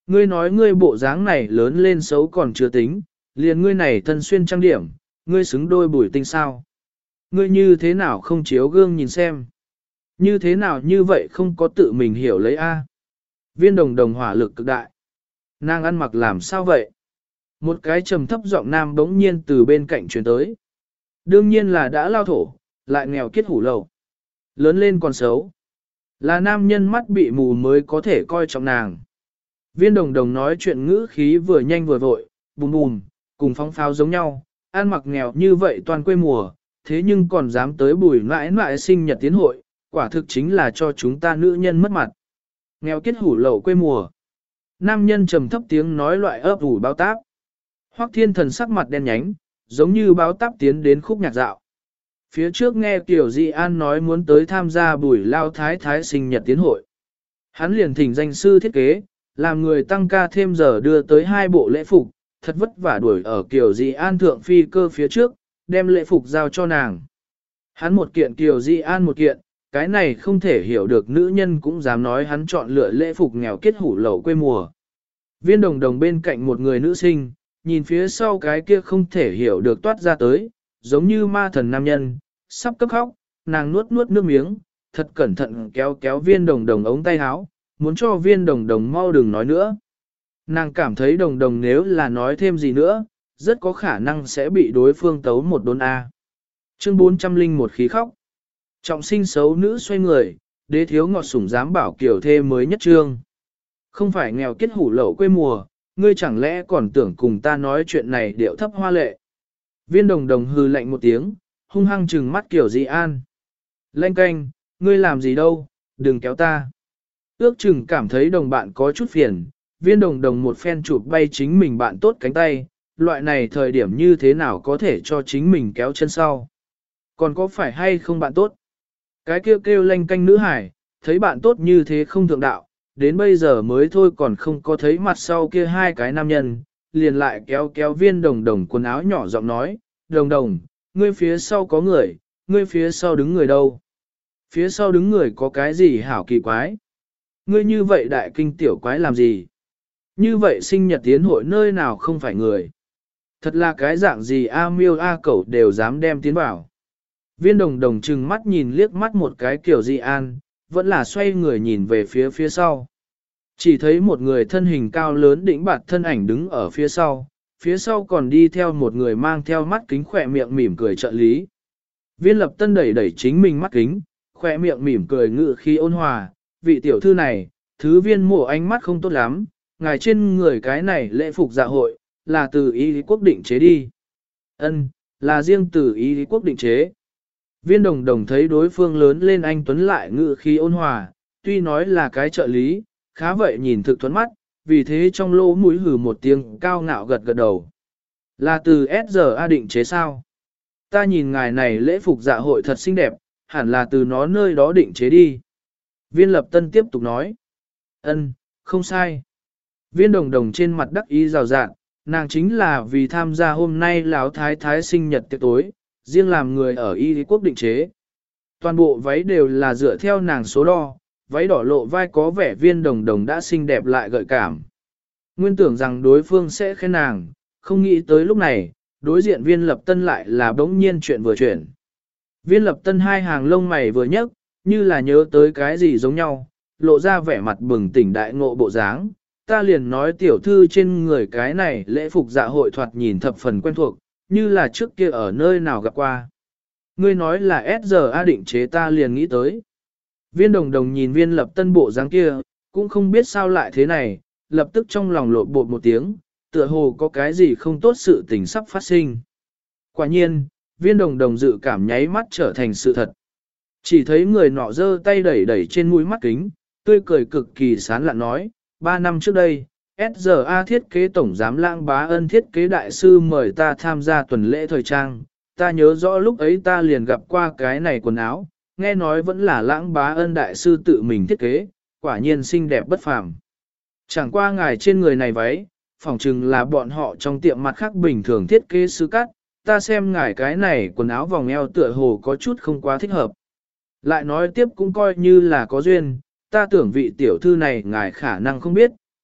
Ngươi nói ngươi bộ dáng này lớn lên xấu còn chưa tính, liền ngươi này thân xuyên trang điểm, ngươi xứng đôi Bùi Tinh sao? Ngươi như thế nào không chiếu gương nhìn xem? Như thế nào như vậy không có tự mình hiểu lấy a? Viên Đồng Đồng hỏa lực cực đại. Nàng ăn mặc làm sao vậy? Một cái trầm thấp giọng nam bỗng nhiên từ bên cạnh truyền tới. Đương nhiên là đã lao thổ, lại nghèo kiết hủ lầu. Lớn lên còn xấu. Là nam nhân mắt bị mù mới có thể coi trọng nàng. Viên Đồng Đồng nói chuyện ngữ khí vừa nhanh vừa vội, bùm bùm, cùng phóng pháo giống nhau, ăn mặc nghèo như vậy toàn quê mùa, thế nhưng còn dám tới Bùi mãi mãi sinh nhật tiến hội, quả thực chính là cho chúng ta nữ nhân mất mặt. Nghèo kiết hủ lậu quê mùa. Nam nhân trầm thấp tiếng nói loại ấp ủ báo táp. Hoắc Thiên Thần sắc mặt đen nhánh, giống như báo táp tiến đến khúc nhạc dạo. Phía trước nghe Kiều Dị An nói muốn tới tham gia Bùi lao thái thái sinh nhật tiến hội. Hắn liền thỉnh danh sư thiết kế, làm người tăng ca thêm giờ đưa tới 2 bộ lễ phục, thật vất vả đuổi ở Kiều Dị An thượng phi cơ phía trước, đem lễ phục giao cho nàng. Hắn một kiện Kiều Dị An một kiện, cái này không thể hiểu được nữ nhân cũng dám nói hắn chọn lựa lễ phục nghèo kết hủ lậu quê mùa. Viên Đồng Đồng bên cạnh một người nữ sinh, nhìn phía sau cái kia không thể hiểu được toát ra tới, giống như ma thần nam nhân, sắp cấp khóc, nàng nuốt nuốt nước miếng, thật cẩn thận kéo kéo Viên Đồng Đồng ống tay áo, muốn cho Viên Đồng Đồng mau đừng nói nữa. Nàng cảm thấy Đồng Đồng nếu là nói thêm gì nữa, rất có khả năng sẽ bị đối phương tấu một đốn A. Chương 401 khí khóc. Trọng sinh xấu nữ xoay người, đế thiếu ngọt sủng dám bảo kiểu thê mới nhất trương. Không phải nghèo kết hủ lậu quê mùa, ngươi chẳng lẽ còn tưởng cùng ta nói chuyện này điệu thấp hoa lệ. Viên Đồng Đồng hừ lạnh một tiếng, hung hăng trừng mắt Kiều Dị An. Lanh canh, ngươi làm gì đâu, đừng kéo ta. Ước chừng cảm thấy đồng bạn có chút phiền, Viên Đồng Đồng một phen chụp bay chính mình bạn tốt cánh tay, loại này thời điểm như thế nào có thể cho chính mình kéo chân sau. Còn có phải hay không bạn tốt? Cái kêu kêu lanh canh nữ hải, thấy bạn tốt như thế không thượng đạo, đến bây giờ mới thôi còn không có thấy mặt sau kia 2 cái nam nhân, liền lại kéo kéo Viên Đồng Đồng quần áo nhỏ giọng nói, Đồng Đồng, ngươi phía sau có người, ngươi phía sau đứng người đâu? Phía sau đứng người có cái gì hảo kỳ quái? Ngươi như vậy đại kinh tiểu quái làm gì? Như vậy sinh nhật tiến hội nơi nào không phải người? Thật là cái dạng gì A miêu A cẩu đều dám đem tiến vào. Viên Đồng Đồng trừng mắt nhìn liếc mắt một cái Kiều Dị An, vẫn là xoay người nhìn về phía sau. Chỉ thấy một người thân hình cao lớn đĩnh bạt thân ảnh đứng ở phía sau còn đi theo một người mang theo mắt kính khỏe miệng mỉm cười trợ lý. Viên Lập Tân đẩy đẩy chính mình mắt kính, khỏe miệng mỉm cười ngự khi ôn hòa, vị tiểu thư này, thứ viên mộ ánh mắt không tốt lắm, ngài trên người cái này lễ phục dạ hội, là từ Y Lý Quốc định chế đi. Ân, là riêng từ Y Lý Quốc định chế. Viên Đồng Đồng thấy đối phương lớn lên anh tuấn lại ngự khí ôn hòa, tuy nói là cái trợ lý, khá vậy nhìn thực thuẫn mắt, vì thế trong lỗ mũi hừ một tiếng cao ngạo gật gật đầu. Là từ SRA định chế sao? Ta nhìn ngài này lễ phục dạ hội thật xinh đẹp, hẳn là từ nó nơi đó định chế đi. Viên Lập Tân tiếp tục nói. Ân, không sai. Viên Đồng Đồng trên mặt đắc ý rào rạng, nàng chính là vì tham gia hôm nay lão thái thái sinh nhật tiệc tối, riêng làm người ở Y Lý Quốc định chế. Toàn bộ váy đều là dựa theo nàng số đo, váy đỏ lộ vai có vẻ Viên Đồng Đồng đã xinh đẹp lại gợi cảm. Nguyên tưởng rằng đối phương sẽ khen nàng, không nghĩ tới lúc này, đối diện Viên Lập Tân lại là bỗng nhiên chuyện vừa chuyển. Viên Lập Tân 2 hàng lông mày vừa nhấc, như là nhớ tới cái gì giống nhau, lộ ra vẻ mặt bừng tỉnh đại ngộ bộ dáng. Ta liền nói tiểu thư trên người cái này lễ phục dạ hội thoạt nhìn thập phần quen thuộc, như là trước kia ở nơi nào gặp qua. Ngươi nói là SRA định chế ta liền nghĩ tới. Viên Đồng Đồng nhìn Viên Lập Tân bộ dáng kia, cũng không biết sao lại thế này, lập tức trong lòng lộn bột một tiếng, tựa hồ có cái gì không tốt sự tình sắp phát sinh. Quả nhiên, Viên Đồng Đồng dự cảm nháy mắt trở thành sự thật. Chỉ thấy người nọ giơ tay đẩy đẩy trên mũi mắt kính, tươi cười cực kỳ sán lạn nói, 3 năm trước đây, SRA thiết kế tổng giám Lãng Bá Ân thiết kế đại sư mời ta tham gia tuần lễ thời trang. Ta nhớ rõ lúc ấy ta liền gặp qua cái này quần áo, nghe nói vẫn là Lãng Bá Ân đại sư tự mình thiết kế, quả nhiên xinh đẹp bất phàm. Chẳng qua ngài trên người này váy, phỏng chừng là bọn họ trong tiệm mặt khác bình thường thiết kế sư cắt, ta xem ngài cái này quần áo vòng eo tựa hồ có chút không quá thích hợp. Lại nói tiếp cũng coi như là có duyên, ta tưởng vị tiểu thư này ngài khả năng không biết,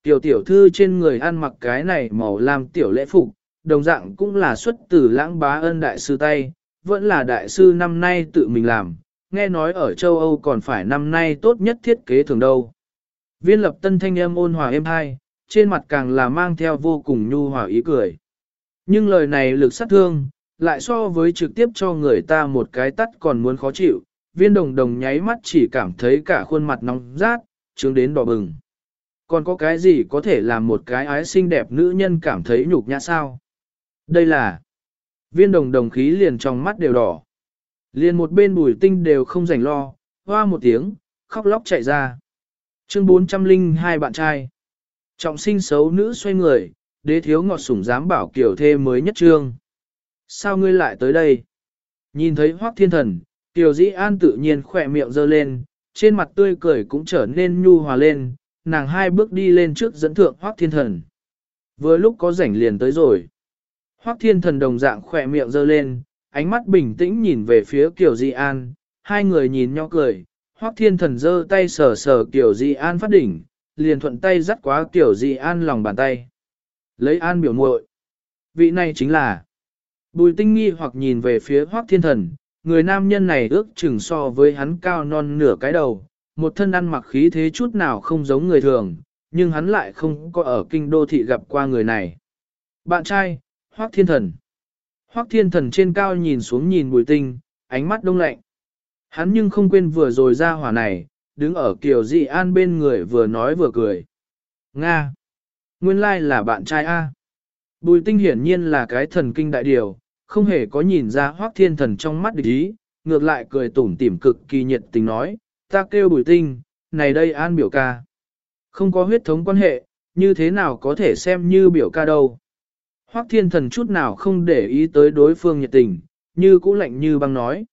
Tiểu tiểu thư trên người ăn mặc cái này màu lam tiểu lễ phục, đồng dạng cũng là xuất từ Lãng Bá Ân đại sư tay, vẫn là đại sư năm nay tự mình làm, nghe nói ở châu Âu còn phải năm nay tốt nhất thiết kế thường đâu. Viên Lập Tân thanh âm ôn hòa êm hai, trên mặt càng là mang theo vô cùng nhu hòa ý cười. Nhưng lời này lực sát thương, lại so với trực tiếp cho người ta một cái tắt còn muốn khó chịu, viên đồng đồng nháy mắt chỉ cảm thấy cả khuôn mặt nóng rát, trướng đến đỏ bừng. Còn có cái gì có thể làm một cái ái xinh đẹp nữ nhân cảm thấy nhục nhã sao? Đây là viên đồng đồng khí liền trong mắt đều đỏ. Liền một bên Bùi Tinh đều không rảnh lo, hoa một tiếng, khóc lóc chạy ra. Chương 402 bạn trai. Trọng sinh xấu nữ xoay người, đế thiếu ngọt sủng dám bảo kiểu thê mới nhất trương. Sao ngươi lại tới đây? Nhìn thấy Hoắc Thiên Thần, Tiểu Dĩ An tự nhiên khỏe miệng giơ lên, trên mặt tươi cười cũng trở nên nhu hòa lên, nàng hai bước đi lên trước dẫn thượng Hoắc Thiên Thần. Vừa lúc có rảnh liền tới rồi. Hoắc Thiên Thần đồng dạng khỏe miệng giơ lên, ánh mắt bình tĩnh nhìn về phía Kiều Di An, hai người nhìn nhau cười, Hoắc Thiên Thần giơ tay sờ sờ Kiều Di An phát đỉnh, liền thuận tay dắt quá Kiều Di An lòng bàn tay. Lấy An biểu muội, vị này chính là. Bùi Tinh nghi hoặc nhìn về phía Hoắc Thiên Thần, người nam nhân này ước chừng so với hắn cao non nửa cái đầu, một thân ăn mặc khí thế chút nào không giống người thường, nhưng hắn lại không có ở kinh đô thị gặp qua người này. Bạn trai, Hoắc Thiên Thần. Hoắc Thiên Thần trên cao nhìn xuống nhìn Bùi Tinh, ánh mắt đông lạnh. Hắn nhưng không quên vừa rồi ra hỏa này, đứng ở Kiều Dị An bên người vừa nói vừa cười. Nga! Nguyên lai là bạn trai A. Bùi Tinh hiển nhiên là cái thần kinh đại điều, không hề có nhìn ra Hoắc Thiên Thần trong mắt địch ý, ngược lại cười tủm tỉm cực kỳ nhiệt tình nói, ta kêu Bùi Tinh, này đây An biểu ca. Không có huyết thống quan hệ, như thế nào có thể xem như biểu ca đâu. Hoắc Thiên Thần chút nào không để ý tới đối phương nhiệt tình, như cũ lạnh như băng nói.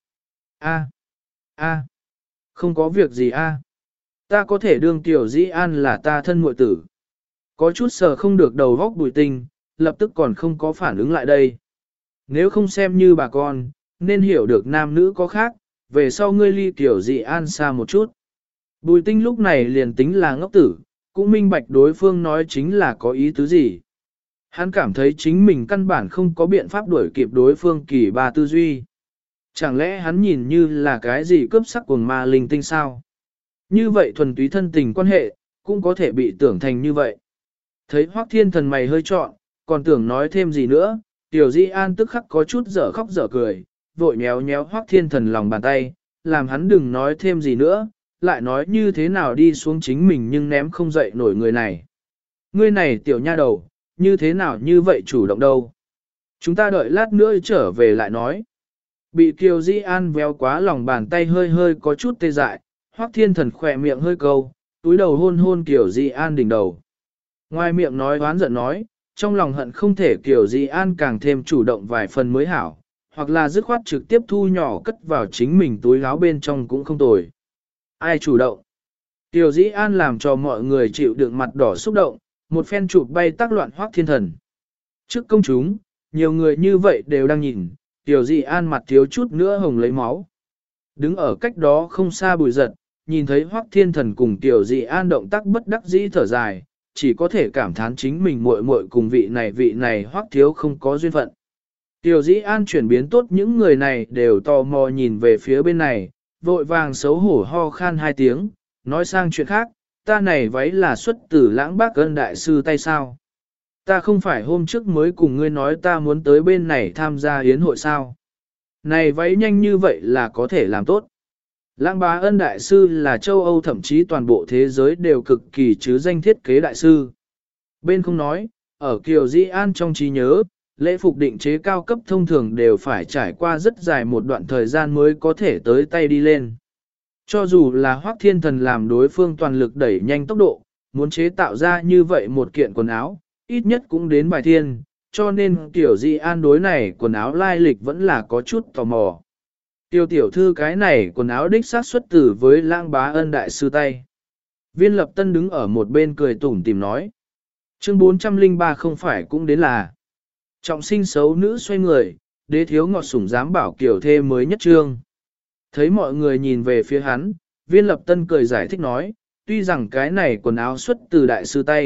A, không có việc gì a. Ta có thể đương Tiểu Dĩ An là ta thân muội tử. Có chút sờ không được đầu góc Bùi Tinh, lập tức còn không có phản ứng lại đây. Nếu không xem như bà con, nên hiểu được nam nữ có khác, về sau ngươi ly Tiểu Dĩ An xa một chút. Bùi Tinh lúc này liền tính là ngốc tử, cũng minh bạch đối phương nói chính là có ý tứ gì. Hắn cảm thấy chính mình căn bản không có biện pháp đuổi kịp đối phương kỳ ba tư duy. Chẳng lẽ hắn nhìn như là cái gì cướp sắc cuồng ma linh tinh sao? Như vậy thuần túy thân tình quan hệ, cũng có thể bị tưởng thành như vậy. Thấy Hoắc Thiên Thần mày hơi trọn, còn tưởng nói thêm gì nữa, Tiểu Di An tức khắc có chút dở khóc dở cười, vội nhéo nhéo Hoắc Thiên Thần lòng bàn tay, làm hắn đừng nói thêm gì nữa, lại nói như thế nào đi xuống chính mình nhưng ném không dậy nổi người này. Ngươi này tiểu nha đầu, như thế nào như vậy chủ động đâu? Chúng ta đợi lát nữa trở về lại nói. Bị Kiều Di An véo quá lòng bàn tay hơi hơi có chút tê dại, Hoắc Thiên Thần khỏe miệng hơi câu, túi đầu hôn hôn Kiều Di An đỉnh đầu. Ngoài miệng nói oán giận nói, trong lòng hận không thể Kiều Di An càng thêm chủ động vài phần mới hảo, hoặc là dứt khoát trực tiếp thu nhỏ cất vào chính mình túi áo bên trong cũng không tồi. Ai chủ động? Kiều Di An làm cho mọi người chịu đựng mặt đỏ xúc động, một phen chụp bay tác loạn Hoắc Thiên Thần. Trước công chúng, nhiều người như vậy đều đang nhìn, Tiểu Dị An mặt thiếu chút nữa hồng lấy máu. Đứng ở cách đó không xa Bùi Giật, nhìn thấy Hoắc Thiên Thần cùng Tiểu Dị An động tác bất đắc dĩ thở dài, chỉ có thể cảm thán chính mình muội muội cùng vị này Hoắc thiếu không có duyên phận. Tiểu Dị An chuyển biến tốt, những người này đều tò mò nhìn về phía bên này, vội vàng xấu hổ ho khan hai tiếng, nói sang chuyện khác, ta này váy là xuất từ Lãng Bác Ân đại sư tay sao? Ta không phải hôm trước mới cùng ngươi nói ta muốn tới bên này tham gia yến hội sao? Này váy nhanh như vậy là có thể làm tốt. Lãng Bá Ân đại sư là châu Âu thậm chí toàn bộ thế giới đều cực kỳ chứ danh thiết kế đại sư. Bên không nói, ở Kiều Di An trong trí nhớ, lễ phục định chế cao cấp thông thường đều phải trải qua rất dài một đoạn thời gian mới có thể tới tay đi lên. Cho dù là Hoắc Thiên Thần làm đối phương toàn lực đẩy nhanh tốc độ, muốn chế tạo ra như vậy một kiện quần áo, ít nhất cũng đến vài thiên, cho nên Tiểu Di An đối này quần áo lai lịch vẫn là có chút tò mò. Tiểu thư cái này quần áo đích xác xuất từ với Lãng Bá Ân đại sư tay. Viên Lập Tân đứng ở một bên cười tủm tỉm nói. Chương 403 không phải cũng đến là. Trọng sinh xấu nữ xoay người, đế thiếu ngọt sủng dám bảo kiểu thê mới nhất trương. Thấy mọi người nhìn về phía hắn, Viên Lập Tân cười giải thích nói, tuy rằng cái này quần áo xuất từ đại sư tay,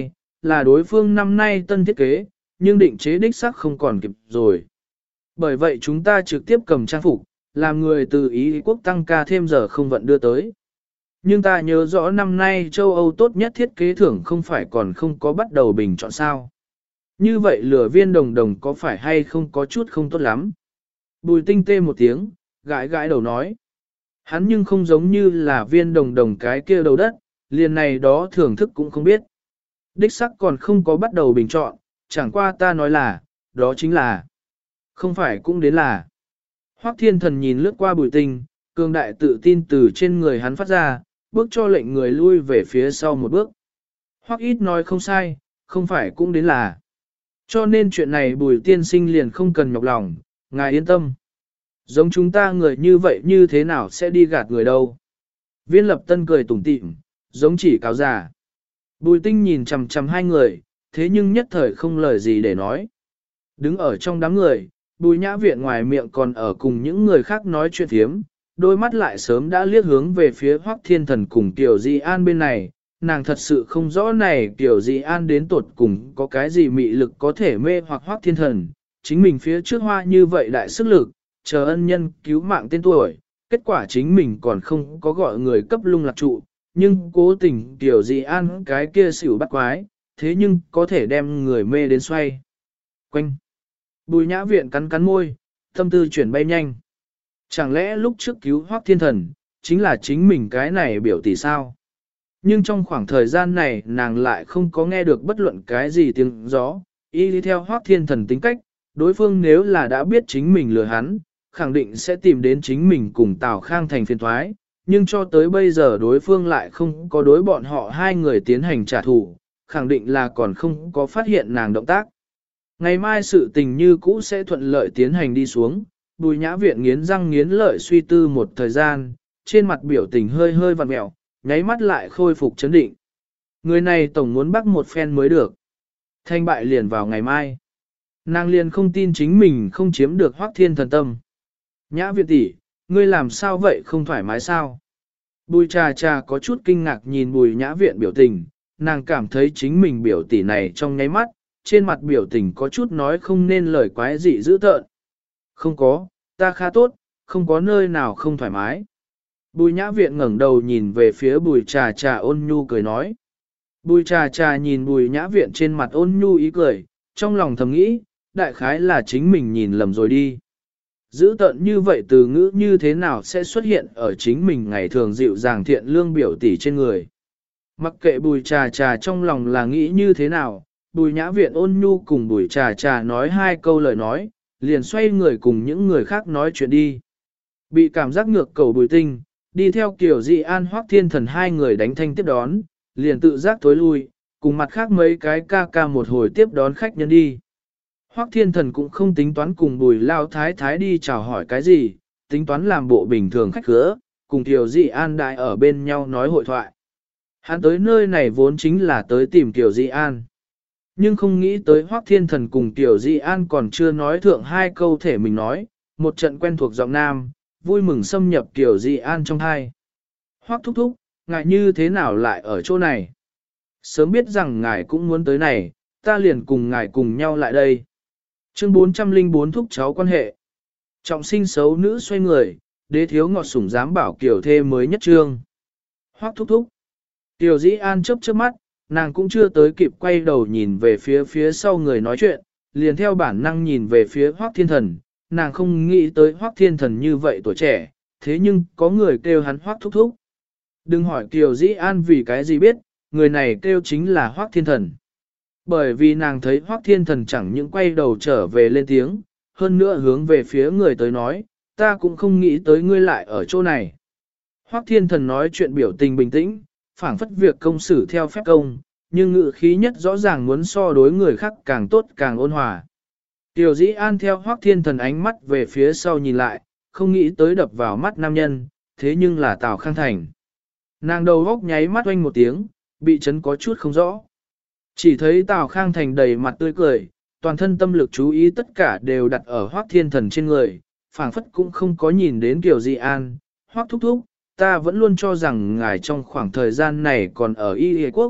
là đối phương năm nay tân thiết kế, nhưng định chế đích xác không còn kịp rồi. Bởi vậy chúng ta trực tiếp cầm trang phục, làm người từ Ý quốc tăng ca thêm giờ không vận đưa tới. Nhưng ta nhớ rõ năm nay châu Âu tốt nhất thiết kế thưởng không phải còn không có bắt đầu bình chọn sao. Như vậy lửa viên đồng đồng có phải hay không có chút không tốt lắm. Bùi tinh tê một tiếng, gãi gãi đầu nói. Hắn nhưng không giống như là viên đồng đồng cái kia đầu đất, liền này đó thưởng thức cũng không biết. Đích sắc còn không có bắt đầu bình chọn, chẳng qua ta nói là, đó chính là, không phải cũng đến là. Hoắc Thiên Thần nhìn lướt qua Bùi Tinh, cường đại tự tin từ trên người hắn phát ra, bước cho lệnh người lui về phía sau một bước. Hoắc ít nói không sai, không phải cũng đến là. Cho nên chuyện này Bùi tiên sinh liền không cần nhọc lòng, ngài yên tâm. Giống chúng ta người như vậy như thế nào sẽ đi gạt người đâu. Viên Lập Tân cười tủm tỉm, giống chỉ cáo già. Bùi Tinh nhìn chằm chằm hai người, thế nhưng nhất thời không lời gì để nói. Đứng ở trong đám người, Bùi Nhã Viện ngoài miệng còn ở cùng những người khác nói chuyện thiếm, đôi mắt lại sớm đã liếc hướng về phía Hoắc Thiên Thần cùng Tiểu Di An bên này, nàng thật sự không rõ này Tiểu Di An đến tột cùng có cái gì mị lực có thể mê hoặc Hoắc Thiên Thần, chính mình phía trước hoa như vậy đại sức lực, chờ ân nhân cứu mạng tên tuổi, kết quả chính mình còn không có gọi người cấp lung lạc trụ, nhưng cố tình Tiểu Di An cái kia xỉu bắt quái, thế nhưng có thể đem người mê đến xoay quanh. Bùi Nhã Viện cắn cắn môi, tâm tư chuyển bay nhanh. Chẳng lẽ lúc trước cứu Hoắc Thiên Thần, chính là chính mình cái này biểu tỷ sao? Nhưng trong khoảng thời gian này nàng lại không có nghe được bất luận cái gì tiếng gió, y đi theo Hoắc Thiên Thần tính cách, đối phương nếu là đã biết chính mình lừa hắn, khẳng định sẽ tìm đến chính mình cùng Tào Khang thành phiền toái, nhưng cho tới bây giờ đối phương lại không có đối bọn họ hai người tiến hành trả thù, khẳng định là còn không có phát hiện nàng động tác. Ngày mai sự tình như cũ sẽ thuận lợi tiến hành đi xuống, Bùi Nhã Viện nghiến răng nghiến lợi suy tư một thời gian, trên mặt biểu tình hơi hơi vặn mẹo, nháy mắt lại khôi phục chấn định. Người này tổng muốn bắt một phen mới được. Thanh bại liền vào ngày mai. Nàng liền không tin chính mình không chiếm được Hoắc Thiên Thần tâm. Nhã Viện tỷ, ngươi làm sao vậy không thoải mái sao? Bùi trà trà có chút kinh ngạc nhìn Bùi Nhã Viện biểu tình, nàng cảm thấy chính mình biểu tỷ này trong nháy mắt, trên mặt biểu tình có chút nói không nên lời quái dị dữ tợn. Không có, ta khá tốt, không có nơi nào không thoải mái. Bùi Nhã Viện ngẩng đầu nhìn về phía Bùi trà trà ôn nhu cười nói. Bùi trà trà nhìn Bùi Nhã Viện trên mặt ôn nhu ý cười, trong lòng thầm nghĩ, đại khái là chính mình nhìn lầm rồi đi. Dữ tợn như vậy từ ngữ như thế nào sẽ xuất hiện ở chính mình ngày thường dịu dàng thiện lương biểu tỷ trên người. Mặc kệ Bùi trà trà trong lòng là nghĩ như thế nào, Bùi Nhã Viện ôn nhu cùng Bùi trà trà nói hai câu lời nói, liền xoay người cùng những người khác nói chuyện đi. Bị cảm giác ngược cầu Bùi Tinh, đi theo kiểu Dị An Hoắc Thiên Thần hai người đánh thanh tiếp đón, liền tự giác tối lui, cùng mặt khác mấy cái ca ca một hồi tiếp đón khách nhân đi. Hoắc Thiên Thần cũng không tính toán cùng Bùi Lao Thái Thái đi chào hỏi cái gì, tính toán làm bộ bình thường khách khứa, cùng Tiểu Dị An đại ở bên nhau nói hội thoại. Hắn tới nơi này vốn chính là tới tìm Tiểu Dị An. Nhưng không nghĩ tới Hoắc Thiên Thần cùng Tiểu Dị An còn chưa nói thượng hai câu thể mình nói, một trận quen thuộc giọng nam, vui mừng xâm nhập Tiểu Dị An trong hai. Hoắc thúc thúc, ngài như thế nào lại ở chỗ này? Sớm biết rằng ngài cũng muốn tới này, ta liền cùng ngài cùng nhau lại đây. Chương 404 thúc cháu quan hệ. Trọng sinh xấu nữ xoay người, đế thiếu ngọt sủng dám bảo kiểu thê mới nhất trương. Hoắc thúc thúc. Tiểu Dĩ An chớp chớp mắt, nàng cũng chưa tới kịp quay đầu nhìn về phía sau người nói chuyện, liền theo bản năng nhìn về phía Hoắc Thiên Thần, nàng không nghĩ tới Hoắc Thiên Thần như vậy tuổi trẻ, thế nhưng có người kêu hắn Hoắc thúc thúc. Đừng hỏi Tiểu Dĩ An vì cái gì biết, người này kêu chính là Hoắc Thiên Thần. Bởi vì nàng thấy Hoắc Thiên Thần chẳng những quay đầu trở về lên tiếng, hơn nữa hướng về phía người tới nói, ta cũng không nghĩ tới ngươi lại ở chỗ này. Hoắc Thiên Thần nói chuyện biểu tình bình tĩnh, phảng phất việc công xử theo phép công, nhưng ngữ khí nhất rõ ràng muốn so đối người khác càng tốt càng ôn hòa. Tiểu Dĩ An theo Hoắc Thiên Thần ánh mắt về phía sau nhìn lại, không nghĩ tới đập vào mắt nam nhân, thế nhưng là Tào Khang Thành. Nàng đầu góc nháy mắt oanh một tiếng, bị chấn có chút không rõ. Chỉ thấy Tào Khang Thành đầy mặt tươi cười, toàn thân tâm lực chú ý tất cả đều đặt ở Hoắc Thiên Thần trên người, phảng phất cũng không có nhìn đến Tiểu Dĩ An. Hoắc thúc thúc, ta vẫn luôn cho rằng ngài trong khoảng thời gian này còn ở Y Y Quốc,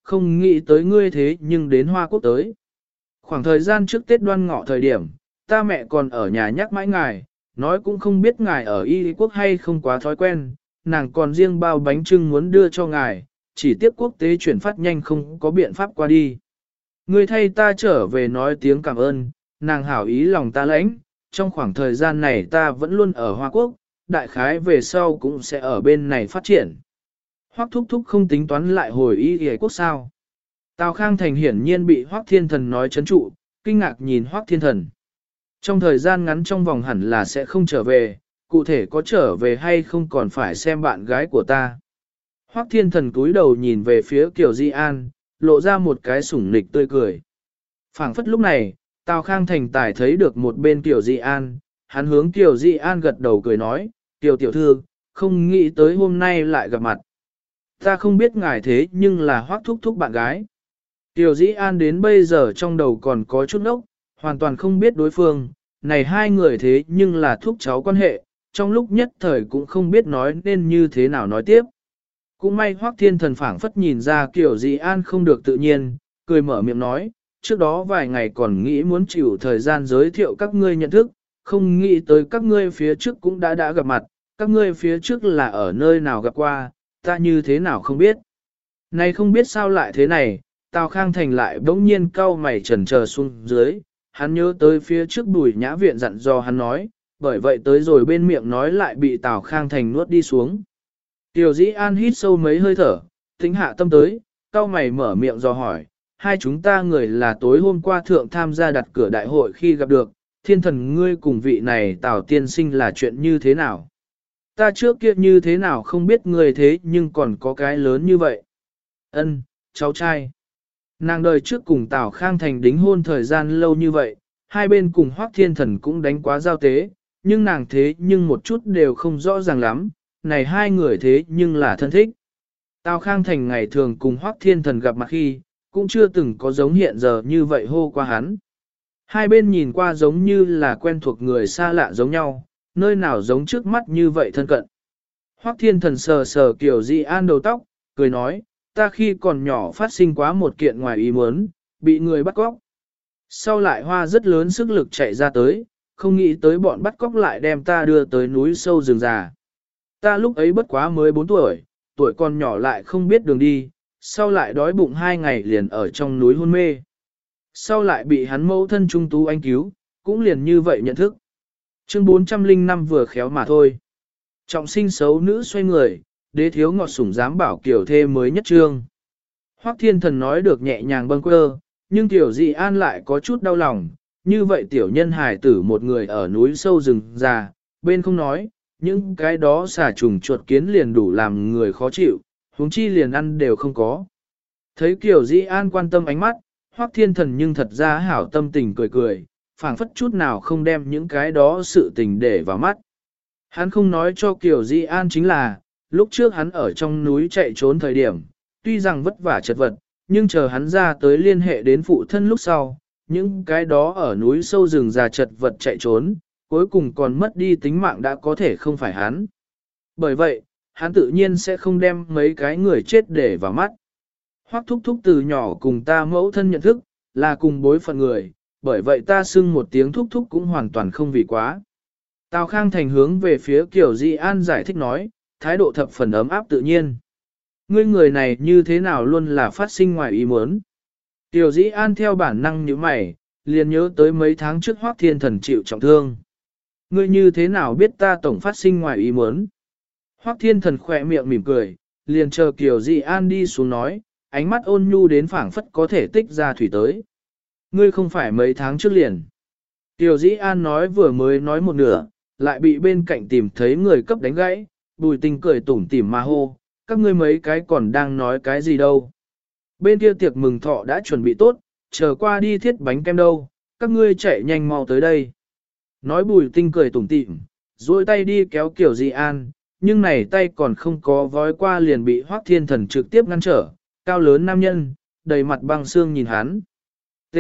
không nghĩ tới ngươi thế nhưng đến Hoa Quốc tới. Khoảng thời gian trước Tết Đoan Ngọ thời điểm, ta mẹ còn ở nhà nhắc mãi ngài, nói cũng không biết ngài ở Y Quốc hay không quá thói quen, nàng còn riêng bao bánh trưng muốn đưa cho ngài, chỉ tiếc quốc tế chuyển phát nhanh không có biện pháp qua đi. Ngươi thay ta trở về nói tiếng cảm ơn, nàng hảo ý lòng ta lãnh, trong khoảng thời gian này ta vẫn luôn ở Hoa Quốc, đại khái về sau cũng sẽ ở bên này phát triển. Hoắc thúc thúc không tính toán lại hồi Y Quốc sao. Tào Khang Thành hiển nhiên bị Hoắc Thiên Thần nói chấn trụ, kinh ngạc nhìn Hoắc Thiên Thần. Trong thời gian ngắn trong vòng hẳn là sẽ không trở về, cụ thể có trở về hay không còn phải xem bạn gái của ta. Hoắc Thiên Thần cúi đầu nhìn về phía Kiều Di An, lộ ra một cái sủng nịch tươi cười. Phảng phất lúc này, Tào Khang Thành tài thấy được một bên Kiều Di An, hắn hướng Kiều Di An gật đầu cười nói, Kiều tiểu thư, không nghĩ tới hôm nay lại gặp mặt. Ta không biết ngài thế nhưng là Hoắc thúc thúc bạn gái. Kiều Di An đến bây giờ trong đầu còn có chút ốc, hoàn toàn không biết đối phương, này hai người thế nhưng là thúc cháu quan hệ, trong lúc nhất thời cũng không biết nói nên như thế nào nói tiếp. Cũng may Hoắc Thiên Thần phảng phất nhìn ra Kiều Di An không được tự nhiên, cười mở miệng nói, trước đó vài ngày còn nghĩ muốn chịu thời gian giới thiệu các ngươi nhận thức, không nghĩ tới các ngươi phía trước cũng đã gặp mặt, các ngươi phía trước là ở nơi nào gặp qua, ta như thế nào không biết. Này không biết sao lại thế này, Tào Khang Thành lại bỗng nhiên cau mày chần chờ xuống dưới, hắn nhớ tới phía trước Bùi Nhã Viện dặn dò hắn nói, bởi vậy tới rồi bên miệng nói lại bị Tào Khang Thành nuốt đi xuống. Tiểu Dĩ An hít sâu mấy hơi thở, tính hạ tâm tới, cau mày mở miệng dò hỏi, hai chúng ta người là tối hôm qua thượng tham gia đặt cửa đại hội khi gặp được, Thiên Thần ngươi cùng vị này Tào tiên sinh là chuyện như thế nào? Ta trước kia như thế nào không biết người thế nhưng còn có cái lớn như vậy. Ân, cháu trai. Nàng đời trước cùng Tào Khang Thành đính hôn thời gian lâu như vậy, hai bên cùng Hoắc Thiên Thần cũng đánh quá giao tế, nhưng nàng thế nhưng một chút đều không rõ ràng lắm, này hai người thế nhưng là thân thích. Tào Khang Thành ngày thường cùng Hoắc Thiên Thần gặp mặt khi, cũng chưa từng có giống hiện giờ như vậy hô qua hắn. Hai bên nhìn qua giống như là quen thuộc người xa lạ giống nhau, nơi nào giống trước mắt như vậy thân cận. Hoắc Thiên Thần sờ sờ Kiều Di An đầu tóc, cười nói, ta khi còn nhỏ phát sinh quá một kiện ngoài ý muốn, bị người bắt cóc. Sau lại hoa rất lớn sức lực chạy ra tới, không nghĩ tới bọn bắt cóc lại đem ta đưa tới núi sâu rừng già. Ta lúc ấy bất quá mới 4 tuổi, tuổi còn nhỏ lại không biết đường đi, sau lại đói bụng 2 ngày liền ở trong núi hôn mê. Sau lại bị hắn mẫu thân trung tú anh cứu, cũng liền như vậy nhận thức. Chương 405 vừa khéo mà thôi. Trọng sinh xấu nữ xoay người, đế thiếu ngọt sủng dám bảo kiểu thê mới nhất trương. Hoắc Thiên Thần nói được nhẹ nhàng bâng quơ, nhưng Tiểu Dị An lại có chút đau lòng, như vậy tiểu nhân hài tử một người ở núi sâu rừng già, bên không nói, những cái đó xà trùng chuột kiến liền đủ làm người khó chịu, huống chi liền ăn đều không có. Thấy Tiểu Dị An quan tâm ánh mắt, Hoắc Thiên Thần nhưng thật ra hảo tâm tình cười cười, phảng phất chút nào không đem những cái đó sự tình để vào mắt. Hắn không nói cho Kiều Di An chính là, lúc trước hắn ở trong núi chạy trốn thời điểm, tuy rằng vất vả chật vật, nhưng chờ hắn ra tới liên hệ đến phụ thân lúc sau, những cái đó ở núi sâu rừng già chật vật chạy trốn, cuối cùng còn mất đi tính mạng đã có thể không phải hắn. Bởi vậy, hắn tự nhiên sẽ không đem mấy cái người chết để vào mắt. Hoắc thúc thúc từ nhỏ cùng ta mẫu thân nhận thức, là cùng bối phận người, bởi vậy ta xưng một tiếng thúc thúc cũng hoàn toàn không vì quá. Tào Khang Thành hướng về phía Kiều Di An giải thích nói, thái độ thập phần ấm áp tự nhiên. Ngươi người này như thế nào luôn là phát sinh ngoài ý muốn. Kiều Di An theo bản năng như mày, liền nhớ tới mấy tháng trước Hoắc Thiên Thần chịu trọng thương. Ngươi như thế nào biết ta tổng phát sinh ngoài ý muốn. Hoắc Thiên Thần khỏe miệng mỉm cười, liền chờ Kiều Di An đi xuống nói, ánh mắt ôn nhu đến phảng phất có thể tích ra thủy tới. Ngươi không phải mấy tháng trước liền. Kiều Di An nói vừa mới nói một nửa, lại bị bên cạnh tìm thấy người cấp đánh gãy, Bùi Tinh cười tủm tỉm mà hô, các ngươi mấy cái còn đang nói cái gì đâu. Bên kia tiệc mừng thọ đã chuẩn bị tốt, chờ qua đi thiết bánh kem đâu, các ngươi chạy nhanh mau tới đây. Nói Bùi Tinh cười tủm tỉm, duỗi tay đi kéo Kiều Di An, nhưng này tay còn không có vói qua liền bị Hoắc Thiên Thần trực tiếp ngăn trở, cao lớn nam nhân, đầy mặt băng xương nhìn hắn. T.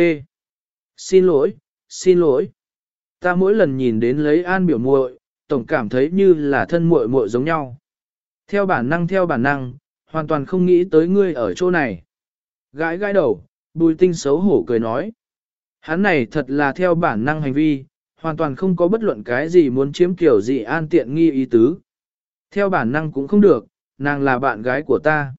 Xin lỗi, xin lỗi. Ta mỗi lần nhìn đến lấy An biểu muội, tổng cảm thấy như là thân muội muội giống nhau. Theo bản năng, hoàn toàn không nghĩ tới ngươi ở chỗ này. Gãi gãi đầu, Bùi Tinh xấu hổ cười nói. Hắn này thật là theo bản năng hành vi, hoàn toàn không có bất luận cái gì muốn chiếm kiểu gì an tiện nghi ý tứ. Theo bản năng cũng không được, nàng là bạn gái của ta.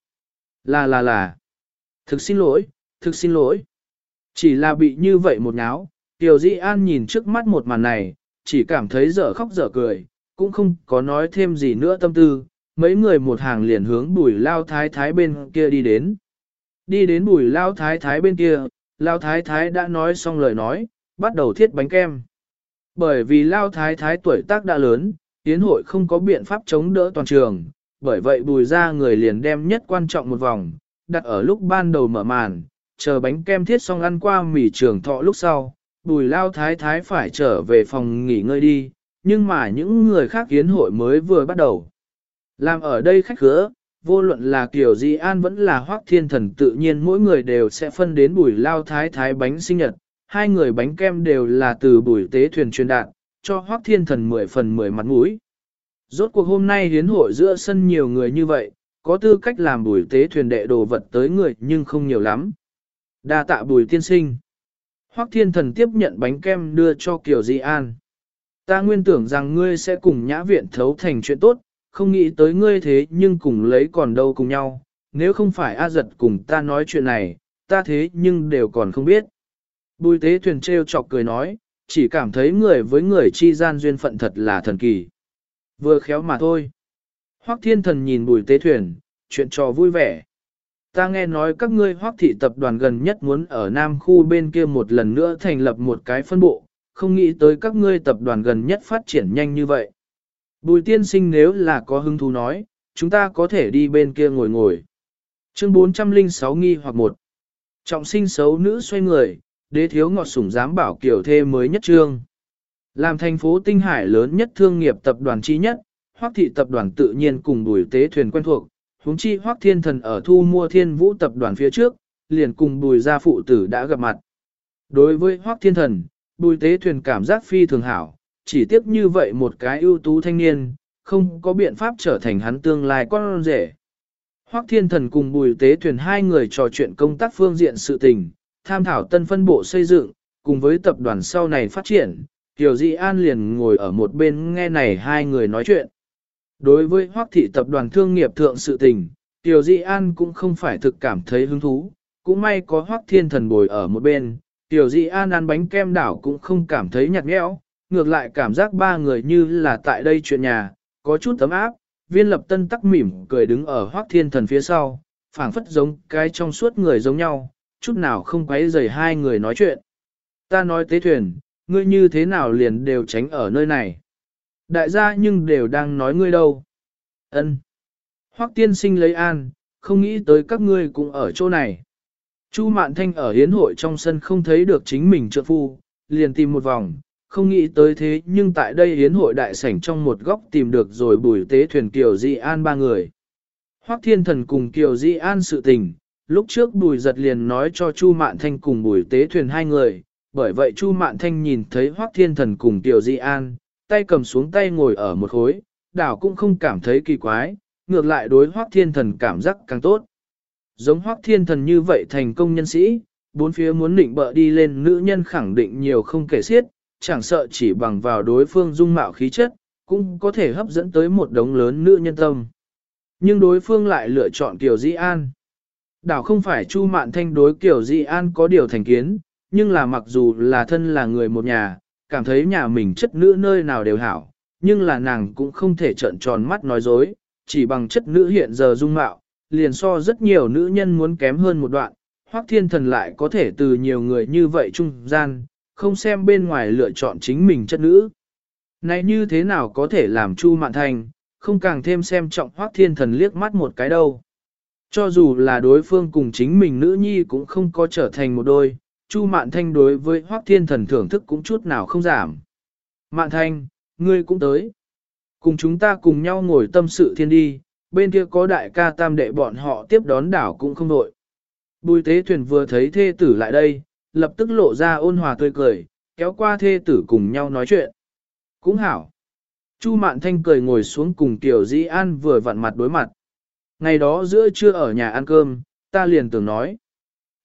Là. Thực xin lỗi, thực xin lỗi. Chỉ là bị như vậy một náo, Tiểu Di An nhìn trước mắt một màn này, chỉ cảm thấy dở khóc dở cười, cũng không có nói thêm gì nữa tâm tư. Mấy người một hàng liền hướng Bùi Lao Thái Thái bên kia đi đến. Đi đến Bùi Lao Thái Thái bên kia, Lao Thái Thái đã nói xong lời nói, bắt đầu thiết bánh kem. Bởi vì Lao Thái Thái tuổi tác đã lớn, tiến hội không có biện pháp chống đỡ toàn trường, bởi vậy Bùi ra người liền đem nhất quan trọng một vòng, đặt ở lúc ban đầu mở màn, chờ bánh kem thiết xong ăn qua mì trường thọ lúc sau, Bùi Lao Thái Thái phải trở về phòng nghỉ ngơi đi, nhưng mà những người khác yến hội mới vừa bắt đầu. Làm ở đây khách khứa, vô luận là Kiều Di An vẫn là Hoắc Thiên Thần tự nhiên mỗi người đều sẽ phân đến Bùi Lao Thái Thái bánh sinh nhật, hai người bánh kem đều là từ Bùi Tế Thuyền truyền đạt, cho Hoắc Thiên Thần 10 phần 10 mặt mũi. Rốt cuộc hôm nay hiến hội giữa sân nhiều người như vậy, có tư cách làm Bùi Tế Thuyền đệ đồ vật tới người nhưng không nhiều lắm. Đa tạ Bùi tiên sinh. Hoắc Thiên Thần tiếp nhận bánh kem đưa cho Kiều Di An. Ta nguyên tưởng rằng ngươi sẽ cùng nhã viện thấu thành chuyện tốt, không nghĩ tới ngươi thế nhưng cùng lấy còn đâu cùng nhau, nếu không phải A Giật cùng ta nói chuyện này, ta thế nhưng đều còn không biết. Bùi Tế Thuyền trêu chọc cười nói, chỉ cảm thấy người với người chi gian duyên phận thật là thần kỳ. Vừa khéo mà thôi. Hoắc Thiên Thần nhìn Bùi Tế Thuyền, chuyện trò vui vẻ. Ta nghe nói các ngươi Hoắc thị tập đoàn gần nhất muốn ở Nam khu bên kia một lần nữa thành lập một cái phân bộ, không nghĩ tới các ngươi tập đoàn gần nhất phát triển nhanh như vậy. Bùi tiên sinh nếu là có hứng thú nói, chúng ta có thể đi bên kia ngồi ngồi. Chương 406 nghi hoặc một. Trọng sinh xấu nữ xoay người, đế thiếu ngọt sủng dám bảo kiểu thê mới nhất trương. Làm thành phố Tinh Hải lớn nhất thương nghiệp tập đoàn chi nhất, Hoắc thị tập đoàn tự nhiên cùng Bùi Tế Thuyền quen thuộc, huống chi Hoắc Thiên Thần ở thu mua Thiên Vũ tập đoàn phía trước, liền cùng Bùi gia phụ tử đã gặp mặt. Đối với Hoắc Thiên Thần, Bùi Tế Thuyền cảm giác phi thường hảo, chỉ tiếc như vậy một cái ưu tú thanh niên, không có biện pháp trở thành hắn tương lai con rể. Hoắc Thiên Thần cùng Bùi Tế Thuyền hai người trò chuyện công tác phương diện sự tình, tham thảo tân phân bộ xây dựng, cùng với tập đoàn sau này phát triển, Kiều Di An liền ngồi ở một bên nghe này hai người nói chuyện. Đối với Hoắc thị tập đoàn thương nghiệp thượng sự tình, Kiều Di An cũng không phải thực cảm thấy hứng thú, cũng may có Hoắc Thiên Thần bồi ở một bên, Kiều Di An ăn bánh kem đảo cũng không cảm thấy nhạt nhẽo, ngược lại cảm giác ba người như là tại đây chuyện nhà, có chút ấm áp, Viên Lập Tân tắc mỉm cười đứng ở Hoắc Thiên Thần phía sau, phảng phất giống cái trong suốt người giống nhau, chút nào không quấy rầy hai người nói chuyện. Ta nói Tế Thuyền, ngươi như thế nào liền đều tránh ở nơi này. Đại gia nhưng đều đang nói ngươi đâu. Ân. Hoắc tiên sinh lấy an, không nghĩ tới các ngươi cũng ở chỗ này. Chu Mạn Thanh ở hiến hội trong sân không thấy được chính mình trượng phu, liền tìm một vòng, không nghĩ tới thế nhưng tại đây hiến hội đại sảnh trong một góc tìm được rồi Bùi Tế Thuyền Kiều Di An ba người. Hoắc Thiên Thần cùng Kiều Di An sự tình, lúc trước Bùi Giật liền nói cho Chu Mạn Thanh cùng Bùi Tế Thuyền hai người, bởi vậy Chu Mạn Thanh nhìn thấy Hoắc Thiên Thần cùng Kiều Di An, tay cầm xuống tay ngồi ở một khối, đảo cũng không cảm thấy kỳ quái, ngược lại đối Hoắc Thiên Thần cảm giác càng tốt. Giống Hoắc Thiên Thần như vậy thành công nhân sĩ, bốn phía muốn định bợ đi lên nữ nhân khẳng định nhiều không kể xiết, chẳng sợ chỉ bằng vào đối phương dung mạo khí chất, cũng có thể hấp dẫn tới một đống lớn nữ nhân tâm. Nhưng đối phương lại lựa chọn Kiều Di An. Đảo không phải Chu Mạn Thanh đối Kiều Di An có điều thành kiến, nhưng là mặc dù là thân là người một nhà, cảm thấy nhà mình chất nữ nơi nào đều hảo, nhưng là nàng cũng không thể trợn tròn mắt nói dối, chỉ bằng chất nữ hiện giờ dung mạo, liền so rất nhiều nữ nhân muốn kém hơn một đoạn, Hoắc Thiên Thần lại có thể từ nhiều người như vậy trung gian, không xem bên ngoài lựa chọn chính mình chất nữ. Này như thế nào có thể làm Chu Mạn Thanh, không càng thêm xem trọng Hoắc Thiên Thần liếc mắt một cái đâu. Cho dù là đối phương cùng chính mình nữ nhi cũng không có trở thành một đôi, Chu Mạn Thanh đối với Hoắc Thiên Thần thưởng thức cũng chút nào không giảm. Mạn Thanh, ngươi cũng tới. Cùng chúng ta cùng nhau ngồi tâm sự thiên đi, bên kia có đại ca tam đệ bọn họ tiếp đón đảo cũng không đội. Bùi Tế Thuyền vừa thấy thê tử lại đây, lập tức lộ ra ôn hòa tươi cười, kéo qua thê tử cùng nhau nói chuyện. Cũng hảo. Chu Mạn Thanh cười ngồi xuống cùng Kiều Di An vừa vặn mặt đối mặt. Ngày đó giữa trưa ở nhà ăn cơm, ta liền tưởng nói.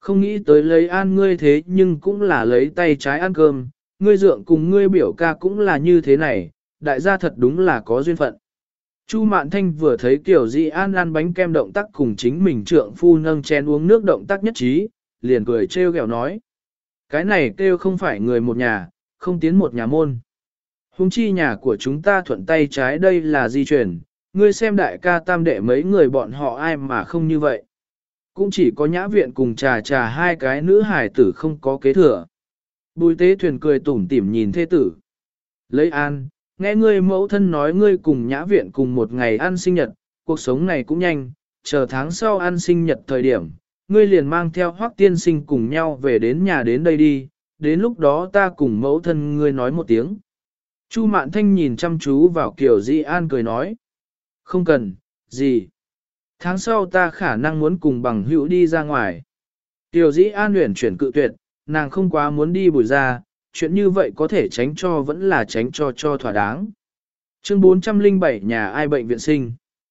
Không nghĩ tới lấy an ngươi thế nhưng cũng là lấy tay trái ăn cơm, ngươi dượng cùng ngươi biểu ca cũng là như thế này, đại gia thật đúng là có duyên phận. Chu Mạn Thanh vừa thấy Kiều Di An ăn bánh kem động tác cùng chính mình trượng phu nâng chén uống nước động tác nhất trí, liền cười trêu ghẹo nói. Cái này kêu không phải người một nhà, không tiến một nhà môn. Hùng chi nhà của chúng ta thuận tay trái đây là di chuyển, ngươi xem đại ca tam đệ mấy người bọn họ ai mà không như vậy. Cũng chỉ có nhã viện cùng trà trà hai cái nữ hải tử không có kế thừa. Bùi tế thuyền cười tủm tỉm nhìn thê tử. Lấy an, nghe ngươi mẫu thân nói ngươi cùng nhã viện cùng một ngày ăn sinh nhật, cuộc sống này cũng nhanh, chờ tháng sau ăn sinh nhật thời điểm, ngươi liền mang theo Hoắc tiên sinh cùng nhau về đến nhà đến đây đi, đến lúc đó ta cùng mẫu thân ngươi nói một tiếng. Chu Mạn Thanh nhìn chăm chú vào Kiều Di An cười nói. Không cần, gì. Tháng sau ta khả năng muốn cùng bằng hữu đi ra ngoài. Kiều Di An luyện chuyển cự tuyệt, nàng không quá muốn đi Bùi ra, chuyện như vậy có thể tránh cho vẫn là tránh cho thỏa đáng. Chương 407 nhà ai bệnh viện sinh.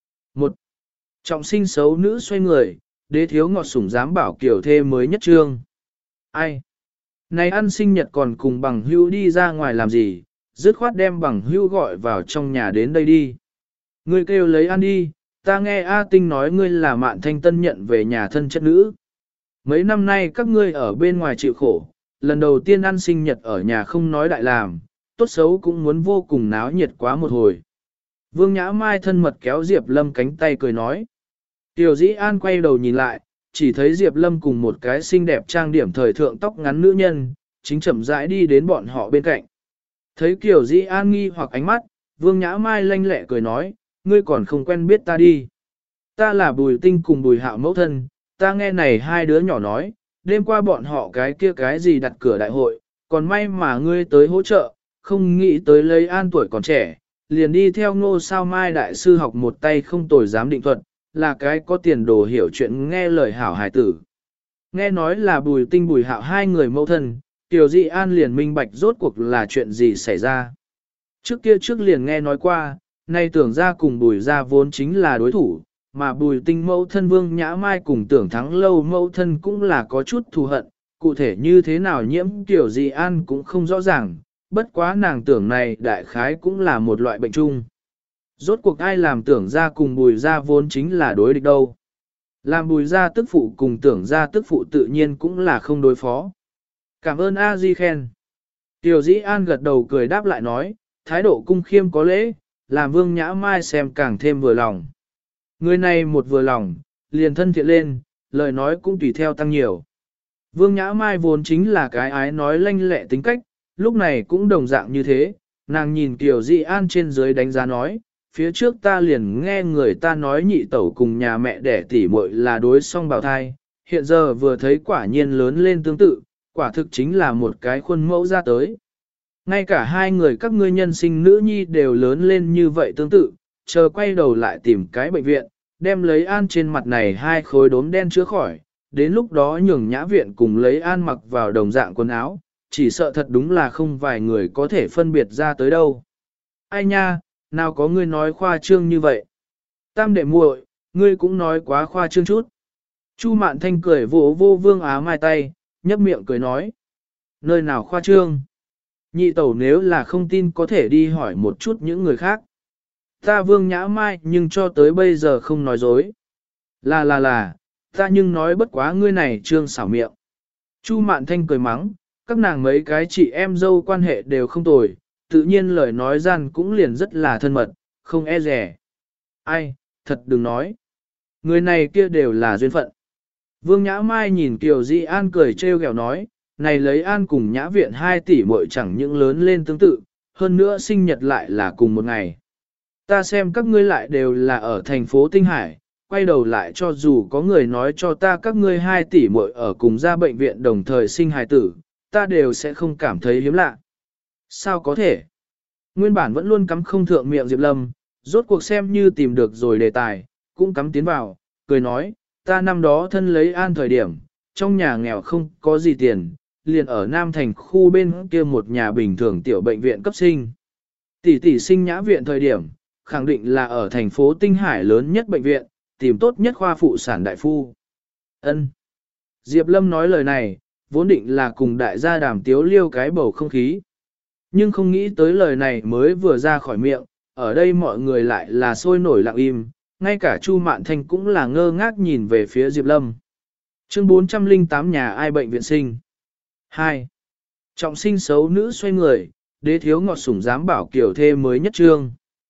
1. Trọng sinh xấu nữ xoay người, đế thiếu ngọt sủng dám bảo Kiều thê mới nhất trương. Ai? Này ăn sinh nhật còn cùng bằng hữu đi ra ngoài làm gì, dứt khoát đem bằng hữu gọi vào trong nhà đến đây đi. Ngươi kêu lấy ăn đi, ta nghe A Tinh nói ngươi là Mạn Thanh tân nhận về nhà thân chất nữ. Mấy năm nay các ngươi ở bên ngoài chịu khổ, lần đầu tiên ăn sinh nhật ở nhà không nói đại làm, tốt xấu cũng muốn vô cùng náo nhiệt quá một hồi. Vương Nhã Mai thân mật kéo Diệp Lâm cánh tay cười nói. Tiểu Dĩ An quay đầu nhìn lại, chỉ thấy Diệp Lâm cùng một cái xinh đẹp trang điểm thời thượng tóc ngắn nữ nhân, chính chậm rãi đi đến bọn họ bên cạnh. Thấy Kiều Dĩ An nghi hoặc ánh mắt, Vương Nhã Mai lanh lẹ cười nói, ngươi còn không quen biết ta đi. Ta là Bùi Tinh cùng Bùi Hạo mẫu thân, ta nghe này hai đứa nhỏ nói, đêm qua bọn họ cái kia cái gì đặt cửa đại hội, còn may mà ngươi tới hỗ trợ, không nghĩ tới lấy an tuổi còn trẻ, liền đi theo Ngô Sao Mai đại sư học một tay không tồi giám định thuật, là cái có tiền đồ hiểu chuyện nghe lời hảo hài tử. Nghe nói là Bùi Tinh Bùi Hạo hai người mẫu thân, Tiểu Dị An liền minh bạch rốt cuộc là chuyện gì xảy ra. Trước kia trước liền nghe nói qua, nay tưởng ra cùng Bùi ra vốn chính là đối thủ, mà Bùi Tinh mẫu thân Vương Nhã Mai cùng Tưởng Thắng Lâu mẫu thân cũng là có chút thù hận, cụ thể như thế nào nhiễm Tiểu Dị An cũng không rõ ràng, bất quá nàng tưởng này đại khái cũng là một loại bệnh chung. Rốt cuộc ai làm Tưởng ra cùng Bùi ra vốn chính là đối địch đâu. Làm Bùi ra tức phụ cùng Tưởng ra tức phụ tự nhiên cũng là không đối phó. Cảm ơn A Di khen. Tiểu Dĩ An gật đầu cười đáp lại nói, thái độ cung khiêm có lễ, làm Vương Nhã Mai xem càng thêm vừa lòng. Người này một vừa lòng, liền thân thiện lên, lời nói cũng tùy theo tăng nhiều. Vương Nhã Mai vốn chính là cái ái nói lanh lẹ tính cách, lúc này cũng đồng dạng như thế, nàng nhìn Tiểu Dĩ An trên dưới đánh giá nói, phía trước ta liền nghe người ta nói nhị tẩu cùng nhà mẹ đẻ tỉ muội là đối song bào thai, hiện giờ vừa thấy quả nhiên lớn lên tương tự, quả thực chính là một cái khuôn mẫu ra tới. Ngay cả hai người các ngươi nhân sinh nữ nhi đều lớn lên như vậy tương tự, chờ quay đầu lại tìm cái bệnh viện, đem lấy an trên mặt này hai khối đốm đen chữa khỏi, đến lúc đó nhường nhã viện cùng lấy an mặc vào đồng dạng quần áo, chỉ sợ thật đúng là không vài người có thể phân biệt ra tới đâu. Ai nha, nào có ngươi nói khoa trương như vậy? Tam đệ muội, ngươi cũng nói quá khoa trương chút. Chu Mạn Thanh cười vỗ vô Vương Á Mai tay, nhấp miệng cười nói. Nơi nào khoa trương? Nhị tẩu nếu là không tin có thể đi hỏi một chút những người khác. Ta Vương Nhã Mai nhưng cho tới bây giờ không nói dối. Là, ta nhưng nói bất quá ngươi này trương xảo miệng. Chu Mạn Thanh cười mắng, các nàng mấy cái chị em dâu quan hệ đều không tồi, tự nhiên lời nói gian cũng liền rất là thân mật, không e rẻ. Ai, thật đừng nói. Người này kia đều là duyên phận. Vương Nhã Mai nhìn Kiều Di An cười trêu ghẹo nói, này lấy An cùng Nhã Viện 2 tỷ muội chẳng những lớn lên tương tự, hơn nữa sinh nhật lại là cùng một ngày. Ta xem các ngươi lại đều là ở thành phố Tinh Hải, quay đầu lại cho dù có người nói cho ta các ngươi 2 tỷ muội ở cùng ra bệnh viện đồng thời sinh hài tử, ta đều sẽ không cảm thấy hiếm lạ. Sao có thể? Nguyên bản vẫn luôn cắm không thượng miệng Diệp Lâm, rốt cuộc xem như tìm được rồi đề tài, cũng cắm tiến vào, cười nói, ta năm đó thân lấy An thời điểm, trong nhà nghèo không có gì tiền, liền ở Nam Thành khu bên kia một nhà bình thường tiểu bệnh viện cấp sinh. Tỷ sinh Nhã Viện thời điểm, khẳng định là ở thành phố Tinh Hải lớn nhất bệnh viện, tìm tốt nhất khoa phụ sản đại phu. Ân. Diệp Lâm nói lời này, vốn định là cùng đại gia đàm tiếu liêu cái bầu không khí. Nhưng không nghĩ tới lời này mới vừa ra khỏi miệng, ở đây mọi người lại là sôi nổi lặng im, ngay cả Chu Mạn Thanh cũng là ngơ ngác nhìn về phía Diệp Lâm. Chương 408 nhà ai bệnh viện sinh. 2. Trọng sinh xấu nữ xoay người, đế thiếu ngọt sủng dám bảo kiểu thê mới nhất trương.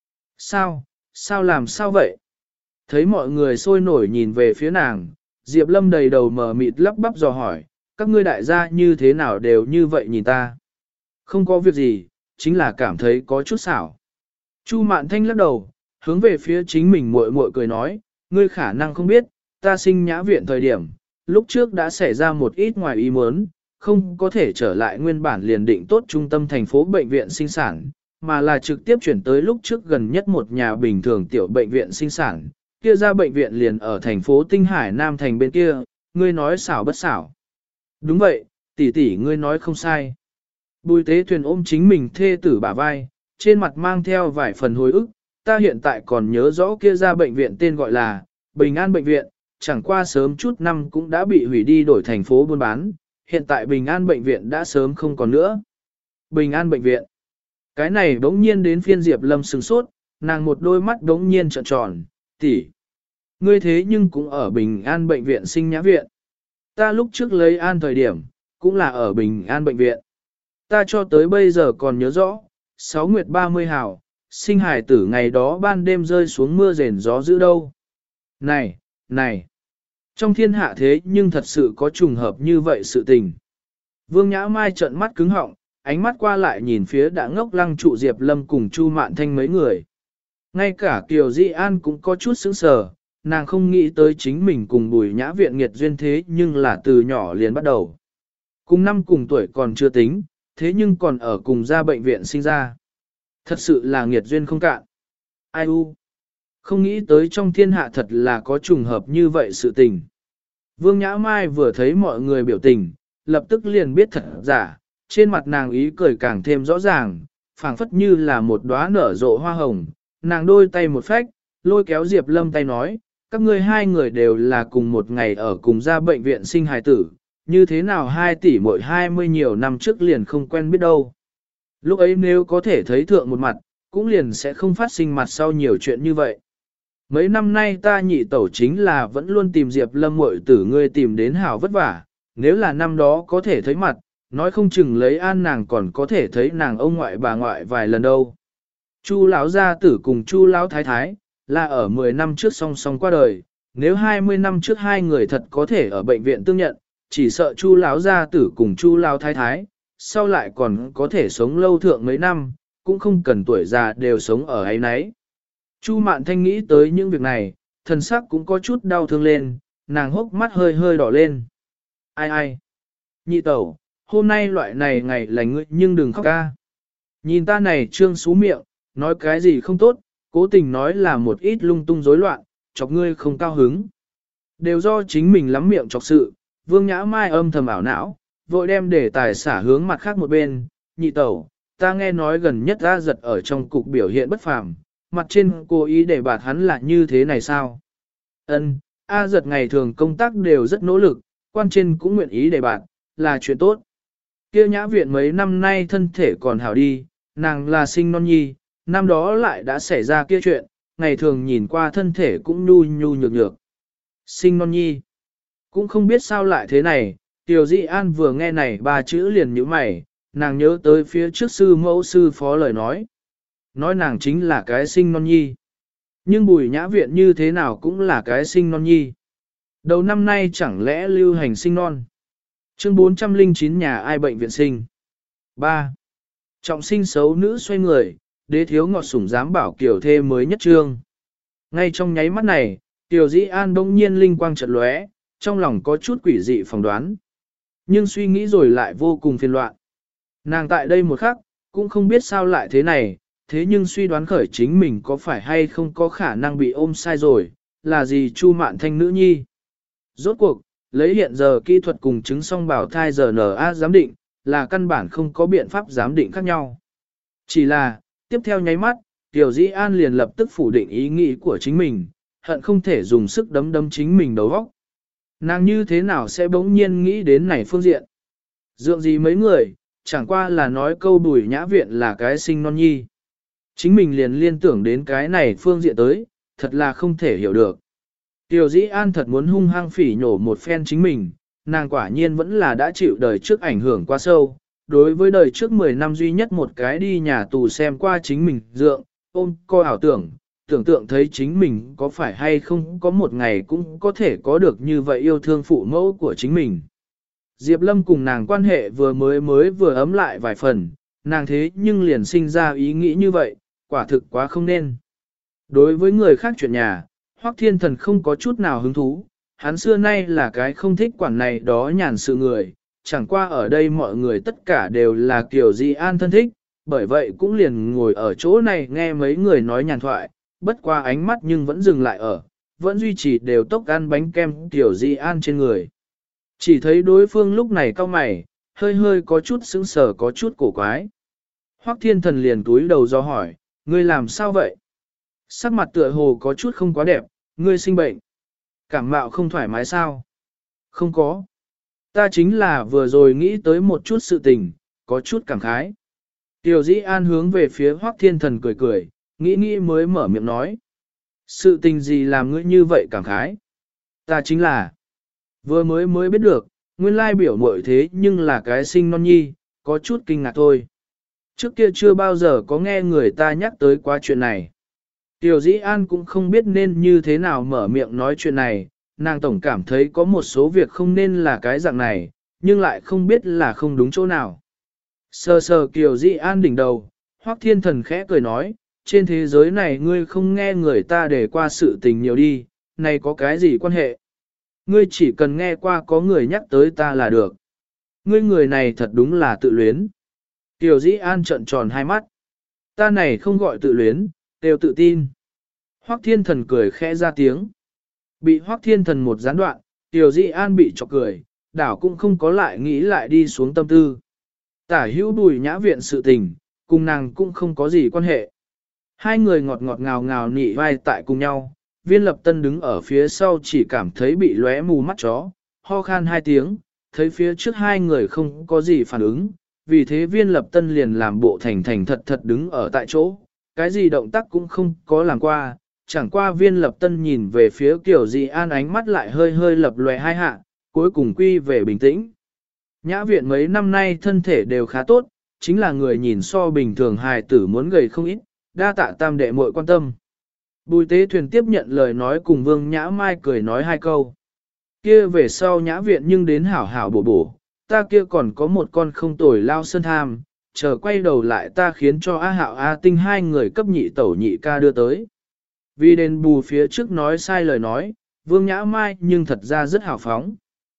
Sao, sao làm sao vậy? Thấy mọi người sôi nổi nhìn về phía nàng, Diệp Lâm đầy đầu mờ mịt lắp bắp dò hỏi, các ngươi đại gia như thế nào đều như vậy nhìn ta? Không có việc gì, chính là cảm thấy có chút xảo. Chu Mạn Thanh lắc đầu, hướng về phía chính mình muội muội cười nói, ngươi khả năng không biết, ta sinh nhã viện thời điểm, lúc trước đã xảy ra một ít ngoài ý muốn, không có thể trở lại nguyên bản liền định tốt trung tâm thành phố bệnh viện sinh sản, mà là trực tiếp chuyển tới lúc trước gần nhất một nhà bình thường tiểu bệnh viện sinh sản, kia ra bệnh viện liền ở thành phố Tinh Hải Nam Thành bên kia, ngươi nói xảo bất xảo. Đúng vậy, tỷ tỷ ngươi nói không sai. Bùi tế thuyền ôm chính mình thê tử bả vai, trên mặt mang theo vài phần hồi ức, ta hiện tại còn nhớ rõ kia ra bệnh viện tên gọi là Bình An Bệnh viện, chẳng qua sớm chút năm cũng đã bị hủy đi đổi thành phố buôn bán, hiện tại Bình An Bệnh viện đã sớm không còn nữa. Bình An Bệnh viện. Cái này đống nhiên đến phiên Diệp Lâm sừng sốt, nàng một đôi mắt đống nhiên trợn tròn, tỷ, ngươi thế nhưng cũng ở Bình An Bệnh viện sinh nhã viện. Ta lúc trước lấy an thời điểm, cũng là ở Bình An Bệnh viện. Ta cho tới bây giờ còn nhớ rõ, 6 nguyệt 30 hào, sinh hải tử ngày đó ban đêm rơi xuống mưa rền gió dữ đâu. Này, này, trong thiên hạ thế nhưng thật sự có trùng hợp như vậy sự tình. Vương Nhã Mai trợn mắt cứng họng, ánh mắt qua lại nhìn phía đã ngốc lăng trụ Diệp Lâm cùng Chu Mạn Thanh mấy người. Ngay cả Kiều Di An cũng có chút sững sờ, nàng không nghĩ tới chính mình cùng Bùi Nhã viện nghiệt duyên thế nhưng là từ nhỏ liền bắt đầu. Cùng năm cùng tuổi còn chưa tính, thế nhưng còn ở cùng gia bệnh viện sinh ra. Thật sự là nghiệt duyên không cạn. Ai u? Không nghĩ tới trong thiên hạ thật là có trùng hợp như vậy sự tình. Vương Nhã Mai vừa thấy mọi người biểu tình, lập tức liền biết thật giả, trên mặt nàng ý cười càng thêm rõ ràng, phảng phất như là một đóa nở rộ hoa hồng. Nàng đôi tay một phách, lôi kéo Diệp Lâm tay nói, các ngươi hai người đều là cùng một ngày ở cùng gia bệnh viện sinh hài tử, như thế nào 2 tỷ mỗi 20 nhiều năm trước liền không quen biết đâu. Lúc ấy nếu có thể thấy thượng một mặt, cũng liền sẽ không phát sinh mặt sau nhiều chuyện như vậy. Mấy năm nay ta nhị tẩu chính là vẫn luôn tìm Diệp Lâm muội tử ngươi tìm đến hảo vất vả, nếu là năm đó có thể thấy mặt, nói không chừng lấy an nàng còn có thể thấy nàng ông ngoại bà ngoại vài lần đâu. Chu lão gia tử cùng Chu lão thái thái là ở 10 năm trước song song qua đời, nếu 20 năm trước hai người thật có thể ở bệnh viện tương nhận, chỉ sợ Chu lão gia tử cùng Chu lão thái thái, sau lại còn có thể sống lâu thượng mấy năm, cũng không cần tuổi già đều sống ở ấy nấy. Chu Mạn Thanh nghĩ tới những việc này, thần sắc cũng có chút đau thương lên, nàng hốc mắt hơi hơi đỏ lên. Ai ai? Nhị tẩu, hôm nay loại này ngày lành ngươi nhưng đừng khóc ca. Nhìn ta này trương xú miệng, nói cái gì không tốt, cố tình nói là một ít lung tung rối loạn, chọc ngươi không cao hứng. Đều do chính mình lắm miệng chọc sự, Vương Nhã Mai âm thầm ảo não, vội đem để tài xả hướng mặt khác một bên, nhị tẩu, ta nghe nói gần nhất A giật ở trong cục biểu hiện bất phàm, mặt trên cố ý để bạt hắn là như thế này sao? Ân, A giật ngày thường công tác đều rất nỗ lực, quan trên cũng nguyện ý để bạt, là chuyện tốt. Kia nhã viện mấy năm nay thân thể còn hảo đi, nàng là sinh non nhi, năm đó lại đã xảy ra kia chuyện, ngày thường nhìn qua thân thể cũng nhu nhu nhược nhược. Sinh non nhi, cũng không biết sao lại thế này, Tiểu Di An vừa nghe này ba chữ liền nhíu mày, nàng nhớ tới phía trước sư mẫu sư phó lời nói nàng chính là cái sinh non nhi. Nhưng Bùi Nhã viện như thế nào cũng là cái sinh non nhi. Đầu năm nay chẳng lẽ lưu hành sinh non. Chương 409 nhà ai bệnh viện sinh. 3. Trọng sinh xấu nữ xoay người, đế thiếu ngọt sủng dám bảo kiểu thê mới nhất trương. Ngay trong nháy mắt này, Tiểu Dĩ An bỗng nhiên linh quang chợt lóe, trong lòng có chút quỷ dị phỏng đoán. Nhưng suy nghĩ rồi lại vô cùng phiền loạn. Nàng tại đây một khắc, cũng không biết sao lại thế này, thế nhưng suy đoán khởi chính mình có phải hay không có khả năng bị ôm sai rồi, là gì Chu Mạn Thanh nữ nhi. Rốt cuộc, lấy hiện giờ kỹ thuật cùng chứng song bảo thai RNA giám định, là căn bản không có biện pháp giám định khác nhau. Chỉ là, tiếp theo nháy mắt, Tiểu Dĩ An liền lập tức phủ định ý nghĩ của chính mình, hận không thể dùng sức đấm đấm chính mình đầu óc. Nàng như thế nào sẽ bỗng nhiên nghĩ đến này phương diện? Dượng gì mấy người, chẳng qua là nói câu Bùi Nhã Viện là cái sinh non nhi. Chính mình liền liên tưởng đến cái này phương diện tới, thật là không thể hiểu được. Tiểu Dĩ An thật muốn hung hăng phỉ nhổ một phen chính mình, nàng quả nhiên vẫn là đã chịu đời trước ảnh hưởng quá sâu. Đối với đời trước 10 năm duy nhất một cái đi nhà tù xem qua chính mình dượng, ôm coi ảo tưởng, tưởng tượng thấy chính mình có phải hay không có một ngày cũng có thể có được như vậy yêu thương phụ mẫu của chính mình. Diệp Lâm cùng nàng quan hệ vừa ấm lại vài phần, nàng thế nhưng liền sinh ra ý nghĩ như vậy, quả thực quá không nên. Đối với người khác chuyện nhà, Hoắc Thiên Thần không có chút nào hứng thú, hắn xưa nay là cái không thích quản này đó nhàn sự người, chẳng qua ở đây mọi người tất cả đều là kiểu Di An thân thích, bởi vậy cũng liền ngồi ở chỗ này nghe mấy người nói nhàn thoại, bất qua ánh mắt nhưng vẫn dừng lại vẫn duy trì đều tốc ăn bánh kem kiểu Di An trên người. Chỉ thấy đối phương lúc này cau mày, hơi hơi có chút sững sờ có chút cổ quái. Hoắc Thiên Thần liền túi đầu do hỏi, ngươi làm sao vậy? Sắc mặt tựa hồ có chút không quá đẹp, ngươi sinh bệnh. Cảm mạo không thoải mái sao? Không có. Ta chính là vừa rồi nghĩ tới một chút sự tình, có chút cảm khái. Tiểu Dĩ An hướng về phía Hoắc Thiên Thần cười cười, nghĩ mới mở miệng nói. Sự tình gì làm ngươi như vậy cảm khái? Ta chính là vừa mới biết được, nguyên lai biểu muội thế nhưng là cái sinh non nhi, có chút kinh ngạc thôi. Trước kia chưa bao giờ có nghe người ta nhắc tới qua chuyện này. Tiểu Dĩ An cũng không biết nên như thế nào mở miệng nói chuyện này, nàng tổng cảm thấy có một số việc không nên là cái dạng này, nhưng lại không biết là không đúng chỗ nào. Sờ sờ Kiều Dĩ An đỉnh đầu, Hoắc Thiên Thần khẽ cười nói, trên thế giới này ngươi không nghe người ta để qua sự tình nhiều đi, này có cái gì quan hệ? Ngươi chỉ cần nghe qua có người nhắc tới ta là được. Ngươi người này thật đúng là tự luyến. Tiểu Dĩ An trợn tròn hai mắt. Ta này không gọi tự luyến, đều tự tin. Hoắc Thiên Thần cười khẽ ra tiếng. Bị Hoắc Thiên Thần một gián đoạn, Tiểu Dĩ An bị chọc cười, đảo cũng không có lại nghĩ lại đi xuống tâm tư. Tả hữu Bùi Nhã Viện sự tình, cùng nàng cũng không có gì quan hệ. Hai người ngọt ngọt ngào ngào nị vai tại cùng nhau, Viên Lập Tân đứng ở phía sau chỉ cảm thấy bị lóe mù mắt chó, ho khan hai tiếng, thấy phía trước hai người không có gì phản ứng, vì thế Viên Lập Tân liền làm bộ thành thật đứng ở tại chỗ, cái gì động tác cũng không có làm qua, chẳng qua Viên Lập Tân nhìn về phía Kiều Dĩ An ánh mắt lại hơi hơi lập lòe hai hạ, cuối cùng quy về bình tĩnh. Nhã Viện mấy năm nay thân thể đều khá tốt, chính là người nhìn so bình thường hài tử muốn gầy không ít, đa tạ tam đệ muội quan tâm. Bùi Tế Thuyền tiếp nhận lời nói cùng Vương Nhã Mai cười nói hai câu. Kia về sau Nhã Viện nhưng đến hảo hảo bổ, ta kia còn có một con không tồi lao sơn tham, chờ quay đầu lại ta khiến cho A Hạo A Tinh hai người cấp nhị tẩu nhị ca đưa tới. Vì đền bù phía trước nói sai lời nói, Vương Nhã Mai nhưng thật ra rất hào phóng.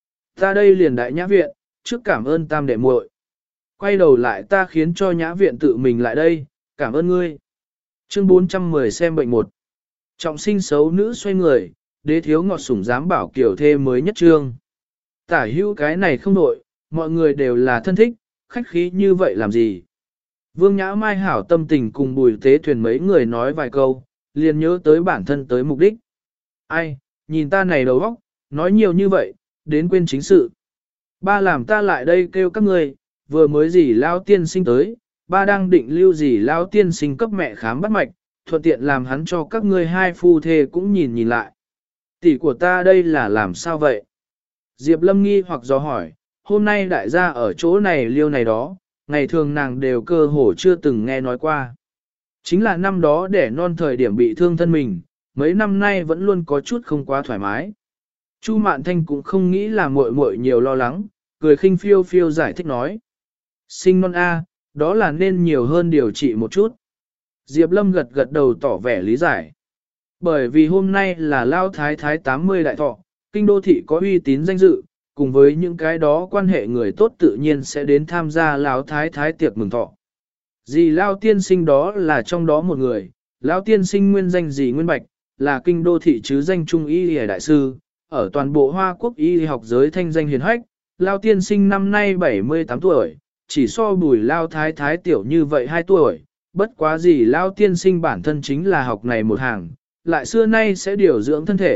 Ta đây liền đại Nhã Viện, trước cảm ơn tam đệ muội. Quay đầu lại ta khiến cho Nhã Viện tự mình lại đây, cảm ơn ngươi. Chương 410 xem bệnh một. Trọng sinh xấu nữ xoay người, đế thiếu ngọt sủng dám bảo kiểu thê mới nhất trương. Tả hữu cái này không nội, mọi người đều là thân thích, khách khí như vậy làm gì. Vương Nhã Mai hảo tâm tình cùng Bùi Tế Thuyền mấy người nói vài câu, liền nhớ tới bản thân tới mục đích. Ai, nhìn ta này đầu óc, nói nhiều như vậy, đến quên chính sự. Ba làm ta lại đây kêu các ngươi, vừa mới gì lao tiên sinh tới, ba đang định lưu gì lao tiên sinh cấp mẹ khám bắt mạch, thuận tiện làm hắn cho các ngươi hai phu thê cũng nhìn lại. Tỷ của ta đây là làm sao vậy? Diệp Lâm nghi hoặc do hỏi, hôm nay đại gia ở chỗ này liêu này đó, ngày thường nàng đều cơ hồ chưa từng nghe nói qua. Chính là năm đó để non thời điểm bị thương thân mình, mấy năm nay vẫn luôn có chút không quá thoải mái. Chu Mạn Thanh cũng không nghĩ là muội muội nhiều lo lắng, cười khinh phiêu phiêu giải thích nói. Sinh non A, đó là nên nhiều hơn điều trị một chút. Diệp Lâm gật gật đầu tỏ vẻ lý giải. Bởi vì hôm nay là Lao Thái Thái 80 đại thọ, kinh đô thị có uy tín danh dự, cùng với những cái đó quan hệ người tốt tự nhiên sẽ đến tham gia Lão Thái Thái tiệc mừng thọ. Dì Lao Tiên Sinh đó là trong đó một người, Lão Tiên Sinh nguyên danh dì Nguyên Bạch, là kinh đô thị chứ danh trung y y đại sư, ở toàn bộ Hoa Quốc y học giới thanh danh hiền hách. Lao Tiên Sinh năm nay 78 tuổi, chỉ so Bùi Lao Thái Thái tiểu như vậy 2 tuổi, bất quá gì Lao Tiên Sinh bản thân chính là học này một hàng, lại xưa nay sẽ điều dưỡng thân thể,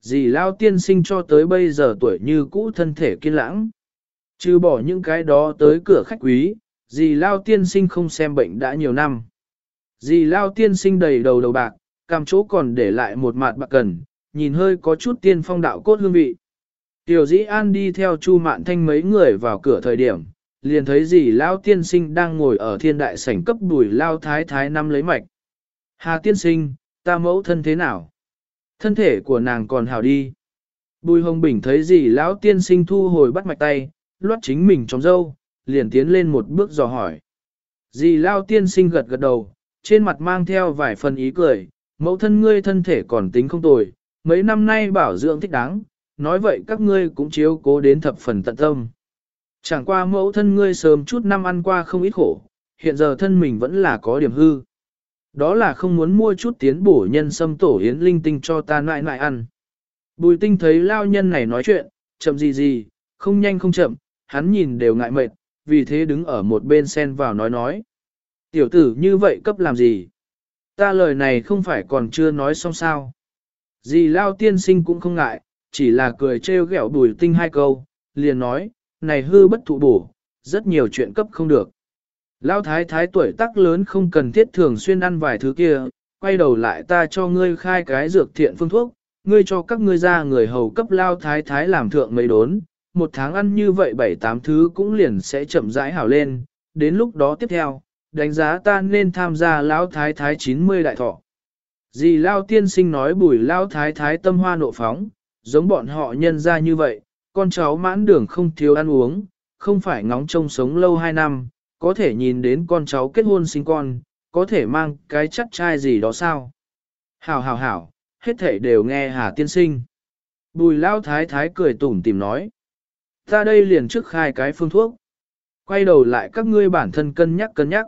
Dì Lao tiên sinh cho tới bây giờ tuổi như cũ thân thể kiên lãng. Trừ bỏ những cái đó tới cửa khách quý, dì Lao tiên sinh không xem bệnh đã nhiều năm. Dì Lao tiên sinh đầy đầu đầu bạc, cằm chỗ còn để lại một mạt bạc cần, nhìn hơi có chút tiên phong đạo cốt hương vị. Tiểu Dĩ An đi theo Chu Mạn Thanh mấy người vào cửa thời điểm, liền thấy dì Lao tiên sinh đang ngồi ở thiên đại sảnh cấp Bùi Lao thái thái năm lấy mạch. Hà tiên sinh, ta mẫu thân thế nào? Thân thể của nàng còn hảo đi. Bùi Hồng Bình thấy dì Lão tiên sinh thu hồi bắt mạch tay, loát chính mình trong dâu, liền tiến lên một bước dò hỏi. Dì Lao tiên sinh gật gật đầu, trên mặt mang theo vài phần ý cười, mẫu thân ngươi thân thể còn tính không tồi, mấy năm nay bảo dưỡng thích đáng, nói vậy các ngươi cũng chiếu cố đến thập phần tận tâm. Chẳng qua mẫu thân ngươi sớm chút năm ăn qua không ít khổ, hiện giờ thân mình vẫn là có điểm hư. Đó là không muốn mua chút tiến bổ nhân sâm tổ yến linh tinh cho ta nại nại ăn. Bùi tinh thấy lao nhân này nói chuyện, chậm gì, không nhanh không chậm, hắn nhìn đều ngại mệt, vì thế đứng ở một bên xen vào nói. Tiểu tử như vậy cấp làm gì? Ta lời này không phải còn chưa nói xong sao. Dì Lao tiên sinh cũng không ngại, chỉ là cười trêu ghẹo Bùi tinh hai câu, liền nói, này hư bất thụ bổ, rất nhiều chuyện cấp không được. Lao thái thái tuổi tác lớn không cần thiết thường xuyên ăn vài thứ kia, quay đầu lại ta cho ngươi khai cái dược thiện phương thuốc, ngươi cho các ngươi ra người hầu cấp Lao thái thái làm thượng mấy đốn, một tháng ăn như vậy 7-8 thứ cũng liền sẽ chậm rãi hảo lên, đến lúc đó tiếp theo, đánh giá ta nên tham gia Lão thái thái 90 đại thọ. Dì Lao tiên sinh nói Bùi Lao thái thái tâm hoa nộ phóng, giống bọn họ nhân ra như vậy, con cháu mãn đường không thiếu ăn uống, không phải ngóng trông sống lâu 2 năm, có thể nhìn đến con cháu kết hôn sinh con, có thể mang cái chắc trai gì đó sao. Hảo, hết thể đều nghe Hà tiên sinh. Bùi Lao thái thái cười tủm tìm nói. Ta đây liền trước khai cái phương thuốc. Quay đầu lại các ngươi bản thân cân nhắc.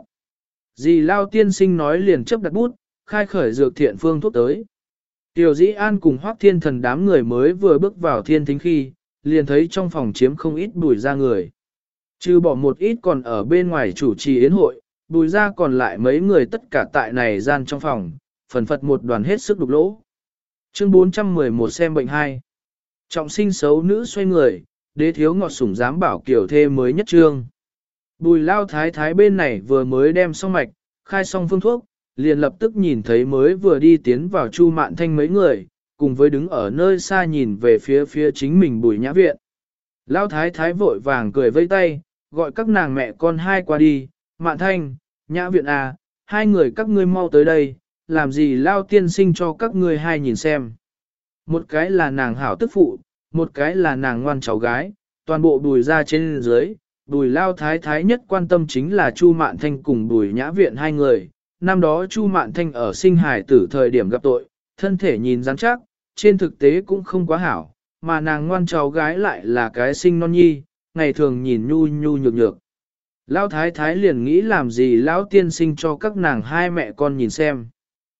Dì Lao tiên sinh nói liền chấp đặt bút, khai khởi dược thiện phương thuốc tới. Tiểu Dĩ An cùng Hoắc Thiên Thần đám người mới vừa bước vào thiên thính khi, liền thấy trong phòng chiếm không ít Bùi ra người. Trừ bỏ một ít còn ở bên ngoài chủ trì yến hội, Bùi ra còn lại mấy người tất cả tại này gian trong phòng, phần phật một đoàn hết sức đục lỗ. Chương 411 xem bệnh 2. Trọng sinh xấu nữ xoay người, đế thiếu ngọt sủng dám bảo kiểu thê mới nhất trương. Bùi Lao thái thái bên này vừa mới đem xong mạch, khai xong phương thuốc, liền lập tức nhìn thấy mới vừa đi tiến vào Chu Mạn Thanh mấy người, cùng với đứng ở nơi xa nhìn về phía chính mình Bùi Nhã Viện. Lao thái thái vội vàng cười vây tay, gọi các nàng mẹ con hai qua đi, Mạn Thanh, Nhã Viện à, hai người các ngươi mau tới đây, làm gì Lao tiên sinh cho các ngươi hai nhìn xem. Một cái là nàng hảo tức phụ, một cái là nàng ngoan cháu gái, toàn bộ Bùi ra trên dưới, Bùi Lao thái thái nhất quan tâm chính là Chu Mạn Thanh cùng Bùi Nhã Viện hai người. Năm đó Chu Mạn Thanh ở sinh hài tử thời điểm gặp tội, thân thể nhìn rắn chắc, trên thực tế cũng không quá hảo, mà nàng ngoan cháu gái lại là cái sinh non nhi, ngày thường nhìn nhu nhu nhược nhược. Lão thái thái liền nghĩ làm gì lão tiên sinh cho các nàng hai mẹ con nhìn xem.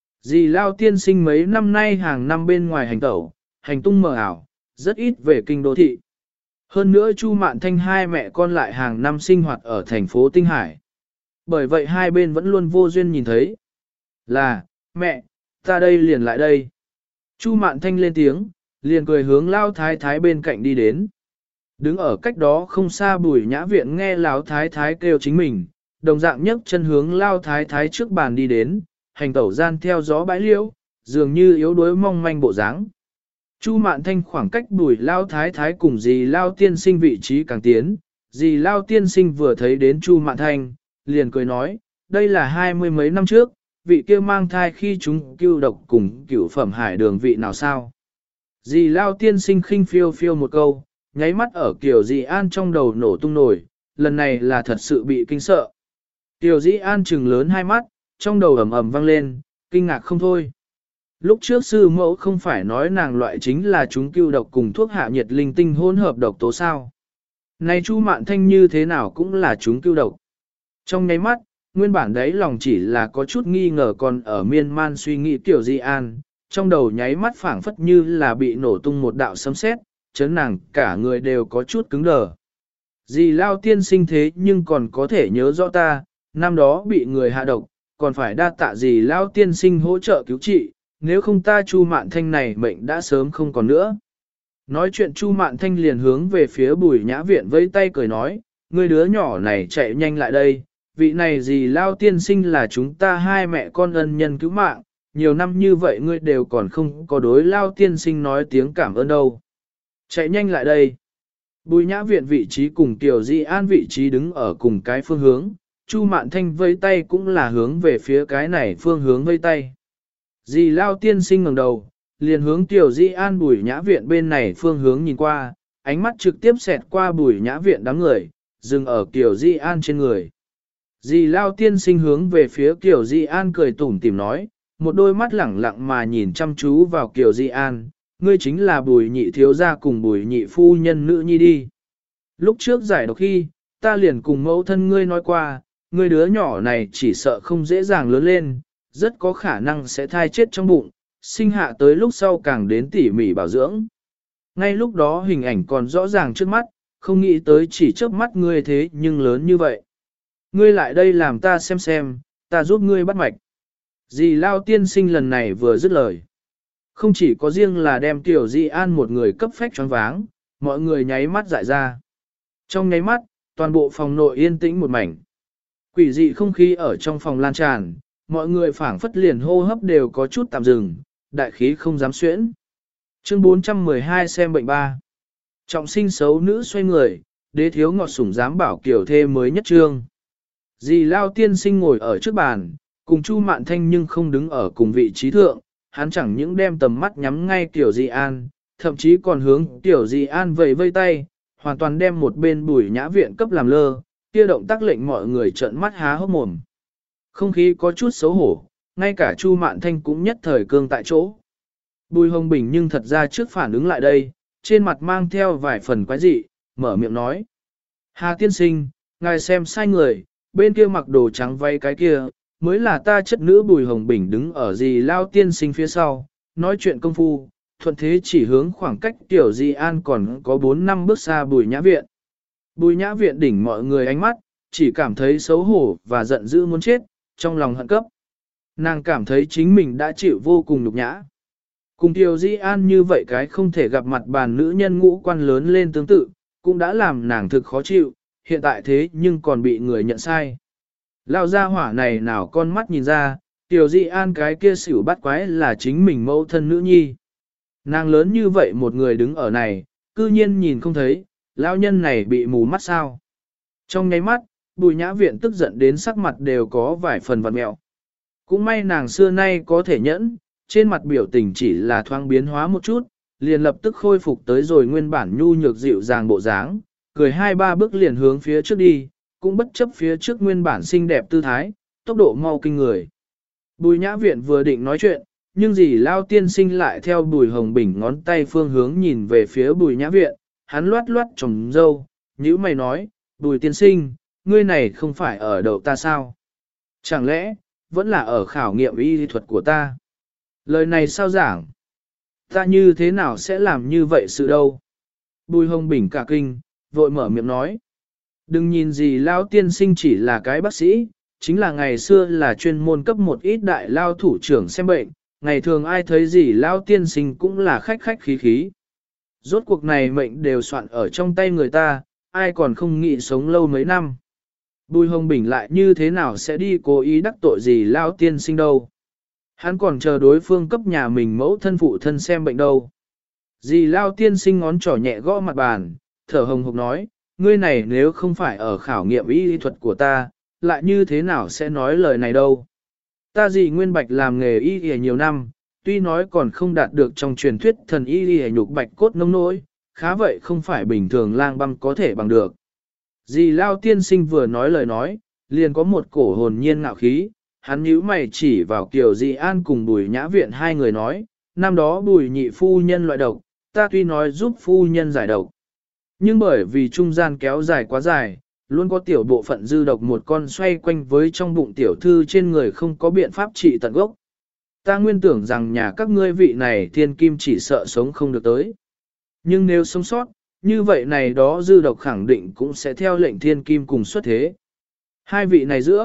Dì Lão tiên sinh mấy năm nay hàng năm bên ngoài hành tẩu, hành tung mờ ảo, rất ít về kinh đô thị. Hơn nữa Chu Mạn Thanh hai mẹ con lại hàng năm sinh hoạt ở thành phố Tinh Hải. Bởi vậy hai bên vẫn luôn vô duyên nhìn thấy. Là, mẹ, ta đây liền lại đây. Chu Mạn Thanh lên tiếng, liền cười hướng Lão thái thái bên cạnh đi đến. Đứng ở cách đó không xa Bùi Nhã Viện nghe Lão thái thái kêu chính mình, đồng dạng nhấc chân hướng Lão thái thái trước bàn đi đến, hành tẩu gian theo gió bãi liễu, dường như yếu đuối mong manh bộ dáng. Chu Mạn Thanh khoảng cách Bùi Lão thái thái cùng dì Lão tiên sinh vị trí càng tiến, dì Lão tiên sinh vừa thấy đến Chu Mạn Thanh, liền cười nói, đây là 20 mấy năm trước, vị kia mang thai khi chúng cưu độc cùng cửu phẩm hải đường vị nào sao. Dì Lão tiên sinh khinh phiêu phiêu một câu, nháy mắt ở Kiều Dĩ An trong đầu nổ tung nổi, lần này là thật sự bị kinh sợ. Kiều Dĩ An trừng lớn hai mắt, trong đầu ầm ầm vang lên, kinh ngạc không thôi. Lúc trước sư mẫu không phải nói nàng loại chính là chúng cưu độc cùng thuốc hạ nhiệt linh tinh hỗn hợp độc tố sao. Này Chu Mạn Thanh như thế nào cũng là chúng cưu độc. Trong nháy mắt, nguyên bản đấy lòng chỉ là có chút nghi ngờ còn ở miên man suy nghĩ Kiều Dĩ An, trong đầu nháy mắt phảng phất như là bị nổ tung một đạo sấm sét, chấn nàng cả người đều có chút cứng đờ. Dì Lao tiên sinh thế nhưng còn có thể nhớ rõ ta, năm đó bị người hạ độc, còn phải đa tạ dì Lao tiên sinh hỗ trợ cứu trị, nếu không ta Chu Mạn Thanh này mệnh đã sớm không còn nữa. Nói chuyện Chu Mạn Thanh liền hướng về phía Bùi Nhã Viện vẫy tay cười nói, ngươi đứa nhỏ này chạy nhanh lại đây, vị này gì Lao tiên sinh là chúng ta hai mẹ con ân nhân cứu mạng, nhiều năm như vậy ngươi đều còn không có đối Lao tiên sinh nói tiếng cảm ơn đâu. Chạy nhanh lại đây. Bùi Nhã Viện vị trí cùng Tiểu Di An vị trí đứng ở cùng cái phương hướng, Chu Mạn Thanh vẫy tay cũng là hướng về phía cái này phương hướng vẫy tay. Dì Lao tiên sinh ngẩng đầu, liền hướng Tiểu Di An Bùi Nhã Viện bên này phương hướng nhìn qua, ánh mắt trực tiếp xẹt qua Bùi Nhã Viện đám người, dừng ở Tiểu Di An trên người. Dì Lao tiên sinh hướng về phía Tiểu Di An cười tủm tỉm nói, một đôi mắt lẳng lặng mà nhìn chăm chú vào Tiểu Di An, ngươi chính là Bùi nhị thiếu gia cùng Bùi nhị phu nhân nữ nhi đi. Lúc trước giải độc khi, ta liền cùng mẫu thân ngươi nói qua, ngươi đứa nhỏ này chỉ sợ không dễ dàng lớn lên, rất có khả năng sẽ thai chết trong bụng, sinh hạ tới lúc sau càng đến tỉ mỉ bảo dưỡng. Ngay lúc đó hình ảnh còn rõ ràng trước mắt, không nghĩ tới chỉ chớp mắt ngươi thế nhưng lớn như vậy. Ngươi lại đây làm ta xem, ta giúp ngươi bắt mạch. Dì Lao tiên sinh lần này vừa dứt lời. Không chỉ có riêng là đem Tiểu Di An một người cấp phách choáng váng, mọi người nháy mắt dại ra. Trong nháy mắt, toàn bộ phòng nội yên tĩnh một mảnh. Quỷ dị không khí ở trong phòng lan tràn, mọi người phảng phất liền hô hấp đều có chút tạm dừng, đại khí không dám xuyễn. Chương 412 xem bệnh ba. Trọng sinh xấu nữ xoay người, đế thiếu ngọt sủng dám bảo kiểu thê mới nhất trương. Dì Lao tiên sinh ngồi ở trước bàn, cùng Chu Mạn Thanh nhưng không đứng ở cùng vị trí thượng, hắn chẳng những đem tầm mắt nhắm ngay Tiểu Di An, thậm chí còn hướng Tiểu Di An vẫy vây tay, hoàn toàn đem một bên Bùi Nhã Viện cấp làm lơ, kia động tác lệnh mọi người trợn mắt há hốc mồm. Không khí có chút xấu hổ, ngay cả Chu Mạn Thanh cũng nhất thời cương tại chỗ. Bùi Hồng Bình nhưng thật ra trước phản ứng lại đây, trên mặt mang theo vài phần quái dị, mở miệng nói. Hà tiên sinh, ngài xem sai người, bên kia mặc đồ trắng váy cái kia, mới là ta chất nữ. Bùi Hồng Bình đứng ở Dì Lao tiên sinh phía sau, nói chuyện công phu, thuận thế chỉ hướng khoảng cách Tiểu Di An còn có 4-5 bước xa Bùi Nhã Viện. Bùi Nhã Viện đỉnh mọi người ánh mắt, chỉ cảm thấy xấu hổ và giận dữ muốn chết, trong lòng hận cấp. Nàng cảm thấy chính mình đã chịu vô cùng nhục nhã. Cùng Tiểu Di An như vậy cái không thể gặp mặt bàn nữ nhân ngũ quan lớn lên tương tự, cũng đã làm nàng thực khó chịu, hiện tại thế nhưng còn bị người nhận sai. Lao ra hỏa này nào con mắt nhìn ra, Tiểu Di An cái kia xỉu bắt quái là chính mình mẫu thân nữ nhi. Nàng lớn như vậy một người đứng ở này, cư nhiên nhìn không thấy, lão nhân này bị mù mắt sao. Trong nháy mắt, Bùi Nhã Viện tức giận đến sắc mặt đều có vài phần vặn mẹo. Cũng may nàng xưa nay có thể nhẫn, trên mặt biểu tình chỉ là thoáng biến hóa một chút, liền lập tức khôi phục tới rồi nguyên bản nhu nhược dịu dàng bộ dáng, cười 2-3 bước liền hướng phía trước đi, cũng bất chấp phía trước nguyên bản xinh đẹp tư thái, tốc độ mau kinh người. Bùi Nhã Viện vừa định nói chuyện, nhưng Dì Lao tiên sinh lại theo Bùi Hồng Bình ngón tay phương hướng nhìn về phía Bùi Nhã Viện, hắn loát loát trồng dâu, nhữ mày nói, Bùi tiên sinh, ngươi này không phải ở đậu ta sao? Chẳng lẽ, vẫn là ở khảo nghiệm y thuật của ta? Lời này sao giảng? Ta như thế nào sẽ làm như vậy sự đâu? Bùi Hồng Bình cả kinh, vội mở miệng nói. Đừng nhìn gì Lao tiên sinh chỉ là cái bác sĩ, chính là ngày xưa là chuyên môn cấp một ít đại lao thủ trưởng xem bệnh, ngày thường ai thấy gì Lao tiên sinh cũng là khách khách khí khí. Rốt cuộc này mệnh đều soạn ở trong tay người ta, ai còn không nghĩ sống lâu mấy năm. Bùi Hồng Bình lại như thế nào sẽ đi cố ý đắc tội gì Lao tiên sinh đâu. Hắn còn chờ đối phương cấp nhà mình mẫu thân phụ thân xem bệnh đâu. Dì Lao tiên sinh ngón trỏ nhẹ gõ mặt bàn, thở hồng hộc nói, ngươi này nếu không phải ở khảo nghiệm y thuật của ta, lại như thế nào sẽ nói lời này đâu. Ta dì Nguyên Bạch làm nghề y y nhiều năm, tuy nói còn không đạt được trong truyền thuyết thần y y nhục bạch cốt nông nỗi, khá vậy không phải bình thường lang băm có thể bằng được. Dì Lao tiên sinh vừa nói lời nói, liền có một cổ hồn nhiên ngạo khí, hắn nhíu mày chỉ vào Kiều Di An cùng Bùi Nhã Viện hai người nói, năm đó Bùi nhị phu nhân loại độc, ta tuy nói giúp phu nhân giải độc, nhưng bởi vì trung gian kéo dài quá dài, luôn có tiểu bộ phận dư độc một con xoay quanh với trong bụng tiểu thư trên người không có biện pháp trị tận gốc. Ta nguyên tưởng rằng nhà các ngươi vị này thiên kim chỉ sợ sống không được tới. Nhưng nếu sống sót, như vậy này đó dư độc khẳng định cũng sẽ theo lệnh thiên kim cùng xuất thế. Hai vị này giữa,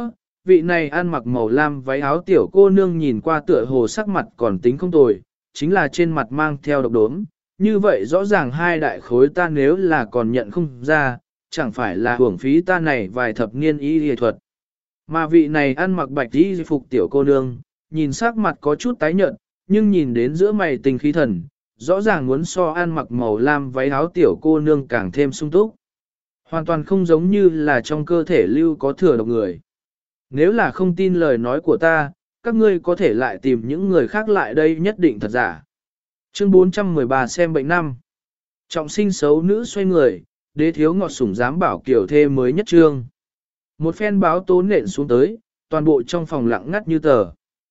vị này ăn mặc màu lam váy áo tiểu cô nương nhìn qua tựa hồ sắc mặt còn tính không tồi, chính là trên mặt mang theo độc đốm, như vậy rõ ràng hai đại khối ta nếu là còn nhận không ra, chẳng phải là hưởng phí ta này vài thập niên y y thuật. Mà vị này ăn mặc bạch y phục tiểu cô nương, nhìn sắc mặt có chút tái nhợt, nhưng nhìn đến giữa mày tình khí thần, rõ ràng muốn so ăn mặc màu lam váy áo tiểu cô nương càng thêm sung túc. Hoàn toàn không giống như là trong cơ thể lưu có thừa độc người. Nếu là không tin lời nói của ta, các ngươi có thể lại tìm những người khác lại đây nhất định thật giả. Chương 413 xem bệnh năm. Trọng sinh xấu nữ xoay người, đế thiếu ngọt sủng dám bảo kiểu thê mới nhất trương. Một phen báo tố nện xuống tới, toàn bộ trong phòng lặng ngắt như tờ.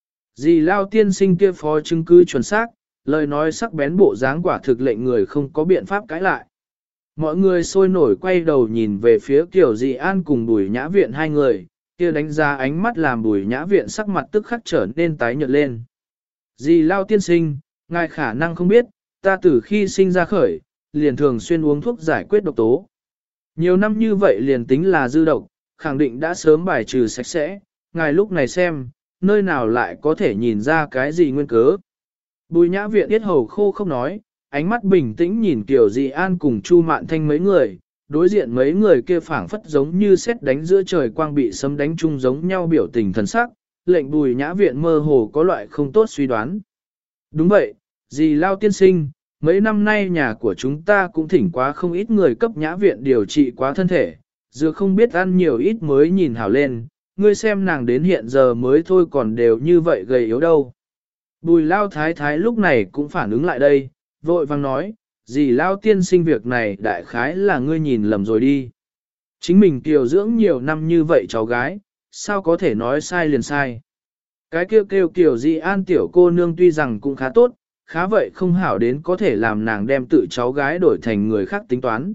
Dì Lao tiên sinh kia phó chứng cứ chuẩn xác, lời nói sắc bén bộ dáng quả thực lệnh người không có biện pháp cãi lại. Mọi người sôi nổi quay đầu nhìn về phía kiểu dì An cùng Bùi Nhã Viện hai người, kia đánh ra ánh mắt làm Bùi Nhã Viện sắc mặt tức khắc trở nên tái nhợt lên. Dì Lao tiên sinh, ngài khả năng không biết, ta từ khi sinh ra khởi, liền thường xuyên uống thuốc giải quyết độc tố. Nhiều năm như vậy liền tính là dư độc, khẳng định đã sớm bài trừ sạch sẽ, ngài lúc này xem, nơi nào lại có thể nhìn ra cái gì nguyên cớ. Bùi Nhã Viện yết hầu khô không nói, ánh mắt bình tĩnh nhìn Kiều Dị An cùng Chu Mạn Thanh mấy người, đối diện mấy người kia phảng phất giống như sét đánh giữa trời quang bị sấm đánh chung giống nhau biểu tình thần sắc, lệnh Bùi Nhã Viện mơ hồ có loại không tốt suy đoán. Đúng vậy, dì Lao tiên sinh, mấy năm nay nhà của chúng ta cũng thỉnh quá không ít người cấp Nhã Viện điều trị quá thân thể, dược không biết ăn nhiều ít mới nhìn hảo lên, ngươi xem nàng đến hiện giờ mới thôi còn đều như vậy gầy yếu đâu. Bùi Lao thái thái lúc này cũng phản ứng lại đây, vội vang nói, dì Lao tiên sinh việc này đại khái là ngươi nhìn lầm rồi đi. Chính mình kiều dưỡng nhiều năm như vậy cháu gái, sao có thể nói sai liền sai. Cái kêu kêu Kiều Dị An tiểu cô nương tuy rằng cũng khá tốt, khá vậy không hảo đến có thể làm nàng đem tự cháu gái đổi thành người khác tính toán.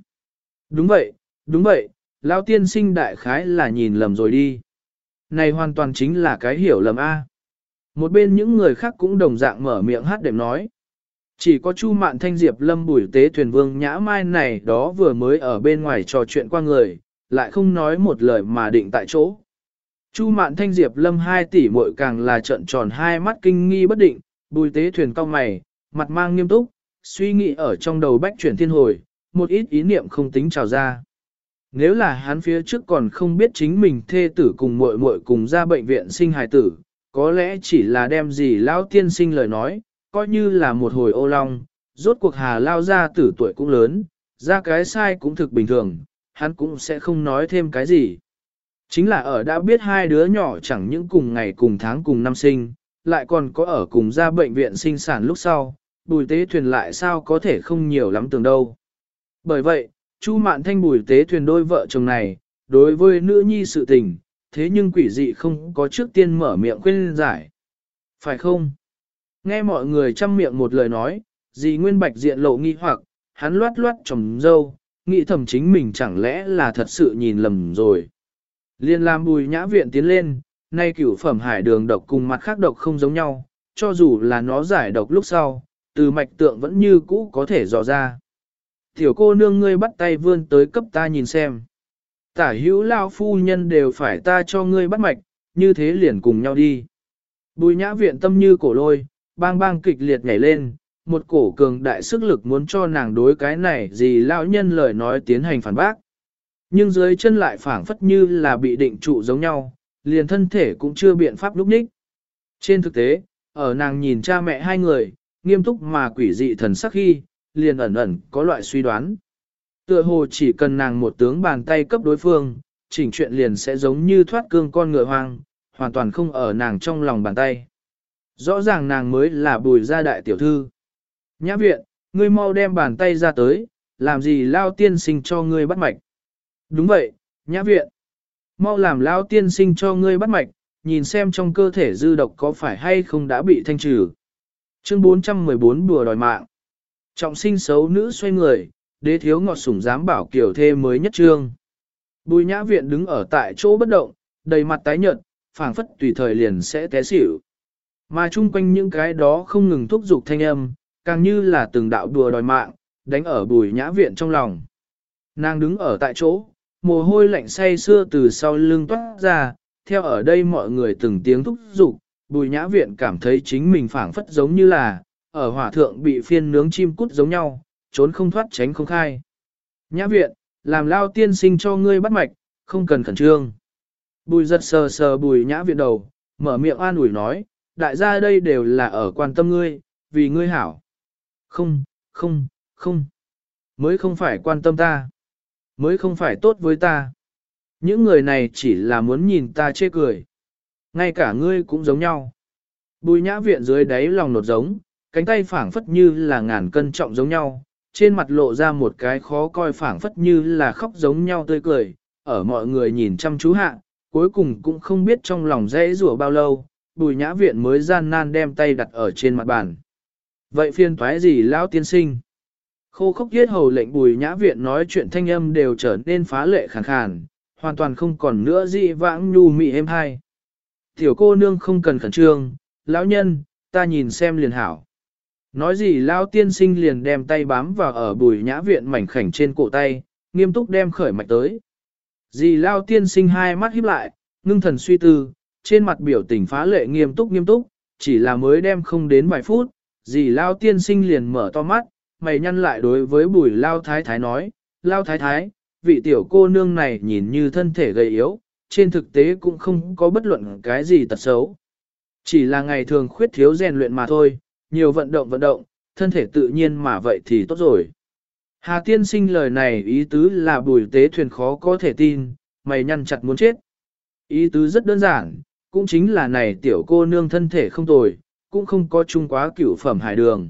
Đúng vậy, Lao tiên sinh đại khái là nhìn lầm rồi đi. Này hoàn toàn chính là cái hiểu lầm A. Một bên những người khác cũng đồng dạng mở miệng hát đệm nói. Chỉ có Chu Mạn Thanh Diệp Lâm Bùi Tế Thuyền Vương Nhã Mai này đó vừa mới ở bên ngoài trò chuyện qua người, lại không nói một lời mà định tại chỗ. Chu Mạn Thanh Diệp Lâm 2 tỷ muội càng là trợn tròn hai mắt kinh nghi bất định, Bùi Tế Thuyền cau mày, mặt mang nghiêm túc, suy nghĩ ở trong đầu bách chuyển thiên hồi, một ít ý niệm không tính trào ra. Nếu là hắn phía trước còn không biết chính mình thê tử cùng muội muội cùng ra bệnh viện sinh hài tử, có lẽ chỉ là đem gì Lão tiên sinh lời nói, coi như là một hồi ô long, rốt cuộc Hà Lao gia tử tuổi cũng lớn, ra cái sai cũng thực bình thường, hắn cũng sẽ không nói thêm cái gì. Chính là ở đã biết hai đứa nhỏ chẳng những cùng ngày cùng tháng cùng năm sinh, lại còn có ở cùng ra bệnh viện sinh sản lúc sau, Bùi Tế Thuyền lại sao có thể không nhiều lắm tưởng đâu. Bởi vậy, Chu Mạn Thanh Bùi Tế Thuyền đôi vợ chồng này, đối với nữ nhi sự tình, thế nhưng quỷ dị không có trước tiên mở miệng khuyên giải. Phải không? Nghe mọi người chăm miệng một lời nói, dì Nguyên Bạch diện lộ nghi hoặc, hắn loát loát trồng dâu, nghĩ thầm chính mình chẳng lẽ là thật sự nhìn lầm rồi. Liên làm Bùi Nhã Viện tiến lên, nay cửu phẩm hải đường độc cùng mặt khác độc không giống nhau, cho dù là nó giải độc lúc sau, từ mạch tượng vẫn như cũ có thể dò ra. Tiểu cô nương ngươi bắt tay vươn tới cấp ta nhìn xem. Tả hữu lao phu nhân đều phải ta cho ngươi bắt mạch, như thế liền cùng nhau đi. Bùi Nhã Viện tâm như cổ lôi, bang bang kịch liệt nhảy lên, một cổ cường đại sức lực muốn cho nàng đối cái này gì lão nhân lời nói tiến hành phản bác. Nhưng dưới chân lại phảng phất như là bị định trụ giống nhau, liền thân thể cũng chưa biện pháp lúc ních. Trên thực tế, ở nàng nhìn cha mẹ hai người, nghiêm túc mà quỷ dị thần sắc khi, liền ẩn ẩn có loại suy đoán. Tựa hồ chỉ cần nàng một tướng bàn tay cấp đối phương, chỉnh chuyện liền sẽ giống như thoát cương con ngựa hoang, hoàn toàn không ở nàng trong lòng bàn tay. Rõ ràng nàng mới là Bùi gia đại tiểu thư. Nhã Viện, ngươi mau đem bàn tay ra tới, làm gì Lao tiên sinh cho ngươi bắt mạch. Đúng vậy, Nhã Viện. Mau làm Lao tiên sinh cho ngươi bắt mạch, nhìn xem trong cơ thể dư độc có phải hay không đã bị thanh trừ. Chương 414 đùa đòi mạng. Trọng sinh xấu nữ xoay người, đế thiếu ngọt sủng dám bảo kiểu thê mới nhất trương. Bùi Nhã Viện đứng ở tại chỗ bất động, đầy mặt tái nhợt, phảng phất tùy thời liền sẽ té xỉu. Mà chung quanh những cái đó không ngừng thúc giục thanh âm, càng như là từng đạo đùa đòi mạng, đánh ở Bùi Nhã Viện trong lòng. Nàng đứng ở tại chỗ, mồ hôi lạnh say xưa từ sau lưng toát ra, theo ở đây mọi người từng tiếng thúc giục, Bùi Nhã Viện cảm thấy chính mình phảng phất giống như là, ở hỏa thượng bị phiên nướng chim cút giống nhau, trốn không thoát tránh không khai. Nhã Viện, làm Lao tiên sinh cho ngươi bắt mạch, không cần khẩn trương. Bùi giật sờ sờ Bùi Nhã Viện đầu, mở miệng an ủi nói, đại gia đây đều là ở quan tâm ngươi, vì ngươi hảo. Không, không, không. Mới không phải quan tâm ta. Mới không phải tốt với ta. Những người này chỉ là muốn nhìn ta chê cười. Ngay cả ngươi cũng giống nhau. Bùi Nhã Viện dưới đáy lòng nột giống, cánh tay phảng phất như là ngàn cân trọng giống nhau, trên mặt lộ ra một cái khó coi phảng phất như là khóc giống nhau tươi cười, ở mọi người nhìn chăm chú hạ, cuối cùng cũng không biết trong lòng dễ rủa bao lâu, Bùi Nhã Viện mới gian nan đem tay đặt ở trên mặt bàn. Vậy phiền toái gì lão tiên sinh? Khô khốc yết hầu lệnh Bùi Nhã Viện nói chuyện thanh âm đều trở nên phá lệ khàn khàn, hoàn toàn không còn nữa dị vãng nhu mị êm hai. Tiểu cô nương không cần khẩn trương, lão nhân, ta nhìn xem liền hảo. Nói gì lão tiên sinh liền đem tay bám vào ở Bùi Nhã Viện mảnh khảnh trên cổ tay, nghiêm túc đem khởi mạch tới. Dì lão tiên sinh hai mắt híp lại, ngưng thần suy tư, trên mặt biểu tình phá lệ nghiêm túc, chỉ là mới đem không đến vài phút, dì lão tiên sinh liền mở to mắt, mày nhăn lại đối với Bùi Lao Thái Thái nói, Lao Thái Thái, vị tiểu cô nương này nhìn như thân thể gầy yếu, trên thực tế cũng không có bất luận cái gì tật xấu. Chỉ là ngày thường khuyết thiếu rèn luyện mà thôi, nhiều vận động, thân thể tự nhiên mà vậy thì tốt rồi. Hà tiên sinh lời này ý tứ là Bùi Tế Thuyền khó có thể tin, mày nhăn chặt muốn chết. Ý tứ rất đơn giản, cũng chính là này tiểu cô nương thân thể không tồi, cũng không có chung quá cửu phẩm hải đường.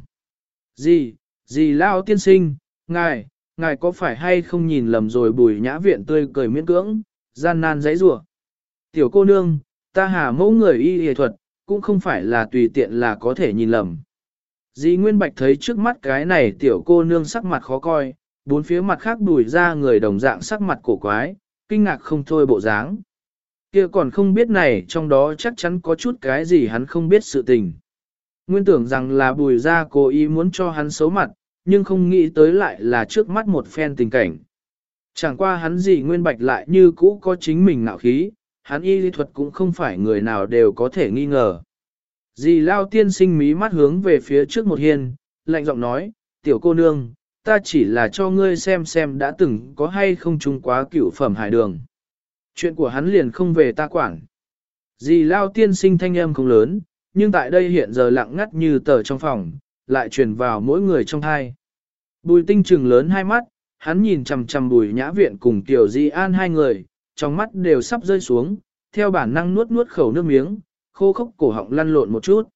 Dì Lao tiên sinh, ngài có phải hay không nhìn lầm rồi? Bùi Nhã Viện tươi cười miễn cưỡng, gian nan giãy giụa. Tiểu cô nương, ta Hà mẫu người y y thuật, cũng không phải là tùy tiện là có thể nhìn lầm. Dì Nguyên Bạch thấy trước mắt cái này tiểu cô nương sắc mặt khó coi, bốn phía mặt khác Bùi ra người đồng dạng sắc mặt cổ quái, kinh ngạc không thôi bộ dáng. Kia còn không biết này trong đó chắc chắn có chút cái gì hắn không biết sự tình. Nguyên tưởng rằng là Bùi ra cố ý muốn cho hắn xấu mặt, nhưng không nghĩ tới lại là trước mắt một phen tình cảnh. Chẳng qua hắn gì Nguyên Bạch lại như cũ có chính mình nạo khí, hắn y lý thuật cũng không phải người nào đều có thể nghi ngờ. Dì Lao tiên sinh mí mắt hướng về phía trước một hiên, lạnh giọng nói, tiểu cô nương, ta chỉ là cho ngươi xem đã từng có hay không chung quá cửu phẩm hải đường. Chuyện của hắn liền không về ta quản. Dì Lao tiên sinh thanh âm không lớn, nhưng tại đây hiện giờ lặng ngắt như tờ trong phòng, lại truyền vào mỗi người trong thai. Bùi Tinh trừng lớn hai mắt, hắn nhìn chằm chằm Bùi Nhã Viện cùng Tiểu Di An hai người, trong mắt đều sắp rơi xuống, theo bản năng nuốt khẩu nước miếng, khô khốc cổ họng lăn lộn một chút.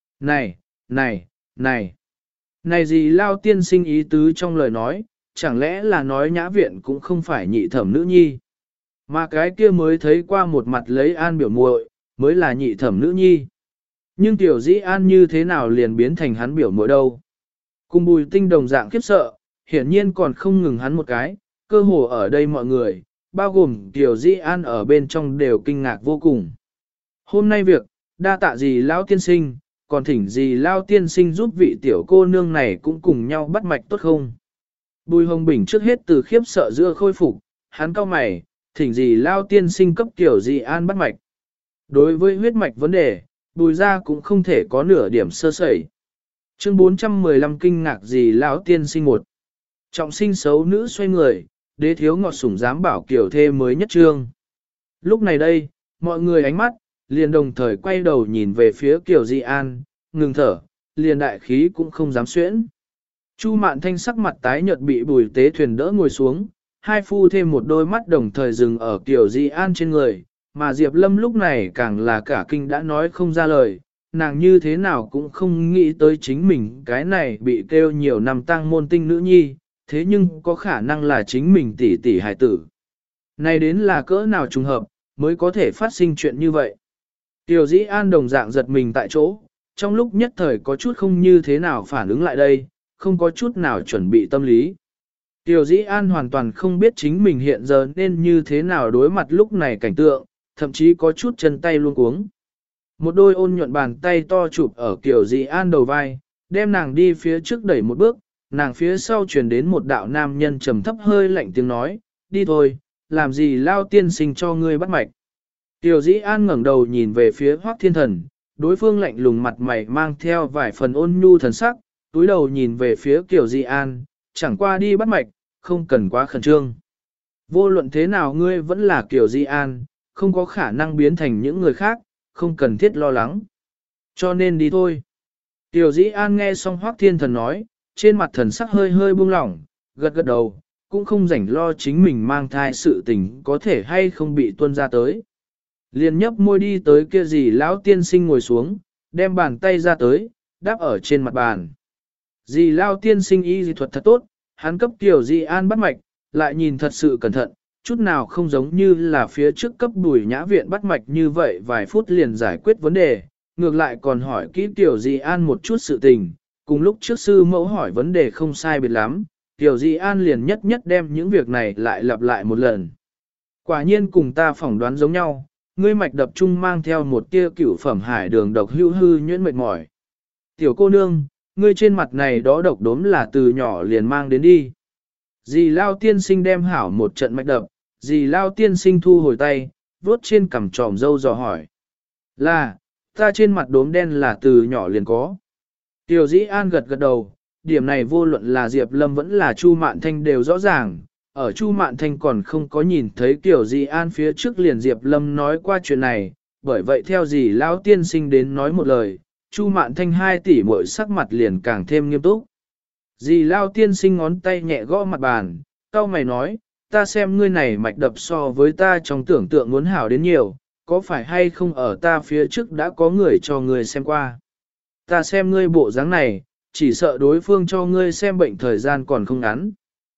Này gì Lao tiên sinh ý tứ trong lời nói, chẳng lẽ là nói Nhã Viện cũng không phải nhị thẩm nữ nhi, mà cái kia mới thấy qua một mặt lấy An biểu muội mới là nhị thẩm nữ nhi. Nhưng Tiểu Dĩ An như thế nào liền biến thành hắn biểu muội đâu? Cùng Bùi Tinh đồng dạng khiếp sợ, hiển nhiên còn không ngừng hắn một cái, cơ hồ ở đây mọi người, bao gồm Tiểu Dĩ An ở bên trong đều kinh ngạc vô cùng. Hôm nay việc, đa tạ gì Lão tiên sinh, còn thỉnh gì Lão tiên sinh giúp vị tiểu cô nương này cũng cùng nhau bắt mạch tốt không? Bùi Hồng Bình trước hết từ khiếp sợ giữa khôi phục, hắn cau mày, thỉnh gì Lão tiên sinh cấp Tiểu Dĩ An bắt mạch. Đối với huyết mạch vấn đề, Bùi ra cũng không thể có nửa điểm sơ sẩy. Chương 415 kinh ngạc gì Lão tiên sinh một. Trọng sinh xấu nữ xoay người, đế thiếu ngọt sủng dám bảo kiểu thê mới nhất trương. Lúc này đây, mọi người ánh mắt, liền đồng thời quay đầu nhìn về phía Kiều Di An, ngừng thở, liền đại khí cũng không dám xuyễn. Chu Mạn Thanh sắc mặt tái nhợt bị Bùi Tế Thuyền đỡ ngồi xuống, hai phu thêm một đôi mắt đồng thời dừng ở Kiều Di An trên người, mà Diệp Lâm lúc này càng là cả kinh đã nói không ra lời, nàng như thế nào cũng không nghĩ tới chính mình cái này bị kêu nhiều năm tang môn tinh nữ nhi, thế nhưng có khả năng là chính mình tỷ tỷ hài tử. Này đến là cỡ nào trùng hợp, mới có thể phát sinh chuyện như vậy. Tiểu Dĩ An đồng dạng giật mình tại chỗ, trong lúc nhất thời có chút không như thế nào phản ứng lại đây, không có chút nào chuẩn bị tâm lý. Tiểu Dĩ An hoàn toàn không biết chính mình hiện giờ nên như thế nào đối mặt lúc này cảnh tượng, thậm chí có chút chân tay luôn cuống. Một đôi ôn nhuận bàn tay to chụp ở Tiểu Dĩ An đầu vai, đem nàng đi phía trước đẩy một bước, nàng phía sau truyền đến một đạo nam nhân trầm thấp hơi lạnh tiếng nói, đi thôi, làm gì Lao tiên sinh cho ngươi bắt mạch. Tiểu Dĩ An ngẩng đầu nhìn về phía Hoắc Thiên Thần, đối phương lạnh lùng mặt mày mang theo vài phần ôn nhu thần sắc, túi đầu nhìn về phía Tiểu Dĩ An, chẳng qua đi bắt mạch, không cần quá khẩn trương. Vô luận thế nào ngươi vẫn là Tiểu Dĩ An, không có khả năng biến thành những người khác, không cần thiết lo lắng. Cho nên đi thôi. Tiểu Dĩ An nghe xong Hoắc Thiên Thần nói, trên mặt thần sắc hơi hơi buông lỏng, gật gật đầu, cũng không rảnh lo chính mình mang thai sự tình có thể hay không bị tuôn ra tới. Liền nhấp môi đi tới kia gì lão tiên sinh ngồi xuống, đem bàn tay ra tới, đáp ở trên mặt bàn. Dì lão tiên sinh y dị thuật thật tốt, hắn cấp Tiểu Dĩ An bắt mạch, lại nhìn thật sự cẩn thận, chút nào không giống như là phía trước cấp Bùi Nhã viện bắt mạch như vậy vài phút liền giải quyết vấn đề, ngược lại còn hỏi kỹ Tiểu Dĩ An một chút sự tình, cùng lúc trước sư mẫu hỏi vấn đề không sai biệt lắm, Tiểu Dĩ An liền nhất nhất đem những việc này lại lặp lại một lần. Quả nhiên cùng ta phỏng đoán giống nhau, ngươi mạch đập trung mang theo một tia cửu phẩm hải đường độc hưu hư nhuyễn mệt mỏi. Tiểu cô nương, ngươi trên mặt này đó độc đốm là từ nhỏ liền mang đến đi. Dì Lao tiên sinh đem hảo một trận mạch đập, dì Lao tiên sinh thu hồi tay, vuốt trên cằm tròm dâu dò hỏi. Là, ta trên mặt đốm đen là từ nhỏ liền có. Tiểu Dĩ An gật gật đầu, điểm này vô luận là Diệp Lâm vẫn là Chu Mạn Thanh đều rõ ràng. Ở Chu Mạn Thanh còn không có nhìn thấy Tiểu Dĩ An phía trước liền Diệp Lâm nói qua chuyện này, bởi vậy theo dì Lão tiên sinh đến nói một lời, Chu Mạn Thanh 2 tỷ muội sắc mặt liền càng thêm nghiêm túc. Dì Lão tiên sinh ngón tay nhẹ gõ mặt bàn, cau mày nói, ta xem ngươi này mạch đập so với ta trong tưởng tượng muốn hảo đến nhiều, có phải hay không ở ta phía trước đã có người cho ngươi xem qua. Ta xem ngươi bộ dáng này, chỉ sợ đối phương cho ngươi xem bệnh thời gian còn không ngắn.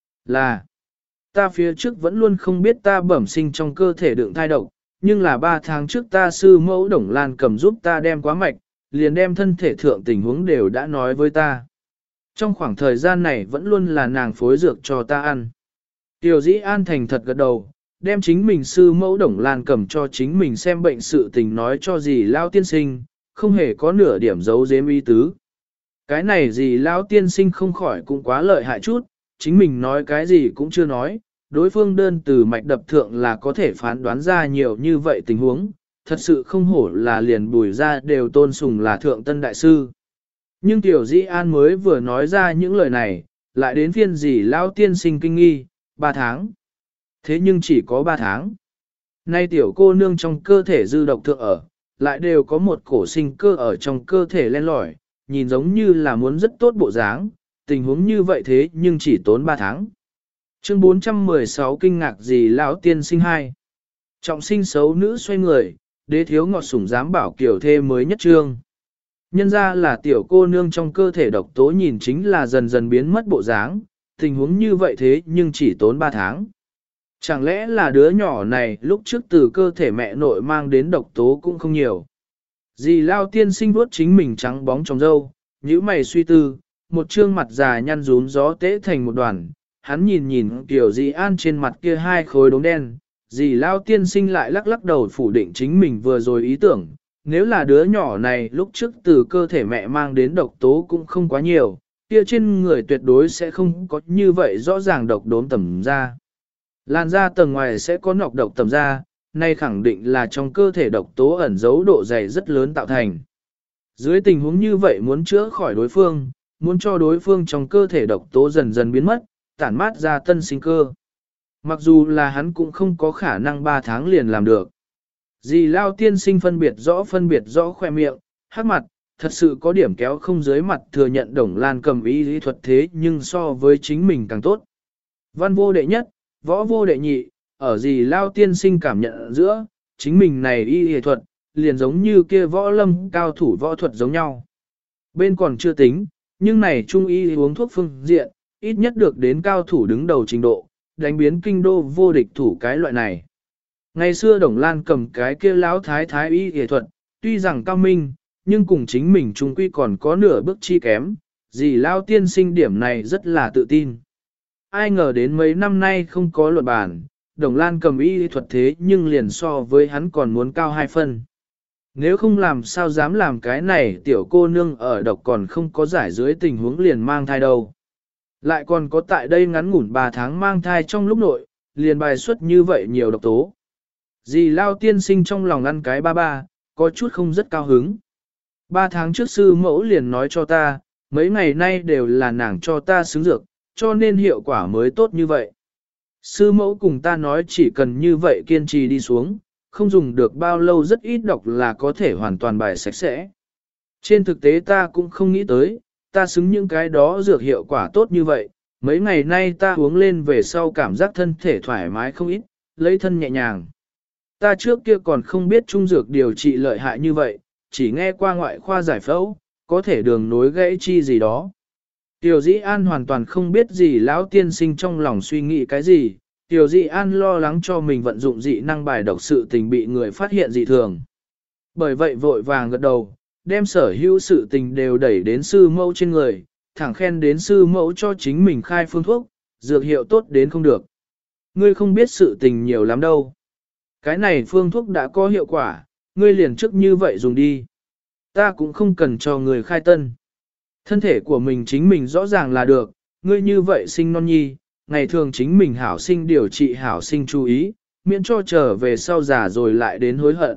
Là, ta phía trước vẫn luôn không biết ta bẩm sinh trong cơ thể đựng thai độc, nhưng là 3 tháng trước ta sư mẫu Đồng Lan cầm giúp ta đem quá mạch, liền đem thân thể thượng tình huống đều đã nói với ta. Trong khoảng thời gian này vẫn luôn là nàng phối dược cho ta ăn. Tiểu Dĩ An thành thật gật đầu, đem chính mình sư mẫu Đồng Lan cầm cho chính mình xem bệnh sự tình nói cho dì Lao tiên sinh, không hề có nửa điểm giấu giếm ý tứ. Cái này dì Lao tiên sinh không khỏi cũng quá lợi hại chút, chính mình nói cái gì cũng chưa nói, đối phương đơn từ mạch đập thượng là có thể phán đoán ra nhiều như vậy tình huống, thật sự không hổ là liền Bùi ra đều tôn sùng là thượng tân đại sư. Nhưng Tiểu Dĩ An mới vừa nói ra những lời này, lại đến phiên dì Lao tiên sinh kinh nghi, 3 tháng. Thế nhưng chỉ có 3 tháng. Nay tiểu cô nương trong cơ thể dư độc thượng ở, lại đều có một cổ sinh cơ ở trong cơ thể len lỏi, nhìn giống như là muốn rất tốt bộ dáng, tình huống như vậy thế nhưng chỉ tốn 3 tháng. Chương 416 kinh ngạc gì lão tiên sinh 2. Trọng sinh xấu nữ xoay người, đế thiếu ngọt sủng dám bảo kiểu thê mới nhất trương. Nhân ra là tiểu cô nương trong cơ thể độc tố nhìn chính là dần dần biến mất bộ dáng, tình huống như vậy thế nhưng chỉ tốn 3 tháng. Chẳng lẽ là đứa nhỏ này lúc trước từ cơ thể mẹ nội mang đến độc tố cũng không nhiều. Dì Lao tiên sinh vuốt chính mình trắng bóng trong râu, nhíu mày suy tư, một trương mặt già nhăn rún gió tễ thành một đoàn. Hắn nhìn nhìn Tiểu Dĩ An trên mặt kia 2 khối đốm đen, dì Lao tiên sinh lại lắc lắc đầu phủ định chính mình vừa rồi ý tưởng. Nếu là đứa nhỏ này lúc trước từ cơ thể mẹ mang đến độc tố cũng không quá nhiều, kia trên người tuyệt đối sẽ không có như vậy rõ ràng độc đốm tẩm ra. Làn da tầng ngoài sẽ có nọc độc tẩm ra, nay khẳng định là trong cơ thể độc tố ẩn giấu độ dày rất lớn tạo thành. Dưới tình huống như vậy muốn chữa khỏi đối phương, muốn cho đối phương trong cơ thể độc tố dần dần biến mất, tản mát ra tân sinh cơ. Mặc dù là hắn cũng không có khả năng 3 tháng liền làm được. Dì Lao tiên sinh phân biệt rõ khoe miệng, hắc mặt, thật sự có điểm kéo không dưới mặt thừa nhận Đồng Lan cầm y lý thuật thế nhưng so với chính mình càng tốt. Văn vô đệ nhất, võ vô đệ nhị, ở dì Lao tiên sinh cảm nhận giữa, chính mình này y lý thuật, liền giống như kia võ lâm cao thủ võ thuật giống nhau. Bên còn chưa tính, nhưng này trung y uống thuốc phương diện, ít nhất được đến cao thủ đứng đầu trình độ, đánh biến kinh đô vô địch thủ cái loại này. Ngày xưa Đồng Lan cầm cái kia lão thái thái y y thuật, tuy rằng cao minh, nhưng cùng chính mình trung quy còn có nửa bước chi kém, dì Lao tiên sinh điểm này rất là tự tin. Ai ngờ đến mấy năm nay không có luận bàn, Đồng Lan cầm y thuật thế nhưng liền so với hắn còn muốn cao 2 phân. Nếu không làm sao dám làm cái này tiểu cô nương ở độc còn không có giải dưới tình huống liền mang thai đâu. Lại còn có tại đây ngắn ngủn 3 tháng mang thai trong lúc nội, liền bài xuất như vậy nhiều độc tố. Dì Lao tiên sinh trong lòng ăn cái ba ba, có chút không rất cao hứng. 3 tháng trước sư mẫu liền nói cho ta, mấy ngày nay đều là nàng cho ta xứng dược, cho nên hiệu quả mới tốt như vậy. Sư mẫu cùng ta nói chỉ cần như vậy kiên trì đi xuống, không dùng được bao lâu rất ít độc là có thể hoàn toàn bài sạch sẽ. Trên thực tế ta cũng không nghĩ tới, ta xứng những cái đó dược hiệu quả tốt như vậy, mấy ngày nay ta uống lên về sau cảm giác thân thể thoải mái không ít, lấy thân nhẹ nhàng. Ta trước kia còn không biết trung dược điều trị lợi hại như vậy, chỉ nghe qua ngoại khoa giải phẫu, có thể đường nối gãy chi gì đó. Tiểu Dĩ An hoàn toàn không biết gì lão tiên sinh trong lòng suy nghĩ cái gì, Tiểu Dĩ An lo lắng cho mình vận dụng dị năng bài độc sự tình bị người phát hiện dị thường. Bởi vậy vội vàng gật đầu, đem sở hữu sự tình đều đẩy đến sư mẫu trên người, thẳng khen đến sư mẫu cho chính mình khai phương thuốc, dược hiệu tốt đến không được. Ngươi không biết sự tình nhiều lắm đâu. Cái này phương thuốc đã có hiệu quả, ngươi liền trước như vậy dùng đi. Ta cũng không cần cho người khai tân. Thân thể của mình chính mình rõ ràng là được, ngươi như vậy sinh non nhi, ngày thường chính mình hảo sinh điều trị hảo sinh chú ý, miễn cho trở về sau già rồi lại đến hối hận.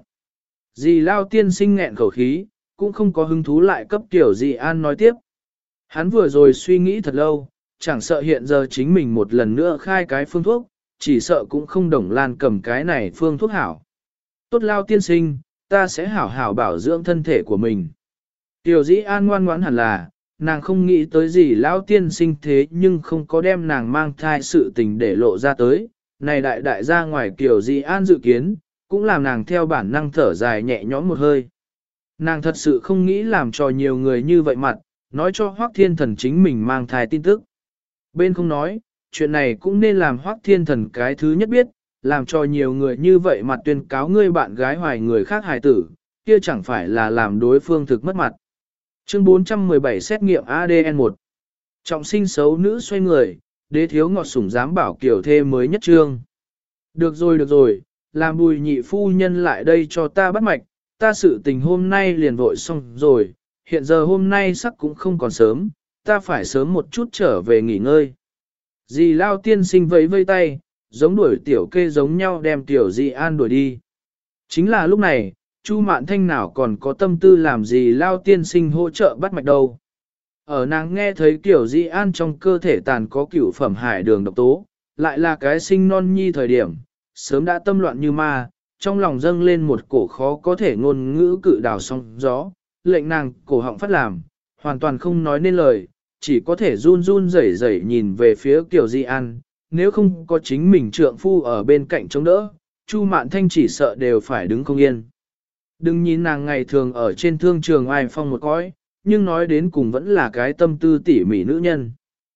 Dì Lao tiên sinh nghẹn khẩu khí, cũng không có hứng thú lại cấp tiểu Dì An nói tiếp. Hắn vừa rồi suy nghĩ thật lâu, chẳng sợ hiện giờ chính mình một lần nữa khai cái phương thuốc, chỉ sợ cũng không đồng lan cầm cái này phương thuốc hảo. Tốt Lao tiên sinh, ta sẽ hảo hảo bảo dưỡng thân thể của mình. Tiểu Dĩ An ngoan ngoãn hẳn là, nàng không nghĩ tới gì Lão tiên sinh thế nhưng không có đem nàng mang thai sự tình để lộ ra tới. Này đại ra ngoài Tiểu Dĩ An dự kiến, cũng làm nàng theo bản năng thở dài nhẹ nhõm một hơi. Nàng thật sự không nghĩ làm cho nhiều người như vậy mặt, nói cho Hoắc Thiên Thần chính mình mang thai tin tức. Bên không nói, chuyện này cũng nên làm Hoắc Thiên Thần cái thứ nhất biết, làm cho nhiều người như vậy mặt tuyên cáo ngươi bạn gái hoài người khác hài tử, kia chẳng phải là làm đối phương thực mất mặt. Chương 417 xét nghiệm ADN 1. Trọng sinh xấu nữ xoay người, đế thiếu ngọt sủng dám bảo kiểu thê mới nhất trương. Được rồi, làm Bùi nhị phu nhân lại đây cho ta bắt mạch, ta sự tình hôm nay liền vội xong rồi, hiện giờ hôm nay sắc cũng không còn sớm, ta phải sớm một chút trở về nghỉ ngơi. Dì Lao tiên sinh vẫy vây tay, giống đuổi tiểu kê giống nhau đem tiểu Dì An đuổi đi. Chính là lúc này, Chu Mạn Thanh nào còn có tâm tư làm gì Lao tiên sinh hỗ trợ bắt mạch đâu. Ở nàng nghe thấy tiểu Dì An trong cơ thể tàn có cửu phẩm hải đường độc tố, lại là cái sinh non nhi thời điểm, sớm đã tâm loạn như ma, trong lòng dâng lên một cổ khó có thể ngôn ngữ cự đào sóng gió, lệnh nàng cổ họng phát làm, hoàn toàn không nói nên lời, chỉ có thể run run rẩy rẩy nhìn về phía Kiều Di An, nếu không có chính mình trượng phu ở bên cạnh chống đỡ, Chu Mạn Thanh chỉ sợ đều phải đứng không yên. Đừng nhìn nàng ngày thường ở trên thương trường ai phong một cõi, nhưng nói đến cùng vẫn là cái tâm tư tỉ mỉ nữ nhân.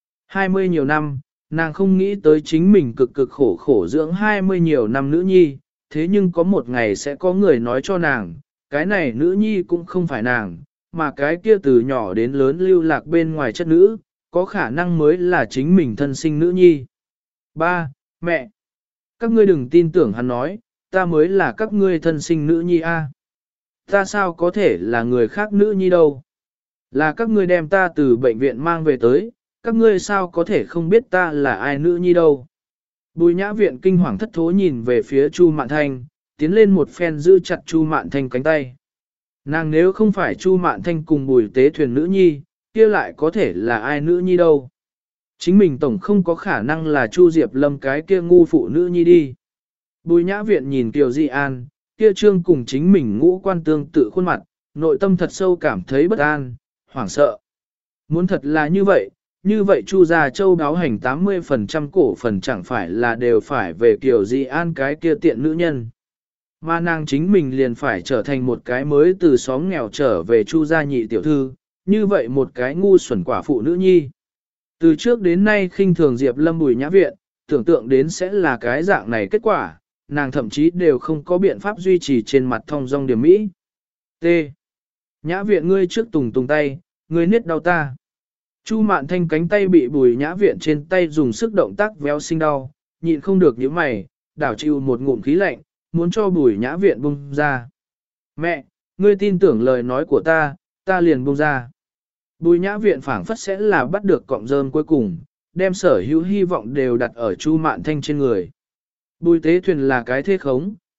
20 nhiều năm, nàng không nghĩ tới chính mình cực cực khổ khổ dưỡng 20 nhiều năm nữ nhi, thế nhưng có một ngày sẽ có người nói cho nàng, cái này nữ nhi cũng không phải nàng, mà cái kia từ nhỏ đến lớn lưu lạc bên ngoài chất nữ, có khả năng mới là chính mình thân sinh nữ nhi. Ba, mẹ, các ngươi đừng tin tưởng hắn nói, ta mới là các ngươi thân sinh nữ nhi a. Ta sao có thể là người khác nữ nhi đâu? Là các ngươi đem ta từ bệnh viện mang về tới, các ngươi sao có thể không biết ta là ai nữ nhi đâu? Bùi Nhã Viện kinh hoàng thất thố nhìn về phía Chu Mạn Thanh, tiến lên một phen giữ chặt Chu Mạn Thanh cánh tay. Nàng nếu không phải Chu Mạn Thanh cùng Bùi Tế Thuyền nữ nhi, kia lại có thể là ai nữ nhi đâu? Chính mình tổng không có khả năng là Chu Diệp Lâm cái kia ngu phụ nữ nhi đi. Bùi Nhã Viện nhìn Kiều Di An, kia trương cùng chính mình ngũ quan tương tự khuôn mặt, nội tâm thật sâu cảm thấy bất an, hoảng sợ. Muốn thật là như vậy Chu gia châu đáo hành 80% cổ phần chẳng phải là đều phải về Kiều Di An cái kia tiện nữ nhân. Mà nàng chính mình liền phải trở thành một cái mới từ xóm nghèo trở về Chu gia nhị tiểu thư, như vậy một cái ngu xuẩn quả phụ nữ nhi. Từ trước đến nay khinh thường Diệp Lâm Bùi Nhã Viện, tưởng tượng đến sẽ là cái dạng này kết quả, nàng thậm chí đều không có biện pháp duy trì trên mặt thông dong điểm mỹ. T. Nhã Viện ngươi trước tùng tay, ngươi niết đau ta. Chu Mạn Thanh cánh tay bị Bùi Nhã Viện trên tay dùng sức động tác véo sinh đau, nhịn không được những mày, đảo chịu một ngụm khí lạnh, muốn cho Bùi Nhã Viện buông ra. Mẹ, ngươi tin tưởng lời nói của ta liền buông ra. Bùi Nhã Viện phảng phất sẽ là bắt được cọng rơm cuối cùng, đem sở hữu hy vọng đều đặt ở Chu Mạn Thanh trên người. Bùi Tế Thuyền là cái thế khống,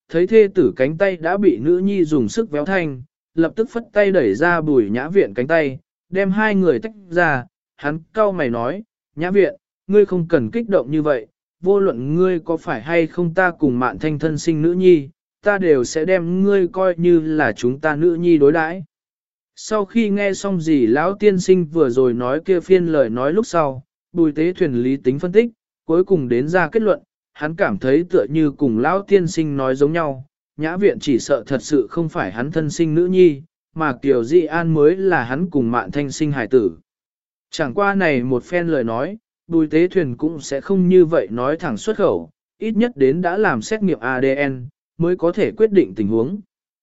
thấy thê tử cánh tay đã bị nữ nhi dùng sức véo thanh, lập tức phất tay đẩy ra Bùi Nhã Viện cánh tay, đem hai người tách ra, hắn cau mày nói, Nhã Viện, ngươi không cần kích động như vậy, vô luận ngươi có phải hay không ta cùng Mạn Thanh thân sinh nữ nhi, ta đều sẽ đem ngươi coi như là chúng ta nữ nhi đối đãi. Sau khi nghe xong gì lão tiên sinh vừa rồi nói kia phiên lời nói lúc sau, Bùi Tế Thuyền lý tính phân tích, cuối cùng đến ra kết luận, hắn cảm thấy tựa như cùng lão tiên sinh nói giống nhau, Nhã Viện chỉ sợ thật sự không phải hắn thân sinh nữ nhi, mà Kiều Di An mới là hắn cùng Mạn Thanh sinh hài tử. Chẳng qua này một phen lời nói, Bùi Tế Thuyền cũng sẽ không như vậy nói thẳng xuất khẩu, ít nhất đến đã làm xét nghiệm ADN, mới có thể quyết định tình huống.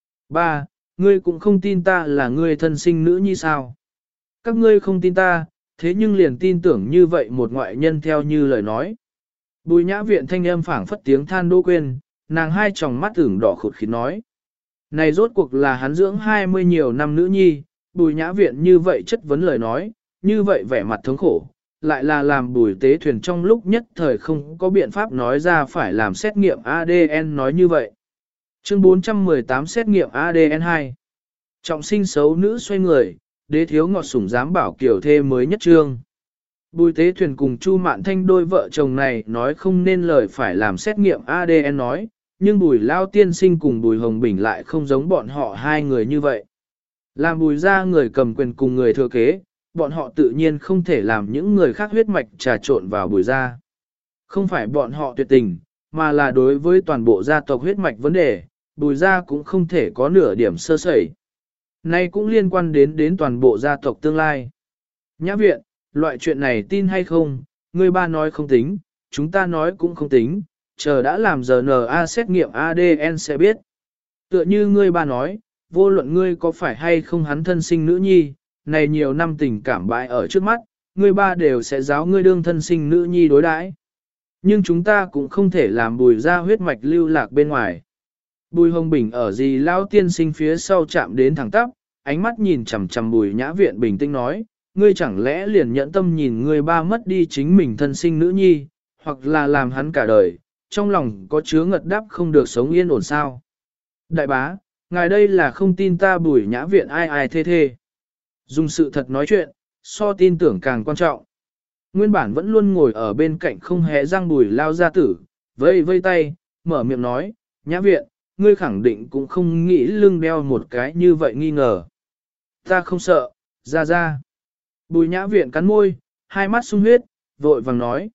3. Ngươi cũng không tin ta là ngươi thân sinh nữ nhi sao? Các ngươi không tin ta, thế nhưng liền tin tưởng như vậy một ngoại nhân theo như lời nói. Bùi Nhã Viện thanh âm phảng phất tiếng than đô quên, nàng hai tròng mắt ửng đỏ khụt khịt nói. Này rốt cuộc là hắn dưỡng 20 nhiều năm nữ nhi, Bùi Nhã Viện như vậy chất vấn lời nói, như vậy vẻ mặt thống khổ, lại là làm Bùi Tế Thuyền trong lúc nhất thời không có biện pháp nói ra phải làm xét nghiệm ADN nói như vậy. Chương 418 xét nghiệm ADN 2. Trọng sinh xấu nữ xoay người, đế thiếu ngọt sủng dám bảo kiểu thê mới nhất trương. Bùi Tế Thuyền cùng Chu Mạn Thanh đôi vợ chồng này nói không nên lời phải làm xét nghiệm ADN nói, nhưng Bùi Lao Tiên Sinh cùng Bùi Hồng Bình lại không giống bọn họ hai người như vậy. Làm Bùi ra người cầm quyền cùng người thừa kế, bọn họ tự nhiên không thể làm những người khác huyết mạch trà trộn vào Bùi ra. Không phải bọn họ tuyệt tình, mà là đối với toàn bộ gia tộc huyết mạch vấn đề, Bùi ra cũng không thể có nửa điểm sơ sẩy. Này cũng liên quan đến toàn bộ gia tộc tương lai. Nhã Viện, loại chuyện này tin hay không, người ba nói không tính, chúng ta nói cũng không tính, chờ đã làm RNA xét nghiệm ADN sẽ biết. Tựa như ngươi ba nói, vô luận ngươi có phải hay không hắn thân sinh nữ nhi, này nhiều năm tình cảm bại ở trước mắt, ngươi ba đều sẽ giáo ngươi đương thân sinh nữ nhi đối đãi. Nhưng chúng ta cũng không thể làm Bùi ra huyết mạch lưu lạc bên ngoài. Bùi Hồng Bình ở gì lão tiên sinh phía sau chạm đến thẳng tắp, ánh mắt nhìn chằm chằm Bùi Nhã Viện bình tĩnh nói, ngươi chẳng lẽ liền nhẫn tâm nhìn ngươi ba mất đi chính mình thân sinh nữ nhi, hoặc là làm hắn cả đời, trong lòng có chứa ngật đáp không được sống yên ổn sao. Đại bá, ngài đây là không tin ta Bùi Nhã Viện ai ai thê thê. Dùng sự thật nói chuyện, so tin tưởng càng quan trọng. Nguyên bản vẫn luôn ngồi ở bên cạnh không hé răng Bùi lao gia tử, vây vây tay, mở miệng nói, Nhã Viện, ngươi khẳng định cũng không nghĩ lưng đeo một cái như vậy nghi ngờ. Ta không sợ, ra. Bùi Nhã Viện cắn môi, hai mắt sung huyết, vội vàng nói.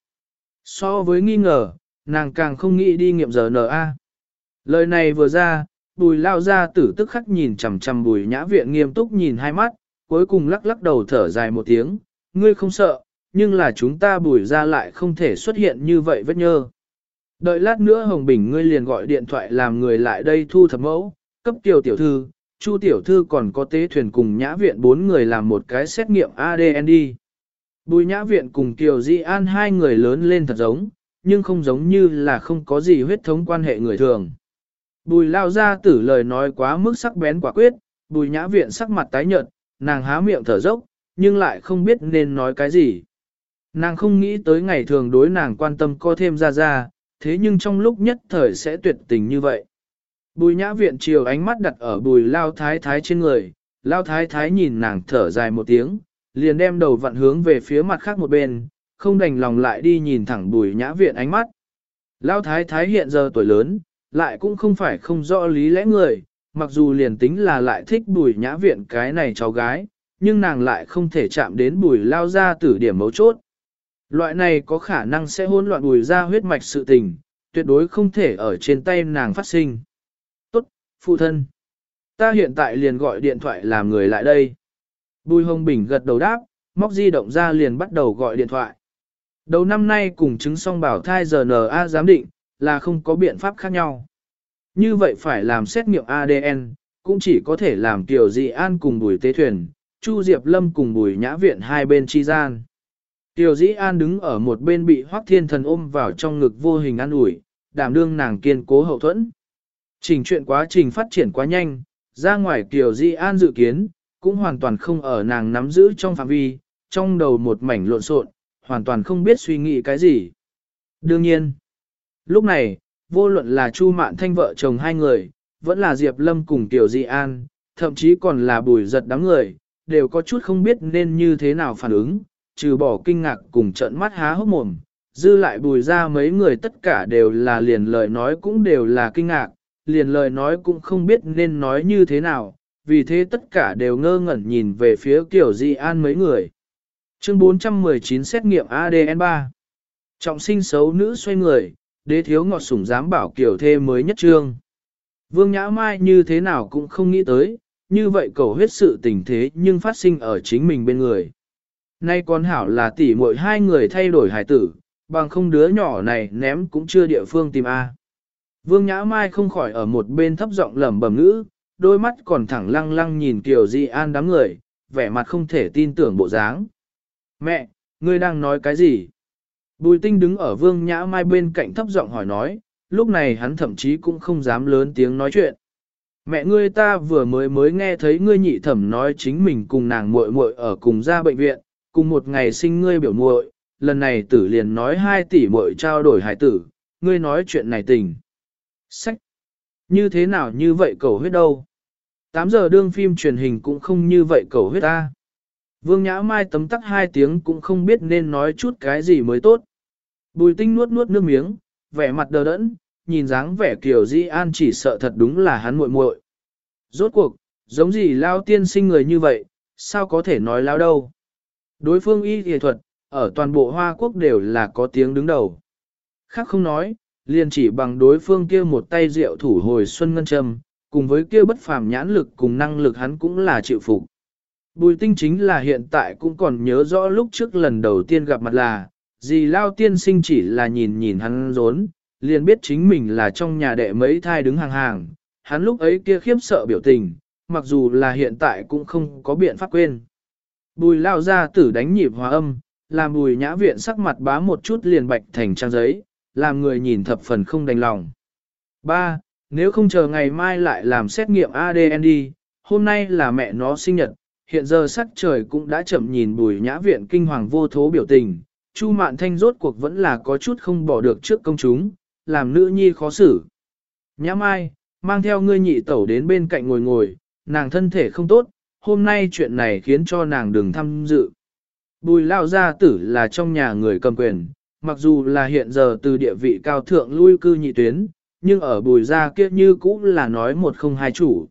So với nghi ngờ, nàng càng không nghĩ đi nghiệm RNA. Lời này vừa ra, Bùi lao gia tử tức khắc nhìn chằm chằm Bùi Nhã Viện nghiêm túc nhìn hai mắt, cuối cùng lắc lắc đầu thở dài một tiếng, ngươi không sợ, nhưng là chúng ta Bùi ra lại không thể xuất hiện như vậy vết nhơ. Đợi lát nữa Hồng Bình ngươi liền gọi điện thoại làm người lại đây thu thập mẫu, cấp Kiều tiểu thư, Chu tiểu thư còn có Tế Thuyền cùng Nhã Viện 4 người làm một cái xét nghiệm ADN đi. Bùi Nhã Viện cùng Kiều Di An hai người lớn lên thật giống, nhưng không giống như là không có gì huyết thống quan hệ người thường. Bùi lao ra tử lời nói quá mức sắc bén quả quyết, Bùi Nhã Viện sắc mặt tái nhợt, nàng há miệng thở dốc, nhưng lại không biết nên nói cái gì. Nàng không nghĩ tới ngày thường đối nàng quan tâm có thêm ra, thế nhưng trong lúc nhất thời sẽ tuyệt tình như vậy. Bùi Nhã Viện chiều ánh mắt đặt ở Bùi Lao Thái Thái trên người, Lao Thái Thái nhìn nàng thở dài một tiếng, liền đem đầu vặn hướng về phía mặt khác một bên, không đành lòng lại đi nhìn thẳng Bùi Nhã Viện ánh mắt. Lao Thái Thái hiện giờ tuổi lớn, lại cũng không phải không rõ lý lẽ người, mặc dù liền tính là lại thích Bùi Nhã Viện cái này cháu gái, nhưng nàng lại không thể chạm đến Bùi Lao ra tử điểm mấu chốt. Loại này có khả năng sẽ hỗn loạn Bùi ra huyết mạch sự tình, tuyệt đối không thể ở trên tay nàng phát sinh. Tốt, phụ thân. Ta hiện tại liền gọi điện thoại làm người lại đây. Bùi Hồng Bình gật đầu đáp, móc di động ra liền bắt đầu gọi điện thoại. Đầu năm nay cùng chứng song bảo thai RNA giám định, là không có biện pháp khác nhau. Như vậy phải làm xét nghiệm ADN, cũng chỉ có thể làm Tiểu Dị An cùng Bùi Tế Thuyền, Chu Diệp Lâm cùng Bùi Nhã Viện hai bên chi gian. Tiểu Dĩ An đứng ở một bên bị Hoắc Thiên Thần ôm vào trong ngực vô hình an ủi, đảm đương nàng kiên cố hậu thuẫn. Trình chuyện quá trình phát triển quá nhanh, ra ngoài Tiểu Dĩ An dự kiến, cũng hoàn toàn không ở nàng nắm giữ trong phạm vi, trong đầu một mảnh lộn xộn, hoàn toàn không biết suy nghĩ cái gì. Đương nhiên, lúc này, vô luận là Chu Mạn Thanh vợ chồng hai người, vẫn là Diệp Lâm cùng Tiểu Di An, thậm chí còn là Bùi Giật đám người, đều có chút không biết nên như thế nào phản ứng, trừ bỏ kinh ngạc cùng trợn mắt há hốc mồm, dư lại Bùi ra mấy người tất cả đều là liền lời nói cũng đều là kinh ngạc, liền lời nói cũng không biết nên nói như thế nào, vì thế tất cả đều ngơ ngẩn nhìn về phía Tiểu Di An mấy người. Chương 419 xét nghiệm ADN 3. Trọng sinh xấu nữ xoay người, đế thiếu ngọt sủng dám bảo kiểu thê mới nhất trương. Vương Nhã Mai như thế nào cũng không nghĩ tới, như vậy cầu huyết sự tình thế nhưng phát sinh ở chính mình bên người. Nay con hảo là tỷ muội hai người thay đổi hải tử, bằng không đứa nhỏ này ném cũng chưa địa phương tìm A. Vương Nhã Mai không khỏi ở một bên thấp giọng lẩm bẩm ngữ, đôi mắt còn thẳng lăng lăng nhìn Kiều Di An đám người, vẻ mặt không thể tin tưởng bộ dáng. Mẹ, ngươi đang nói cái gì? Bùi Tinh đứng ở Vương Nhã Mai bên cạnh thấp giọng hỏi nói, lúc này hắn thậm chí cũng không dám lớn tiếng nói chuyện. Mẹ ngươi ta vừa mới nghe thấy ngươi nhị thẩm nói chính mình cùng nàng muội muội ở cùng ra bệnh viện, cùng một ngày sinh ngươi biểu muội, lần này tử liền nói 2 tỷ muội trao đổi hải tử, ngươi nói chuyện này tình. Sách! Như thế nào như vậy cầu huyết đâu? 8 giờ đương phim truyền hình cũng không như vậy cầu huyết ta. Vương Nhã Mai tấm tắc 2 tiếng cũng không biết nên nói chút cái gì mới tốt. Bùi Tinh nuốt nuốt nước miếng, vẻ mặt đờ đẫn, nhìn dáng vẻ Kiều Di An chỉ sợ thật đúng là hắn muội muội. Rốt cuộc, giống gì lao tiên sinh người như vậy, sao có thể nói lao đâu. Đối phương y y thuật, ở toàn bộ Hoa Quốc đều là có tiếng đứng đầu. Khác không nói, liền chỉ bằng đối phương kia một tay rượu thủ hồi xuân ngân châm, cùng với kia bất phàm nhãn lực cùng năng lực hắn cũng là chịu phục. Bùi Tinh chính là hiện tại cũng còn nhớ rõ lúc trước lần đầu tiên gặp mặt là, dì lao tiên sinh chỉ là nhìn nhìn hắn rốn, liền biết chính mình là trong nhà đệ mấy thai đứng hàng hàng, hắn lúc ấy kia khiếp sợ biểu tình, mặc dù là hiện tại cũng không có biện pháp quên. Bùi lao ra tử đánh nhịp hòa âm, làm bùi nhã viện sắc mặt bá một chút liền bạch thành trang giấy, làm người nhìn thập phần không đành lòng. 3. Nếu không chờ ngày mai lại làm xét nghiệm ADN đi, hôm nay là mẹ nó sinh nhật, hiện giờ sắc trời cũng đã chậm nhìn bùi nhã viện kinh hoàng vô thố biểu tình, Chu Mạn Thanh rốt cuộc vẫn là có chút không bỏ được trước công chúng, làm nữ nhi khó xử. Nhã Mai, mang theo ngươi nhị tẩu đến bên cạnh ngồi ngồi, nàng thân thể không tốt, hôm nay chuyện này khiến cho nàng đừng tham dự. Bùi lao gia tử là trong nhà người cầm quyền, mặc dù là hiện giờ từ địa vị cao thượng lui cư nhị tuyến, nhưng ở bùi gia kia như cũ là nói một không hai chủ.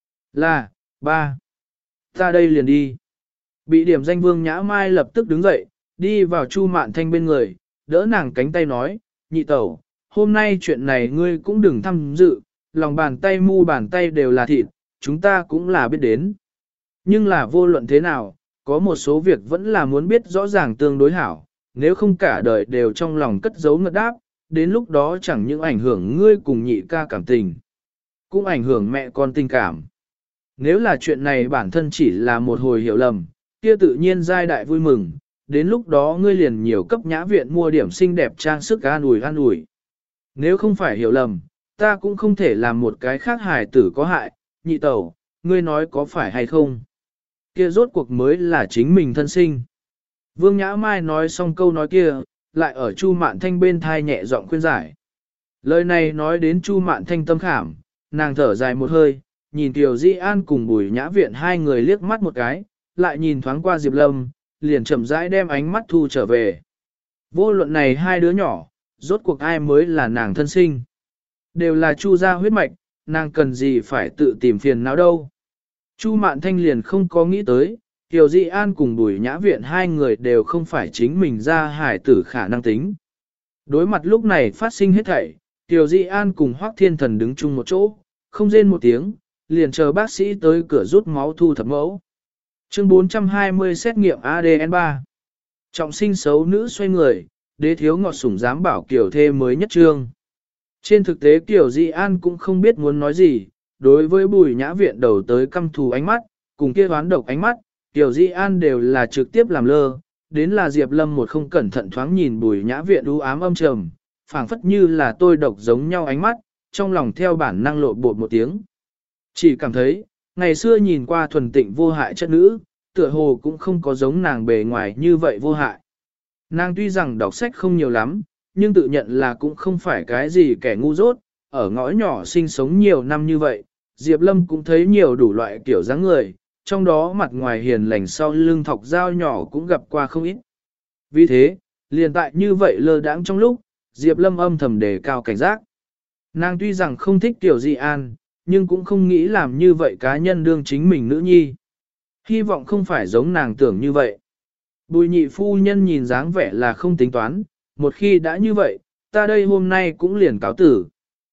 Là, 3. Ta đây liền đi. Bị điểm danh Vương Nhã Mai lập tức đứng dậy, đi vào Chu Mạn Thanh bên người, đỡ nàng cánh tay nói, nhị tẩu, hôm nay chuyện này ngươi cũng đừng tham dự, lòng bàn tay mu bàn tay đều là thịt, chúng ta cũng là biết đến. Nhưng là vô luận thế nào, có một số việc vẫn là muốn biết rõ ràng tương đối hảo, nếu không cả đời đều trong lòng cất giấu ngất đáp, đến lúc đó chẳng những ảnh hưởng ngươi cùng nhị ca cảm tình, cũng ảnh hưởng mẹ con tình cảm. Nếu là chuyện này bản thân chỉ là một hồi hiểu lầm, kia tự nhiên giai đại vui mừng, đến lúc đó ngươi liền nhiều cấp nhã viện mua điểm xinh đẹp trang sức an ủi. Nếu không phải hiểu lầm, ta cũng không thể làm một cái khác hài tử có hại, nhị tẩu, ngươi nói có phải hay không? Kia rốt cuộc mới là chính mình thân sinh. Vương Nhã Mai nói xong câu nói kia, lại ở Chu Mạn Thanh bên thai nhẹ giọng khuyên giải. Lời này nói đến Chu Mạn Thanh tâm khảm, nàng thở dài một hơi, nhìn Kiều Di An cùng Bùi Nhã Viện hai người liếc mắt một cái, lại nhìn thoáng qua Diệp Lâm, liền chậm rãi đem ánh mắt thu trở về. Vô luận này hai đứa nhỏ, rốt cuộc ai mới là nàng thân sinh. Đều là Chu gia huyết mạch, nàng cần gì phải tự tìm phiền não đâu. Chu Mạn Thanh liền không có nghĩ tới, Kiều Di An cùng Bùi Nhã Viện hai người đều không phải chính mình ra hải tử khả năng tính. Đối mặt lúc này phát sinh hết thảy, Kiều Di An cùng Hoắc Thiên Thần đứng chung một chỗ, không rên một tiếng, liền chờ bác sĩ tới cửa rút máu thu thập mẫu. Chương 420 xét nghiệm ADN 3. Trọng sinh xấu nữ xoay người, đế thiếu ngọt sủng dám bảo Kiều thê mới nhất trương. Trên thực tế Kiều Di An cũng không biết muốn nói gì, đối với Bùi Nhã Viện đầu tới căm thù ánh mắt, cùng kia đoán độc ánh mắt, Kiều Di An đều là trực tiếp làm lơ, đến là Diệp Lâm một không cẩn thận thoáng nhìn Bùi Nhã Viện u ám âm trầm, phảng phất như là tôi độc giống nhau ánh mắt, trong lòng theo bản năng lộ bột một tiếng. Chỉ cảm thấy, ngày xưa nhìn qua thuần tịnh vô hại chất nữ, tựa hồ cũng không có giống nàng bề ngoài như vậy vô hại. Nàng tuy rằng đọc sách không nhiều lắm, nhưng tự nhận là cũng không phải cái gì kẻ ngu dốt, ở ngõ nhỏ sinh sống nhiều năm như vậy, Diệp Lâm cũng thấy nhiều đủ loại kiểu dáng người, trong đó mặt ngoài hiền lành sau lưng thọc dao nhỏ cũng gặp qua không ít. Vì thế, liền tại như vậy lơ đãng trong lúc, Diệp Lâm âm thầm đề cao cảnh giác. Nàng tuy rằng không thích Tiểu Di An, nhưng cũng không nghĩ làm như vậy cá nhân đương chính mình nữ nhi. Hy vọng không phải giống nàng tưởng như vậy. Bùi nhị phu nhân nhìn dáng vẻ là không tính toán, một khi đã như vậy, ta đây hôm nay cũng liền cáo tử.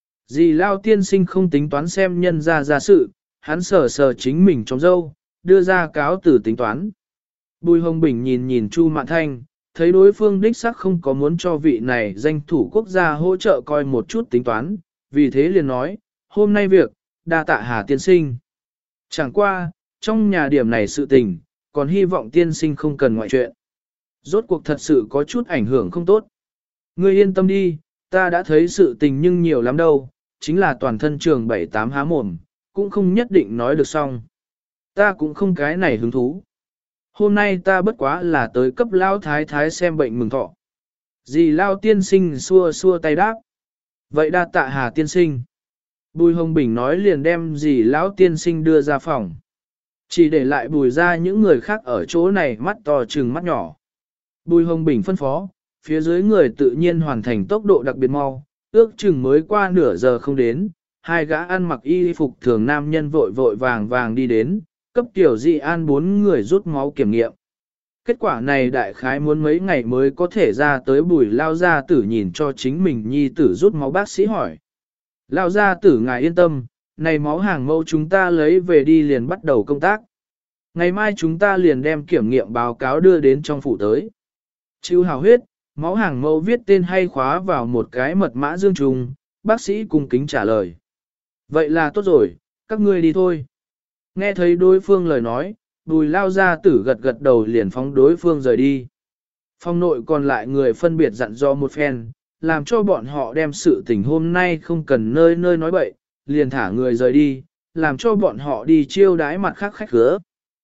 Dì Lao tiên sinh không tính toán xem nhân ra sự, hắn sờ sờ chính mình trong dâu, đưa ra cáo tử tính toán. Bùi Hồng Bình nhìn nhìn Chu Mạn Thanh, thấy đối phương đích sắc không có muốn cho vị này danh thủ quốc gia hỗ trợ coi một chút tính toán, vì thế liền nói, hôm nay việc, đa tạ Hà tiên sinh. Chẳng qua, trong nhà điểm này sự tình, còn hy vọng tiên sinh không cần ngoại chuyện. Rốt cuộc thật sự có chút ảnh hưởng không tốt. Ngươi yên tâm đi, ta đã thấy sự tình nhưng nhiều lắm đâu, chính là toàn thân trường 7-8 há mồm, cũng không nhất định nói được xong. Ta cũng không cái này hứng thú. Hôm nay ta bất quá là tới cấp lao thái thái xem bệnh mừng thọ. Dì lao tiên sinh xua xua tay đáp. Vậy đa tạ Hà tiên sinh. Bùi Hồng Bình nói liền đem dì lão tiên sinh đưa ra phòng. Chỉ để lại bùi ra những người khác ở chỗ này mắt to trừng mắt nhỏ. Bùi Hồng Bình phân phó, phía dưới người tự nhiên hoàn thành tốc độ đặc biệt mau, ước chừng mới qua nửa giờ không đến, hai gã ăn mặc y phục thường nam nhân vội vội vàng vàng đi đến, cấp Tiểu Di An 4 người rút máu kiểm nghiệm. Kết quả này đại khái muốn mấy ngày mới có thể ra tới bùi lao gia tử nhìn cho chính mình nhi tử rút máu bác sĩ hỏi. Lao gia tử ngài yên tâm, này máu hàng mẫu chúng ta lấy về đi liền bắt đầu công tác. Ngày mai chúng ta liền đem kiểm nghiệm báo cáo đưa đến trong phủ tới. Chịu hào huyết, máu hàng mẫu viết tên hay khóa vào một cái mật mã dương trùng, bác sĩ cung kính trả lời. Vậy là tốt rồi, các ngươi đi thôi. Nghe thấy đối phương lời nói, bùi lao gia tử gật gật đầu liền phóng đối phương rời đi. Phòng nội còn lại người phân biệt dặn dò một phen, làm cho bọn họ đem sự tình hôm nay không cần nơi nơi nói bậy, liền thả người rời đi, làm cho bọn họ đi chiêu đái mặt khác khách khứa.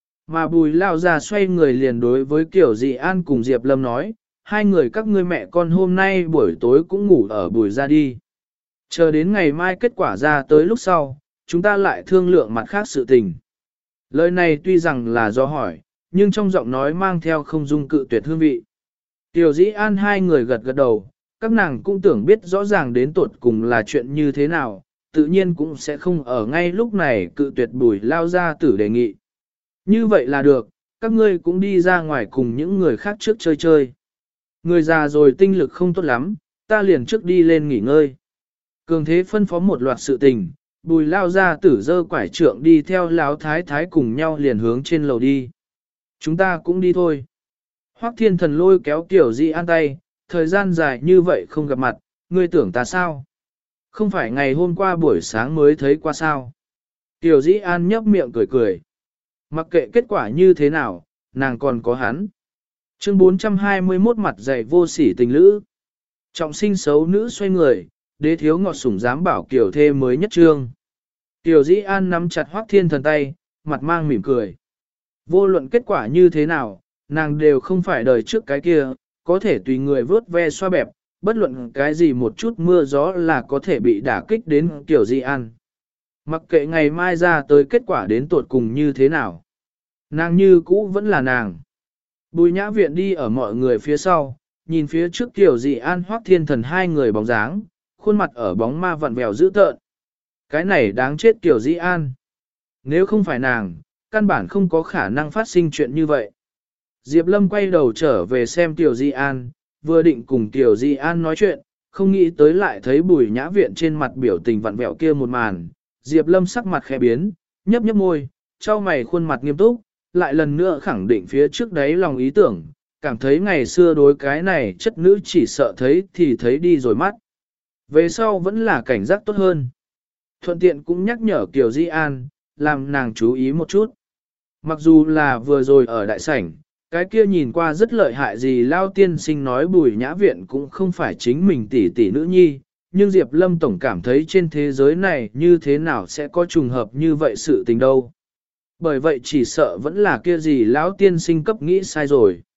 Mà bùi lao ra xoay người liền đối với Kiều Dị An cùng Diệp Lâm nói, hai người các ngươi mẹ con hôm nay buổi tối cũng ngủ ở bùi ra đi. Chờ đến ngày mai kết quả ra tới lúc sau, chúng ta lại thương lượng mặt khác sự tình. Lời này tuy rằng là do hỏi, nhưng trong giọng nói mang theo không dung cự tuyệt hương vị. Tiểu Dĩ An hai người gật gật đầu, các nàng cũng tưởng biết rõ ràng đến tuột cùng là chuyện như thế nào, tự nhiên cũng sẽ không ở ngay lúc này cự tuyệt bùi lao ra tử đề nghị. Như vậy là được, các ngươi cũng đi ra ngoài cùng những người khác trước chơi chơi. Người già rồi tinh lực không tốt lắm, ta liền trước đi lên nghỉ ngơi. Cường thế phân phó một loạt sự tình, bùi lao ra tử dơ quải trượng đi theo lão thái thái cùng nhau liền hướng trên lầu đi. Chúng ta cũng đi thôi. Hoắc Thiên Thần lôi kéo Tiểu Di An tay, thời gian dài như vậy không gặp mặt, ngươi tưởng ta sao? Không phải ngày hôm qua buổi sáng mới thấy qua sao? Tiểu Di An nhấp miệng cười cười. Mặc kệ kết quả như thế nào, nàng còn có hắn. Chương 421 mặt dày vô sỉ tình lữ. Trọng sinh xấu nữ xoay người, đế thiếu ngọt sủng dám bảo kiểu thê mới nhất trương. Tiểu Di An nắm chặt Hoắc Thiên Thần tay, mặt mang mỉm cười. Vô luận kết quả như thế nào, nàng đều không phải đời trước cái kia, có thể tùy người vớt ve xoa bẹp, bất luận cái gì một chút mưa gió là có thể bị đả kích đến Tiểu Di An. Mặc kệ ngày mai ra tới kết quả đến tột cùng như thế nào. Nàng như cũ vẫn là nàng. Bùi nhã viện đi ở mọi người phía sau, nhìn phía trước Tiểu Di An Hoắc Thiên Thần hai người bóng dáng, khuôn mặt ở bóng ma vặn vẹo dữ tợn. Cái này đáng chết Tiểu Di An. Nếu không phải nàng, căn bản không có khả năng phát sinh chuyện như vậy. Diệp Lâm quay đầu trở về xem Tiểu Di An, vừa định cùng Tiểu Di An nói chuyện, không nghĩ tới lại thấy bùi nhã viện trên mặt biểu tình vặn vẹo kia một màn. Diệp Lâm sắc mặt khẽ biến, nhấp nhấp môi, trao mày khuôn mặt nghiêm túc, lại lần nữa khẳng định phía trước đấy lòng ý tưởng, cảm thấy ngày xưa đối cái này chất nữ chỉ sợ thấy thì thấy đi rồi mắt. Về sau vẫn là cảnh giác tốt hơn. Thuận tiện cũng nhắc nhở Kiều Di An, làm nàng chú ý một chút. Mặc dù là vừa rồi ở đại sảnh, cái kia nhìn qua rất lợi hại gì Lao tiên sinh nói bùi nhã viện cũng không phải chính mình tỷ tỷ nữ nhi, nhưng Diệp Lâm tổng cảm thấy trên thế giới này như thế nào sẽ có trùng hợp như vậy sự tình đâu. Bởi vậy chỉ sợ vẫn là kia gì lão tiên sinh cấp nghĩ sai rồi.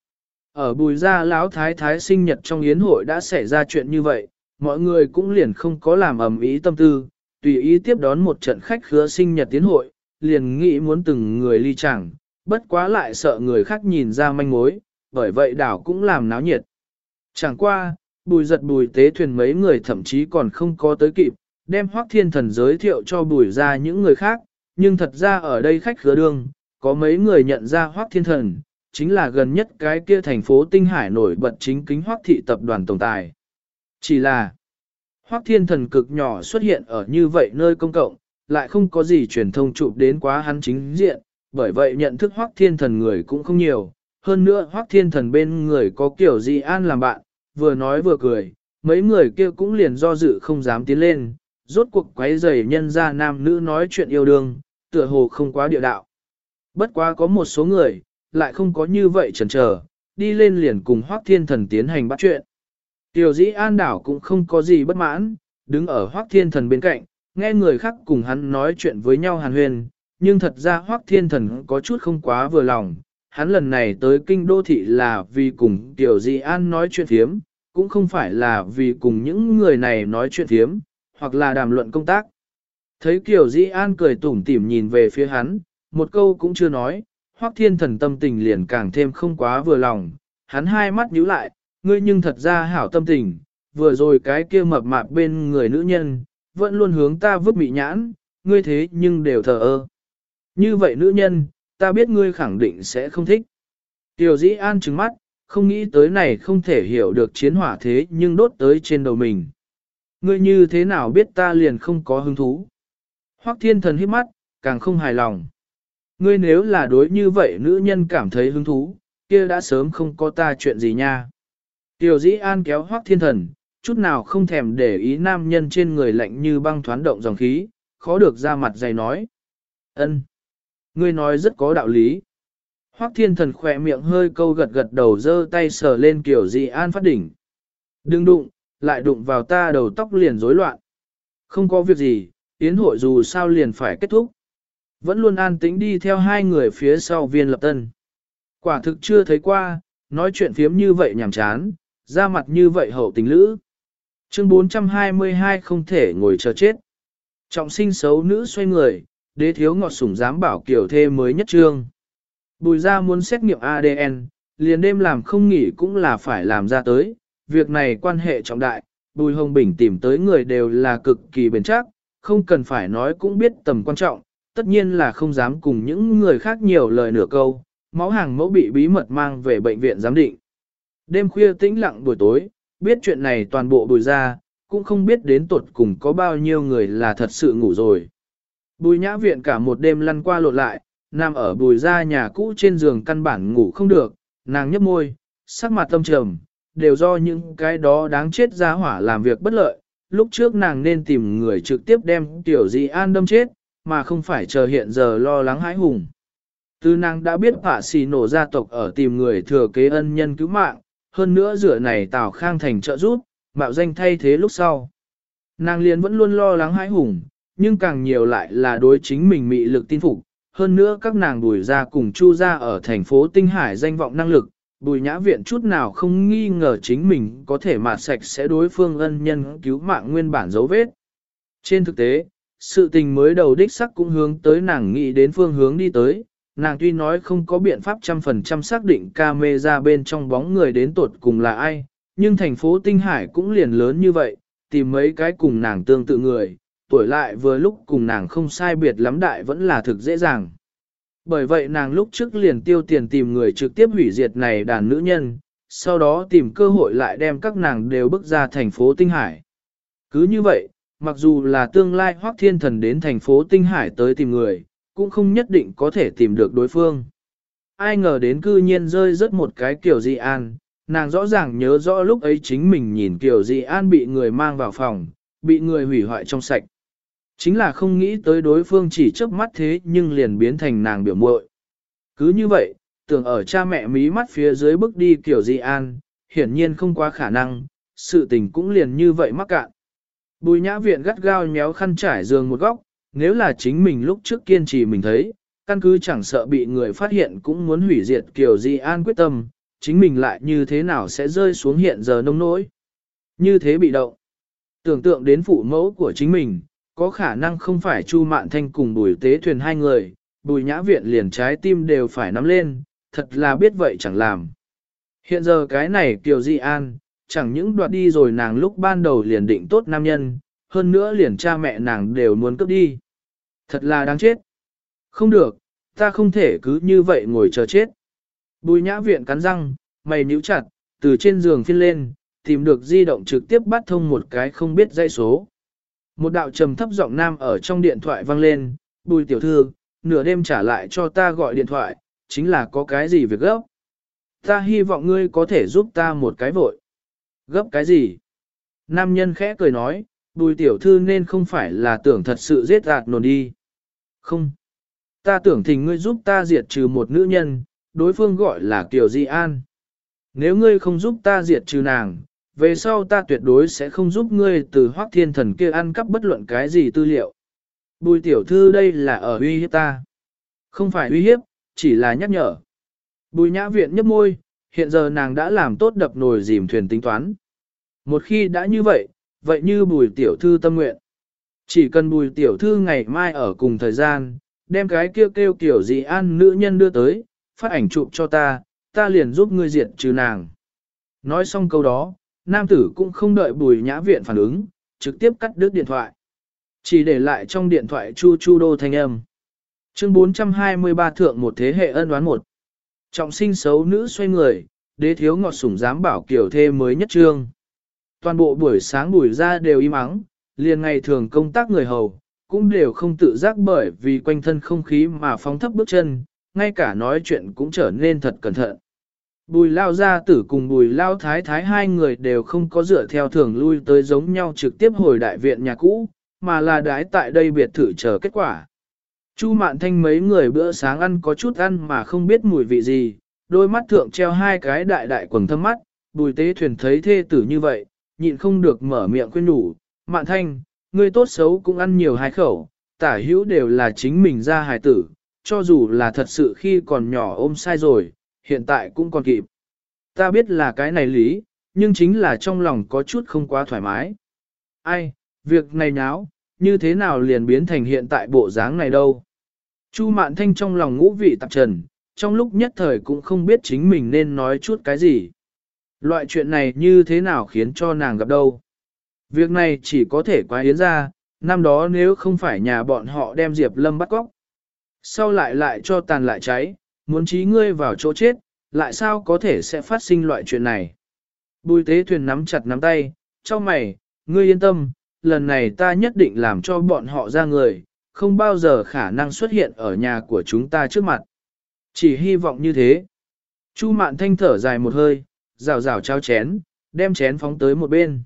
Ở Bùi gia lão thái thái sinh nhật trong yến hội đã xảy ra chuyện như vậy, mọi người cũng liền không có làm ầm ĩ tâm tư, tùy ý tiếp đón một trận khách khứa sinh nhật yến hội, liền nghĩ muốn từng người ly chẳng, bất quá lại sợ người khác nhìn ra manh mối, bởi vậy đảo cũng làm náo nhiệt. Chẳng qua, Bùi Giật Bùi Tế Thuyền mấy người thậm chí còn không có tới kịp, đem Hoắc Thiên Thần giới thiệu cho Bùi ra những người khác, nhưng thật ra ở đây khách khứa đương, có mấy người nhận ra Hoắc Thiên Thần, chính là gần nhất cái kia thành phố Tinh Hải nổi bật chính kính Hoắc thị tập đoàn tổng tài. Chỉ là, Hoắc Thiên Thần cực nhỏ xuất hiện ở như vậy nơi công cộng, lại không có gì truyền thông chụp đến quá hắn chính diện, bởi vậy nhận thức Hoắc Thiên Thần người cũng không nhiều. Hơn nữa Hoắc Thiên Thần bên người có Kiều Di An làm bạn, vừa nói vừa cười, mấy người kia cũng liền do dự không dám tiến lên, rốt cuộc quấy rầy nhân gia nam nữ nói chuyện yêu đương, tựa hồ không quá địa đạo. Bất quá có một số người, lại không có như vậy chần chờ, đi lên liền cùng Hoắc Thiên Thần tiến hành bắt chuyện. Tiểu Dĩ An đảo cũng không có gì bất mãn, đứng ở Hoắc Thiên Thần bên cạnh, nghe người khác cùng hắn nói chuyện với nhau hàn huyền, nhưng thật ra Hoắc Thiên Thần có chút không quá vừa lòng. Hắn lần này tới kinh đô thị là vì cùng Tiểu Dĩ An nói chuyện thiếm, cũng không phải là vì cùng những người này nói chuyện thiếm, hoặc là đàm luận công tác. Thấy Kiều Dĩ An cười tủm tỉm nhìn về phía hắn, một câu cũng chưa nói, Hoắc Thiên Thần tâm tình liền càng thêm không quá vừa lòng, hắn hai mắt nhíu lại, ngươi nhưng thật ra hảo tâm tình, vừa rồi cái kia mập mạp bên người nữ nhân, vẫn luôn hướng ta vứt mị nhãn, ngươi thế nhưng đều thờ ơ. Như vậy nữ nhân, ta biết ngươi khẳng định sẽ không thích. Tiểu Dĩ An trừng mắt, không nghĩ tới này không thể hiểu được chiến hỏa thế nhưng đốt tới trên đầu mình. Ngươi như thế nào biết ta liền không có hứng thú? Hoắc Thiên Thần hít mắt, càng không hài lòng. Ngươi nếu là đối như vậy nữ nhân cảm thấy hứng thú, kia đã sớm không có ta chuyện gì nha. Tiểu Dĩ An kéo Hoắc Thiên Thần, chút nào không thèm để ý nam nhân trên người lạnh như băng thoán động dòng khí, khó được ra mặt dày nói. Ân, ngươi nói rất có đạo lý. Hoắc Thiên Thần khỏe miệng hơi câu gật gật đầu giơ tay sờ lên Kiều Dĩ An phát đỉnh. Đừng đụng, lại đụng vào ta đầu tóc liền rối loạn. Không có việc gì, yến hội dù sao liền phải kết thúc. Vẫn luôn an tĩnh đi theo hai người phía sau Viên Lập Tân. Quả thực chưa thấy qua, nói chuyện phiếm như vậy nhàm chán, ra mặt như vậy hậu tình lữ. Chương 422 không thể ngồi chờ chết. Trọng sinh xấu nữ xoay người, đế thiếu ngọt sủng dám bảo kiểu thê mới nhất trương. Bùi ra muốn xét nghiệm ADN, liền đêm làm không nghỉ cũng là phải làm ra tới. Việc này quan hệ trọng đại, Bùi Hồng Bình tìm tới người đều là cực kỳ bền chắc, không cần phải nói cũng biết tầm quan trọng, tất nhiên là không dám cùng những người khác nhiều lời nửa câu. Máu hàng mẫu bị bí mật mang về bệnh viện giám định. Đêm khuya tĩnh lặng buổi tối, biết chuyện này toàn bộ Bùi ra, cũng không biết đến tuột cùng có bao nhiêu người là thật sự ngủ rồi. Bùi Nhã Viện cả một đêm lăn qua lộn lại, nằm ở Bùi ra nhà cũ trên giường căn bản ngủ không được, nàng nhấp môi, sắc mặt tâm trầm, đều do những cái đó đáng chết ra hỏa làm việc bất lợi. Lúc trước nàng nên tìm người trực tiếp đem Tiểu Dĩ An đâm chết, mà không phải chờ hiện giờ lo lắng hãi hùng. Từ nàng đã biết Phạ Xì Nổ gia tộc ở tìm người thừa kế ân nhân cứu mạng, hơn nữa rửa này Tào Khang thành trợ giúp, mạo danh thay thế lúc sau. Nàng liền vẫn luôn lo lắng hãi hùng, nhưng càng nhiều lại là đối chính mình mị lực tin phục. Hơn nữa các nàng Bùi ra cùng Chu ra ở thành phố Tinh Hải danh vọng năng lực, Bùi Nhã Viện chút nào không nghi ngờ chính mình có thể mạt sạch sẽ đối phương ân nhân cứu mạng nguyên bản dấu vết. Trên thực tế, sự tình mới đầu đích sắc cũng hướng tới nàng nghĩ đến phương hướng đi tới. Nàng tuy nói không có biện pháp 100% xác định camera bên trong bóng người đến tột cùng là ai, nhưng thành phố Tinh Hải cũng liền lớn như vậy, tìm mấy cái cùng nàng tương tự người, tuổi lại vừa lúc cùng nàng không sai biệt lắm đại vẫn là thực dễ dàng. Bởi vậy nàng lúc trước liền tiêu tiền tìm người trực tiếp hủy diệt này đàn nữ nhân, sau đó tìm cơ hội lại đem các nàng đều bước ra thành phố Tinh Hải. Cứ như vậy, mặc dù là tương lai Hoắc Thiên Thần đến thành phố Tinh Hải tới tìm người, cũng không nhất định có thể tìm được đối phương. Ai ngờ đến cư nhiên rơi rớt một cái Kiều Di An, nàng rõ ràng nhớ rõ lúc ấy chính mình nhìn Kiều Di An bị người mang vào phòng, bị người hủy hoại trong sạch. Chính là không nghĩ tới đối phương chỉ chớp mắt thế nhưng liền biến thành nàng biểu muội. Cứ như vậy, tưởng ở cha mẹ mí mắt phía dưới bước đi Kiều Di An, hiển nhiên không quá khả năng, sự tình cũng liền như vậy mắc cạn. Bùi Nhã Viện gắt gao nhéo khăn trải giường một góc, nếu là chính mình lúc trước kiên trì mình thấy, căn cứ chẳng sợ bị người phát hiện cũng muốn hủy diệt Kiều Di An quyết tâm, chính mình lại như thế nào sẽ rơi xuống hiện giờ nông nỗi. Như thế bị động. Tưởng tượng đến phụ mẫu của chính mình, có khả năng không phải Chu Mạn Thanh cùng Bùi Tế Thuyền hai người, Bùi Nhã Viện liền trái tim đều phải nắm lên, thật là biết vậy chẳng làm. Hiện giờ cái này Kiều Di An, chẳng những đoạt đi rồi nàng lúc ban đầu liền định tốt nam nhân, hơn nữa liền cha mẹ nàng đều muốn cướp đi. Thật là đáng chết. Không được, ta không thể cứ như vậy ngồi chờ chết. Bùi Nhã Viện cắn răng, mày nhíu chặt, từ trên giường phiên lên, tìm được di động trực tiếp bắt thông một cái không biết dãy số. Một đạo trầm thấp giọng nam ở trong điện thoại vang lên, Bùi tiểu thư, nửa đêm trả lại cho ta gọi điện thoại, chính là có cái gì việc gấp. Ta hy vọng ngươi có thể giúp ta một cái vội. Gấp cái gì? Nam nhân khẽ cười nói, Bùi tiểu thư nên không phải là tưởng thật sự giết ạt nồn đi. Không. Ta tưởng thỉnh ngươi giúp ta diệt trừ một nữ nhân, đối phương gọi là Kiều Di An. Nếu ngươi không giúp ta diệt trừ nàng, về sau ta tuyệt đối sẽ không giúp ngươi từ Hoắc Thiên Thần kia ăn cắp bất luận cái gì tư liệu. Bùi tiểu thư đây là ở uy hiếp ta. Không phải uy hiếp, chỉ là nhắc nhở. Bùi Nhã Viện nhấp môi, hiện giờ nàng đã làm tốt đập nồi dìm thuyền tính toán. Một khi đã như vậy, vậy như Bùi tiểu thư tâm nguyện. Chỉ cần Bùi tiểu thư ngày mai ở cùng thời gian, đem cái kêu Kiều Di An nữ nhân đưa tới, phát ảnh chụp cho ta, ta liền giúp ngươi diệt trừ nàng. Nói xong câu đó, nam tử cũng không đợi Bùi Nhã Viện phản ứng, trực tiếp cắt đứt điện thoại. Chỉ để lại trong điện thoại chu chu đô thanh âm. Chương 423 thượng một thế hệ ân oán một. Trọng sinh xấu nữ xoay người, đế thiếu ngọt sủng dám bảo kiểu thê mới nhất trương. Toàn bộ buổi sáng Bùi ra đều im ắng, liền ngày thường công tác người hầu, cũng đều không tự giác bởi vì quanh thân không khí mà phóng thấp bước chân, ngay cả nói chuyện cũng trở nên thật cẩn thận. Bùi lao gia tử cùng bùi lao thái thái hai người đều không có dựa theo thường lui tới giống nhau trực tiếp hồi đại viện nhà cũ, mà là đái tại đây biệt thự chờ kết quả. Chu Mạn Thanh mấy người bữa sáng ăn có chút ăn mà không biết mùi vị gì, đôi mắt thượng treo hai cái đại đại quầng thâm mắt, Bùi Tế Thuyền thấy thê tử như vậy, nhịn không được mở miệng khuyên nhủ, Mạn Thanh, ngươi tốt xấu cũng ăn nhiều hai khẩu, tả hữu đều là chính mình ra hài tử, cho dù là thật sự khi còn nhỏ ôm sai rồi, hiện tại cũng còn kịp. Ta biết là cái này lý, nhưng chính là trong lòng có chút không quá thoải mái. Ai, việc này nháo, như thế nào liền biến thành hiện tại bộ dáng này đâu. Chu Mạn Thanh trong lòng ngũ vị tạp trần, trong lúc nhất thời cũng không biết chính mình nên nói chút cái gì. Loại chuyện này như thế nào khiến cho nàng gặp đâu. Việc này chỉ có thể quá Yến ra, năm đó nếu không phải nhà bọn họ đem Diệp Lâm bắt cóc. Sau lại cho tàn lại cháy, muốn trí ngươi vào chỗ chết, lại sao có thể sẽ phát sinh loại chuyện này. Bùi Tế Thuyền nắm chặt nắm tay, cho mày, ngươi yên tâm, lần này ta nhất định làm cho bọn họ ra người, không bao giờ khả năng xuất hiện ở nhà của chúng ta trước mặt. Chỉ hy vọng như thế. Chu Mạn Thanh thở dài một hơi, rào rào trao chén, đem chén phóng tới một bên.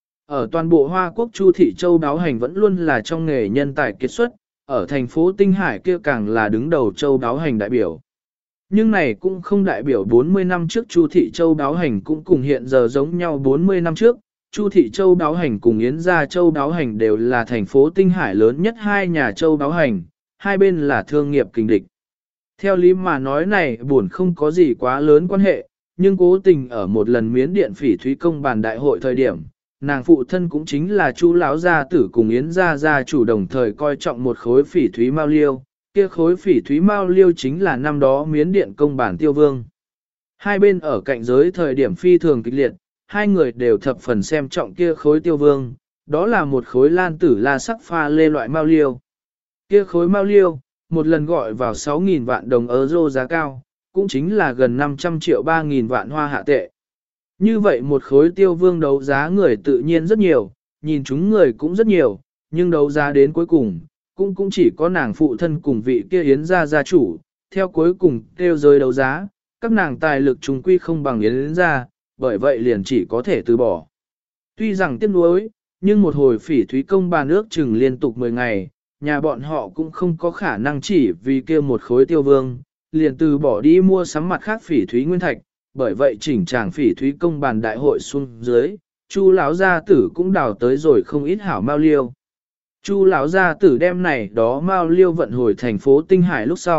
Ở toàn bộ Hoa Quốc Chu Thị Châu Đáo Hành vẫn luôn là trong nghề nhân tài kiệt xuất, ở thành phố Tinh Hải kia càng là đứng đầu Châu Đáo Hành đại biểu. Nhưng này cũng không đại biểu 40 năm trước Chu Thị Châu Đáo Hành cũng cùng hiện giờ giống nhau 40 năm trước. Chu Thị Châu Đáo Hành cùng Yến Gia Châu Đáo Hành đều là thành phố Tinh Hải lớn nhất hai nhà Châu Đáo Hành, hai bên là thương nghiệp kình địch. Theo lý mà nói này buồn không có gì quá lớn quan hệ, nhưng cố tình ở một lần miến điện phỉ thúy công bàn đại hội thời điểm, nàng phụ thân cũng chính là Chu lão gia tử cùng Yến gia gia chủ đồng thời coi trọng một khối phỉ thúy mao liêu, kia khối phỉ thúy mao liêu chính là năm đó miến điện công bản tiêu vương. Hai bên ở cạnh giới thời điểm phi thường kịch liệt, hai người đều thập phần xem trọng kia khối tiêu vương, đó là một khối lan tử la sắc pha lê loại mao liêu. Kia khối mao liêu, một lần gọi vào 6.000 vạn đồng euro giá cao, cũng chính là gần 500 triệu 3.000 vạn hoa hạ tệ. Như vậy một khối tiêu vương đấu giá người tự nhiên rất nhiều, nhìn chúng người cũng rất nhiều, nhưng đấu giá đến cuối cùng, cũng chỉ có nàng phụ thân cùng vị kia Yến gia gia chủ, theo cuối cùng kêu rơi đấu giá, các nàng tài lực trùng quy không bằng Yến gia, bởi vậy liền chỉ có thể từ bỏ. Tuy rằng tiếc nuối, nhưng một hồi phỉ thúy công bàn ước chừng liên tục 10 ngày, nhà bọn họ cũng không có khả năng chỉ vì kia một khối tiêu vương, liền từ bỏ đi mua sắm mặt khác phỉ thúy nguyên thạch, bởi vậy chỉnh tràng phỉ thúy công bàn đại hội xuống dưới, Chu lão gia tử cũng đào tới rồi không ít hảo mao liêu. Chu lão gia tử đem này đó mao liêu vận hồi thành phố Tinh Hải lúc sau,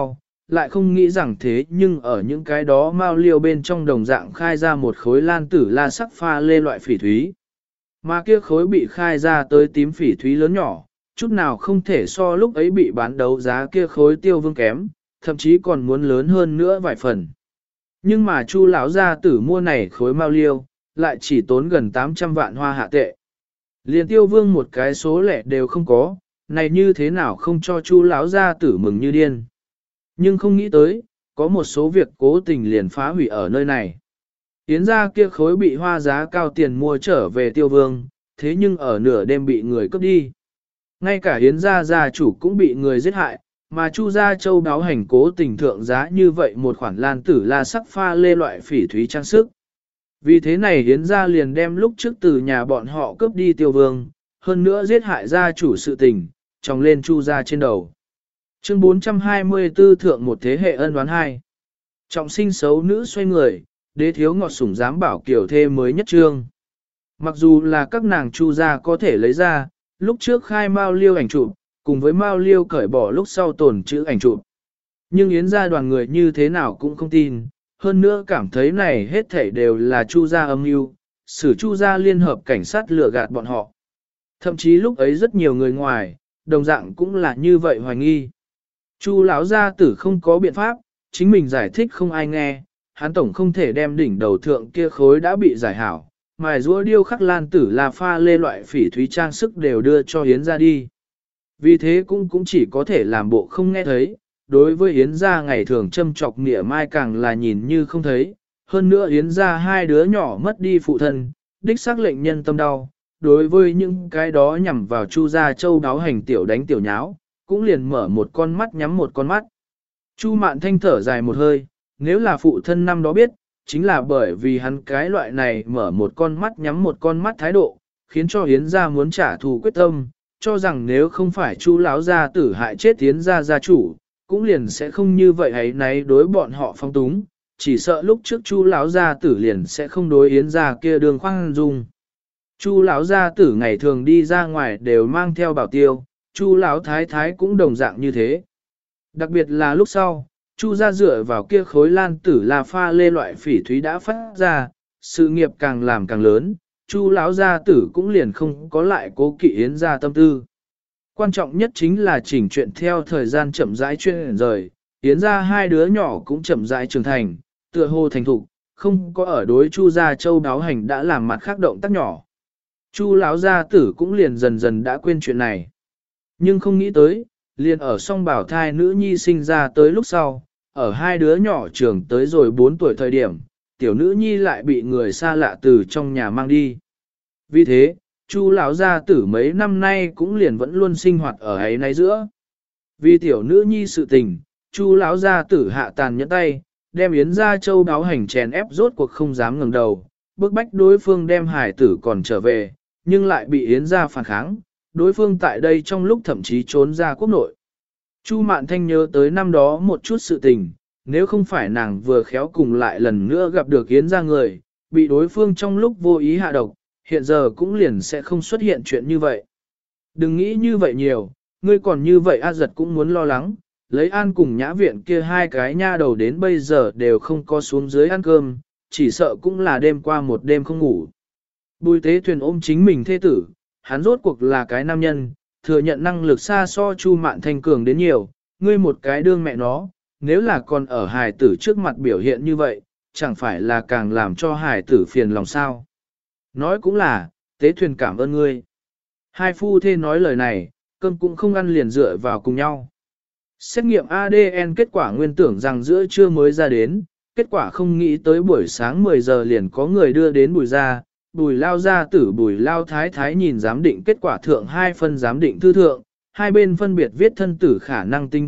lại không nghĩ rằng thế nhưng ở những cái đó mao liêu bên trong đồng dạng khai ra một khối lan tử la sắc pha lê loại phỉ thúy. Mà kia khối bị khai ra tới tím phỉ thúy lớn nhỏ, chút nào không thể so lúc ấy bị bán đấu giá kia khối tiêu vương kém, thậm chí còn muốn lớn hơn nữa vài phần. Nhưng mà Chu lão gia tử mua này khối mao liêu, lại chỉ tốn gần 800 vạn hoa hạ tệ. Liền tiêu vương một cái số lẻ đều không có, này như thế nào không cho Chu lão gia tử mừng như điên. Nhưng không nghĩ tới, có một số việc cố tình liền phá hủy ở nơi này. Yến gia kia khối bị hoa giá cao tiền mua trở về tiêu vương, thế nhưng ở nửa đêm bị người cướp đi. Ngay cả Yến gia gia chủ cũng bị người giết hại, mà Chu gia châu đáo hành cố tình thượng giá như vậy một khoản lan tử la sắc pha lê loại phỉ thúy trang sức. Vì thế này Yến gia liền đem lúc trước từ nhà bọn họ cướp đi tiêu vương, hơn nữa giết hại gia chủ sự tình, tròng lên Chu gia trên đầu. Chương 424 thượng một thế hệ ân oán hai. Trọng sinh xấu nữ xoay người, đế thiếu ngọt sủng dám bảo kiểu thê mới nhất trương. Mặc dù là các nàng Chu gia có thể lấy ra, lúc trước khai mao liêu ảnh chụp, cùng với mao liêu cởi bỏ lúc sau tồn chữ ảnh chụp. Nhưng Yến gia đoàn người như thế nào cũng không tin, hơn nữa cảm thấy này hết thảy đều là Chu gia âm mưu, xử Chu gia liên hợp cảnh sát lừa gạt bọn họ. Thậm chí lúc ấy rất nhiều người ngoài, đồng dạng cũng là như vậy hoài nghi. Chu lão gia tử không có biện pháp, chính mình giải thích không ai nghe, hắn tổng không thể đem đỉnh đầu thượng kia khối đã bị giải hảo, mài rũa điêu khắc lan tử là pha lê loại phỉ thúy trang sức đều đưa cho Yến gia đi. Vì thế cũng chỉ có thể làm bộ không nghe thấy, đối với Yến gia ngày thường châm chọc nghĩa mai càng là nhìn như không thấy, hơn nữa Yến gia hai đứa nhỏ mất đi phụ thân, đích xác lệnh nhân tâm đau, đối với những cái đó nhằm vào Chu gia châu đáo hành tiểu đánh tiểu nháo, cũng liền mở một con mắt nhắm một con mắt. Chu Mạn Thanh thở dài một hơi, nếu là phụ thân năm đó biết, chính là bởi vì hắn cái loại này mở một con mắt nhắm một con mắt thái độ, khiến cho Yến gia muốn trả thù quyết tâm, cho rằng nếu không phải Chu lão gia tử hại chết Yến gia gia chủ, cũng liền sẽ không như vậy ấy nấy đối bọn họ phong túng, chỉ sợ lúc trước Chu lão gia tử liền sẽ không đối Yến gia kia đường khoan dung. Chu lão gia tử ngày thường đi ra ngoài đều mang theo bảo tiêu, Chu lão thái thái cũng đồng dạng như thế. Đặc biệt là lúc sau, Chu gia dựa vào kia khối lan tử là pha lê loại phỉ thúy đã phát ra, sự nghiệp càng làm càng lớn, Chu lão gia tử cũng liền không có lại cố kỵ Yến gia tâm tư. Quan trọng nhất chính là chỉnh chuyện theo thời gian chậm rãi chuyên rời, Yến gia hai đứa nhỏ cũng chậm rãi trưởng thành, tựa hồ thành thục, không có ở đối Chu gia châu đáo hành đã làm mặt khác động tác nhỏ. Chu lão gia tử cũng liền dần dần đã quên chuyện này. Nhưng không nghĩ tới, liền ở song bảo thai nữ nhi sinh ra tới lúc sau, ở hai đứa nhỏ trưởng tới rồi 4 tuổi thời điểm, tiểu nữ nhi lại bị người xa lạ từ trong nhà mang đi. Vì thế, Chu lão gia tử mấy năm nay cũng liền vẫn luôn sinh hoạt ở ấy nay giữa. Vì tiểu nữ nhi sự tình, Chu lão gia tử hạ tàn nhẫn tay, đem Yến gia châu đáo hành chèn ép rốt cuộc không dám ngẩng đầu, bức bách đối phương đem hải tử còn trở về, nhưng lại bị Yến gia phản kháng, đối phương tại đây trong lúc thậm chí trốn ra quốc nội. Chu Mạn Thanh nhớ tới năm đó một chút sự tình, nếu không phải nàng vừa khéo cùng lại lần nữa gặp được Yến gia người, bị đối phương trong lúc vô ý hạ độc, hiện giờ cũng liền sẽ không xuất hiện chuyện như vậy. Đừng nghĩ như vậy nhiều, ngươi còn như vậy A Giật cũng muốn lo lắng, lấy An cùng Nhã Viện kia hai cái nha đầu đến bây giờ đều không có xuống dưới ăn cơm, chỉ sợ cũng là đêm qua một đêm không ngủ. Bùi Tế Thuyền ôm chính mình thê tử, hắn rốt cuộc là cái nam nhân, thừa nhận năng lực xa so Chu Mạn Thanh cường đến nhiều, ngươi một cái đương mẹ nó, nếu là còn ở hài tử trước mặt biểu hiện như vậy, chẳng phải là càng làm cho hài tử phiền lòng sao. Nói cũng là, Tế Thuyền cảm ơn ngươi. Hai phu thê nói lời này, cơm cũng không ăn liền dựa vào cùng nhau. Xét nghiệm ADN kết quả nguyên tưởng rằng giữa trưa mới ra đến, kết quả không nghĩ tới buổi sáng 10 giờ liền có người đưa đến Bùi ra, Bùi lao gia tử Bùi lao thái thái nhìn giám định kết quả thượng hai phân giám định thư thượng, hai bên phân biệt viết thân tử khả năng tính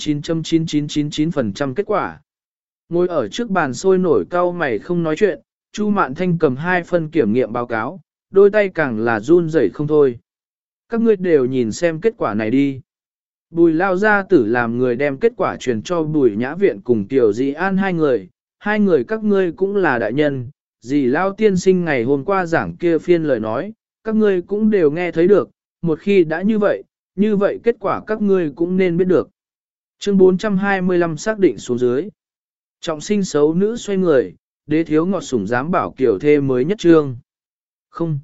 99.9999% kết quả. Ngồi ở trước bàn sôi nổi cau mày không nói chuyện, Chu Mạn Thanh cầm hai phân kiểm nghiệm báo cáo, đôi tay càng là run rẩy không thôi. Các ngươi đều nhìn xem kết quả này đi. Bùi lao gia tử làm người đem kết quả truyền cho Bùi Nhã Viện cùng Tiểu Dĩ An hai người các ngươi cũng là đại nhân, dì lao tiên sinh ngày hôm qua giảng kia phiên lời nói, các ngươi cũng đều nghe thấy được, một khi đã như vậy kết quả các ngươi cũng nên biết được. Chương 425 xác định xuống dưới. Trọng sinh xấu nữ xoay người, đế thiếu ngọt sủng dám bảo kiểu thê mới nhất trương. Không.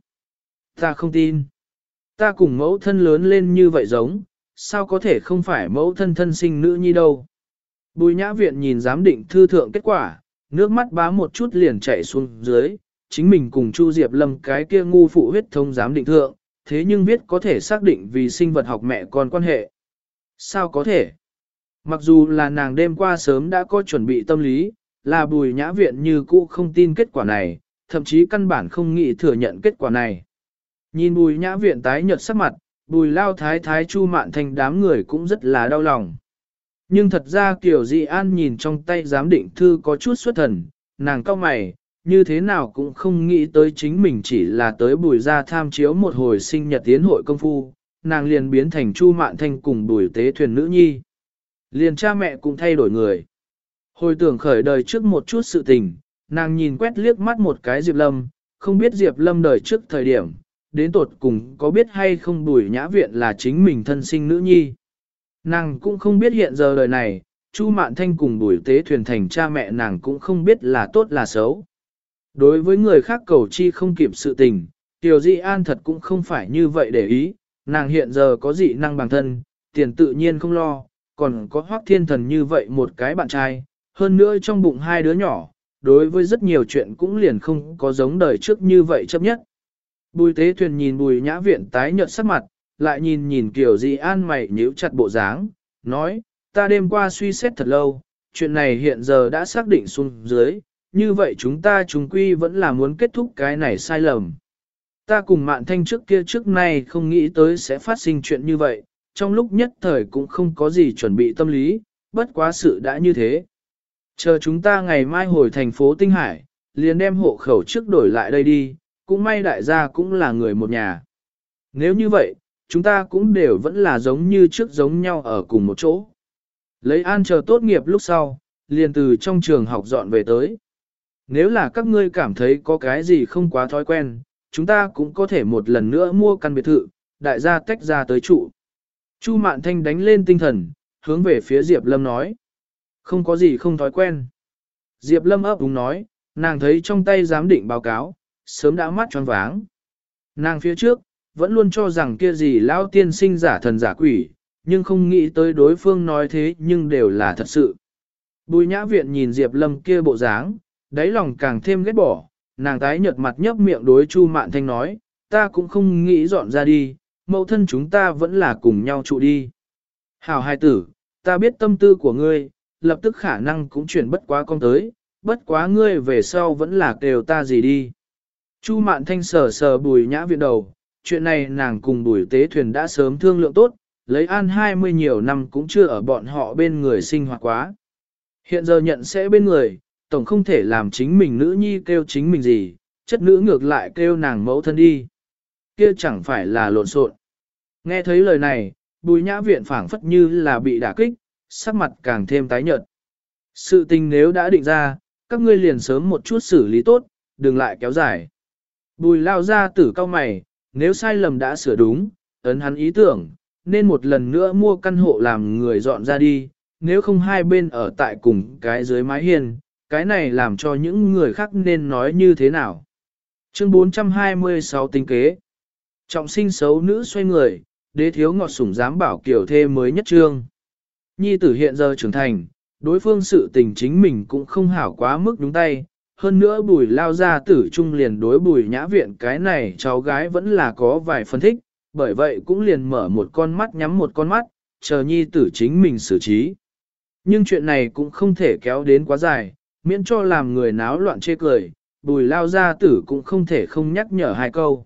Ta không tin. Ta cùng mẫu thân lớn lên như vậy giống, sao có thể không phải mẫu thân thân sinh nữ nhi đâu. Bùi nhã viện nhìn giám định thư thượng kết quả, nước mắt bá một chút liền chảy xuống dưới, chính mình cùng Chu Diệp Lâm cái kia ngu phụ huyết thông giám định thượng, thế nhưng viết có thể xác định vì sinh vật học mẹ con quan hệ. Sao có thể? Mặc dù là nàng đêm qua sớm đã có chuẩn bị tâm lý, là bùi nhã viện như cũ không tin kết quả này, thậm chí căn bản không nghĩ thừa nhận kết quả này. Nhìn bùi nhã viện tái nhợt sắc mặt, bùi lao thái thái Chu Mạn Thanh đám người cũng rất là đau lòng. Nhưng thật ra Kiều Dị An nhìn trong tay giám định thư có chút xuất thần, nàng cau mày, như thế nào cũng không nghĩ tới chính mình chỉ là tới bùi ra tham chiếu một hồi sinh nhật tiến hội công phu, nàng liền biến thành Chu Mạn Thanh cùng bùi tế thuyền nữ nhi. Liền cha mẹ cũng thay đổi người. Hồi tưởng khởi đời trước một chút sự tình, nàng nhìn quét liếc mắt một cái Diệp Lâm, không biết Diệp Lâm đời trước thời điểm, đến tột cùng có biết hay không bùi nhã viện là chính mình thân sinh nữ nhi. Nàng cũng không biết hiện giờ đời này, Chu Mạn Thanh cùng bùi tế thuyền thành cha mẹ nàng cũng không biết là tốt là xấu. Đối với người khác cầu chi không kịp sự tình, Tiểu Dị An thật cũng không phải như vậy để ý, nàng hiện giờ có dị năng bằng thân, tiền tự nhiên không lo, còn có Hoắc Thiên Thần như vậy một cái bạn trai, hơn nữa trong bụng hai đứa nhỏ, đối với rất nhiều chuyện cũng liền không có giống đời trước như vậy chấp nhất. Bùi tế thuyền nhìn bùi nhã viện tái nhợt sắc mặt, lại nhìn nhìn Kiều Dị An mày nhíu chặt bộ dáng, nói, ta đêm qua suy xét thật lâu, chuyện này hiện giờ đã xác định xuống dưới, như vậy chúng ta chúng quy vẫn là muốn kết thúc cái này sai lầm. Ta cùng Mạn Thanh trước kia trước nay không nghĩ tới sẽ phát sinh chuyện như vậy, trong lúc nhất thời cũng không có gì chuẩn bị tâm lý, bất quá sự đã như thế. Chờ chúng ta ngày mai hồi thành phố Tinh Hải, liền đem hộ khẩu trước đổi lại đây đi, cũng may đại gia cũng là người một nhà. Nếu như vậy, chúng ta cũng đều vẫn là giống như trước giống nhau ở cùng một chỗ. Lấy An chờ tốt nghiệp lúc sau, liền từ trong trường học dọn về tới. Nếu là các ngươi cảm thấy có cái gì không quá thói quen, chúng ta cũng có thể một lần nữa mua căn biệt thự, đại gia tách ra tới trụ. Chu Mạn Thanh đánh lên tinh thần, hướng về phía Diệp Lâm nói. Không có gì không thói quen. Diệp Lâm ấp úng nói, nàng thấy trong tay giám định báo cáo, sớm đã mắt tròn váng. Nàng phía trước, vẫn luôn cho rằng kia gì lão tiên sinh giả thần giả quỷ, nhưng không nghĩ tới đối phương nói thế nhưng đều là thật sự. Bùi nhã viện nhìn Diệp Lâm kia bộ dáng, đáy lòng càng thêm ghét bỏ, nàng tái nhợt mặt nhấp miệng đối Chu Mạn Thanh nói, ta cũng không nghĩ dọn ra đi, mẫu thân chúng ta vẫn là cùng nhau trụ đi. Hảo hài tử, ta biết tâm tư của ngươi, lập tức khả năng cũng chuyển bất quá con tới, bất quá ngươi về sau vẫn là kêu ta gì đi. Chu Mạn Thanh sờ sờ bùi nhã viện đầu, chuyện này nàng cùng bùi tế thuyền đã sớm thương lượng tốt, lấy An 20 nhiều năm cũng chưa ở bọn họ bên người sinh hoạt quá. Hiện giờ nhận sẽ bên người, tổng không thể làm chính mình nữ nhi kêu chính mình gì, chất nữ ngược lại kêu nàng mẫu thân đi. Kia chẳng phải là lộn xộn. Nghe thấy lời này, bùi nhã viện phảng phất như là bị đả kích, sắc mặt càng thêm tái nhợt. Sự tình nếu đã định ra, các ngươi liền sớm một chút xử lý tốt, đừng lại kéo dài. Bùi lao ra tử cao mày, nếu sai lầm đã sửa đúng, ấn hắn ý tưởng, nên một lần nữa mua căn hộ làm người dọn ra đi, nếu không hai bên ở tại cùng cái dưới mái hiên, cái này làm cho những người khác nên nói như thế nào. Chương 426 tính kế. Trọng sinh xấu nữ xoay người, đế thiếu ngọt sủng dám bảo kiểu thê mới nhất trương. Nhi tử hiện giờ trưởng thành, đối phương sự tình chính mình cũng không hảo quá mức nhúng tay, hơn nữa bùi lao ra tử trung liền đối bùi nhã viện cái này cháu gái vẫn là có vài phân thích, bởi vậy cũng liền mở một con mắt nhắm một con mắt, chờ nhi tử chính mình xử trí. Nhưng chuyện này cũng không thể kéo đến quá dài, miễn cho làm người náo loạn chê cười, bùi lao gia tử cũng không thể không nhắc nhở hai câu.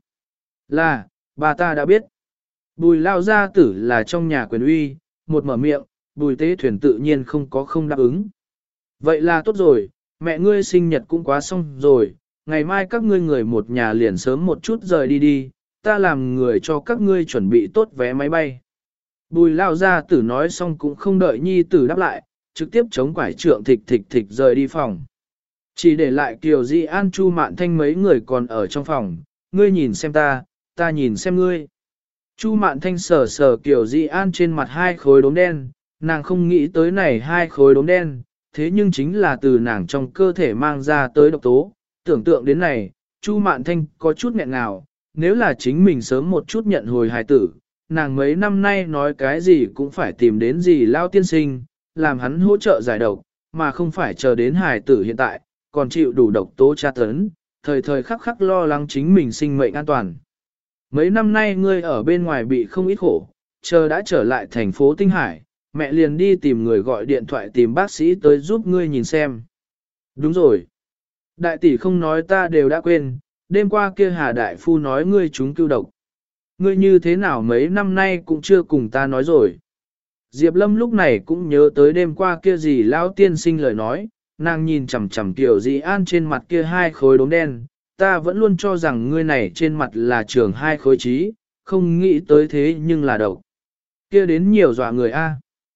Là, bà ta đã biết. Bùi lao gia tử là trong nhà quyền uy, một mở miệng, bùi tế thuyền tự nhiên không có không đáp ứng. Vậy là tốt rồi, mẹ ngươi sinh nhật cũng quá xong rồi, ngày mai các ngươi người một nhà liền sớm một chút rời đi đi, ta làm người cho các ngươi chuẩn bị tốt vé máy bay. Bùi lao gia tử nói xong cũng không đợi nhi tử đáp lại, trực tiếp chống quải trượng thịch thịch thịch rời đi phòng. Chỉ để lại Kiều Dị An Chu Mạn Thanh mấy người còn ở trong phòng, ngươi nhìn xem ta nhìn xem ngươi. Chu Mạn Thanh sờ sờ Kiều Dị An trên mặt hai khối đốm đen, nàng không nghĩ tới này hai khối đốm đen, thế nhưng chính là từ nàng trong cơ thể mang ra tới độc tố, tưởng tượng đến này, Chu Mạn Thanh có chút nghẹn ngào, nếu là chính mình sớm một chút nhận hồi hài tử, nàng mấy năm nay nói cái gì cũng phải tìm đến gì lao tiên sinh, làm hắn hỗ trợ giải độc, mà không phải chờ đến hài tử hiện tại, còn chịu đủ độc tố tra tấn, thời thời khắc khắc lo lắng chính mình sinh mệnh an toàn. Mấy năm nay ngươi ở bên ngoài bị không ít khổ, chờ đã trở lại thành phố Tinh Hải, mẹ liền đi tìm người gọi điện thoại tìm bác sĩ tới giúp ngươi nhìn xem. Đúng rồi. Đại tỷ không nói ta đều đã quên, đêm qua kia Hà Đại Phu nói ngươi trúng cưu độc. Ngươi như thế nào mấy năm nay cũng chưa cùng ta nói rồi. Diệp Lâm lúc này cũng nhớ tới đêm qua kia gì lão tiên sinh lời nói, nàng nhìn chằm chằm Tiểu Dĩ An trên mặt kia hai khối đốm đen, ta vẫn luôn cho rằng ngươi này trên mặt là trường hai khối trí, không nghĩ tới thế nhưng là độc. Kia đến nhiều dọa người a.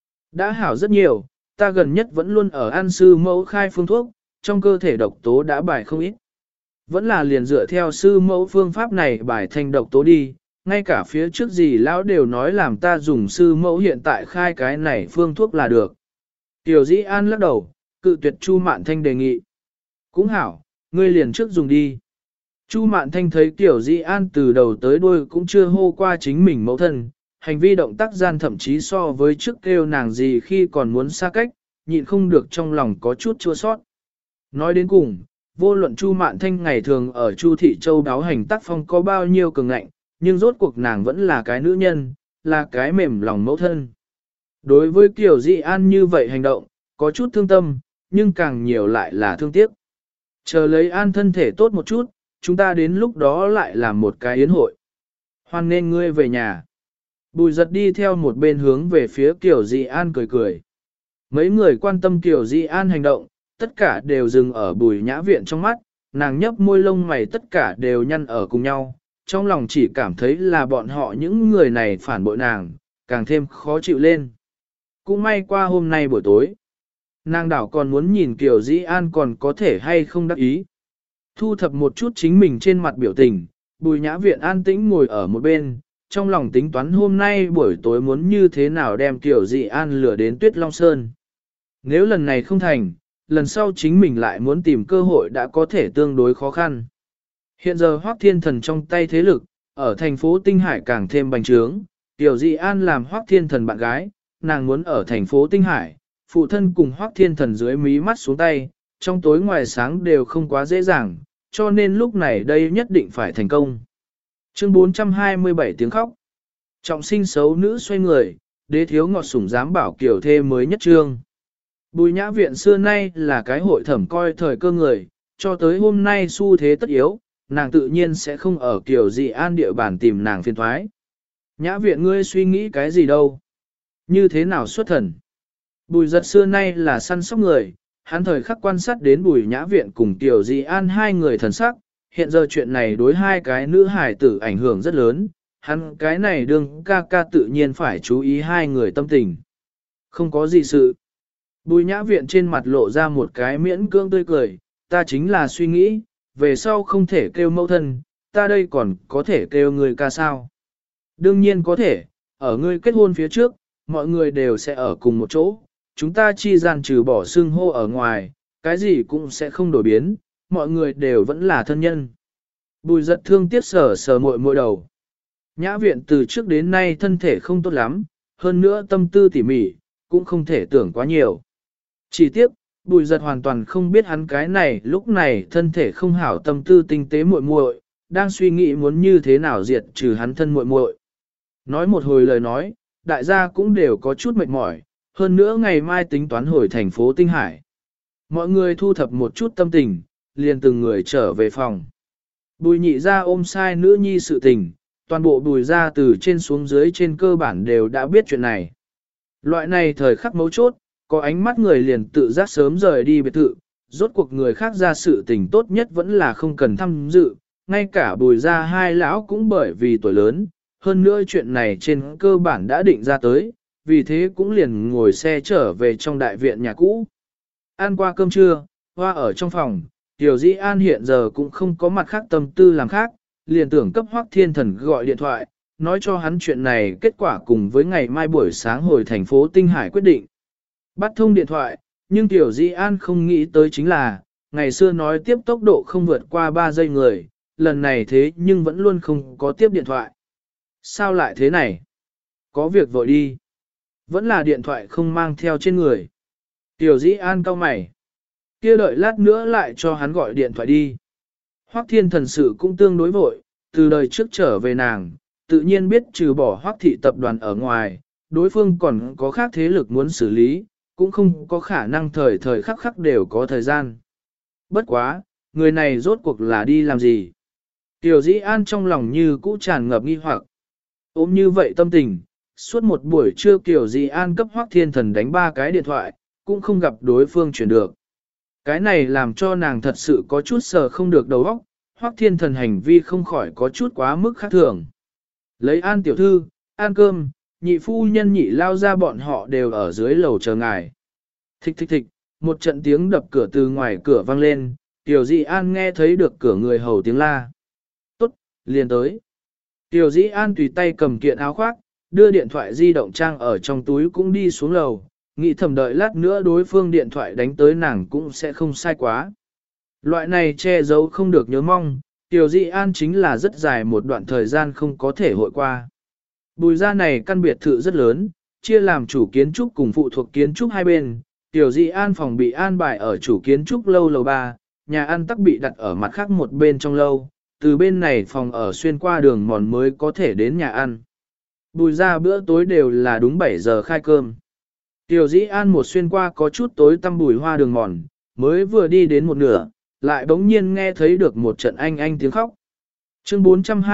Đã hảo rất nhiều, ta gần nhất vẫn luôn ở ăn sư mẫu khai phương thuốc, trong cơ thể độc tố đã bài không ít. Vẫn là liền dựa theo sư mẫu phương pháp này bài thành độc tố đi, ngay cả phía trước gì lão đều nói làm ta dùng sư mẫu hiện tại khai cái này phương thuốc là được. Tiểu Dĩ An lắc đầu, cự tuyệt Chu Mạn Thanh đề nghị. Cũng hảo, ngươi liền trước dùng đi. Chu Mạn Thanh thấy Tiểu Dĩ An từ đầu tới đuôi cũng chưa hô qua chính mình mẫu thân, hành vi động tác gian thậm chí so với trước kêu nàng gì khi còn muốn xa cách, nhịn không được trong lòng có chút chua sót. Nói đến cùng, vô luận Chu Mạn Thanh ngày thường ở Chu Thị Châu đáo hành tác phong có bao nhiêu cường ngạnh, nhưng rốt cuộc nàng vẫn là cái nữ nhân, là cái mềm lòng mẫu thân. Đối với Kiều Dị An như vậy hành động, có chút thương tâm, nhưng càng nhiều lại là thương tiếc. Chờ lấy An thân thể tốt một chút, chúng ta đến lúc đó lại làm một cái yến hội. Hoan nên ngươi về nhà. Bùi giật đi theo một bên hướng về phía Kiều Dị An cười cười. Mấy người quan tâm Kiều Dị An hành động, tất cả đều dừng ở Bùi Nhã Viện trong mắt, nàng nhấp môi lông mày tất cả đều nhăn ở cùng nhau, trong lòng chỉ cảm thấy là bọn họ những người này phản bội nàng, càng thêm khó chịu lên. Cũng may qua hôm nay buổi tối, nàng đảo còn muốn nhìn Kiều Dĩ An còn có thể hay không đắc ý. Thu thập một chút chính mình trên mặt biểu tình, Bùi Nhã Viện an tĩnh ngồi ở một bên, trong lòng tính toán hôm nay buổi tối muốn như thế nào đem Kiều Dĩ An lừa đến Tuyết Long Sơn. Nếu lần này không thành, lần sau chính mình lại muốn tìm cơ hội đã có thể tương đối khó khăn. Hiện giờ Hoắc Thiên Thần trong tay thế lực, ở thành phố Tinh Hải càng thêm bành trướng, Kiều Dị An làm Hoắc Thiên Thần bạn gái, nàng muốn ở thành phố Tinh Hải, phụ thân cùng Hoắc Thiên Thần dưới mí mắt xuống tay, trong tối ngoài sáng đều không quá dễ dàng, cho nên lúc này đây nhất định phải thành công. Chương 427 tiếng khóc. Trọng sinh xấu nữ xoay người, đế thiếu ngọt sủng dám bảo Kiều thê mới nhất trương. Bùi Nhã Viện xưa nay là cái hội thẩm coi thời cơ người, cho tới hôm nay xu thế tất yếu, nàng tự nhiên sẽ không ở Kiều Dị An địa bàn tìm nàng phiền thoái. Nhã Viện ngươi suy nghĩ cái gì đâu? Như thế nào xuất thần? Bùi giật xưa nay là săn sóc người, hắn thời khắc quan sát đến Bùi Nhã Viện cùng Kiều Dị An hai người thần sắc, hiện giờ chuyện này đối hai cái nữ hài tử ảnh hưởng rất lớn, hắn cái này đương ca ca tự nhiên phải chú ý hai người tâm tình. Không có gì sự. Bùi Nhã Viện trên mặt lộ ra một cái miễn cưỡng tươi cười, ta chính là suy nghĩ, về sau không thể kêu mẫu thân, ta đây còn có thể kêu người ca sao. Đương nhiên có thể, ở ngươi kết hôn phía trước, mọi người đều sẽ ở cùng một chỗ, chúng ta chi gian trừ bỏ xưng hô ở ngoài, cái gì cũng sẽ không đổi biến, mọi người đều vẫn là thân nhân. Bùi giật thương tiếc sờ sờ muội đầu. Nhã Viện từ trước đến nay thân thể không tốt lắm, hơn nữa tâm tư tỉ mỉ, cũng không thể tưởng quá nhiều. Chỉ tiếc, Bùi giật hoàn toàn không biết hắn cái này lúc này thân thể không hảo tâm tư tinh tế muội muội, đang suy nghĩ muốn như thế nào diệt trừ hắn thân muội muội. Nói một hồi lời nói, đại gia cũng đều có chút mệt mỏi, hơn nữa ngày mai tính toán hồi thành phố Tinh Hải. Mọi người thu thập một chút tâm tình, liền từng người trở về phòng. Bùi nhị ra ôm sai nữ nhi sự tình, toàn bộ Bùi ra từ trên xuống dưới trên cơ bản đều đã biết chuyện này. Loại này thời khắc mấu chốt, có ánh mắt người liền tự giác sớm rời đi biệt thự, rốt cuộc người khác ra sự tình tốt nhất vẫn là không cần tham dự, ngay cả Bùi ra hai lão cũng bởi vì tuổi lớn, hơn nữa chuyện này trên cơ bản đã định ra tới, vì thế cũng liền ngồi xe trở về trong đại viện nhà cũ. Ăn qua cơm trưa, hoa ở trong phòng, Tiểu Dĩ An hiện giờ cũng không có mặt khác tâm tư làm khác, liền tưởng cấp Hoắc Thiên Thần gọi điện thoại, nói cho hắn chuyện này kết quả cùng với ngày mai buổi sáng hồi thành phố Tinh Hải quyết định. Bắt thông điện thoại, nhưng Tiểu Di An không nghĩ tới chính là, ngày xưa nói tiếp tốc độ không vượt qua 3 giây người, lần này thế nhưng vẫn luôn không có tiếp điện thoại. Sao lại thế này? Có việc vội đi. Vẫn là điện thoại không mang theo trên người. Tiểu Di An cau mày. Kia đợi lát nữa lại cho hắn gọi điện thoại đi. Hoắc Thiên Thần sự cũng tương đối vội, từ đời trước trở về nàng, tự nhiên biết trừ bỏ Hoắc thị tập đoàn ở ngoài, đối phương còn có khác thế lực muốn xử lý, cũng không có khả năng thời thời khắc khắc đều có thời gian. Bất quá, người này rốt cuộc là đi làm gì? Tiểu Dĩ An trong lòng như cũ tràn ngập nghi hoặc. Ôm như vậy tâm tình, suốt một buổi trưa Tiểu Dĩ An cấp Hoắc Thiên Thần đánh 3 cái điện thoại, cũng không gặp đối phương chuyển được. Cái này làm cho nàng thật sự có chút sờ không được đầu óc, Hoắc Thiên Thần hành vi không khỏi có chút quá mức khác thường. Lấy An tiểu thư, ăn cơm, nhị phu nhân nhị lao ra bọn họ đều ở dưới lầu chờ ngài. Thịch thịch thịch, một trận tiếng đập cửa từ ngoài cửa vang lên, Tiểu Dĩ An nghe thấy được cửa người hầu tiếng la. Tốt, liền tới. Tiểu Dĩ An tùy tay cầm kiện áo khoác, đưa điện thoại di động trang ở trong túi cũng đi xuống lầu, nghĩ thầm đợi lát nữa đối phương điện thoại đánh tới nàng cũng sẽ không sai quá. Loại này che giấu không được nhớ mong, Tiểu Dĩ An chính là rất dài một đoạn thời gian không có thể hội qua. Bùi gia này căn biệt thự rất lớn, chia làm chủ kiến trúc cùng phụ thuộc kiến trúc hai bên. Tiểu Dĩ An phòng bị an bài ở chủ kiến trúc lâu lầu 3, nhà ăn tắc bị đặt ở mặt khác một bên trong lâu, từ bên này phòng ở xuyên qua đường mòn mới có thể đến nhà ăn. Bùi gia bữa tối đều là đúng 7 giờ khai cơm. Tiểu Dĩ An một xuyên qua có chút tối tăm bùi hoa đường mòn, mới vừa đi đến một nửa, lại bỗng nhiên nghe thấy được một trận anh tiếng khóc. Chương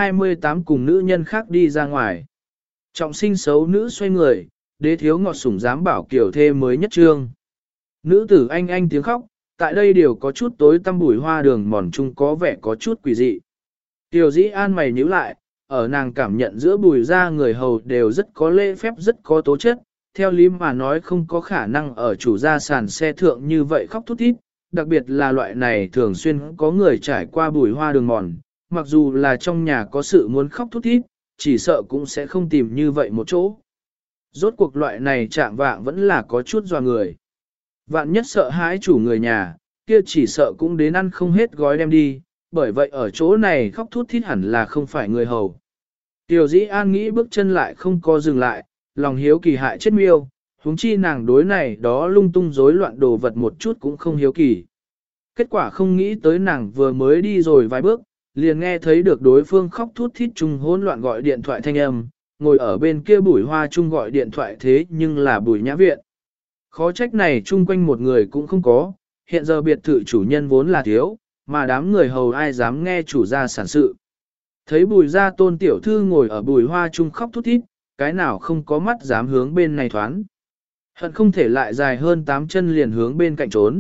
428 cùng nữ nhân khác đi ra ngoài. Trọng sinh xấu nữ xoay người, đế thiếu ngọt sủng dám bảo kiểu thê mới nhất trương. Nữ tử anh tiếng khóc, tại đây đều có chút tối tăm bùi hoa đường mòn chung có vẻ có chút quỷ dị. Tiểu Dĩ An mày nhíu lại, ở nàng cảm nhận giữa bùi ra người hầu đều rất có lễ phép rất có tố chất, theo lý mà nói không có khả năng ở chủ gia sàn xe thượng như vậy khóc thút thít, đặc biệt là loại này thường xuyên có người trải qua bùi hoa đường mòn, mặc dù là trong nhà có sự muốn khóc thút thít, chỉ sợ cũng sẽ không tìm như vậy một chỗ. Rốt cuộc loại này chạm vạng vẫn là có chút dò người. Vạn nhất sợ hãi chủ người nhà, kia chỉ sợ cũng đến ăn không hết gói đem đi, bởi vậy ở chỗ này khóc thút thít hẳn là không phải người hầu. Tiểu Dĩ An nghĩ bước chân lại không có dừng lại, lòng hiếu kỳ hại chết miêu, huống chi nàng đối này đó lung tung rối loạn đồ vật một chút cũng không hiếu kỳ. Kết quả không nghĩ tới nàng vừa mới đi rồi vài bước, liền nghe thấy được đối phương khóc thút thít chung hỗn loạn gọi điện thoại thanh âm, ngồi ở bên kia bùi hoa chung gọi điện thoại thế nhưng là bùi nhã viện. Khó trách này chung quanh một người cũng không có, hiện giờ biệt thự chủ nhân vốn là thiếu, mà đám người hầu ai dám nghe chủ gia sản sự. Thấy bùi gia tôn tiểu thư ngồi ở bùi hoa chung khóc thút thít, cái nào không có mắt dám hướng bên này thoán. Hận không thể lại dài hơn 8 chân liền hướng bên cạnh trốn.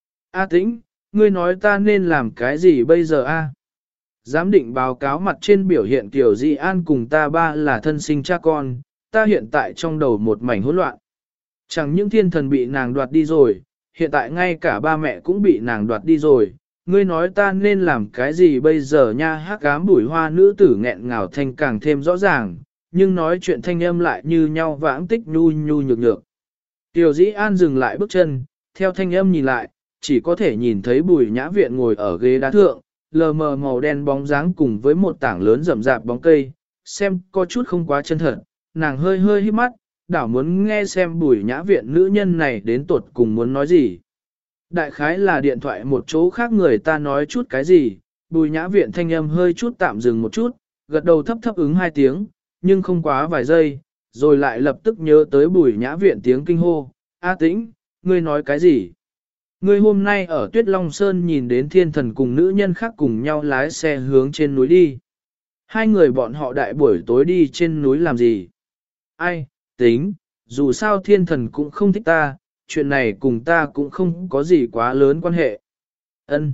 A Tĩnh, ngươi nói ta nên làm cái gì bây giờ a? Giám định báo cáo mặt trên biểu hiện Tiểu Dĩ An cùng ta ba là thân sinh cha con, ta hiện tại trong đầu một mảnh hỗn loạn. Chẳng những thiên thần bị nàng đoạt đi rồi, hiện tại ngay cả ba mẹ cũng bị nàng đoạt đi rồi. Ngươi nói ta nên làm cái gì bây giờ nha? Hắc ám bùi hoa nữ tử nghẹn ngào thanh càng thêm rõ ràng, nhưng nói chuyện thanh âm lại như nhau vãng tích nhu nhu nhược nhược. Tiểu Dĩ An dừng lại bước chân, theo thanh âm nhìn lại, chỉ có thể nhìn thấy bùi nhã viện ngồi ở ghế đá thượng, lờ mờ màu đen bóng dáng cùng với một tảng lớn rậm rạp bóng cây, xem có chút không quá chân thật, nàng hơi hơi híp mắt, đảo muốn nghe xem bùi nhã viện nữ nhân này đến tột cùng muốn nói gì. Đại khái là điện thoại một chỗ khác người ta nói chút cái gì, bùi nhã viện thanh âm hơi chút tạm dừng một chút, gật đầu thấp thấp ứng 2 tiếng, nhưng không quá vài giây, rồi lại lập tức nhớ tới bùi nhã viện tiếng kinh hô, A Tĩnh, ngươi nói cái gì? Ngươi hôm nay ở Tuyết Long Sơn nhìn đến thiên thần cùng nữ nhân khác cùng nhau lái xe hướng trên núi đi. Hai người bọn họ đại buổi tối đi trên núi làm gì? Ai, tính, dù sao thiên thần cũng không thích ta, chuyện này cùng ta cũng không có gì quá lớn quan hệ. Ân.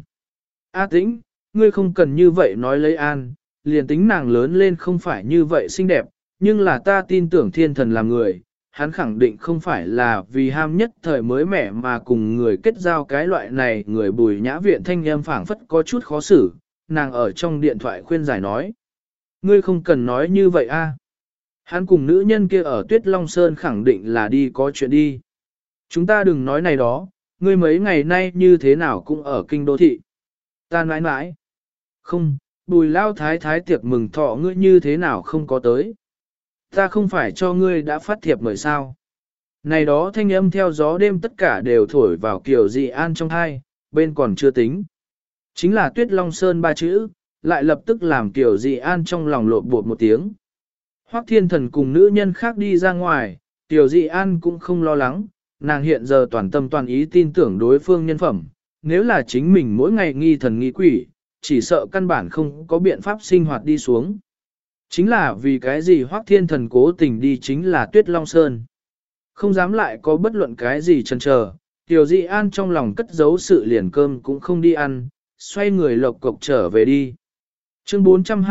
A Tĩnh, ngươi không cần như vậy nói lấy an, liền tính nàng lớn lên không phải như vậy xinh đẹp, nhưng là ta tin tưởng thiên thần là người, hắn khẳng định không phải là vì ham nhất thời mới mẻ mà cùng người kết giao cái loại này. Người bùi nhã viện thanh âm phảng phất có chút khó xử, nàng ở trong điện thoại khuyên giải nói. Ngươi không cần nói như vậy a. Hắn cùng nữ nhân kia ở Tuyết Long Sơn khẳng định là đi có chuyện đi. Chúng ta đừng nói này đó, ngươi mấy ngày nay như thế nào cũng ở kinh đô thị. Ta nãi nãi. Không, Bùi lao thái thái tiệc mừng thọ ngươi như thế nào không có tới. Ta không phải cho ngươi đã phát thiệp mời sao. Này đó thanh âm theo gió đêm tất cả đều thổi vào Kiều Dị An trong hai, bên còn chưa tính. Chính là Tuyết Long Sơn ba chữ, lại lập tức làm Kiều Dị An trong lòng lộn bột một tiếng. Hoắc Thiên Thần cùng nữ nhân khác đi ra ngoài, Kiều Dị An cũng không lo lắng, nàng hiện giờ toàn tâm toàn ý tin tưởng đối phương nhân phẩm. Nếu là chính mình mỗi ngày nghi thần nghi quỷ, chỉ sợ căn bản không có biện pháp sinh hoạt đi xuống. Chính là vì cái gì Hoắc Thiên Thần cố tình đi chính là Tuyết Long Sơn. Không dám lại có bất luận cái gì chần chờ, Tiểu Dị An trong lòng cất giấu sự liền cơm cũng không đi ăn, xoay người lộc cộc trở về đi. Chương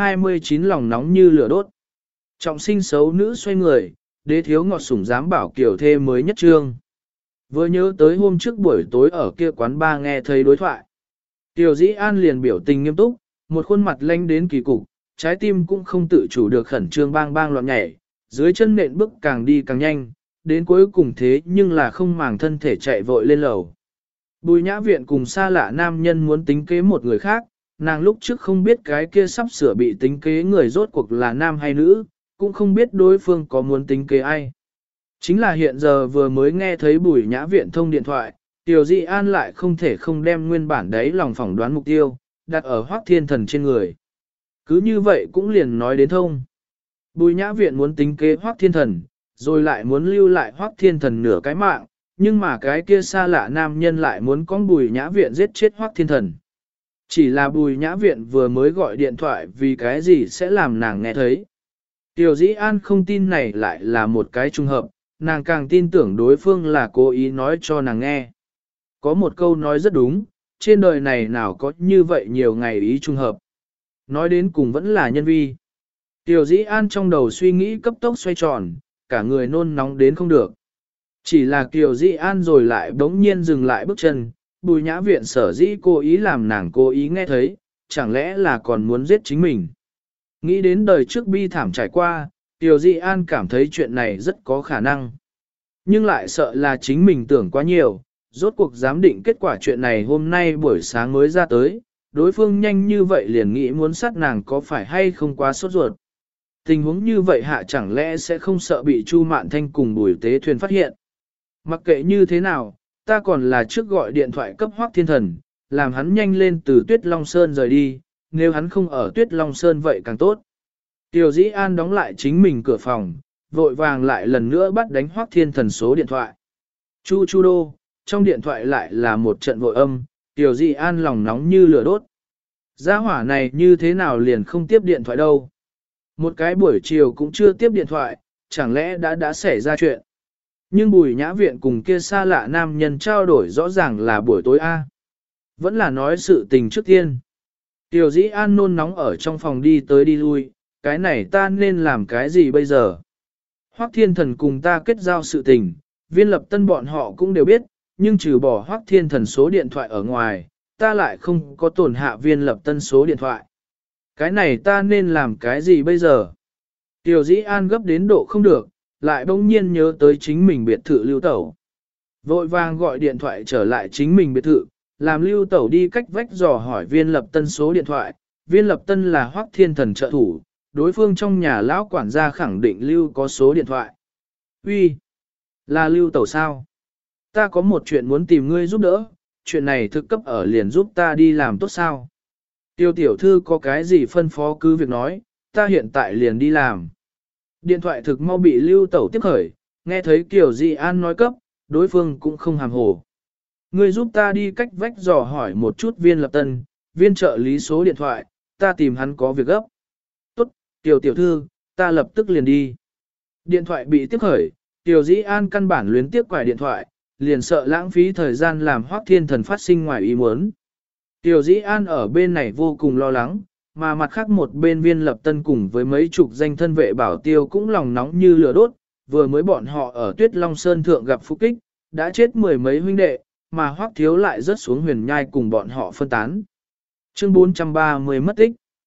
429 lòng nóng như lửa đốt. Trọng sinh xấu nữ xoay người, đế thiếu ngọt sủng dám bảo kiểu thê mới nhất trương. Vừa nhớ tới hôm trước buổi tối ở kia quán ba nghe thấy đối thoại. Tiểu Dĩ An liền biểu tình nghiêm túc, một khuôn mặt lanh đến kỳ cục, trái tim cũng không tự chủ được khẩn trương bang bang loạn nhảy, dưới chân nện bước càng đi càng nhanh, đến cuối cùng thế nhưng là không màng thân thể chạy vội lên lầu. Bùi nhã viện cùng xa lạ nam nhân muốn tính kế một người khác, nàng lúc trước không biết cái kia sắp sửa bị tính kế người rốt cuộc là nam hay nữ, cũng không biết đối phương có muốn tính kế ai. Chính là hiện giờ vừa mới nghe thấy bùi nhã viện thông điện thoại, Tiểu Dị An lại không thể không đem nguyên bản đấy lòng phỏng đoán mục tiêu, đặt ở Hoắc Thiên Thần trên người. Cứ như vậy cũng liền nói đến thông. Bùi nhã viện muốn tính kế Hoắc Thiên Thần, rồi lại muốn lưu lại Hoắc Thiên Thần nửa cái mạng, nhưng mà cái kia xa lạ nam nhân lại muốn con bùi nhã viện giết chết Hoắc Thiên Thần. Chỉ là bùi nhã viện vừa mới gọi điện thoại vì cái gì sẽ làm nàng nghe thấy. Tiểu Dĩ An không tin này lại là một cái trùng hợp, nàng càng tin tưởng đối phương là cố ý nói cho nàng nghe. Có một câu nói rất đúng, trên đời này nào có như vậy nhiều ngày ý trùng hợp. Nói đến cùng vẫn là nhân vi. Tiểu Dĩ An trong đầu suy nghĩ cấp tốc xoay tròn, cả người nôn nóng đến không được. Chỉ là Tiểu Dĩ An rồi lại bỗng nhiên dừng lại bước chân, bùi nhã viện sở dĩ cố ý làm nàng cố ý nghe thấy, chẳng lẽ là còn muốn giết chính mình. Nghĩ đến đời trước bi thảm trải qua, Tiểu Dĩ An cảm thấy chuyện này rất có khả năng. Nhưng lại sợ là chính mình tưởng quá nhiều, rốt cuộc giám định kết quả chuyện này hôm nay buổi sáng mới ra tới, đối phương nhanh như vậy liền nghĩ muốn sát nàng có phải hay không quá sốt ruột. Tình huống như vậy hạ chẳng lẽ sẽ không sợ bị Chu Mạn Thanh cùng Bùi Tế Thuyền phát hiện. Mặc kệ như thế nào, ta còn là trước gọi điện thoại cấp Hoắc Thiên Thần, làm hắn nhanh lên từ Tuyết Long Sơn rời đi, nếu hắn không ở Tuyết Long Sơn vậy càng tốt. Tiểu Dĩ An đóng lại chính mình cửa phòng, vội vàng lại lần nữa bắt đánh Hoắc Thiên Thần số điện thoại. Chu chu đô, trong điện thoại lại là một trận vội âm, Tiểu Dĩ An lòng nóng như lửa đốt. Gia hỏa này như thế nào liền không tiếp điện thoại đâu. Một cái buổi chiều cũng chưa tiếp điện thoại, chẳng lẽ đã xảy ra chuyện. Nhưng Bùi Nhã Viện cùng kia xa lạ nam nhân trao đổi rõ ràng là buổi tối A. Vẫn là nói sự tình trước tiên. Tiểu Dĩ An nôn nóng ở trong phòng đi tới đi lui, cái này ta nên làm cái gì bây giờ? Hoắc Thiên Thần cùng ta kết giao sự tình, Viên Lập Tân bọn họ cũng đều biết, nhưng trừ bỏ Hoắc Thiên Thần số điện thoại ở ngoài, ta lại không có tổn hạ Viên Lập Tân số điện thoại. Cái này ta nên làm cái gì bây giờ? Tiểu Dĩ An gấp đến độ không được, lại bỗng nhiên nhớ tới chính mình biệt thự Lưu Tẩu. Vội vàng gọi điện thoại trở lại chính mình biệt thự, làm Lưu Tẩu đi cách vách dò hỏi Viên Lập Tân số điện thoại. Viên Lập Tân là Hoắc Thiên Thần trợ thủ, đối phương trong nhà lão quản gia khẳng định Lưu có số điện thoại. Uy, là Lưu Tẩu sao? Ta có một chuyện muốn tìm ngươi giúp đỡ, chuyện này thực cấp ở liền giúp ta đi làm tốt sao? Tiêu tiểu thư có cái gì phân phó cứ việc nói, ta hiện tại liền đi làm. Điện thoại thực mau bị Lưu Tẩu tiếp khởi, nghe thấy Kiều Dị An nói cấp, đối phương cũng không hàm hồ. Ngươi giúp ta đi cách vách dò hỏi một chút Viên Lập Tân, viên trợ lý số điện thoại, ta tìm hắn có việc gấp. Tốt, Tiểu tiểu thư, ta lập tức liền đi. Điện thoại bị tiếp khởi, Tiểu Dĩ An căn bản luyến tiếp quải điện thoại, liền sợ lãng phí thời gian làm Hoắc Thiên Thần phát sinh ngoài ý muốn. Tiểu Dĩ An ở bên này vô cùng lo lắng, mà mặt khác một bên Viên Lập Tân cùng với mấy chục danh thân vệ bảo tiêu cũng lòng nóng như lửa đốt, vừa mới bọn họ ở Tuyết Long Sơn thượng gặp phục kích, đã chết mười mấy huynh đệ, mà Hoắc Thiếu lại rớt xuống huyền nhai cùng bọn họ phân tán. Chương 430 mất tích.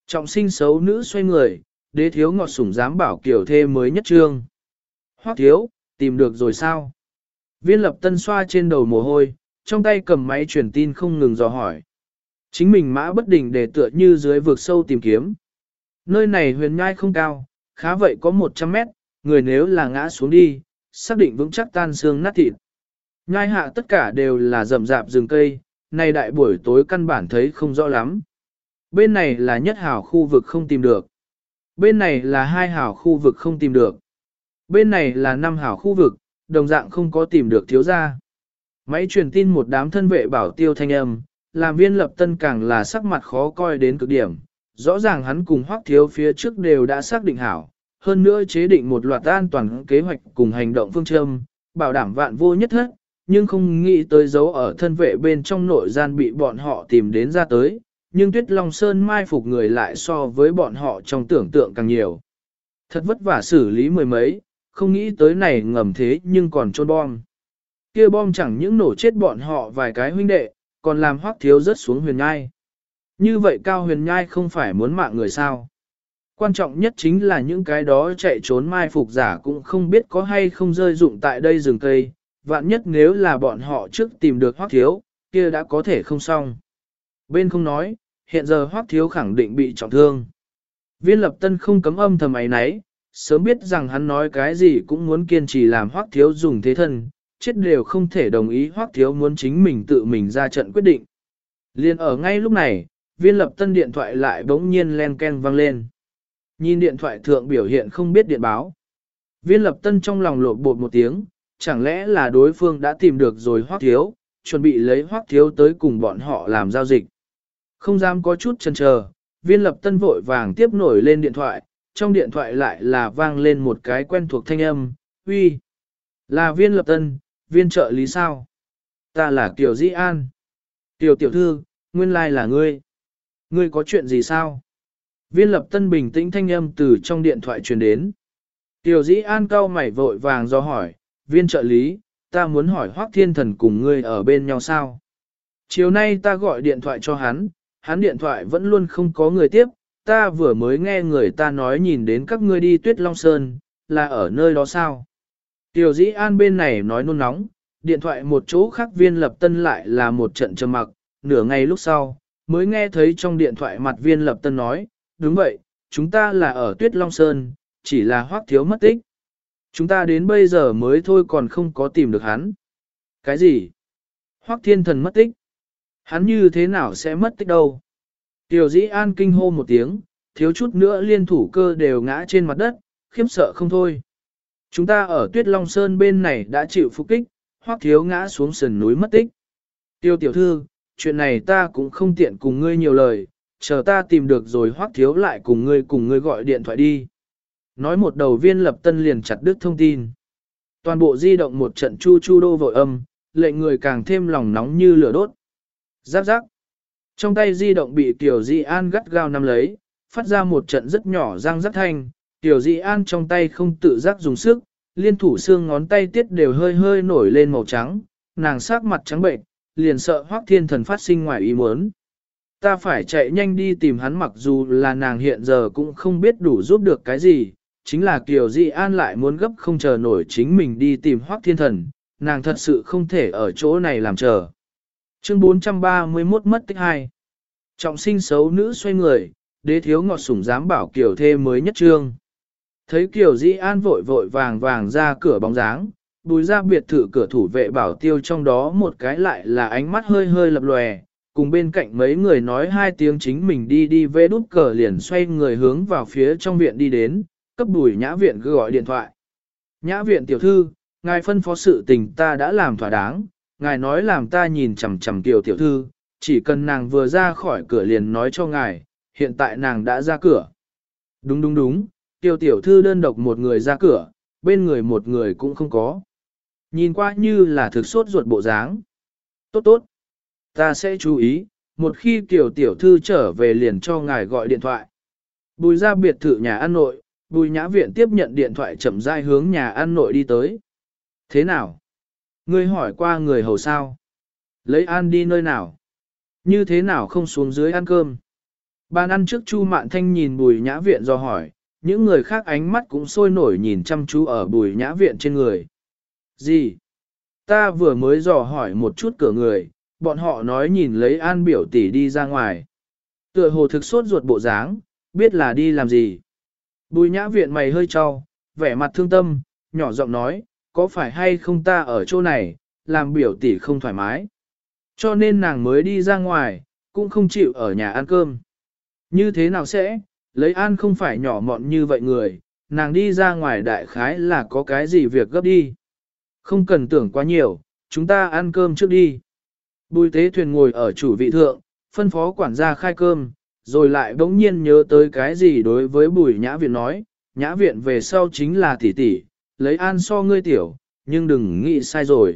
Trọng sinh xấu nữ xoay người, đế thiếu ngọt sủng dám bảo kiểu thê mới nhất trương. Hoắc thiếu, tìm được rồi sao? Viên lập tân xoa trên đầu mồ hôi, trong tay cầm máy truyền tin không ngừng dò hỏi. Chính mình mã bất định để tựa như dưới vực sâu tìm kiếm. Nơi này huyền nhai không cao, khá vậy có 100 mét, người nếu là ngã xuống đi, xác định vững chắc tan xương nát thịt. Nhai hạ tất cả đều là rậm rạp rừng cây, này đại buổi tối căn bản thấy không rõ lắm. Bên này là nhất hảo khu vực không tìm được. Bên này là 2 hảo khu vực không tìm được. Bên này là 5 hảo khu vực, đồng dạng không có tìm được thiếu gia. Máy truyền tin một đám thân vệ bảo tiêu thanh âm, làm viên lập tân càng là sắc mặt khó coi đến cực điểm. Rõ ràng hắn cùng Hoắc thiếu phía trước đều đã xác định hảo, hơn nữa chế định một loạt an toàn kế hoạch cùng hành động phương châm, bảo đảm vạn vô nhất thất, nhưng không nghĩ tới dấu ở thân vệ bên trong nội gian bị bọn họ tìm đến ra tới, nhưng Tuyết Long Sơn mai phục người lại so với bọn họ trong tưởng tượng càng nhiều. Thật vất vả xử lý mười mấy, không nghĩ tới này ngầm thế nhưng còn trôn bom. Kia bom chẳng những nổ chết bọn họ vài cái huynh đệ, còn làm Hoắc thiếu rớt xuống huyền nhai. Như vậy cao huyền nhai không phải muốn mạng người sao. Quan trọng nhất chính là những cái đó chạy trốn mai phục giả cũng không biết có hay không rơi dụng tại đây rừng cây, vạn nhất nếu là bọn họ trước tìm được Hoắc thiếu, kia đã có thể không xong. Bên không nói, hiện giờ Hoắc thiếu khẳng định bị trọng thương. Viên lập tân không cấm âm thầm ấy nấy, sớm biết rằng hắn nói cái gì cũng muốn kiên trì làm Hoắc thiếu dùng thế thân, chết đều không thể đồng ý Hoắc thiếu muốn chính mình tự mình ra trận quyết định. Liên ở ngay lúc này, viên lập tân điện thoại lại bỗng nhiên len ken vang lên. Nhìn điện thoại thượng biểu hiện không biết điện báo. Viên lập tân trong lòng lột bột một tiếng, chẳng lẽ là đối phương đã tìm được rồi Hoắc thiếu, chuẩn bị lấy Hoắc thiếu tới cùng bọn họ làm giao dịch. Không dám có chút chần chờ, viên lập tân vội vàng tiếp nổi lên điện thoại, trong điện thoại lại là vang lên một cái quen thuộc thanh âm, uy, là viên lập tân, viên trợ lý sao? Ta là Kiều Dĩ An. Kiều tiểu thư, nguyên lai là ngươi. Ngươi có chuyện gì sao? Viên lập tân bình tĩnh thanh âm từ trong điện thoại truyền đến. Kiều Dĩ An cau mày vội vàng do hỏi, viên trợ lý, ta muốn hỏi Hoắc Thiên Thần cùng ngươi ở bên nhau sao? Chiều nay ta gọi điện thoại cho hắn điện thoại vẫn luôn không có người tiếp, ta vừa mới nghe người ta nói nhìn đến các ngươi đi Tuyết Long Sơn, là ở nơi đó sao? Tiểu Dĩ An bên này nói nôn nóng, điện thoại một chỗ khác viên lập tân lại là một trận trầm mặc, nửa ngày lúc sau, mới nghe thấy trong điện thoại mặt viên lập tân nói, đúng vậy, chúng ta là ở Tuyết Long Sơn, chỉ là Hoắc thiếu mất tích. Chúng ta đến bây giờ mới thôi còn không có tìm được hắn. Cái gì? Hoắc Thiên Thần mất tích? Hắn như thế nào sẽ mất tích đâu? Tiểu Dĩ An kinh hô một tiếng, thiếu chút nữa liên thủ cơ đều ngã trên mặt đất, khiếp sợ không thôi. Chúng ta ở Tuyết Long Sơn bên này đã chịu phục kích, Hoắc thiếu ngã xuống sườn núi mất tích. Tiêu tiểu thư, chuyện này ta cũng không tiện cùng ngươi nhiều lời, chờ ta tìm được rồi Hoắc thiếu lại cùng ngươi gọi điện thoại đi. Nói một đầu viên lập tân liền chặt đứt thông tin. Toàn bộ di động một trận chu chu đô vội âm, lệnh người càng thêm lòng nóng như lửa đốt. Giáp giáp. Trong tay di động bị Tiểu Di An gắt gao nắm lấy, phát ra một trận rất nhỏ răng rắc thanh. Tiểu Di An trong tay không tự giác dùng sức, liên thủ xương ngón tay tiết đều hơi hơi nổi lên màu trắng, nàng sắc mặt trắng bệnh, liền sợ Hoắc Thiên Thần phát sinh ngoài ý muốn. Ta phải chạy nhanh đi tìm hắn mặc dù là nàng hiện giờ cũng không biết đủ giúp được cái gì, chính là Kiều Di An lại muốn gấp không chờ nổi chính mình đi tìm Hoắc Thiên Thần, nàng thật sự không thể ở chỗ này làm chờ. Chương 431 mất tích 2. Trọng sinh xấu nữ xoay người, đế thiếu ngọt sủng dám bảo Kiều thê mới nhất trương. Thấy Kiều Di An vội vội vàng vàng ra cửa bóng dáng, bùi ra biệt thự cửa thủ vệ bảo tiêu trong đó một cái lại là ánh mắt hơi hơi lập lòe, cùng bên cạnh mấy người nói hai tiếng chính mình đi về đút cờ liền xoay người hướng vào phía trong viện đi đến, cấp bùi nhã viện gọi điện thoại. Nhã viện tiểu thư, ngài phân phó sự tình ta đã làm thỏa đáng, ngài nói làm ta nhìn chằm chằm Kiều tiểu thư, chỉ cần nàng vừa ra khỏi cửa liền nói cho ngài, hiện tại nàng đã ra cửa. Đúng đúng đúng, Kiều tiểu thư đơn độc một người ra cửa, bên người một người cũng không có. Nhìn qua như là thực sốt ruột bộ dáng. Tốt tốt, ta sẽ chú ý, một khi Kiều tiểu thư trở về liền cho ngài gọi điện thoại. Bùi ra biệt thự nhà ăn nội, Bùi nhã viện tiếp nhận điện thoại chậm rãi hướng nhà ăn nội đi tới. Thế nào? Ngươi hỏi qua người hầu sao? Lấy ăn đi nơi nào? Như thế nào không xuống dưới ăn cơm? Bàn ăn trước Chu Mạn Thanh nhìn Bùi Nhã Viện do hỏi, những người khác ánh mắt cũng sôi nổi nhìn chăm chú ở Bùi Nhã Viện trên người. Gì? Ta vừa mới dò hỏi một chút cửa người, bọn họ nói nhìn lấy An biểu tỷ đi ra ngoài. Tựa hồ thực sốt ruột bộ dáng, biết là đi làm gì. Bùi Nhã Viện mày hơi trao, vẻ mặt thương tâm, nhỏ giọng nói, có phải hay không ta ở chỗ này, làm biểu tỷ không thoải mái. Cho nên nàng mới đi ra ngoài, cũng không chịu ở nhà ăn cơm. Như thế nào sẽ, lấy An không phải nhỏ mọn như vậy người, nàng đi ra ngoài đại khái là có cái gì việc gấp đi. Không cần tưởng quá nhiều, chúng ta ăn cơm trước đi. Bùi Tế Thuyền ngồi ở chủ vị thượng, phân phó quản gia khai cơm, rồi lại bỗng nhiên nhớ tới cái gì đối với Bùi Nhã Viện nói, Nhã Viện về sau chính là tỷ tỷ, lấy An so ngươi tiểu, nhưng đừng nghĩ sai rồi.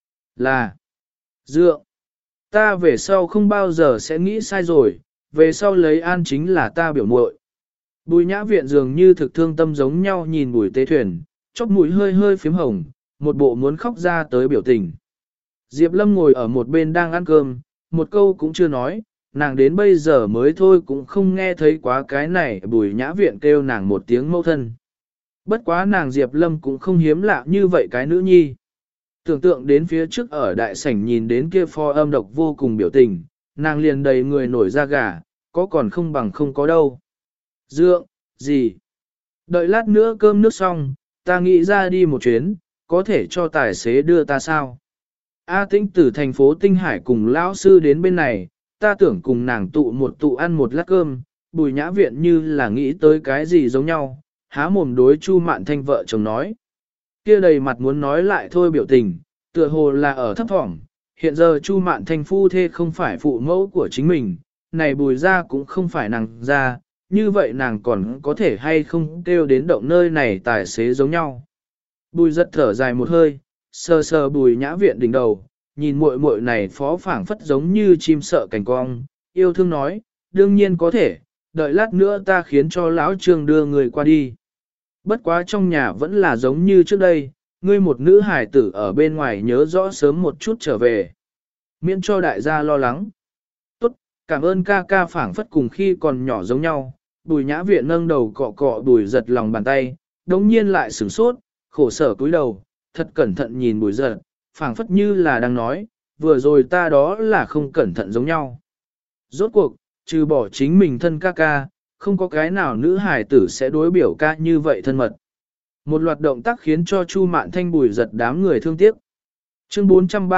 Là dựa, ta về sau không bao giờ sẽ nghĩ sai rồi, về sau lấy An chính là ta biểu muội. Bùi Nhã Viện dường như thực thương tâm giống nhau nhìn Bùi Tế Thuyền, chóp mũi hơi hơi phím hồng, một bộ muốn khóc ra tới biểu tình. Diệp Lâm ngồi ở một bên đang ăn cơm, một câu cũng chưa nói, nàng đến bây giờ mới thôi cũng không nghe thấy quá cái này Bùi Nhã Viện kêu nàng một tiếng mẫu thân. Bất quá nàng Diệp Lâm cũng không hiếm lạ như vậy cái nữ nhi. Tưởng tượng đến phía trước ở đại sảnh nhìn đến kia pho âm độc vô cùng biểu tình, nàng liền đầy người nổi da gà, có còn không bằng không có đâu. Dượng, gì? Đợi lát nữa cơm nước xong, ta nghĩ ra đi một chuyến, có thể cho tài xế đưa ta sao? A Tĩnh từ thành phố Tinh Hải cùng lão sư đến bên này, ta tưởng cùng nàng tụ ăn một lát cơm, Bùi Nhã Viện như là nghĩ tới cái gì giống nhau, há mồm đối Chu Mạn Thanh vợ chồng nói. Kia đầy mặt muốn nói lại thôi biểu tình, tựa hồ là ở thấp thỏm, hiện giờ Chu Mạn Thanh phu thê không phải phụ mẫu của chính mình, này Bùi ra cũng không phải nàng ra, như vậy nàng còn có thể hay không kêu đến động nơi này tài xế giống nhau. Bùi giật thở dài một hơi, sờ sờ Bùi Nhã Viện đỉnh đầu, nhìn muội muội này phó phảng phất giống như chim sợ cành cong, yêu thương nói, đương nhiên có thể, đợi lát nữa ta khiến cho lão Trương đưa người qua đi. Bất quá trong nhà vẫn là giống như trước đây, ngươi một nữ hài tử ở bên ngoài nhớ rõ sớm một chút trở về. Miễn cho đại gia lo lắng. Tốt, cảm ơn ca ca phảng phất cùng khi còn nhỏ giống nhau. Bùi Nhã Viện nâng đầu cọ cọ Bùi giật lòng bàn tay, đống nhiên lại sửng sốt, khổ sở cúi đầu, thật cẩn thận nhìn Bùi giật, phảng phất như là đang nói, vừa rồi ta đó là không cẩn thận giống nhau. Rốt cuộc, trừ bỏ chính mình thân ca ca, không có cái nào nữ hài tử sẽ đối biểu ca như vậy thân mật. Một loạt động tác khiến cho Chu Mạn Thanh Bùi giật đám người thương tiếc. Chương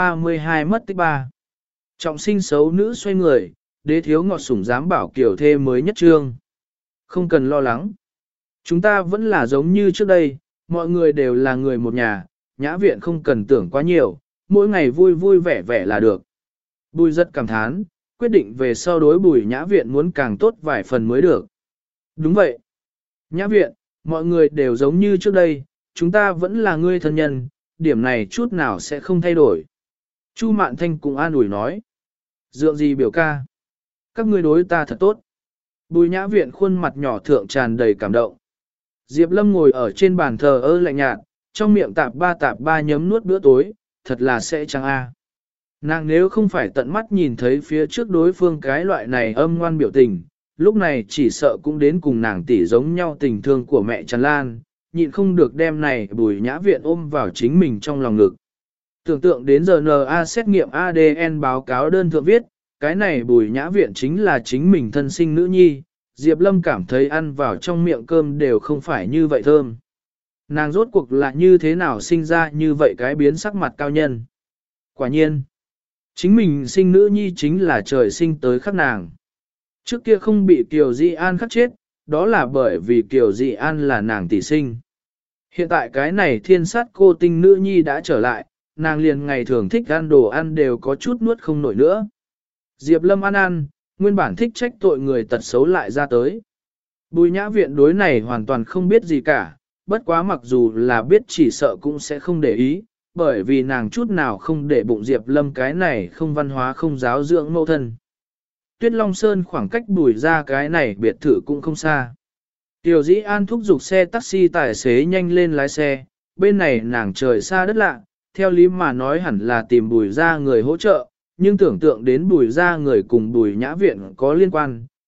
432 mất tích 3. Trọng sinh xấu nữ xoay người, đế thiếu ngọt sủng dám bảo kiểu thê mới nhất trương. Không cần lo lắng. Chúng ta vẫn là giống như trước đây, mọi người đều là người một nhà, Nhã Viện không cần tưởng quá nhiều, mỗi ngày vui vui vẻ vẻ là được. Bùi giật cảm thán, quyết định về sau đối Bùi Nhã Viện muốn càng tốt vài phần mới được. Đúng vậy. Nhã Viện, mọi người đều giống như trước đây, chúng ta vẫn là ngươi thân nhân, điểm này chút nào sẽ không thay đổi. Chu Mạn Thanh cũng an ủi nói. Dượng gì biểu ca? Các ngươi đối ta thật tốt. Bùi Nhã Viện khuôn mặt nhỏ thượng tràn đầy cảm động. Diệp Lâm ngồi ở trên bàn thờ ơ lạnh nhạt, trong miệng tạp ba nhấm nuốt bữa tối, thật là sẽ chăng a. Nàng nếu không phải tận mắt nhìn thấy phía trước đối phương cái loại này âm ngoan biểu tình, lúc này chỉ sợ cũng đến cùng nàng tỷ giống nhau tình thương của mẹ Trần Lan, nhịn không được đem này Bùi Nhã Viện ôm vào chính mình trong lòng ngực. Tưởng tượng đến giờ RNA xét nghiệm ADN báo cáo đơn thượng viết, cái này Bùi Nhã Viện chính là chính mình thân sinh nữ nhi, Diệp Lâm cảm thấy ăn vào trong miệng cơm đều không phải như vậy thơm. Nàng rốt cuộc là như thế nào sinh ra như vậy cái biến sắc mặt cao nhân. Quả nhiên, chính mình sinh nữ nhi chính là trời sinh tới khắc nàng. Trước kia không bị Kiều Dị An khắc chết, đó là bởi vì Kiều Dị An là nàng tỷ sinh. Hiện tại cái này thiên sát cô tinh nữ nhi đã trở lại, nàng liền ngày thường thích ăn đồ ăn đều có chút nuốt không nổi nữa. Diệp Lâm ăn, nguyên bản thích trách tội người tật xấu lại ra tới. Bùi Nhã Viện đối này hoàn toàn không biết gì cả, bất quá mặc dù là biết chỉ sợ cũng sẽ không để ý, bởi vì nàng chút nào không để bụng Diệp Lâm cái này không văn hóa không giáo dưỡng mẫu thân. Tuyết Long Sơn khoảng cách Bùi ra cái này biệt thự cũng không xa. Tiểu Dĩ An thúc giục xe taxi tài xế nhanh lên lái xe, bên này nàng trời xa đất lạ, theo lý mà nói hẳn là tìm Bùi ra người hỗ trợ, nhưng tưởng tượng đến Bùi ra người cùng Bùi Nhã Viện có liên quan,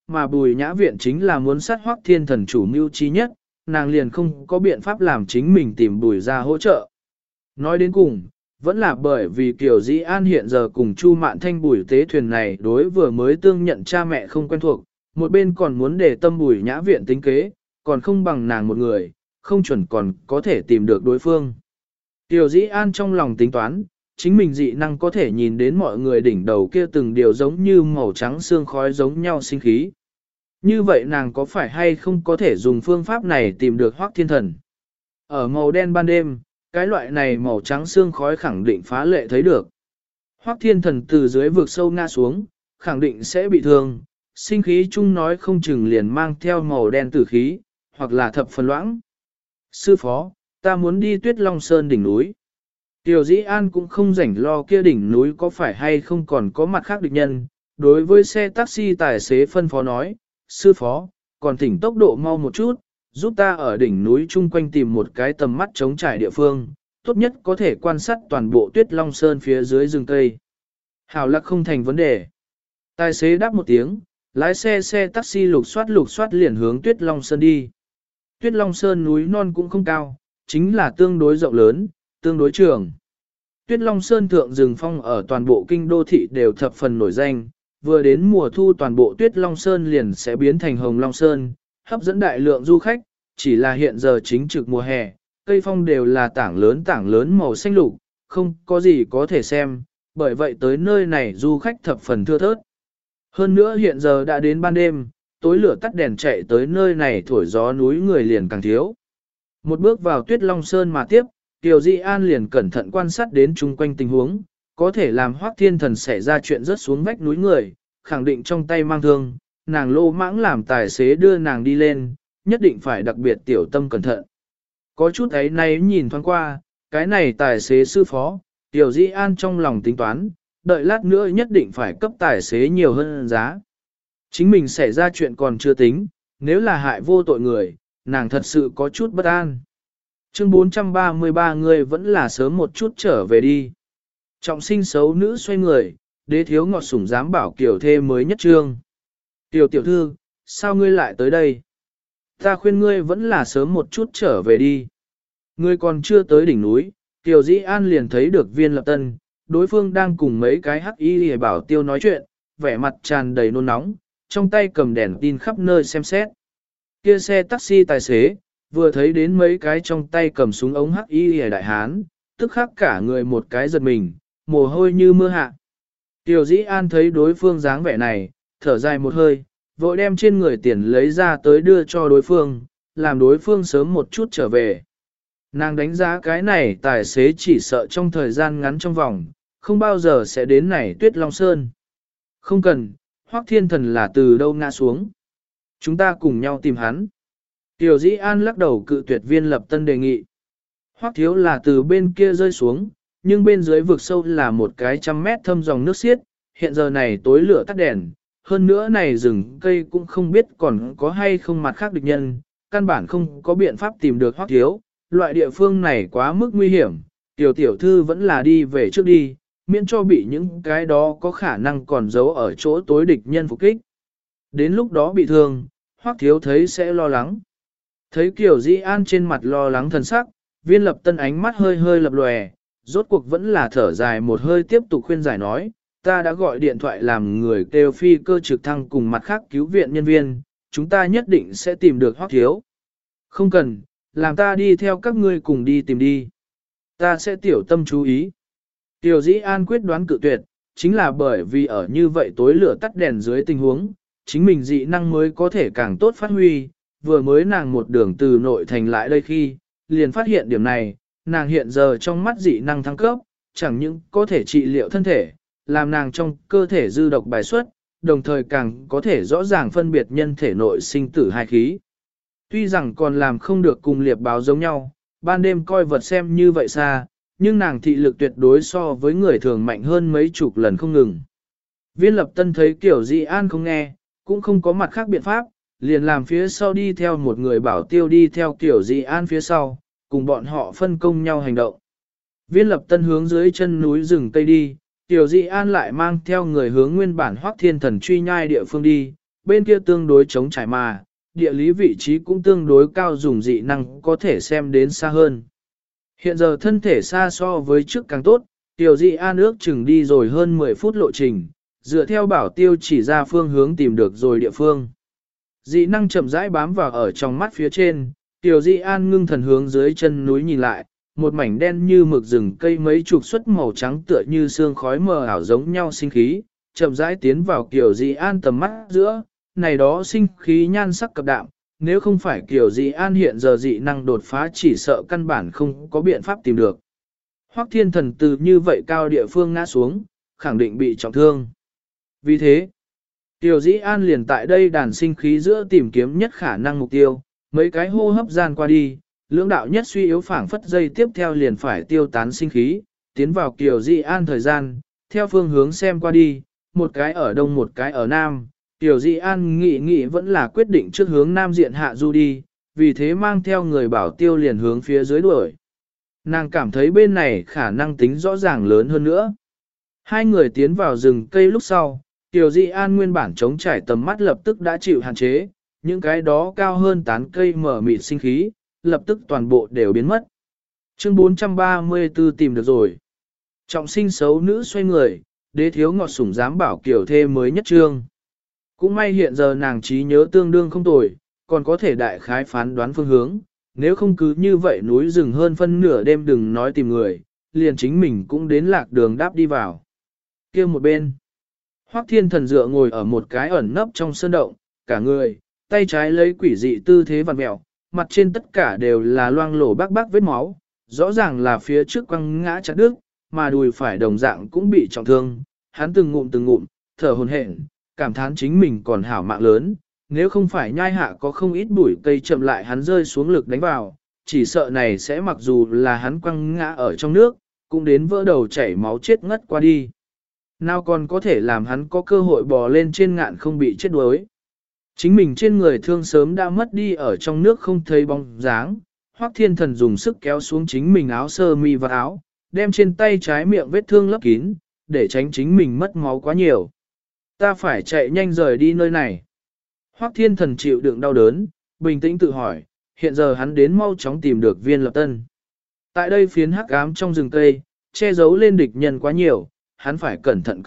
mà Bùi Nhã Viện chính là muốn sát Hoắc Thiên Thần chủ mưu trí nhất, nàng liền không có biện pháp làm chính mình tìm Bùi ra hỗ trợ. Nói đến cùng, vẫn là bởi vì Kiều Dĩ An hiện giờ cùng Chu Mạn Thanh Bùi tế thuyền này đối vừa mới tương nhận cha mẹ không quen thuộc, một bên còn muốn để tâm Bùi Nhã Viện tính kế, còn không bằng nàng một người, không chuẩn còn có thể tìm được đối phương. Kiều Dĩ An trong lòng tính toán, chính mình dị năng có thể nhìn đến mọi người đỉnh đầu kia từng điều giống như màu trắng xương khói giống nhau sinh khí. Như vậy nàng có phải hay không có thể dùng phương pháp này tìm được Hoắc Thiên Thần? Ở màu đen ban đêm, cái loại này màu trắng xương khói khẳng định phá lệ thấy được. Hoắc Thiên Thần từ dưới vực sâu ngã xuống, khẳng định sẽ bị thương, sinh khí chung nói không chừng liền mang theo màu đen tử khí, hoặc là thập phần loãng. Sư phó, ta muốn đi Tuyết Long Sơn đỉnh núi. Tiểu Dĩ An cũng không rảnh lo kia đỉnh núi có phải hay không còn có mặt khác địch nhân. Đối với xe taxi tài xế phân phó nói, sư phó, còn thỉnh tốc độ mau một chút, giúp ta ở đỉnh núi chung quanh tìm một cái tầm mắt chống trải địa phương, tốt nhất có thể quan sát toàn bộ Tuyết Long Sơn phía dưới rừng cây. Hảo lạc không thành vấn đề. Tài xế đáp một tiếng, lái xe taxi lục soát liền hướng Tuyết Long Sơn đi. Tuyết Long Sơn núi non cũng không cao, chính là tương đối rộng lớn, tương đối trường. Tuyết Long Sơn thượng rừng phong ở toàn bộ kinh đô thị đều thập phần nổi danh, vừa đến mùa thu toàn bộ Tuyết Long Sơn liền sẽ biến thành Hồng Long Sơn, hấp dẫn đại lượng du khách, chỉ là hiện giờ chính trực mùa hè, cây phong đều là tảng lớn màu xanh lục, không có gì có thể xem, bởi vậy tới nơi này du khách thập phần thưa thớt. Hơn nữa hiện giờ đã đến ban đêm, tối lửa tắt đèn chạy tới nơi này thổi gió núi người liền càng thiếu. Một bước vào Tuyết Long Sơn mà tiếp, Kiều Dĩ An liền cẩn thận quan sát đến chung quanh tình huống, có thể làm Hoắc Thiên Thần xảy ra chuyện rớt xuống vách núi người, khẳng định trong tay mang thương, nàng lô mãng làm tài xế đưa nàng đi lên, nhất định phải đặc biệt tiểu tâm cẩn thận. Có chút ấy nay nhìn thoáng qua, cái này tài xế sư phó, Kiều Dĩ An trong lòng tính toán, đợi lát nữa nhất định phải cấp tài xế nhiều hơn giá. Chính mình xảy ra chuyện còn chưa tính, nếu là hại vô tội người, nàng thật sự có chút bất an. Chương 433 người vẫn là sớm một chút trở về đi. Trọng sinh xấu nữ xoay người, đế thiếu ngọt sủng dám bảo Kiều thê mới nhất trương. Kiều tiểu thư, sao ngươi lại tới đây? Ta khuyên ngươi vẫn là sớm một chút trở về đi. Ngươi còn chưa tới đỉnh núi, Kiều Dĩ An liền thấy được Viên Lập Tân, đối phương đang cùng mấy cái hắc y hề bảo tiêu nói chuyện, vẻ mặt tràn đầy nôn nóng, trong tay cầm đèn tin khắp nơi xem xét. Kia xe taxi tài xế, vừa thấy đến mấy cái trong tay cầm súng ống hắc y hề đại hán, tức khắc cả người một cái giật mình, mồ hôi như mưa hạ. Kiều Dĩ An thấy đối phương dáng vẻ này, thở dài một hơi, vội đem trên người tiền lấy ra tới đưa cho đối phương, làm đối phương sớm một chút trở về. Nàng đánh giá cái này tài xế chỉ sợ trong thời gian ngắn trong vòng, không bao giờ sẽ đến này Tuyết Long Sơn. Không cần, Hoắc Thiên Thần là từ đâu ngã xuống. Chúng ta cùng nhau tìm hắn. Tiểu Dĩ An lắc đầu cự tuyệt Viên Lập Tân đề nghị. Hoắc thiếu là từ bên kia rơi xuống, nhưng bên dưới vực sâu là một cái 100 mét thâm dòng nước xiết, hiện giờ này tối lửa tắt đèn, hơn nữa này rừng cây cũng không biết còn có hay không mặt khác địch nhân, căn bản không có biện pháp tìm được Hoắc thiếu, loại địa phương này quá mức nguy hiểm, tiểu thư vẫn là đi về trước đi, miễn cho bị những cái đó có khả năng còn giấu ở chỗ tối địch nhân phục kích. Đến lúc đó bị thương, Hoắc thiếu thấy sẽ lo lắng. Thấy Kiều Dĩ An trên mặt lo lắng thần sắc, Viên Lập Tân ánh mắt hơi hơi lập lòe, rốt cuộc vẫn là thở dài một hơi tiếp tục khuyên giải nói, ta đã gọi điện thoại làm người kêu phi cơ trực thăng cùng mặt khác cứu viện nhân viên, chúng ta nhất định sẽ tìm được Hoắc thiếu. Không cần, làm ta đi theo các ngươi cùng đi tìm đi. Ta sẽ tiểu tâm chú ý. Tiểu Dĩ An quyết đoán cự tuyệt, chính là bởi vì ở như vậy tối lửa tắt đèn dưới tình huống, chính mình dị năng mới có thể càng tốt phát huy, vừa mới nàng một đường từ nội thành lại đây khi, liền phát hiện điểm này, nàng hiện giờ trong mắt dị năng thăng cấp, chẳng những có thể trị liệu thân thể, làm nàng trong cơ thể dư độc bài xuất, đồng thời càng có thể rõ ràng phân biệt nhân thể nội sinh tử hai khí. Tuy rằng còn làm không được cùng liệp báo giống nhau, ban đêm coi vật xem như vậy xa, nhưng nàng thị lực tuyệt đối so với người thường mạnh hơn mấy chục lần không ngừng. Viên Lập Tân thấy Kiều Dĩ An không nghe, cũng không có mặt khác biện pháp, liền làm phía sau đi theo một người bảo tiêu đi theo Kiều Dĩ An phía sau, cùng bọn họ phân công nhau hành động. Viên Lập Tân hướng dưới chân núi rừng Tây đi, Kiều Dĩ An lại mang theo người hướng nguyên bản Hoắc Thiên Thần truy nhai địa phương đi, bên kia tương đối chống trải mà, địa lý vị trí cũng tương đối cao dùng dị năng có thể xem đến xa hơn. Hiện giờ thân thể xa so với trước càng tốt, Tiểu Dị An ước chừng đi rồi hơn 10 phút lộ trình, dựa theo bảo tiêu chỉ ra phương hướng tìm được rồi địa phương. Dị năng chậm rãi bám vào ở trong mắt phía trên, Tiểu Dị An ngưng thần hướng dưới chân núi nhìn lại, một mảnh đen như mực rừng cây mấy chục suất màu trắng tựa như sương khói mờ ảo giống nhau sinh khí, chậm rãi tiến vào Tiểu Dị An tầm mắt giữa, này đó sinh khí nhan sắc cập đạm, nếu không phải Tiểu Dị An hiện giờ dị năng đột phá chỉ sợ căn bản không có biện pháp tìm được. Hoắc Thiên Thần từ như vậy cao địa phương ngã xuống, khẳng định bị trọng thương. Vì thế, Tiểu Dĩ An liền tại đây đàn sinh khí giữa tìm kiếm nhất khả năng mục tiêu, mấy cái hô hấp gian qua đi, lưỡng đạo nhất suy yếu phảng phất dây tiếp theo liền phải tiêu tán sinh khí, tiến vào Tiểu Dĩ An thời gian, theo phương hướng xem qua đi, một cái ở đông một cái ở nam, Tiểu Dĩ An nghĩ vẫn là quyết định trước hướng nam diện hạ du đi, vì thế mang theo người bảo tiêu liền hướng phía dưới đuổi. Nàng cảm thấy bên này khả năng tính rõ ràng lớn hơn nữa. Hai người tiến vào rừng cây lúc sau, Tiểu Dị An nguyên bản chống trải tầm mắt lập tức đã chịu hạn chế, những cái đó cao hơn tán cây mở mịt sinh khí, lập tức toàn bộ đều biến mất. Chương 434 tìm được rồi. Trọng sinh xấu nữ xoay người, đế thiếu ngọt sủng dám bảo kiểu thê mới nhất trương. Cũng may hiện giờ nàng trí nhớ tương đương không tồi, còn có thể đại khái phán đoán phương hướng, nếu không cứ như vậy núi rừng hơn phân nửa đêm đừng nói tìm người, liền chính mình cũng đến lạc đường đáp đi vào. Kia một bên, Hoắc Thiên Thần dựa ngồi ở một cái ẩn nấp trong sơn động, cả người, tay trái lấy quỷ dị tư thế vặn mẹo, mặt trên tất cả đều là loang lổ bác vết máu, rõ ràng là phía trước quăng ngã chặt đứt, mà đùi phải đồng dạng cũng bị trọng thương, hắn từng ngụm, thở hổn hển, cảm thán chính mình còn hảo mạng lớn, nếu không phải nhai hạ có không ít bụi cây chậm lại hắn rơi xuống lực đánh vào, chỉ sợ này sẽ mặc dù là hắn quăng ngã ở trong nước, cũng đến vỡ đầu chảy máu chết ngất qua đi. Nào còn có thể làm hắn có cơ hội bò lên trên ngạn không bị chết đuối. Chính mình trên người thương sớm đã mất đi ở trong nước không thấy bóng dáng, Hoắc Thiên Thần dùng sức kéo xuống chính mình áo sơ mi và áo, đem trên tay trái miệng vết thương lấp kín, để tránh chính mình mất máu quá nhiều. Ta phải chạy nhanh rời đi nơi này. Hoắc Thiên Thần chịu đựng đau đớn, bình tĩnh tự hỏi, hiện giờ hắn đến mau chóng tìm được viên lập tân. Tại đây phiến hắc ám trong rừng cây, che giấu lên địch nhân quá nhiều, hắn phải cẩn thận.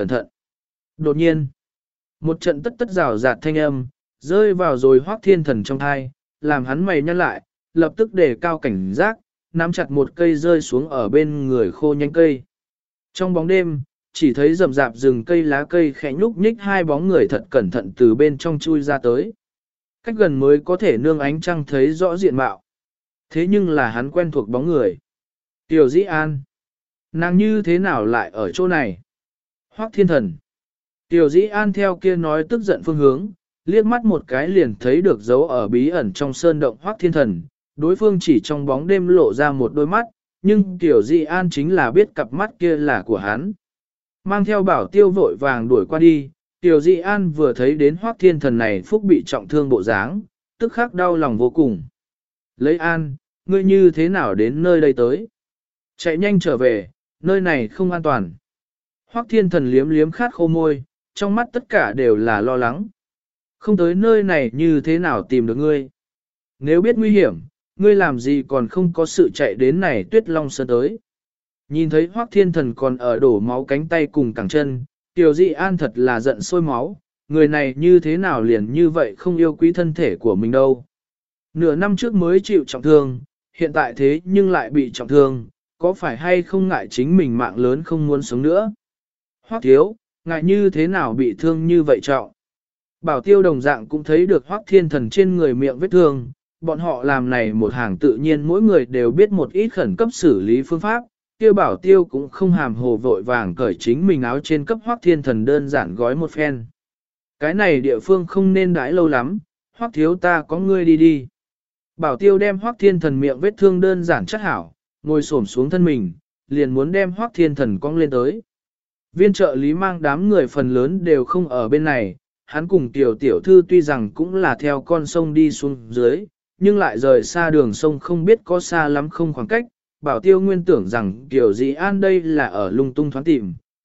Đột nhiên, một trận tất rào rạt thanh âm, rơi vào rồi Hoắc Thiên Thần trong thai, làm hắn mày nhăn lại, lập tức đề cao cảnh giác, nắm chặt một cây rơi xuống ở bên người khô nhánh cây. Trong bóng đêm, chỉ thấy rậm rạp rừng cây lá cây khẽ nhúc nhích hai bóng người thật cẩn thận từ bên trong chui ra tới. Cách gần mới có thể nương ánh trăng thấy rõ diện mạo. Thế nhưng là hắn quen thuộc bóng người. Tiểu Dĩ An. Nàng như thế nào lại ở chỗ này? Hoắc Thiên Thần. Tiểu Dĩ An theo kia nói tức giận phương hướng, liếc mắt một cái liền thấy được dấu ở bí ẩn trong sơn động Hoắc Thiên Thần. Đối phương chỉ trong bóng đêm lộ ra một đôi mắt, nhưng Tiểu Dĩ An chính là biết cặp mắt kia là của hắn. Mang theo bảo tiêu vội vàng đuổi qua đi, Tiểu Dĩ An vừa thấy đến Hoắc Thiên Thần này phúc bị trọng thương bộ dáng, tức khắc đau lòng vô cùng. Lấy An, ngươi như thế nào đến nơi đây tới? Chạy nhanh trở về, nơi này không an toàn. Hoắc Thiên Thần liếm khát khô môi, trong mắt tất cả đều là lo lắng. Không tới nơi này như thế nào tìm được ngươi? Nếu biết nguy hiểm, ngươi làm gì còn không có sự chạy đến này Tuyết Long Sơn tới? Nhìn thấy Hoắc Thiên Thần còn ở đổ máu cánh tay cùng cẳng chân, Tiểu Dĩ An thật là giận sôi máu, người này như thế nào liền như vậy không yêu quý thân thể của mình đâu. Nửa năm trước mới chịu trọng thương, hiện tại thế nhưng lại bị trọng thương, có phải hay không ngại chính mình mạng lớn không muốn sống nữa? Hoắc thiếu, ngại như thế nào bị thương như vậy trọng? Bảo tiêu đồng dạng cũng thấy được Hoắc Thiên Thần trên người miệng vết thương, bọn họ làm này một hàng tự nhiên mỗi người đều biết một ít khẩn cấp xử lý phương pháp, kia bảo tiêu cũng không hàm hồ vội vàng cởi chính mình áo trên cấp Hoắc Thiên Thần đơn giản gói một phen. Cái này địa phương không nên đãi lâu lắm, Hoắc thiếu ta có ngươi đi. Bảo tiêu đem Hoắc Thiên Thần miệng vết thương đơn giản chắc hảo, ngồi xổm xuống thân mình, liền muốn đem Hoắc Thiên Thần cong lên tới. Viên trợ lý mang đám người phần lớn đều không ở bên này, hắn cùng tiểu thư tuy rằng cũng là theo con sông đi xuống dưới, nhưng lại rời xa đường sông không biết có xa lắm không khoảng cách. Bảo tiêu nguyên tưởng rằng Tiểu Dĩ An đây là ở lung tung thoáng tìm,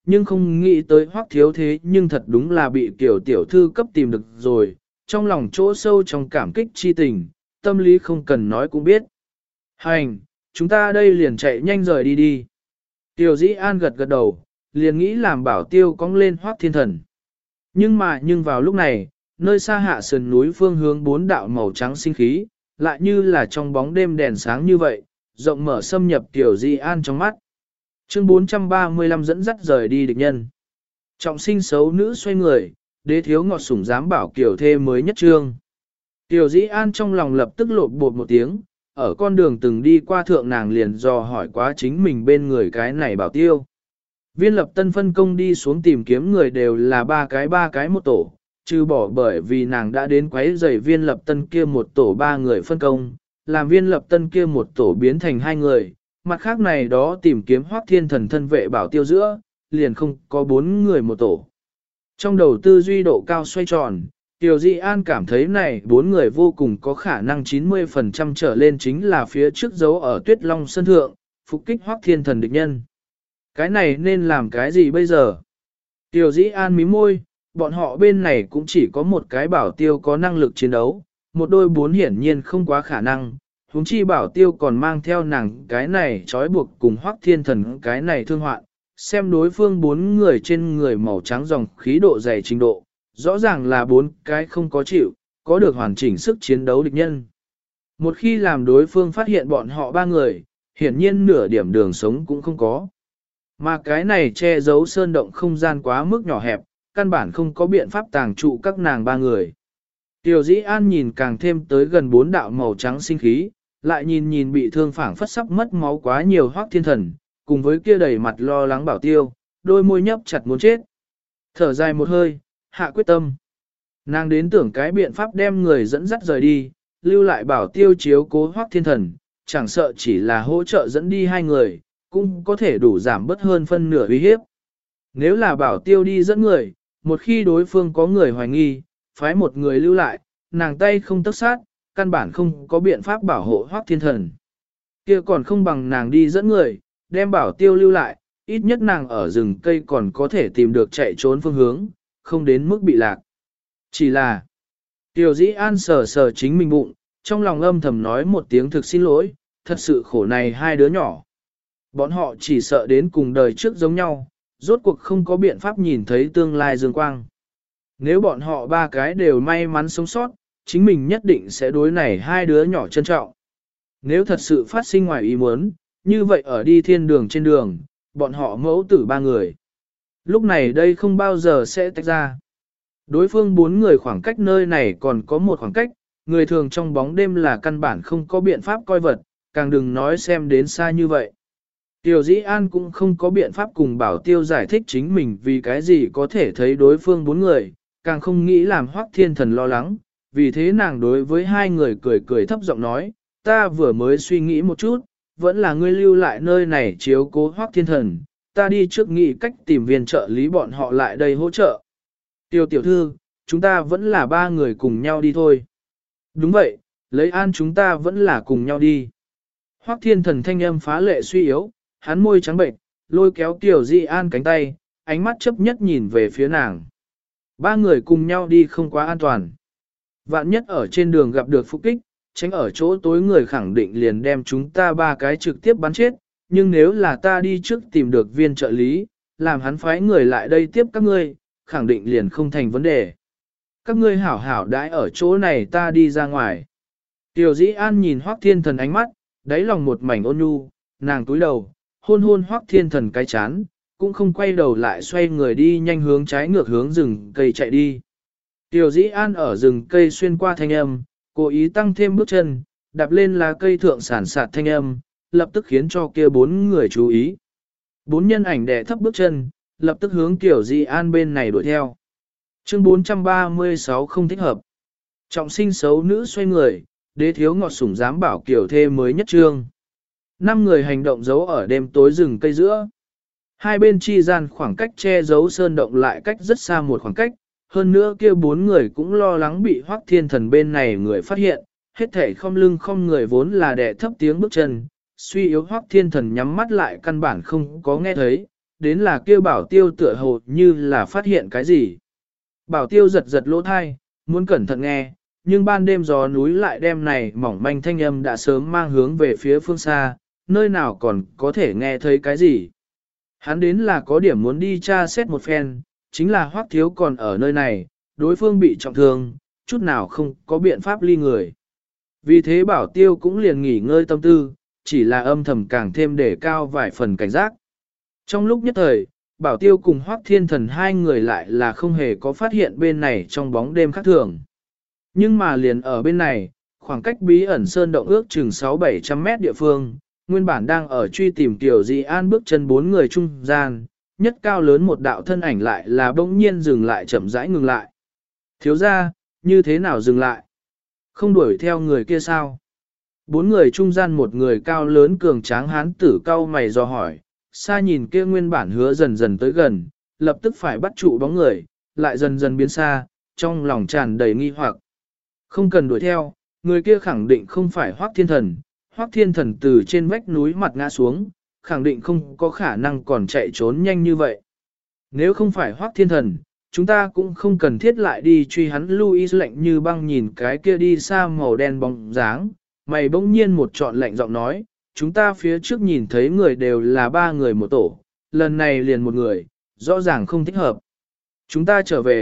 nhưng không nghĩ tới Hoắc thiếu thế nhưng thật đúng là bị Kiều tiểu thư cấp tìm được rồi, trong lòng chỗ sâu trong cảm kích chi tình, tâm lý không cần nói cũng biết. Hành, chúng ta đây liền chạy nhanh rời đi đi. Tiểu Dĩ An gật gật đầu, liền nghĩ làm bảo tiêu cong lên Hoắc Thiên Thần. Nhưng vào lúc này, nơi xa hạ sườn núi phương hướng bốn đạo màu trắng sinh khí, lại như là trong bóng đêm đèn sáng như vậy, rộng mở xâm nhập Tiểu Dĩ An trong mắt. Chương 435 dẫn dắt rời đi địch nhân. Trọng sinh xấu nữ xoay người, đế thiếu ngọt sủng dám bảo kiểu thê mới nhất trương. Tiểu Dĩ An trong lòng lập tức lột bột một tiếng, ở con đường từng đi qua thượng nàng liền dò hỏi quá chính mình bên người cái này bảo tiêu. Viên lập tân phân công đi xuống tìm kiếm người đều là ba cái một tổ, trừ bỏ bởi vì nàng đã đến quấy rầy viên lập tân kia một tổ ba người phân công, làm viên lập tân kia một tổ biến thành hai người, mặt khác này đó tìm kiếm Hoắc Thiên Thần thân vệ bảo tiêu giữa, liền không có bốn người một tổ. Trong đầu tư duy độ cao xoay tròn, Tiểu Dị An cảm thấy này bốn người vô cùng có khả năng 90% trở lên chính là phía trước dấu ở Tuyết Long Sơn Thượng, phục kích Hoắc Thiên Thần địch nhân. Cái này nên làm cái gì bây giờ? Tiểu Dĩ An mím môi, bọn họ bên này cũng chỉ có một cái bảo tiêu có năng lực chiến đấu, một đôi bốn hiển nhiên không quá khả năng, huống chi bảo tiêu còn mang theo nàng cái này trói buộc cùng Hoắc Thiên Thần cái này thương hoạn, xem đối phương bốn người trên người màu trắng dòng khí độ dày trình độ, rõ ràng là bốn cái không có chịu, có được hoàn chỉnh sức chiến đấu địch nhân. Một khi làm đối phương phát hiện bọn họ ba người, hiển nhiên nửa điểm đường sống cũng không có. Mà cái này che giấu sơn động không gian quá mức nhỏ hẹp, căn bản không có biện pháp tàng trụ các nàng ba người. Tiểu Dĩ An nhìn càng thêm tới gần bốn đạo màu trắng sinh khí, lại nhìn bị thương phảng phất sắp mất máu quá nhiều Hoắc Thiên Thần, cùng với kia đầy mặt lo lắng bảo tiêu, đôi môi nhấp chặt muốn chết. Thở dài một hơi, hạ quyết tâm. Nàng đến tưởng cái biện pháp đem người dẫn dắt rời đi, lưu lại bảo tiêu chiếu cố Hoắc Thiên Thần, chẳng sợ chỉ là hỗ trợ dẫn đi hai người, cũng có thể đủ giảm bớt hơn phân nửa uy hiếp. Nếu là bảo tiêu đi dẫn người, một khi đối phương có người hoài nghi, phái một người lưu lại, nàng tay không tất sát, căn bản không có biện pháp bảo hộ Hoắc Thiên Thần. Kia còn không bằng nàng đi dẫn người, đem bảo tiêu lưu lại, ít nhất nàng ở rừng cây còn có thể tìm được chạy trốn phương hướng, không đến mức bị lạc. Chỉ là, Tiểu Dĩ An sờ sờ chính mình bụng, trong lòng âm thầm nói một tiếng thực xin lỗi, thật sự khổ này hai đứa nhỏ. Bọn họ chỉ sợ đến cùng đời trước giống nhau, rốt cuộc không có biện pháp nhìn thấy tương lai dương quang. Nếu bọn họ ba cái đều may mắn sống sót, chính mình nhất định sẽ đối này hai đứa nhỏ trân trọng. Nếu thật sự phát sinh ngoài ý muốn, như vậy ở đi thiên đường trên đường, bọn họ mẫu tử ba người. Lúc này đây không bao giờ sẽ tách ra. Đối phương bốn người khoảng cách nơi này còn có một khoảng cách, người thường trong bóng đêm là căn bản không có biện pháp coi vật, càng đừng nói xem đến xa như vậy. Tiểu Dĩ An cũng không có biện pháp cùng Bảo Tiêu giải thích chính mình vì cái gì có thể thấy đối phương bốn người, càng không nghĩ làm Hoắc Thiên Thần lo lắng, vì thế nàng đối với hai người cười cười thấp giọng nói, ta vừa mới suy nghĩ một chút, vẫn là ngươi lưu lại nơi này chiếu cố Hoắc Thiên Thần, ta đi trước nghĩ cách tìm viên trợ lý bọn họ lại đây hỗ trợ. Tiêu tiểu thư, chúng ta vẫn là ba người cùng nhau đi thôi. Đúng vậy, lấy An chúng ta vẫn là cùng nhau đi. Hoắc Thiên Thần thanh âm phá lệ suy yếu, hắn môi trắng bệnh, lôi kéo Tiểu Dĩ An cánh tay, ánh mắt chấp nhất nhìn về phía nàng. Ba người cùng nhau đi không quá an toàn. Vạn nhất ở trên đường gặp được phục kích, tránh ở chỗ tối người khẳng định liền đem chúng ta ba cái trực tiếp bắn chết, nhưng nếu là ta đi trước tìm được viên trợ lý, làm hắn phái người lại đây tiếp các ngươi, khẳng định liền không thành vấn đề. Các ngươi hảo hảo đãi ở chỗ này ta đi ra ngoài. Tiểu Dĩ An nhìn Hoắc Thiên Thần ánh mắt, đáy lòng một mảnh ôn nhu, nàng túi đầu, hôn hôn Hoắc Thiên Thần cái chán, cũng không quay đầu lại xoay người đi nhanh hướng trái ngược hướng rừng cây chạy đi. Tiểu Dĩ An ở rừng cây xuyên qua thanh âm, cố ý tăng thêm bước chân, đạp lên lá cây thượng sản sạt thanh âm, lập tức khiến cho kia bốn người chú ý. Bốn nhân ảnh đè thấp bước chân, lập tức hướng Tiểu Dĩ An bên này đuổi theo. Chương 436 không thích hợp. Trọng sinh xấu nữ xoay người, đế thiếu ngọt sủng dám bảo kiểu thê mới nhất trương. 5 người hành động giấu ở đêm tối rừng cây giữa. Hai bên chi gian khoảng cách che giấu sơn động lại cách rất xa một khoảng cách, hơn nữa kia bốn người cũng lo lắng bị Hoắc Thiên Thần bên này người phát hiện, hết thể không lưng không người vốn là đè thấp tiếng bước chân, suy yếu Hoắc Thiên Thần nhắm mắt lại căn bản không có nghe thấy, đến là kia bảo tiêu tựa hồ như là phát hiện cái gì. Bảo tiêu giật giật lỗ thai, muốn cẩn thận nghe, nhưng ban đêm gió núi lại đem này mỏng manh thanh âm đã sớm mang hướng về phía phương xa, nơi nào còn có thể nghe thấy cái gì. Hắn đến là có điểm muốn đi tra xét một phen, chính là Hoắc Thiếu còn ở nơi này, đối phương bị trọng thương, chút nào không có biện pháp ly người. Vì thế bảo tiêu cũng liền nghỉ ngơi tâm tư, chỉ là âm thầm càng thêm để cao vài phần cảnh giác. Trong lúc nhất thời, bảo tiêu cùng Hoắc Thiên Thần hai người lại là không hề có phát hiện bên này trong bóng đêm khác thường. Nhưng mà liền ở bên này, khoảng cách bí ẩn sơn động ước chừng 600-700 mét địa phương, nguyên bản đang ở truy tìm Tiểu Dị An bước chân bốn người trung gian, nhất cao lớn một đạo thân ảnh lại là bỗng nhiên dừng lại chậm rãi ngừng lại. Thiếu ra, như thế nào dừng lại? Không đuổi theo người kia sao? Bốn người trung gian một người cao lớn cường tráng hán tử cao mày do hỏi, xa nhìn kia nguyên bản hứa dần dần tới gần, lập tức phải bắt trụ bóng người, lại dần dần biến xa, trong lòng tràn đầy nghi hoặc. Không cần đuổi theo, người kia khẳng định không phải Hoắc Thiên Thần. Hoắc Thiên Thần từ trên vách núi mặt ngã xuống, khẳng định không có khả năng còn chạy trốn nhanh như vậy. Nếu không phải Hoắc Thiên Thần, chúng ta cũng không cần thiết lại đi truy hắn. Louis lạnh như băng nhìn cái kia đi xa màu đen bóng dáng, mày bỗng nhiên một trọn lạnh giọng nói, chúng ta phía trước nhìn thấy người đều là ba người một tổ, lần này liền một người, rõ ràng không thích hợp. Chúng ta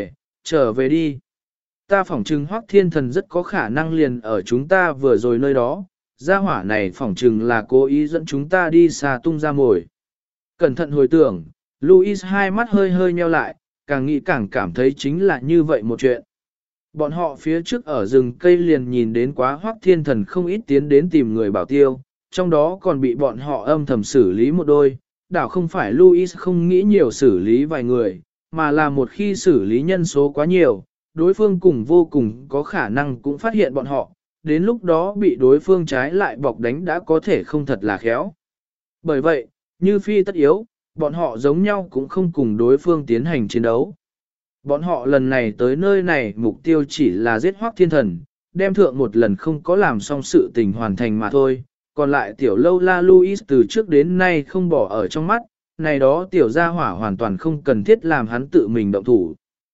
trở về đi. Ta phỏng chừng Hoắc Thiên Thần rất có khả năng liền ở chúng ta vừa rồi nơi đó, gia hỏa này phỏng chừng là cố ý dẫn chúng ta đi xa tung ra mồi. Cẩn thận hồi tưởng, Louis hai mắt hơi hơi nheo lại, càng nghĩ càng cảm thấy chính là như vậy một chuyện. Bọn họ phía trước ở rừng cây liền nhìn đến quá Hoắc Thiên Thần không ít tiến đến tìm người bảo tiêu, trong đó còn bị bọn họ âm thầm xử lý một đôi, đảo không phải Louis không nghĩ nhiều xử lý vài người, mà là một khi xử lý nhân số quá nhiều, đối phương cùng vô cùng có khả năng cũng phát hiện bọn họ, đến lúc đó bị đối phương trái lại bọc đánh đã có thể không thật là khéo. Bởi vậy, như phi tất yếu, bọn họ giống nhau cũng không cùng đối phương tiến hành chiến đấu. Bọn họ lần này tới nơi này mục tiêu chỉ là giết Hoắc Thiên Thần, đem thượng một lần không có làm xong sự tình hoàn thành mà thôi, còn lại tiểu lâu la Louis từ trước đến nay không bỏ ở trong mắt, này đó tiểu gia hỏa hoàn toàn không cần thiết làm hắn tự mình động thủ.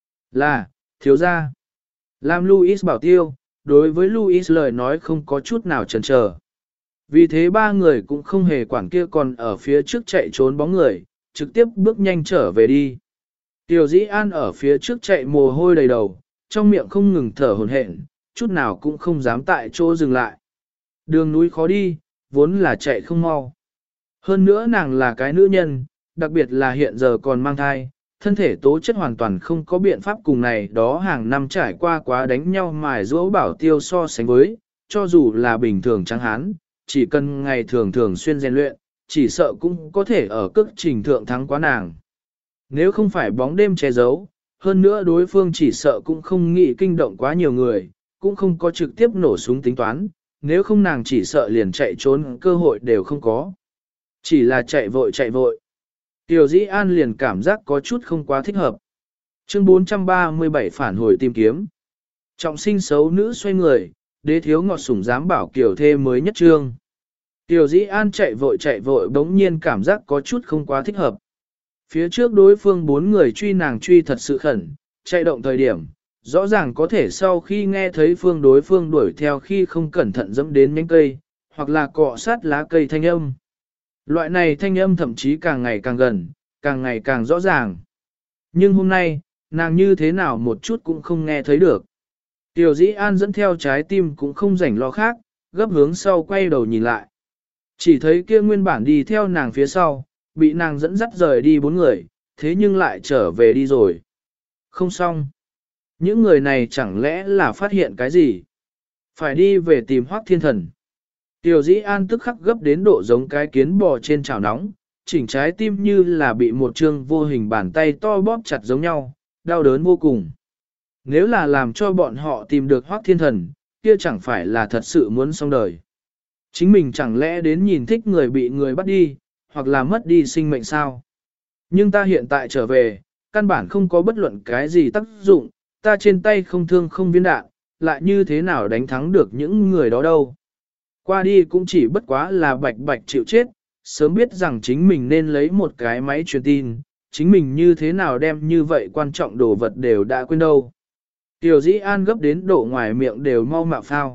Là, thiếu gia. Làm Louis bảo tiêu, đối với Louis lời nói không có chút nào chần chờ. Vì thế ba người cũng không hề quản kia còn ở phía trước chạy trốn bóng người, trực tiếp bước nhanh trở về đi. Tiểu Dĩ An ở phía trước chạy mồ hôi đầy đầu, trong miệng không ngừng thở hổn hển, chút nào cũng không dám tại chỗ dừng lại. Đường núi khó đi, vốn là chạy không mau. Hơn nữa nàng là cái nữ nhân, đặc biệt là hiện giờ còn mang thai, thân thể tố chất hoàn toàn không có biện pháp cùng này đó hàng năm trải qua quá đánh nhau mài giũa bảo tiêu so sánh với, cho dù là bình thường trắng hán, chỉ cần ngày thường xuyên rèn luyện, chỉ sợ cũng có thể ở cước trình thượng thắng quá nàng. Nếu không phải bóng đêm che giấu, hơn nữa đối phương chỉ sợ cũng không nghĩ kinh động quá nhiều người, cũng không có trực tiếp nổ súng tính toán, nếu không nàng chỉ sợ liền chạy trốn cơ hội đều không có. Chỉ là chạy vội. Tiểu Dĩ An liền cảm giác có chút không quá thích hợp. Chương 437 phản hồi tìm kiếm. Trọng sinh xấu nữ xoay người, đế thiếu ngọt sủng dám bảo kiểu thê mới nhất trương. Tiểu Dĩ An chạy vội bỗng nhiên cảm giác có chút không quá thích hợp. Phía trước đối phương bốn người truy nàng truy thật sự khẩn, chạy động thời điểm, rõ ràng có thể sau khi nghe thấy đối phương đuổi theo khi không cẩn thận dẫm đến nhánh cây, hoặc là cọ sát lá cây thanh âm. Loại này thanh âm thậm chí càng ngày càng gần, càng ngày càng rõ ràng. Nhưng hôm nay, nàng như thế nào một chút cũng không nghe thấy được. Tiểu Dĩ An dẫn theo trái tim cũng không rảnh lo khác, gấp hướng sau quay đầu nhìn lại. Chỉ thấy kia nguyên bản đi theo nàng phía sau, bị nàng dẫn dắt rời đi bốn người, thế nhưng lại trở về đi rồi. Không xong. Những người này chẳng lẽ là phát hiện cái gì? Phải đi về tìm Hoắc Thiên Thần. Tiểu Dĩ An tức khắc gấp đến độ giống cái kiến bò trên chảo nóng, chỉnh trái tim như là bị một chương vô hình bàn tay to bóp chặt giống nhau, đau đớn vô cùng. Nếu là làm cho bọn họ tìm được Hoắc Thiên Thần, kia chẳng phải là thật sự muốn xong đời. Chính mình chẳng lẽ đến nhìn thích người bị người bắt đi, hoặc là mất đi sinh mệnh sao? Nhưng ta hiện tại trở về, căn bản không có bất luận cái gì tác dụng, ta trên tay không thương không viên đạn, lại như thế nào đánh thắng được những người đó đâu. Qua đi cũng chỉ bất quá là bạch bạch chịu chết, sớm biết rằng chính mình nên lấy một cái máy truyền tin, chính mình như thế nào đem như vậy quan trọng đồ vật đều đã quên đâu. Tiểu Dĩ An gấp đến độ ngoài miệng đều mau mạo phao.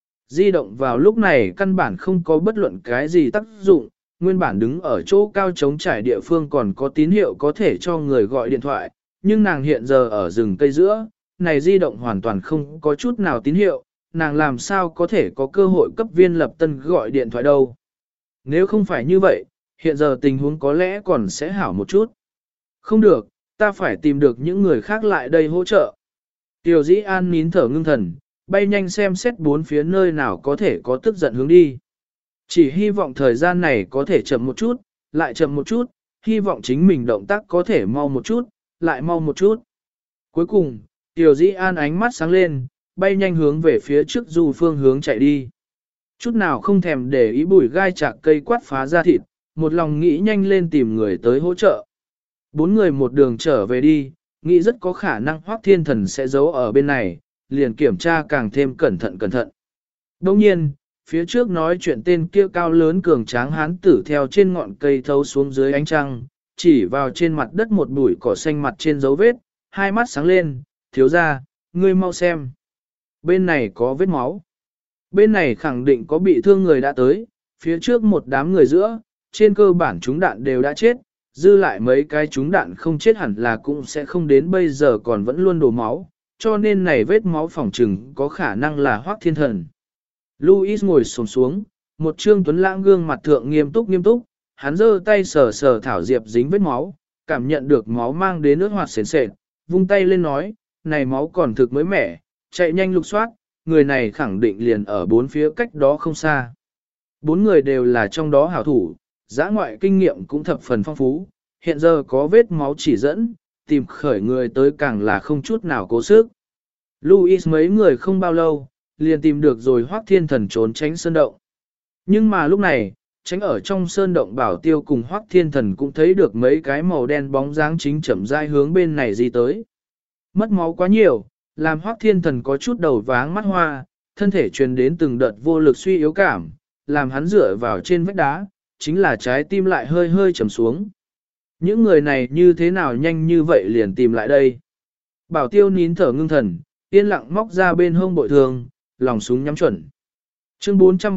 Di động vào lúc này căn bản không có bất luận cái gì tác dụng, nguyên bản đứng ở chỗ cao trống trải địa phương còn có tín hiệu có thể cho người gọi điện thoại, nhưng nàng hiện giờ ở rừng cây giữa, này di động hoàn toàn không có chút nào tín hiệu, nàng làm sao có thể có cơ hội cấp Viên Lập Tân gọi điện thoại đâu. Nếu không phải như vậy, hiện giờ tình huống có lẽ còn sẽ hảo một chút. Không được, ta phải tìm được những người khác lại đây hỗ trợ. Tiểu Dĩ An nín thở ngưng thần, bay nhanh xem xét bốn phía nơi nào có thể có tức giận hướng đi. Chỉ hy vọng thời gian này có thể chậm một chút, lại chậm một chút, hy vọng chính mình động tác có thể mau một chút, lại mau một chút. Cuối cùng, Tiểu Dĩ An ánh mắt sáng lên, bay nhanh hướng về phía trước du phương hướng chạy đi. Chút nào không thèm để ý bụi gai chạc cây quát phá ra thịt, một lòng nghĩ nhanh lên tìm người tới hỗ trợ. Bốn người một đường trở về đi, nghĩ rất có khả năng Hoắc Thiên Thần sẽ giấu ở bên này, liền kiểm tra càng thêm cẩn thận cẩn thận. Đồng nhiên, phía trước nói chuyện tên kia cao lớn cường tráng hán tử theo trên ngọn cây thấu xuống dưới ánh trăng, chỉ vào trên mặt đất một bụi cỏ xanh mặt trên dấu vết, hai mắt sáng lên, thiếu ra, ngươi mau xem. Bên này có vết máu. Bên này khẳng định có bị thương người đã tới, phía trước một đám người giữa, trên cơ bản chúng đạn đều đã chết, dư lại mấy cái chúng đạn không chết hẳn là cũng sẽ không đến bây giờ còn vẫn luôn đổ máu, cho nên này vết máu phỏng trừng có khả năng là Hoắc Thiên Thần. Louis ngồi xổm xuống, một trương tuấn lãng gương mặt thượng nghiêm túc, hắn giơ tay sờ sờ thảo diệp dính vết máu, cảm nhận được máu mang đến nước hoạt sền sệt, vung tay lên nói, này máu còn thực mới mẻ, chạy nhanh lục soát, người này khẳng định liền ở bốn phía cách đó không xa. Bốn người đều là trong đó hảo thủ, giã ngoại kinh nghiệm cũng thập phần phong phú, hiện giờ có vết máu chỉ dẫn, tìm khởi người tới càng là không chút nào cố sức. Louis mấy người không bao lâu, liền tìm được rồi Hoắc Thiên Thần trốn tránh sơn động. Nhưng mà lúc này, tránh ở trong sơn động Bảo Tiêu cùng Hoắc Thiên Thần cũng thấy được mấy cái màu đen bóng dáng chính chậm rãi hướng bên này di tới. Mất máu quá nhiều, làm Hoắc Thiên Thần có chút đầu váng mắt hoa, thân thể truyền đến từng đợt vô lực suy yếu cảm, làm hắn dựa vào trên vách đá, chính là trái tim lại hơi hơi trầm xuống. Những người này như thế nào nhanh như vậy liền tìm lại đây. Bảo Tiêu nín thở ngưng thần, yên lặng móc ra bên hông bội thường, lòng súng nhắm chuẩn. Chương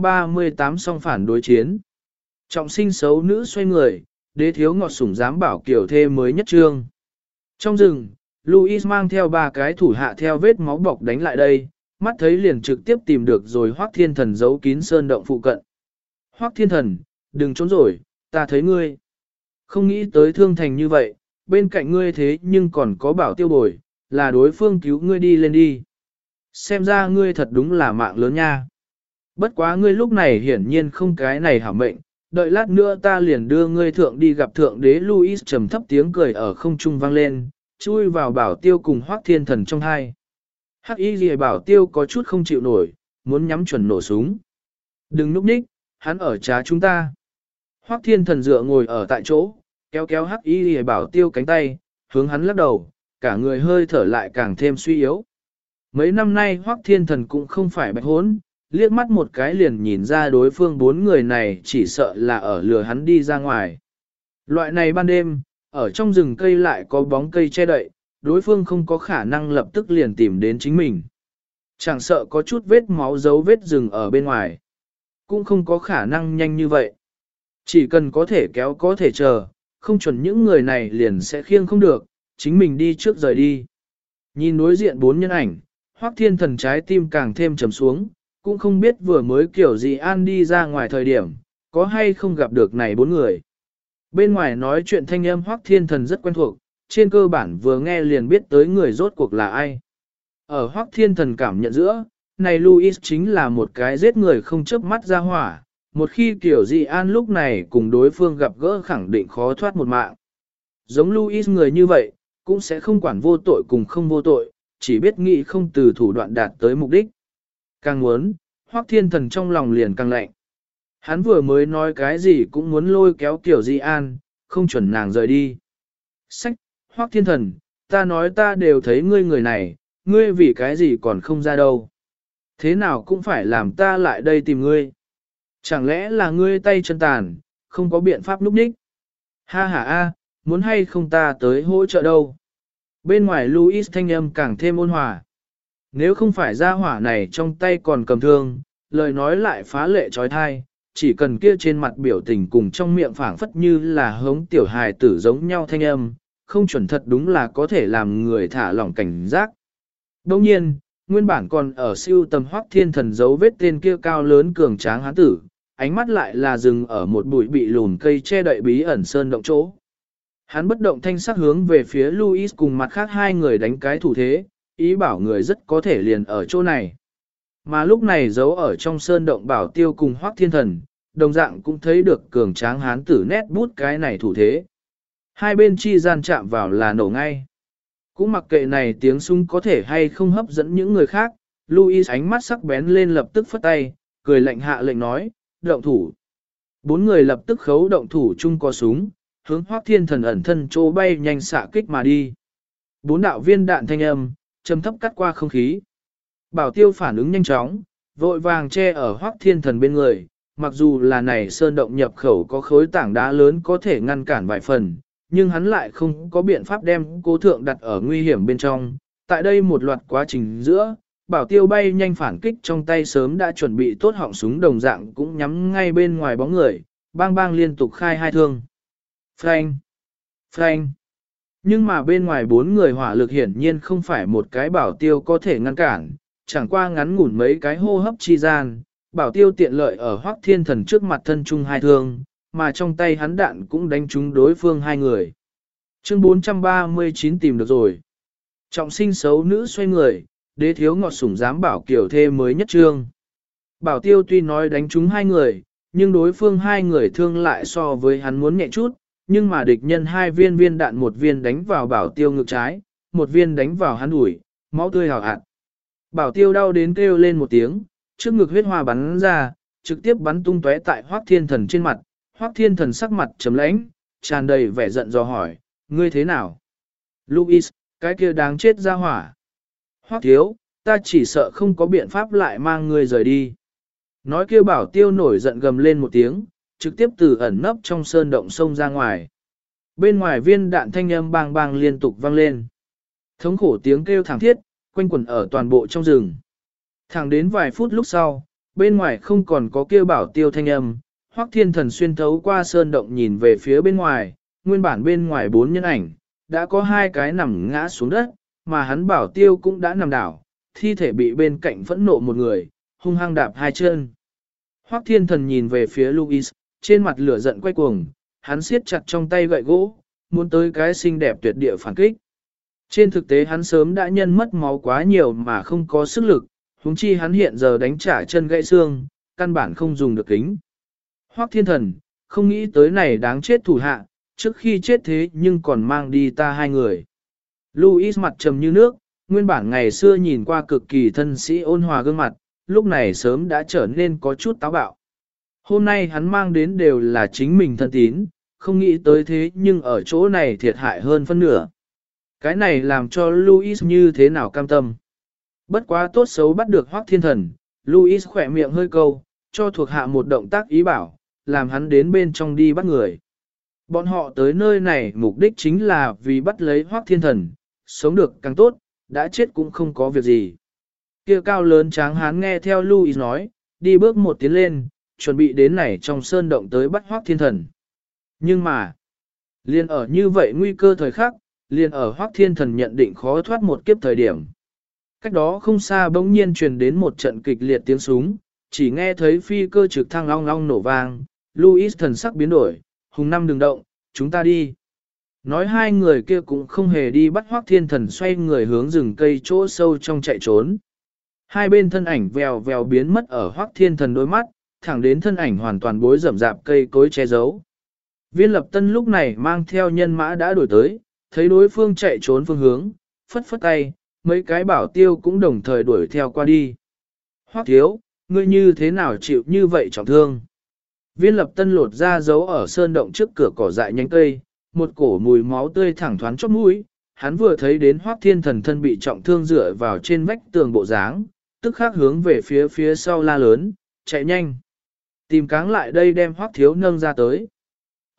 438 song phản đối chiến. Trọng sinh xấu nữ xoay người, đế thiếu ngọt sủng dám bảo kiểu thê mới nhất trương. Trong rừng, Louis mang theo ba cái thủ hạ theo vết máu bọc đánh lại đây, mắt thấy liền trực tiếp tìm được rồi Hoắc Thiên Thần giấu kín sơn động phụ cận. Hoắc Thiên Thần, đừng trốn rồi, ta thấy ngươi. Không nghĩ tới thương thành như vậy, bên cạnh ngươi thế nhưng còn có Bảo Tiêu bồi, là đối phương cứu ngươi đi lên đi. Xem ra ngươi thật đúng là mạng lớn nha. Bất quá ngươi lúc này hiển nhiên không cái này hảo mệnh, đợi lát nữa ta liền đưa ngươi thượng đi gặp thượng đế. Louis trầm thấp tiếng cười ở không trung vang lên, chui vào Bảo Tiêu cùng Hoắc Thiên Thần trong hai. Hắc Y Liễu Bảo Tiêu có chút không chịu nổi, muốn nhắm chuẩn nổ súng. Đừng núp ních, hắn ở trá chúng ta. Hoắc Thiên Thần dựa ngồi ở tại chỗ, kéo kéo Hắc Y Liễu Bảo Tiêu cánh tay, hướng hắn lắc đầu, cả người hơi thở lại càng thêm suy yếu. Mấy năm nay Hoắc Thiên Thần cũng không phải bạch hốn, liếc mắt một cái liền nhìn ra đối phương bốn người này chỉ sợ là ở lừa hắn đi ra ngoài. Loại này ban đêm, ở trong rừng cây lại có bóng cây che đậy, đối phương không có khả năng lập tức liền tìm đến chính mình. Chẳng sợ có chút vết máu dấu vết rừng ở bên ngoài, cũng không có khả năng nhanh như vậy. Chỉ cần có thể kéo có thể chờ, không chuẩn những người này liền sẽ khiêng không được, chính mình đi trước rời đi. Nhìn đối diện bốn nhân ảnh, Hoắc Thiên Thần trái tim càng thêm trầm xuống, cũng không biết vừa mới kiểu gì an đi ra ngoài thời điểm, có hay không gặp được này bốn người. Bên ngoài nói chuyện thanh âm Hoắc Thiên Thần rất quen thuộc, trên cơ bản vừa nghe liền biết tới người rốt cuộc là ai. Ở Hoắc Thiên Thần cảm nhận giữa, này Louis chính là một cái giết người không chớp mắt ra hỏa, một khi kiểu gì an lúc này cùng đối phương gặp gỡ khẳng định khó thoát một mạng. Giống Louis người như vậy, cũng sẽ không quản vô tội cùng không vô tội, chỉ biết nghĩ không từ thủ đoạn đạt tới mục đích. Càng muốn, Hoắc Thiên Thần trong lòng liền càng lạnh. Hắn vừa mới nói cái gì cũng muốn lôi kéo Kiều Di An, không chuẩn nàng rời đi. Sách, Hoắc Thiên Thần, ta nói ta đều thấy ngươi người này, ngươi vì cái gì còn không ra đâu. Thế nào cũng phải làm ta lại đây tìm ngươi. Chẳng lẽ là ngươi tay chân tàn, không có biện pháp núp ních. Ha ha a, muốn hay không ta tới hỗ trợ đâu. Bên ngoài Louis thanh âm càng thêm ôn hòa. Nếu không phải ra hỏa này trong tay còn cầm thương, lời nói lại phá lệ trói thai, chỉ cần kia trên mặt biểu tình cùng trong miệng phảng phất như là hống tiểu hài tử giống nhau thanh âm, không chuẩn thật đúng là có thể làm người thả lỏng cảnh giác. Đồng nhiên, nguyên bản còn ở siêu tầm Hoắc Thiên Thần dấu vết tên kia cao lớn cường tráng hán tử, ánh mắt lại là dừng ở một bụi bị lùn cây che đậy bí ẩn sơn động chỗ. Hắn bất động thanh sắc hướng về phía Louis cùng mặt khác hai người đánh cái thủ thế, ý bảo người rất có thể liền ở chỗ này. Mà lúc này giấu ở trong sơn động Bảo Tiêu cùng Hoắc Thiên Thần, đồng dạng cũng thấy được cường tráng hán tử nét bút cái này thủ thế. Hai bên chi gian chạm vào là nổ ngay. Cũng mặc kệ này tiếng súng có thể hay không hấp dẫn những người khác, Louis ánh mắt sắc bén lên lập tức phất tay, cười lạnh hạ lệnh nói, động thủ. Bốn người lập tức khấu động thủ chung có súng, hướng Hoắc Thiên Thần ẩn thân chỗ bay nhanh xạ kích mà đi. Bốn đạo viên đạn thanh âm, châm thấp cắt qua không khí. Bảo Tiêu phản ứng nhanh chóng, vội vàng che ở Hoắc Thiên Thần bên người, mặc dù là này sơn động nhập khẩu có khối tảng đá lớn có thể ngăn cản vài phần, nhưng hắn lại không có biện pháp đem cố thượng đặt ở nguy hiểm bên trong. Tại đây một loạt quá trình giữa, Bảo Tiêu bay nhanh phản kích trong tay sớm đã chuẩn bị tốt họng súng đồng dạng cũng nhắm ngay bên ngoài bóng người, bang bang liên tục khai hai thương. Phanh! Phanh! Nhưng mà bên ngoài bốn người hỏa lực hiển nhiên không phải một cái Bảo Tiêu có thể ngăn cản, chẳng qua ngắn ngủn mấy cái hô hấp chi gian, Bảo Tiêu tiện lợi ở Hoắc Thiên Thần trước mặt thân chung hai thương, mà trong tay hắn đạn cũng đánh trúng đối phương hai người. Chương 439 tìm được rồi. Trọng sinh xấu nữ xoay người, đế thiếu ngọt sủng dám bảo kiểu thê mới nhất trương. Bảo Tiêu tuy nói đánh trúng hai người, nhưng đối phương hai người thương lại so với hắn muốn nhẹ chút, nhưng mà địch nhân hai viên đạn, một viên đánh vào Bảo Tiêu ngực trái, một viên đánh vào hắn ủi, máu tươi hào hạt. Bảo Tiêu đau đến kêu lên một tiếng, trước ngực huyết hoa bắn ra, trực tiếp bắn tung tóe tại Hoắc Thiên Thần trên mặt. Hoắc Thiên Thần sắc mặt trầm lãnh, tràn đầy vẻ giận dò hỏi, ngươi thế nào? Louis, cái kia đáng chết ra hỏa. Hoắc thiếu, ta chỉ sợ không có biện pháp lại mang ngươi rời đi. Nói kia Bảo Tiêu nổi giận gầm lên một tiếng, trực tiếp từ ẩn nấp trong sơn động sông ra ngoài. Bên ngoài viên đạn thanh âm bang bang liên tục vang lên. Thống khổ tiếng kêu thảm thiết, quanh quẩn ở toàn bộ trong rừng. Thẳng đến vài phút lúc sau, bên ngoài không còn có kêu Bảo Tiêu thanh âm, Hoắc Thiên Thần xuyên thấu qua sơn động nhìn về phía bên ngoài, nguyên bản bên ngoài bốn nhân ảnh, đã có hai cái nằm ngã xuống đất, mà hắn Bảo Tiêu cũng đã nằm đảo, thi thể bị bên cạnh phẫn nộ một người, hung hăng đạp hai chân. Hoắc Thiên Thần nhìn về phía Louis, trên mặt lửa giận quay cuồng, hắn siết chặt trong tay gậy gỗ, muốn tới cái xinh đẹp tuyệt địa phản kích. Trên thực tế hắn sớm đã nhân mất máu quá nhiều mà không có sức lực, huống chi hắn hiện giờ đánh trả chân gãy xương, căn bản không dùng được kính. Hoắc Thiên Thần, không nghĩ tới này đáng chết thủ hạ, trước khi chết thế nhưng còn mang đi ta hai người. Louis mặt trầm như nước, nguyên bản ngày xưa nhìn qua cực kỳ thân sĩ ôn hòa gương mặt, lúc này sớm đã trở nên có chút táo bạo. Hôm nay hắn mang đến đều là chính mình thân tín, không nghĩ tới thế nhưng ở chỗ này thiệt hại hơn phân nửa. Cái này làm cho Louis như thế nào cam tâm. Bất quá tốt xấu bắt được Hoắc Thiên Thần, Louis khỏe miệng hơi câu, cho thuộc hạ một động tác ý bảo, làm hắn đến bên trong đi bắt người. Bọn họ tới nơi này mục đích chính là vì bắt lấy Hoắc Thiên Thần, sống được càng tốt, đã chết cũng không có việc gì. Kia cao lớn tráng hán nghe theo Louis nói, đi bước một tiến lên, chuẩn bị đến này trong sơn động tới bắt Hoắc Thiên Thần. Nhưng mà, liền ở như vậy nguy cơ thời khắc, liền ở Hoắc Thiên Thần nhận định khó thoát một kiếp thời điểm. Cách đó không xa bỗng nhiên truyền đến một trận kịch liệt tiếng súng, chỉ nghe thấy phi cơ trực thăng long long nổ vang, Louis thần sắc biến đổi, Hùng Năm đừng động, chúng ta đi. Nói hai người kia cũng không hề đi bắt Hoắc Thiên Thần xoay người hướng rừng cây chỗ sâu trong chạy trốn. Hai bên thân ảnh vèo vèo biến mất ở Hoắc Thiên Thần đôi mắt, thẳng đến thân ảnh hoàn toàn bối rậm rạp cây cối che giấu. Viên Lập Tân lúc này mang theo nhân mã đã đổi tới, thấy đối phương chạy trốn phương hướng, phất phất tay, mấy cái bảo tiêu cũng đồng thời đuổi theo qua đi. Hoắc thiếu, ngươi như thế nào chịu như vậy trọng thương? Viên Lập Tân lột ra giấu ở sơn động trước cửa cỏ dại nhánh cây, một cổ mùi máu tươi thẳng thoáng chóp mũi, hắn vừa thấy đến Hoắc Thiên Thần thân bị trọng thương dựa vào trên vách tường bộ dáng, tức khắc hướng về phía sau la lớn, chạy nhanh. Tìm cáng lại đây đem Hoắc thiếu nâng ra tới.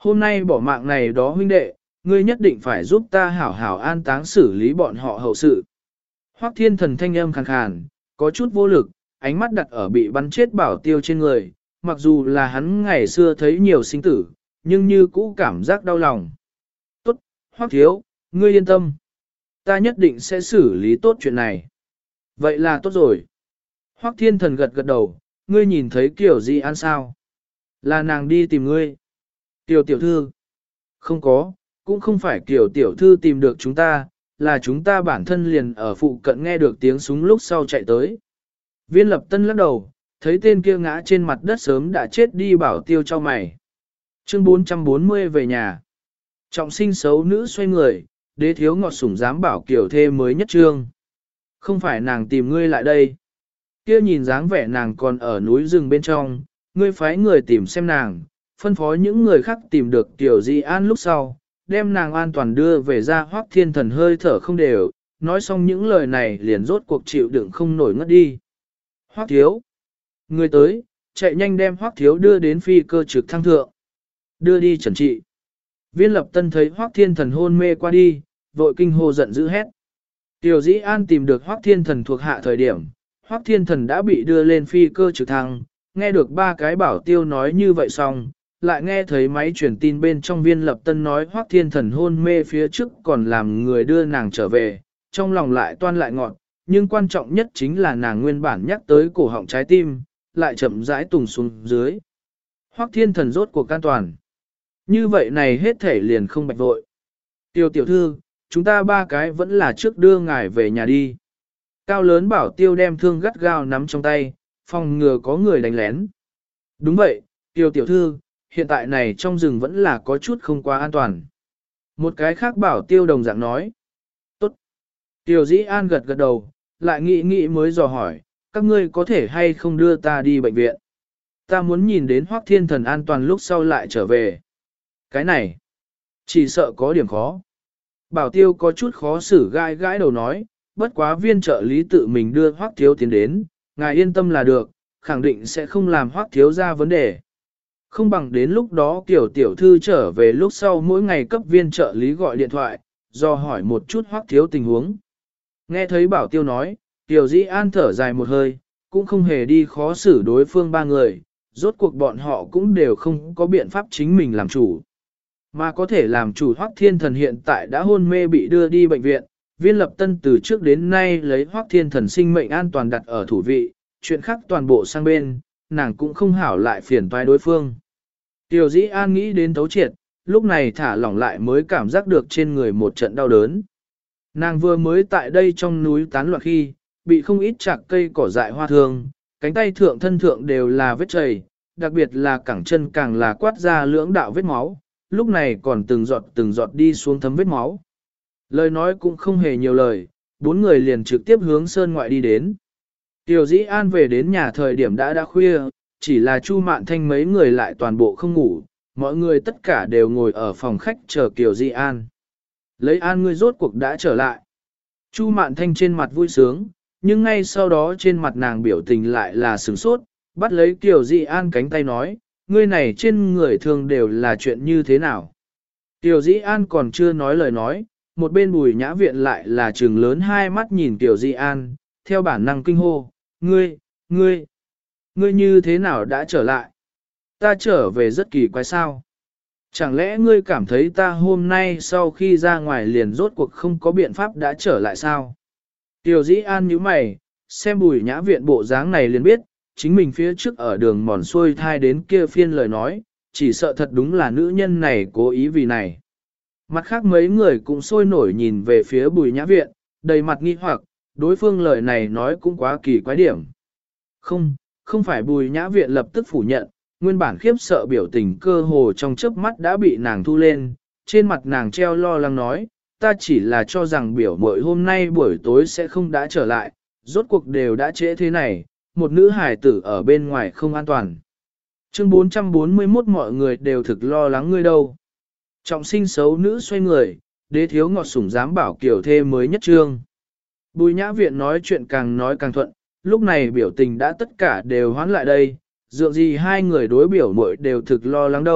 Hôm nay bỏ mạng này đó huynh đệ, ngươi nhất định phải giúp ta hảo hảo an táng xử lý bọn họ hậu sự. Hoắc Thiên Thần thanh âm khàn khàn, có chút vô lực, ánh mắt đặt ở bị bắn chết Bảo Tiêu trên người, mặc dù là hắn ngày xưa thấy nhiều sinh tử, nhưng như cũ cảm giác đau lòng. Tốt, Hoắc thiếu, ngươi yên tâm. Ta nhất định sẽ xử lý tốt chuyện này. Vậy là tốt rồi. Hoắc Thiên Thần gật gật đầu, ngươi nhìn thấy Kiều Di An sao? Là nàng đi tìm ngươi. Kiều tiểu thư. Không có, cũng không phải Kiều tiểu thư tìm được chúng ta, là chúng ta bản thân liền ở phụ cận nghe được tiếng súng lúc sau chạy tới. Viên Lập Tân lắc đầu, thấy tên kia ngã trên mặt đất sớm đã chết đi Bảo Tiêu cho mày. Chương 440 về nhà. Trọng sinh xấu nữ xoay người, đế thiếu ngọt sủng dám bảo Kiều thê mới nhất trương. Không phải nàng tìm ngươi lại đây. Kia nhìn dáng vẻ nàng còn ở núi rừng bên trong, ngươi phái người tìm xem nàng, phân phó những người khác tìm được Kiều Di An lúc sau, đem nàng an toàn đưa về ra. Hoắc Thiên Thần hơi thở không đều, nói xong những lời này liền rốt cuộc chịu đựng không nổi ngất đi. Hoắc thiếu. Người tới, chạy nhanh đem Hoắc thiếu đưa đến phi cơ trực thăng thượng. Đưa đi trần trị. Viên Lập Tân thấy Hoắc Thiên Thần hôn mê qua đi, vội kinh hô giận dữ hét. Kiều Dĩ An tìm được Hoắc Thiên Thần thuộc hạ thời điểm, Hoắc Thiên Thần đã bị đưa lên phi cơ trực thăng, nghe được ba cái bảo tiêu nói như vậy xong, lại nghe thấy máy truyền tin bên trong Viên Lập Tân nói Hoắc Thiên Thần hôn mê phía trước còn làm người đưa nàng trở về, trong lòng lại toan lại ngọt, nhưng quan trọng nhất chính là nàng nguyên bản nhắc tới cổ họng trái tim, lại chậm rãi tùng xuống dưới. Hoắc Thiên Thần rốt cuộc an toàn. Như vậy này hết thể liền không bạch vội. Tiêu tiểu thư, chúng ta ba cái vẫn là trước đưa ngài về nhà đi. Cao lớn bảo tiêu đem thương gắt gao nắm trong tay, phòng ngừa có người đánh lén. Đúng vậy, Tiêu tiểu thư, hiện tại này trong rừng vẫn là có chút không quá an toàn. Một cái khác bảo tiêu đồng dạng nói. Tốt. Tiêu Dĩ An gật gật đầu, lại nghĩ mới dò hỏi, các ngươi có thể hay không đưa ta đi bệnh viện. Ta muốn nhìn đến Hoắc Thiên Thần an toàn lúc sau lại trở về. Cái này, chỉ sợ có điểm khó. Bảo tiêu có chút khó xử gãi gãi đầu nói, bất quá viên trợ lý tự mình đưa Hoắc thiếu tiến đến, ngài yên tâm là được, khẳng định sẽ không làm Hoắc thiếu ra vấn đề. Không bằng đến lúc đó Kiều tiểu thư trở về lúc sau mỗi ngày cấp viên trợ lý gọi điện thoại, do hỏi một chút Hoắc thiếu tình huống. Nghe thấy bảo tiêu nói, Kiều Dĩ An thở dài một hơi, cũng không hề đi khó xử đối phương ba người, rốt cuộc bọn họ cũng đều không có biện pháp chính mình làm chủ. Mà có thể làm chủ Hoắc Thiên Thần hiện tại đã hôn mê bị đưa đi bệnh viện, Viên Lập Tân từ trước đến nay lấy Hoắc Thiên Thần sinh mệnh an toàn đặt ở thủ vị, chuyện khác toàn bộ sang bên, nàng cũng không hảo lại phiền toái đối phương. Tiểu Dĩ An nghĩ đến thấu triệt, lúc này thả lỏng lại mới cảm giác được trên người một trận đau đớn. Nàng vừa mới tại đây trong núi tán loạn khi, bị không ít chạc cây cỏ dại hoa thương, cánh tay thượng thân thượng đều là vết chảy, đặc biệt là cẳng chân càng là quát ra lưỡng đạo vết máu, lúc này còn từng giọt đi xuống thấm vết máu. Lời nói cũng không hề nhiều lời, bốn người liền trực tiếp hướng sơn ngoại đi đến. Tiểu Dĩ An về đến nhà thời điểm đã khuya, chỉ là Chu Mạn Thanh mấy người lại toàn bộ không ngủ, mọi người tất cả đều ngồi ở phòng khách chờ Kiều Dĩ An. Lấy An ngươi rốt cuộc đã trở lại. Chu Mạn Thanh trên mặt vui sướng, nhưng ngay sau đó trên mặt nàng biểu tình lại là sửng sốt, bắt lấy Kiều Dĩ An cánh tay nói, ngươi này trên người thường đều là chuyện như thế nào. Kiều Dĩ An còn chưa nói lời nói, một bên Bùi Nhã Viện lại là trừng lớn hai mắt nhìn Kiều Dĩ An, theo bản năng kinh hô, ngươi như thế nào đã trở lại? Ta trở về rất kỳ quái sao? Chẳng lẽ ngươi cảm thấy ta hôm nay sau khi ra ngoài liền rốt cuộc không có biện pháp đã trở lại sao? Kiều Dĩ An nhíu mày, xem Bùi Nhã Viện bộ dáng này liền biết, chính mình phía trước ở đường mòn xuôi thai đến kia phiên lời nói, chỉ sợ thật đúng là nữ nhân này cố ý vì này. Mặt khác mấy người cũng sôi nổi nhìn về phía Bùi Nhã Viện, đầy mặt nghi hoặc, đối phương lời này nói cũng quá kỳ quái điểm. Không phải Bùi Nhã Viện lập tức phủ nhận, nguyên bản khiếp sợ biểu tình cơ hồ trong chớp mắt đã bị nàng thu lên, trên mặt nàng treo lo lắng nói, ta chỉ là cho rằng biểu mội hôm nay buổi tối sẽ không đã trở lại, rốt cuộc đều đã trễ thế này, một nữ hài tử ở bên ngoài không an toàn. Chương 441 mọi người đều thực lo lắng ngươi đâu. Trọng sinh xấu nữ xoay người, đế thiếu ngọt sủng dám bảo kiểu thê mới nhất trương. Bùi Nhã Viện nói chuyện càng nói càng thuận, lúc này biểu tình đã tất cả đều hoán lại đây, dựa gì hai người đối biểu muội đều thực lo lắng đâu,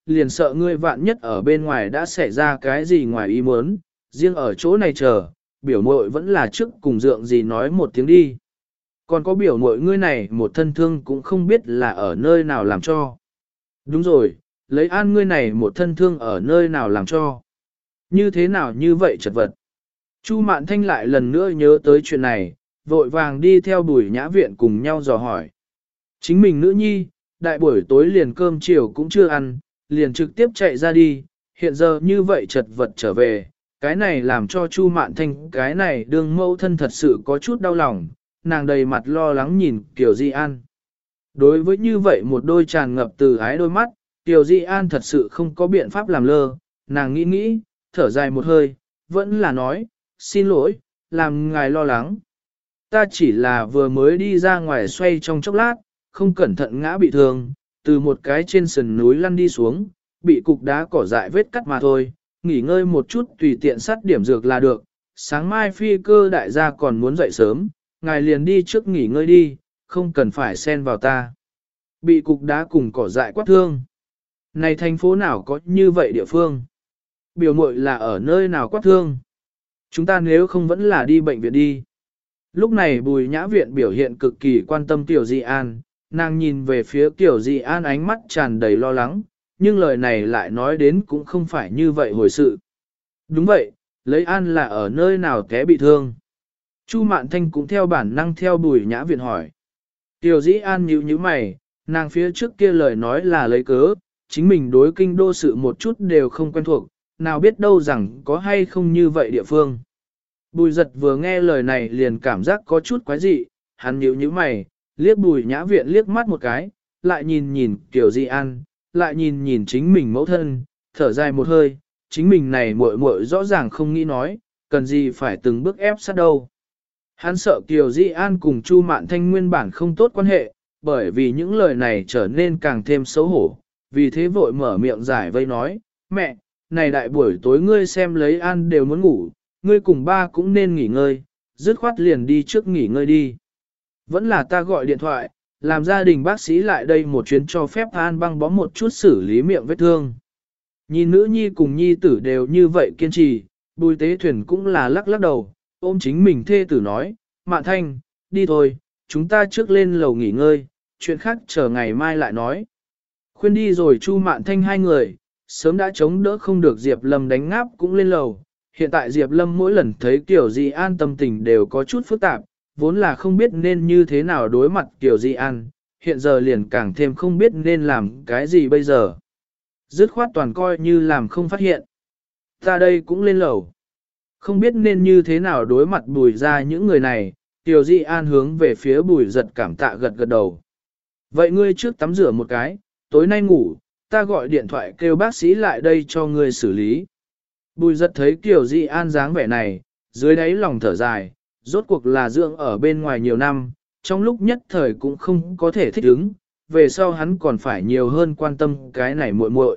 liền sợ ngươi vạn nhất ở bên ngoài đã xảy ra cái gì ngoài ý muốn, riêng ở chỗ này chờ, biểu muội vẫn là trước cùng dượng gì nói một tiếng đi. Còn có biểu muội ngươi này một thân thương cũng không biết là ở nơi nào làm cho. Đúng rồi, lấy an ngươi này một thân thương ở nơi nào làm cho. Như thế nào như vậy chật vật. Chu Mạn Thanh lại lần nữa nhớ tới chuyện này, vội vàng đi theo Bùi Nhã Viện cùng nhau dò hỏi. Chính mình nữ nhi, đại buổi tối liền cơm chiều cũng chưa ăn, liền trực tiếp chạy ra đi, hiện giờ như vậy chật vật trở về, cái này làm cho Chu Mạn Thanh cái này đương mẫu thân thật sự có chút đau lòng, nàng đầy mặt lo lắng nhìn Kiều Di An. Đối với như vậy một đôi tràn ngập từ ái đôi mắt, Kiều Di An thật sự không có biện pháp làm lơ, nàng nghĩ nghĩ, thở dài một hơi, vẫn là nói, xin lỗi, làm ngài lo lắng. Ta chỉ là vừa mới đi ra ngoài xoay trong chốc lát, không cẩn thận ngã bị thương, từ một cái trên sườn núi lăn đi xuống, bị cục đá cỏ dại vết cắt mà thôi, nghỉ ngơi một chút tùy tiện sát điểm dược là được, sáng mai phi cơ đại gia còn muốn dậy sớm, ngài liền đi trước nghỉ ngơi đi, không cần phải xen vào ta. Bị cục đá cùng cỏ dại quát thương. Này thành phố nào có như vậy địa phương? Biểu muội là ở nơi nào quát thương? Chúng ta nếu không vẫn là đi bệnh viện đi. Lúc này Bùi Nhã Viện biểu hiện cực kỳ quan tâm Tiểu Di An, nàng nhìn về phía Tiểu Di An ánh mắt tràn đầy lo lắng, nhưng lời này lại nói đến cũng không phải như vậy hồi sự. Đúng vậy, lấy An là ở nơi nào té bị thương. Chu Mạn Thanh cũng theo bản năng theo Bùi Nhã Viện hỏi. Tiểu Di An nhíu nhíu mày, nàng phía trước kia lời nói là lấy cớ, chính mình đối kinh đô sự một chút đều không quen thuộc, nào biết đâu rằng có hay không như vậy địa phương. Bùi giật vừa nghe lời này liền cảm giác có chút quái dị, hắn nhíu nhíu mày, liếc Bùi Nhã Viện liếc mắt một cái, lại nhìn nhìn Tiểu Di An, lại nhìn nhìn chính mình mẫu thân, thở dài một hơi, chính mình này muội muội rõ ràng không nghĩ nói, cần gì phải từng bước ép sát đâu. Hắn sợ Kiều Di An cùng Chu Mạn Thanh nguyên bản không tốt quan hệ, bởi vì những lời này trở nên càng thêm xấu hổ, vì thế vội mở miệng giải vây nói, mẹ, này đại buổi tối ngươi xem lấy An đều muốn ngủ, ngươi cùng ba cũng nên nghỉ ngơi, dứt khoát liền đi trước nghỉ ngơi đi. Vẫn là ta gọi điện thoại, làm gia đình bác sĩ lại đây một chuyến cho phép An băng bó một chút xử lý miệng vết thương. Nhìn nữ nhi cùng nhi tử đều như vậy kiên trì, Bùi Tế Thuyền cũng là lắc lắc đầu, ôm chính mình thê tử nói, Mạn Thanh, đi thôi, chúng ta trước lên lầu nghỉ ngơi, chuyện khác chờ ngày mai lại nói. Khuyên đi rồi Chu Mạn Thanh hai người, sớm đã chống đỡ không được Diệp Lâm đánh ngáp cũng lên lầu. Hiện tại Diệp Lâm mỗi lần thấy Kiều Di An tâm tình đều có chút phức tạp, vốn là không biết nên như thế nào đối mặt Kiều Di An, hiện giờ liền càng thêm không biết nên làm cái gì bây giờ. Dứt khoát toàn coi như làm không phát hiện. Ta đây cũng lên lầu. Không biết nên như thế nào đối mặt Bùi ra những người này, Kiều Di An hướng về phía Bùi giật cảm tạ gật gật đầu. Vậy ngươi trước tắm rửa một cái, tối nay ngủ, ta gọi điện thoại kêu bác sĩ lại đây cho ngươi xử lý. Bùi giật thấy Kiều Di An dáng vẻ này, dưới đáy lòng thở dài, rốt cuộc là dưỡng ở bên ngoài nhiều năm, trong lúc nhất thời cũng không có thể thích ứng, về sau hắn còn phải nhiều hơn quan tâm cái này muội muội.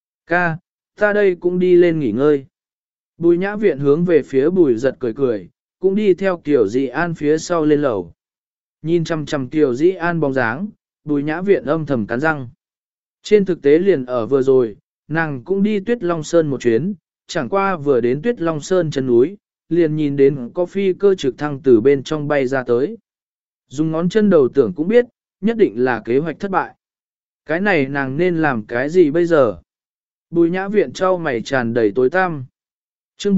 Ca, ta đây cũng đi lên nghỉ ngơi. Bùi Nhã Viện hướng về phía Bùi giật cười cười, cũng đi theo Kiều Di An phía sau lên lầu. Nhìn chăm chăm Kiều Di An bóng dáng, Bùi Nhã Viện âm thầm cắn răng. Trên thực tế liền ở vừa rồi, nàng cũng đi Tuyết Long Sơn một chuyến, chẳng qua vừa đến Tuyết Long Sơn chân núi, liền nhìn đến có phi cơ trực thăng từ bên trong bay ra tới. Dùng ngón chân đầu tưởng cũng biết, nhất định là kế hoạch thất bại. Cái này nàng nên làm cái gì bây giờ? Bùi Nhã Viện trao mày tràn đầy tối tăm. Chương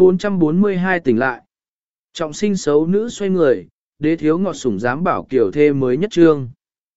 442 tỉnh lại. Trọng sinh xấu nữ xoay người, đế thiếu ngọt sủng dám bảo kiểu thê mới nhất trương.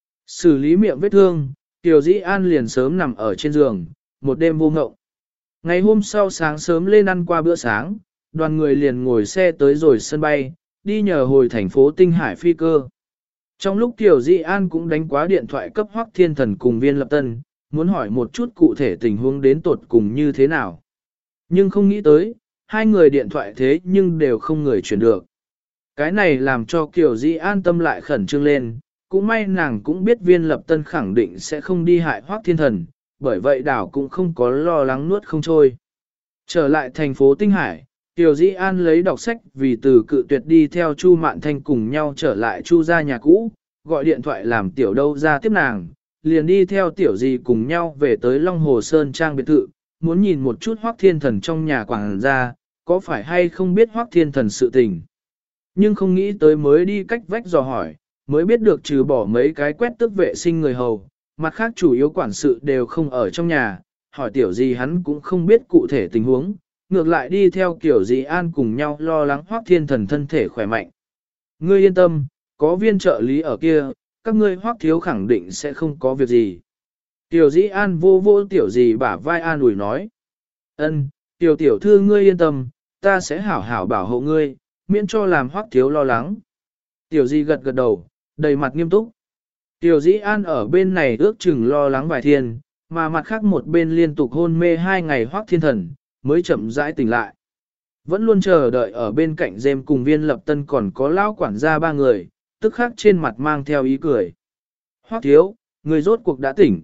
Xử lý miệng vết thương, Kiều Dĩ An liền sớm nằm ở trên giường, một đêm vô ngộng. Ngày hôm sau sáng sớm lên ăn qua bữa sáng, đoàn người liền ngồi xe tới rồi sân bay, đi nhờ hồi thành phố Tinh Hải phi cơ. Trong lúc Kiều Dĩ An cũng đánh quá điện thoại cấp Hoắc Thiên Thần cùng Viên Lập Tân, muốn hỏi một chút cụ thể tình huống đến tột cùng như thế nào. Nhưng không nghĩ tới, hai người điện thoại thế nhưng đều không người chuyển được. Cái này làm cho Kiều Dĩ An tâm lại khẩn trương lên, cũng may nàng cũng biết Viên Lập Tân khẳng định sẽ không đi hại Hoắc Thiên Thần, bởi vậy đảo cũng không có lo lắng nuốt không trôi. Trở lại thành phố Tinh Hải, Kiều Dĩ An lấy đọc sách vì từ cự tuyệt đi theo Chu Mạn Thanh cùng nhau trở lại Chu gia nhà cũ, gọi điện thoại làm tiểu đâu ra tiếp nàng, liền đi theo tiểu gì cùng nhau về tới Long Hồ Sơn Trang biệt thự, muốn nhìn một chút Hoắc Thiên Thần trong nhà quảng gia, có phải hay không biết Hoắc Thiên Thần sự tình. Nhưng không nghĩ tới mới đi cách vách dò hỏi, mới biết được trừ bỏ mấy cái quét tước vệ sinh người hầu, mặt khác chủ yếu quản sự đều không ở trong nhà, hỏi tiểu gì hắn cũng không biết cụ thể tình huống, ngược lại đi theo kiểu gì an cùng nhau lo lắng Hoắc Thiên Thần thân thể khỏe mạnh. Ngươi yên tâm, có viên trợ lý ở kia, các ngươi Hoắc thiếu khẳng định sẽ không có việc gì. Tiểu dĩ an vô vô tiểu gì bả vai an ủi nói. Ân, tiểu tiểu thư ngươi yên tâm, ta sẽ hảo hảo bảo hộ ngươi, miễn cho làm Hoắc thiếu lo lắng. Tiểu di gật gật đầu, đầy mặt nghiêm túc. Tiểu dĩ an ở bên này ước chừng lo lắng vài thiên, mà mặt khác một bên liên tục hôn mê 2 ngày Hoắc Thiên Thần, mới chậm rãi tỉnh lại. Vẫn luôn chờ đợi ở bên cạnh Dêm cùng Viên Lập Tân còn có lão quản gia 3 người, tức khắc trên mặt mang theo ý cười. Hoắc thiếu, người rốt cuộc đã tỉnh.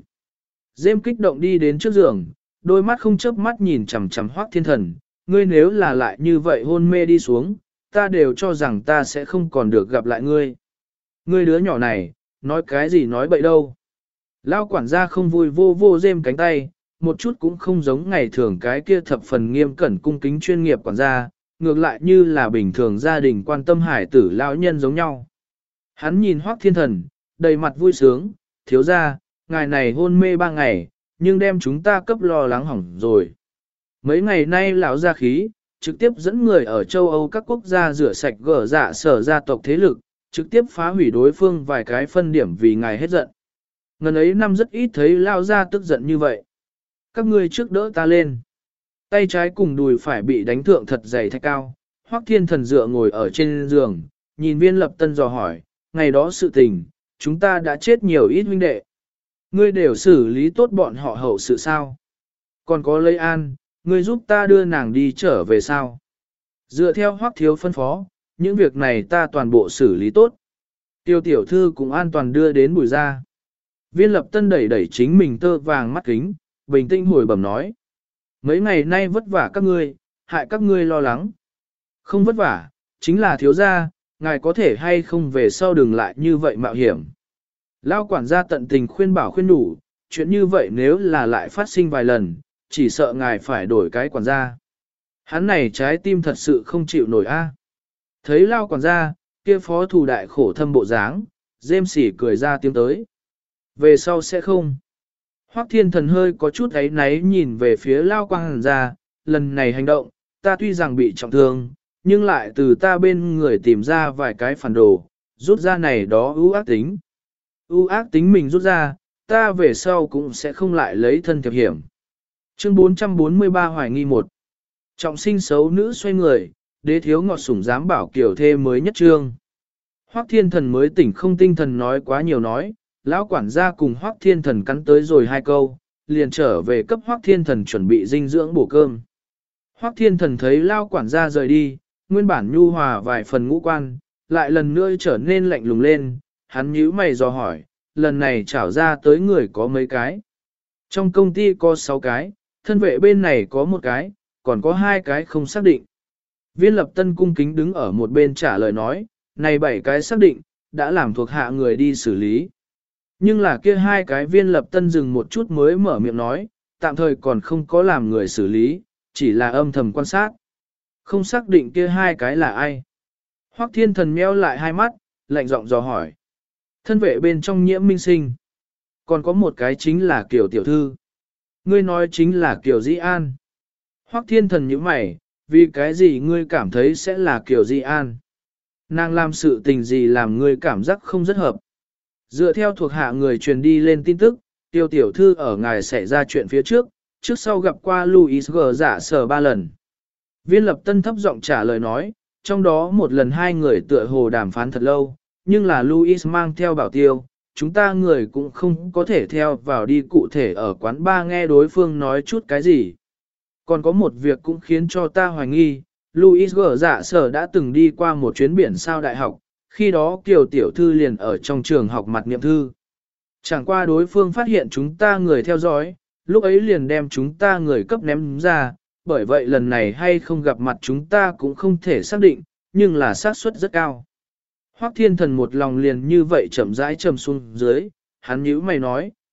Dêm kích động đi đến trước giường, đôi mắt không chớp mắt nhìn chằm chằm Hoắc Thiên Thần, ngươi nếu là lại như vậy hôn mê đi xuống, ta đều cho rằng ta sẽ không còn được gặp lại ngươi. Ngươi đứa nhỏ này, nói cái gì nói bậy đâu. Lão quản gia không vui vô vô Dêm cánh tay, một chút cũng không giống ngày thường cái kia thập phần nghiêm cẩn cung kính chuyên nghiệp quản gia, ngược lại như là bình thường gia đình quan tâm hải tử lão nhân giống nhau. Hắn nhìn Hoắc Thiên Thần, đầy mặt vui sướng, thiếu gia, ngài này hôn mê 3 ngày, nhưng đem chúng ta cấp lo lắng hỏng rồi. Mấy ngày nay lão gia khí, trực tiếp dẫn người ở châu Âu các quốc gia rửa sạch gỡ dạ sở gia tộc thế lực, trực tiếp phá hủy đối phương vài cái phân điểm vì ngài hết giận. Ngần ấy năm rất ít thấy lao gia tức giận như vậy. Các ngươi trước đỡ ta lên. Tay trái cùng đùi phải bị đánh thượng thật dày thạch cao. Hoắc Thiên Thần dựa ngồi ở trên giường, nhìn Viên Lập Tân dò hỏi, ngày đó sự tình, chúng ta đã chết nhiều ít huynh đệ. Ngươi đều xử lý tốt bọn họ hậu sự sao? Còn có Lấy An, ngươi giúp ta đưa nàng đi trở về sao? Dựa theo Hoắc thiếu phân phó, những việc này ta toàn bộ xử lý tốt. Tiêu tiểu thư cũng an toàn đưa đến Bùi gia. Viên Lập Tân đẩy đẩy chính mình tơ vàng mắt kính, bình tĩnh hồi bẩm nói. Mấy ngày nay vất vả các ngươi, hại các ngươi lo lắng. Không vất vả, chính là thiếu gia, ngài có thể hay không về sau đừng lại như vậy mạo hiểm. Lao quản gia tận tình khuyên bảo khuyên đủ, chuyện như vậy nếu là lại phát sinh vài lần, chỉ sợ ngài phải đổi cái quản gia. Hắn này trái tim thật sự không chịu nổi a. Thấy Lao quản gia, kia phó thủ đại khổ thâm bộ dáng, Dêm sỉ cười ra tiếng tới. Về sau sẽ không. Hoắc Thiên Thần hơi có chút áy náy nhìn về phía Lao quản gia, lần này hành động, ta tuy rằng bị trọng thương, nhưng lại từ ta bên người tìm ra vài cái phản đồ, rút ra này đó ưu ác tính. Ưu ác tính mình rút ra, ta về sau cũng sẽ không lại lấy thân thiệp hiểm. Chương 443 hoài nghi 1. Trọng sinh xấu nữ xoay người, đế thiếu ngọt sủng dám bảo kiểu thê mới nhất trương. Hoắc Thiên Thần mới tỉnh không tinh thần nói quá nhiều nói, lão quản gia cùng Hoắc Thiên Thần cắn tới rồi 2 câu, liền trở về cấp Hoắc Thiên Thần chuẩn bị dinh dưỡng bổ cơm. Hoắc Thiên Thần thấy lão quản gia rời đi, nguyên bản nhu hòa vài phần ngũ quan, lại lần nữa trở nên lạnh lùng lên, hắn nhíu mày dò hỏi, lần này trảo ra tới người có mấy cái. Trong công ty có 6 cái, thân vệ bên này có 1 cái, còn có 2 cái không xác định. Viên Lập Tân cung kính đứng ở một bên trả lời nói, này 7 cái xác định, đã làm thuộc hạ người đi xử lý. Nhưng là kia 2 cái Viên Lập Tân dừng một chút mới mở miệng nói, tạm thời còn không có làm người xử lý, chỉ là âm thầm quan sát. Không xác định kia 2 cái là ai. Hoắc Thiên Thần meo lại hai mắt, lạnh giọng dò hỏi. Thân vệ bên trong Nhiễm Minh Sinh. Còn có 1 cái chính là Kiều tiểu thư. Ngươi nói chính là Kiều Di An. Hoắc Thiên Thần nhíu mày, vì cái gì ngươi cảm thấy sẽ là Kiều Di An? Nàng làm sự tình gì làm ngươi cảm giác không rất hợp? Dựa theo thuộc hạ người truyền đi lên tin tức, Kiều tiểu thư ở ngài xảy ra chuyện phía trước sau gặp qua Louis G. Dạ sở 3 lần. Viên Lập Tân thấp giọng trả lời nói, trong đó 1 lần 2 người tựa hồ đàm phán thật lâu, nhưng là Louis mang theo bảo tiêu, chúng ta người cũng không có thể theo vào đi cụ thể ở quán bar nghe đối phương nói chút cái gì. Còn có một việc cũng khiến cho ta hoài nghi, Louis G. Dạ sở đã từng đi qua một chuyến biển sao đại học, khi đó Kiều tiểu thư liền ở trong trường học mặt niệm thư. Chẳng qua đối phương phát hiện chúng ta người theo dõi, lúc ấy liền đem chúng ta người cấp ném ra, bởi vậy lần này hay không gặp mặt chúng ta cũng không thể xác định, nhưng là xác suất rất cao. Hoắc Thiên Thần một lòng liền như vậy chậm rãi trầm xuống dưới, hắn nhíu mày nói,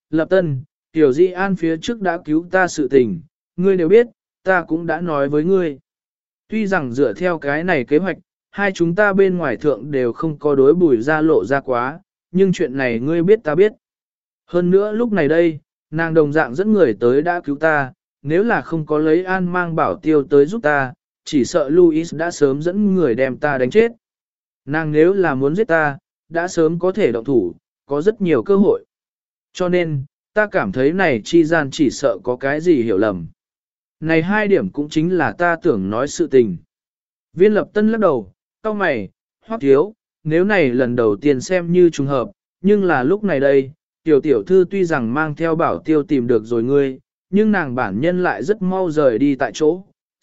Lập Tân, Tiểu Di An phía trước đã cứu ta sự tình, ngươi đều biết, ta cũng đã nói với ngươi. Tuy rằng dựa theo cái này kế hoạch, hai chúng ta bên ngoài thượng đều không có đối Bùi ra lộ ra quá, nhưng chuyện này ngươi biết ta biết. Hơn nữa lúc này đây, nàng đồng dạng dẫn người tới đã cứu ta, nếu là không có lấy An Mang Bảo Tiêu tới giúp ta, chỉ sợ Louis đã sớm dẫn người đem ta đánh chết. Nàng nếu là muốn giết ta, đã sớm có thể động thủ, có rất nhiều cơ hội. Cho nên, ta cảm thấy này chi gian chỉ sợ có cái gì hiểu lầm. Này hai điểm cũng chính là ta tưởng nói sự tình. Viên Lập Tân lắc đầu, cau mày, Hoắc thiếu, nếu này lần đầu tiên xem như trùng hợp, nhưng là lúc này đây, tiểu thư tuy rằng mang theo Bảo Tiêu tìm được rồi ngươi, nhưng nàng bản nhân lại rất mau rời đi tại chỗ.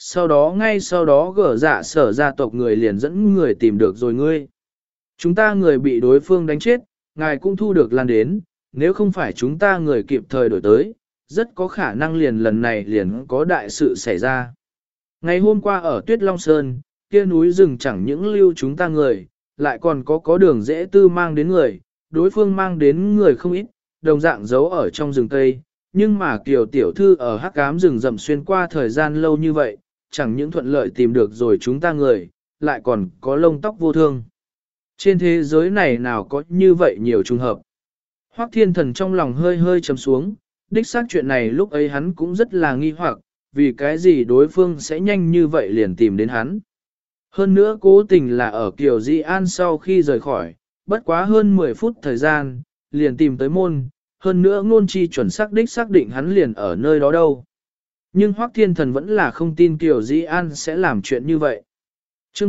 Ngay sau đó gỡ dạ sở gia tộc người liền dẫn người tìm được rồi ngươi. Chúng ta người bị đối phương đánh chết, ngài cũng thu được lan đến, nếu không phải chúng ta người kịp thời đổi tới, rất có khả năng lần này liền có đại sự xảy ra. Ngày hôm qua ở Tuyết Long Sơn, kia núi rừng chẳng những lưu chúng ta người, lại còn có đường dễ tư mang đến người, đối phương mang đến người không ít, đồng dạng giấu ở trong rừng cây, nhưng mà Kiều tiểu thư ở hắc ám rừng rậm xuyên qua thời gian lâu như vậy, chẳng những thuận lợi tìm được rồi chúng ta người, lại còn có lông tóc vô thương. Trên thế giới này nào có như vậy nhiều trùng hợp. Hoắc Thiên Thần trong lòng hơi hơi trầm xuống, đích xác chuyện này lúc ấy hắn cũng rất là nghi hoặc, vì cái gì đối phương sẽ nhanh như vậy liền tìm đến hắn. Hơn nữa cố tình là ở Kiều Di An sau khi rời khỏi, bất quá hơn 10 phút thời gian, liền tìm tới môn, hơn nữa ngôn chi chuẩn xác đích xác định hắn liền ở nơi đó đâu. Nhưng Hoắc Thiên Thần vẫn là không tin Kiều Di An sẽ làm chuyện như vậy. Chương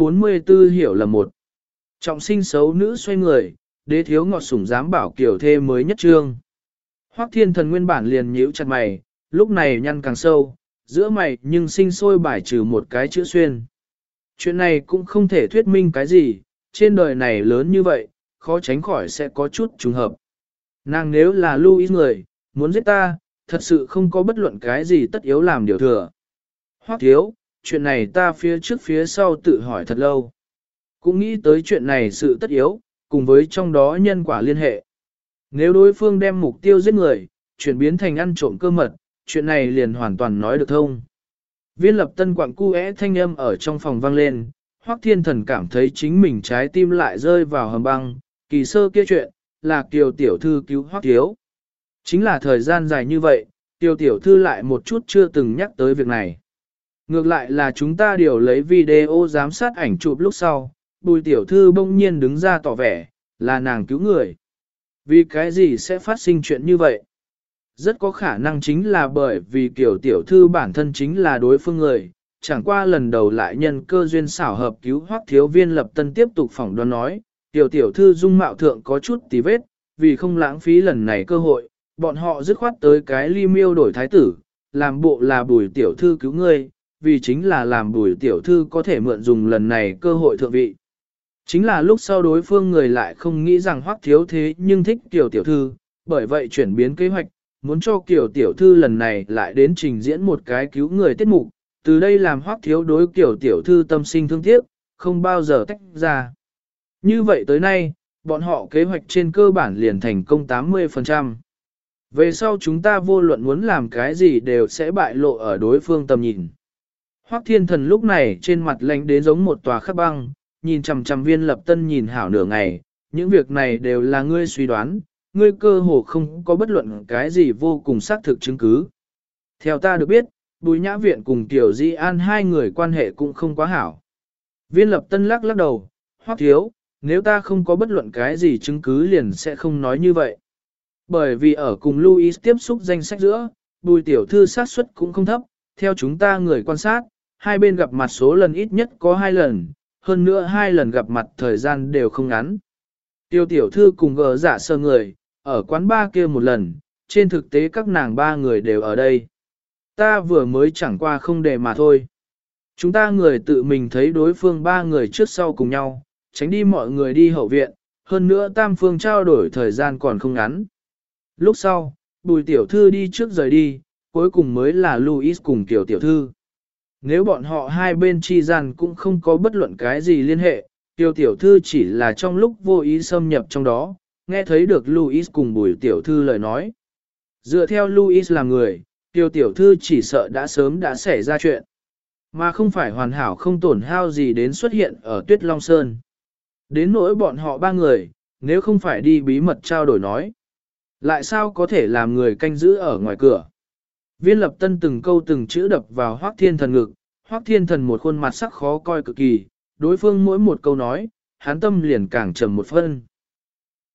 444 hiểu là một. Trọng sinh xấu nữ xoay người, đế thiếu ngọt sủng dám bảo Kiều thê mới nhất trương. Hoắc Thiên Thần nguyên bản liền nhíu chặt mày, lúc này nhăn càng sâu, giữa mày nhưng sinh sôi bài trừ một cái chữ xuyên. Chuyện này cũng không thể thuyết minh cái gì, trên đời này lớn như vậy, khó tránh khỏi sẽ có chút trùng hợp. Nàng nếu là Louis người, muốn giết ta, thật sự không có bất luận cái gì tất yếu làm điều thừa. Hoắc thiếu, chuyện này ta phía trước phía sau tự hỏi thật lâu. Cũng nghĩ tới chuyện này sự tất yếu, cùng với trong đó nhân quả liên hệ. Nếu đối phương đem mục tiêu giết người, chuyển biến thành ăn trộm cơ mật, chuyện này liền hoàn toàn nói được thông. Viên Lập Tân quặng cu thanh âm ở trong phòng vang lên, Hoắc Thiên Thần cảm thấy chính mình trái tim lại rơi vào hầm băng, kỳ sơ kia chuyện, là Kiều tiểu thư cứu Hoắc thiếu. Chính là thời gian dài như vậy, Kiều tiểu thư lại một chút chưa từng nhắc tới việc này. Ngược lại là chúng ta điều lấy video giám sát ảnh chụp lúc sau, Bùi tiểu thư bỗng nhiên đứng ra tỏ vẻ, là nàng cứu người. Vì cái gì sẽ phát sinh chuyện như vậy? Rất có khả năng chính là bởi vì Kiều tiểu thư bản thân chính là đối phương người, chẳng qua lần đầu lại nhân cơ duyên xảo hợp cứu Hoắc thiếu. Viên Lập Tân tiếp tục phỏng đoán nói, Kiều tiểu thư dung mạo thượng có chút tí vết, vì không lãng phí lần này cơ hội, bọn họ dứt khoát tới cái ly miêu đổi thái tử, làm bộ là Bùi tiểu thư cứu ngươi, vì chính là làm Bùi tiểu thư có thể mượn dùng lần này cơ hội thượng vị. Chính là lúc sau đối phương người lại không nghĩ rằng Hoắc thiếu thế nhưng thích Kiều tiểu thư, bởi vậy chuyển biến kế hoạch, muốn cho Kiều tiểu thư lần này lại đến trình diễn một cái cứu người tiết mục, từ đây làm Hoắc thiếu đối Kiều tiểu thư tâm sinh thương tiếc, không bao giờ tách ra. Như vậy tới nay, bọn họ kế hoạch trên cơ bản liền thành công 80%. Về sau chúng ta vô luận muốn làm cái gì đều sẽ bại lộ ở đối phương tầm nhìn. Hoắc Thiên Thần lúc này trên mặt lạnh đến giống một tòa khắc băng, nhìn chằm chằm Viên Lập Tân nhìn hảo nửa ngày, những việc này đều là ngươi suy đoán, ngươi cơ hồ không có bất luận cái gì vô cùng xác thực chứng cứ. Theo ta được biết, Bùi Nhã Viện cùng Tiểu Di An hai người quan hệ cũng không quá hảo. Viên Lập Tân lắc đầu, Hoắc thiếu, nếu ta không có bất luận cái gì chứng cứ liền sẽ không nói như vậy. Bởi vì ở cùng Louis tiếp xúc danh sách giữa, Bùi tiểu thư xác suất cũng không thấp, theo chúng ta người quan sát, hai bên gặp mặt số lần ít nhất có 2 lần, hơn nữa 2 lần gặp mặt thời gian đều không ngắn. Tiêu tiểu thư cùng gờ dạ sơ người, ở quán bar kia một lần, trên thực tế các nàng 3 người đều ở đây. Ta vừa mới chẳng qua không để mà thôi. Chúng ta người tự mình thấy đối phương 3 người trước sau cùng nhau, tránh đi mọi người đi hậu viện, hơn nữa tam phương trao đổi thời gian còn không ngắn. Lúc sau, Bùi tiểu thư đi trước rời đi, cuối cùng mới là Louis cùng Kiều tiểu thư. Nếu bọn họ hai bên chi gian cũng không có bất luận cái gì liên hệ, Kiều tiểu thư chỉ là trong lúc vô ý xâm nhập trong đó, nghe thấy được Louis cùng Bùi tiểu thư lời nói, Dựa theo Louis là người, Tiêu tiểu thư chỉ sợ đã sớm đã xảy ra chuyện, mà không phải hoàn hảo không tổn hao gì đến xuất hiện ở Tuyết Long Sơn. Đến nỗi bọn họ ba người, nếu không phải đi bí mật trao đổi nói, lại sao có thể làm người canh giữ ở ngoài cửa. Viên Lập Tân từng câu từng chữ đập vào Hoắc Thiên Thần ngực, Hoắc Thiên Thần một khuôn mặt sắc khó coi cực kỳ, đối phương mỗi một câu nói, hắn tâm liền càng trầm một phân.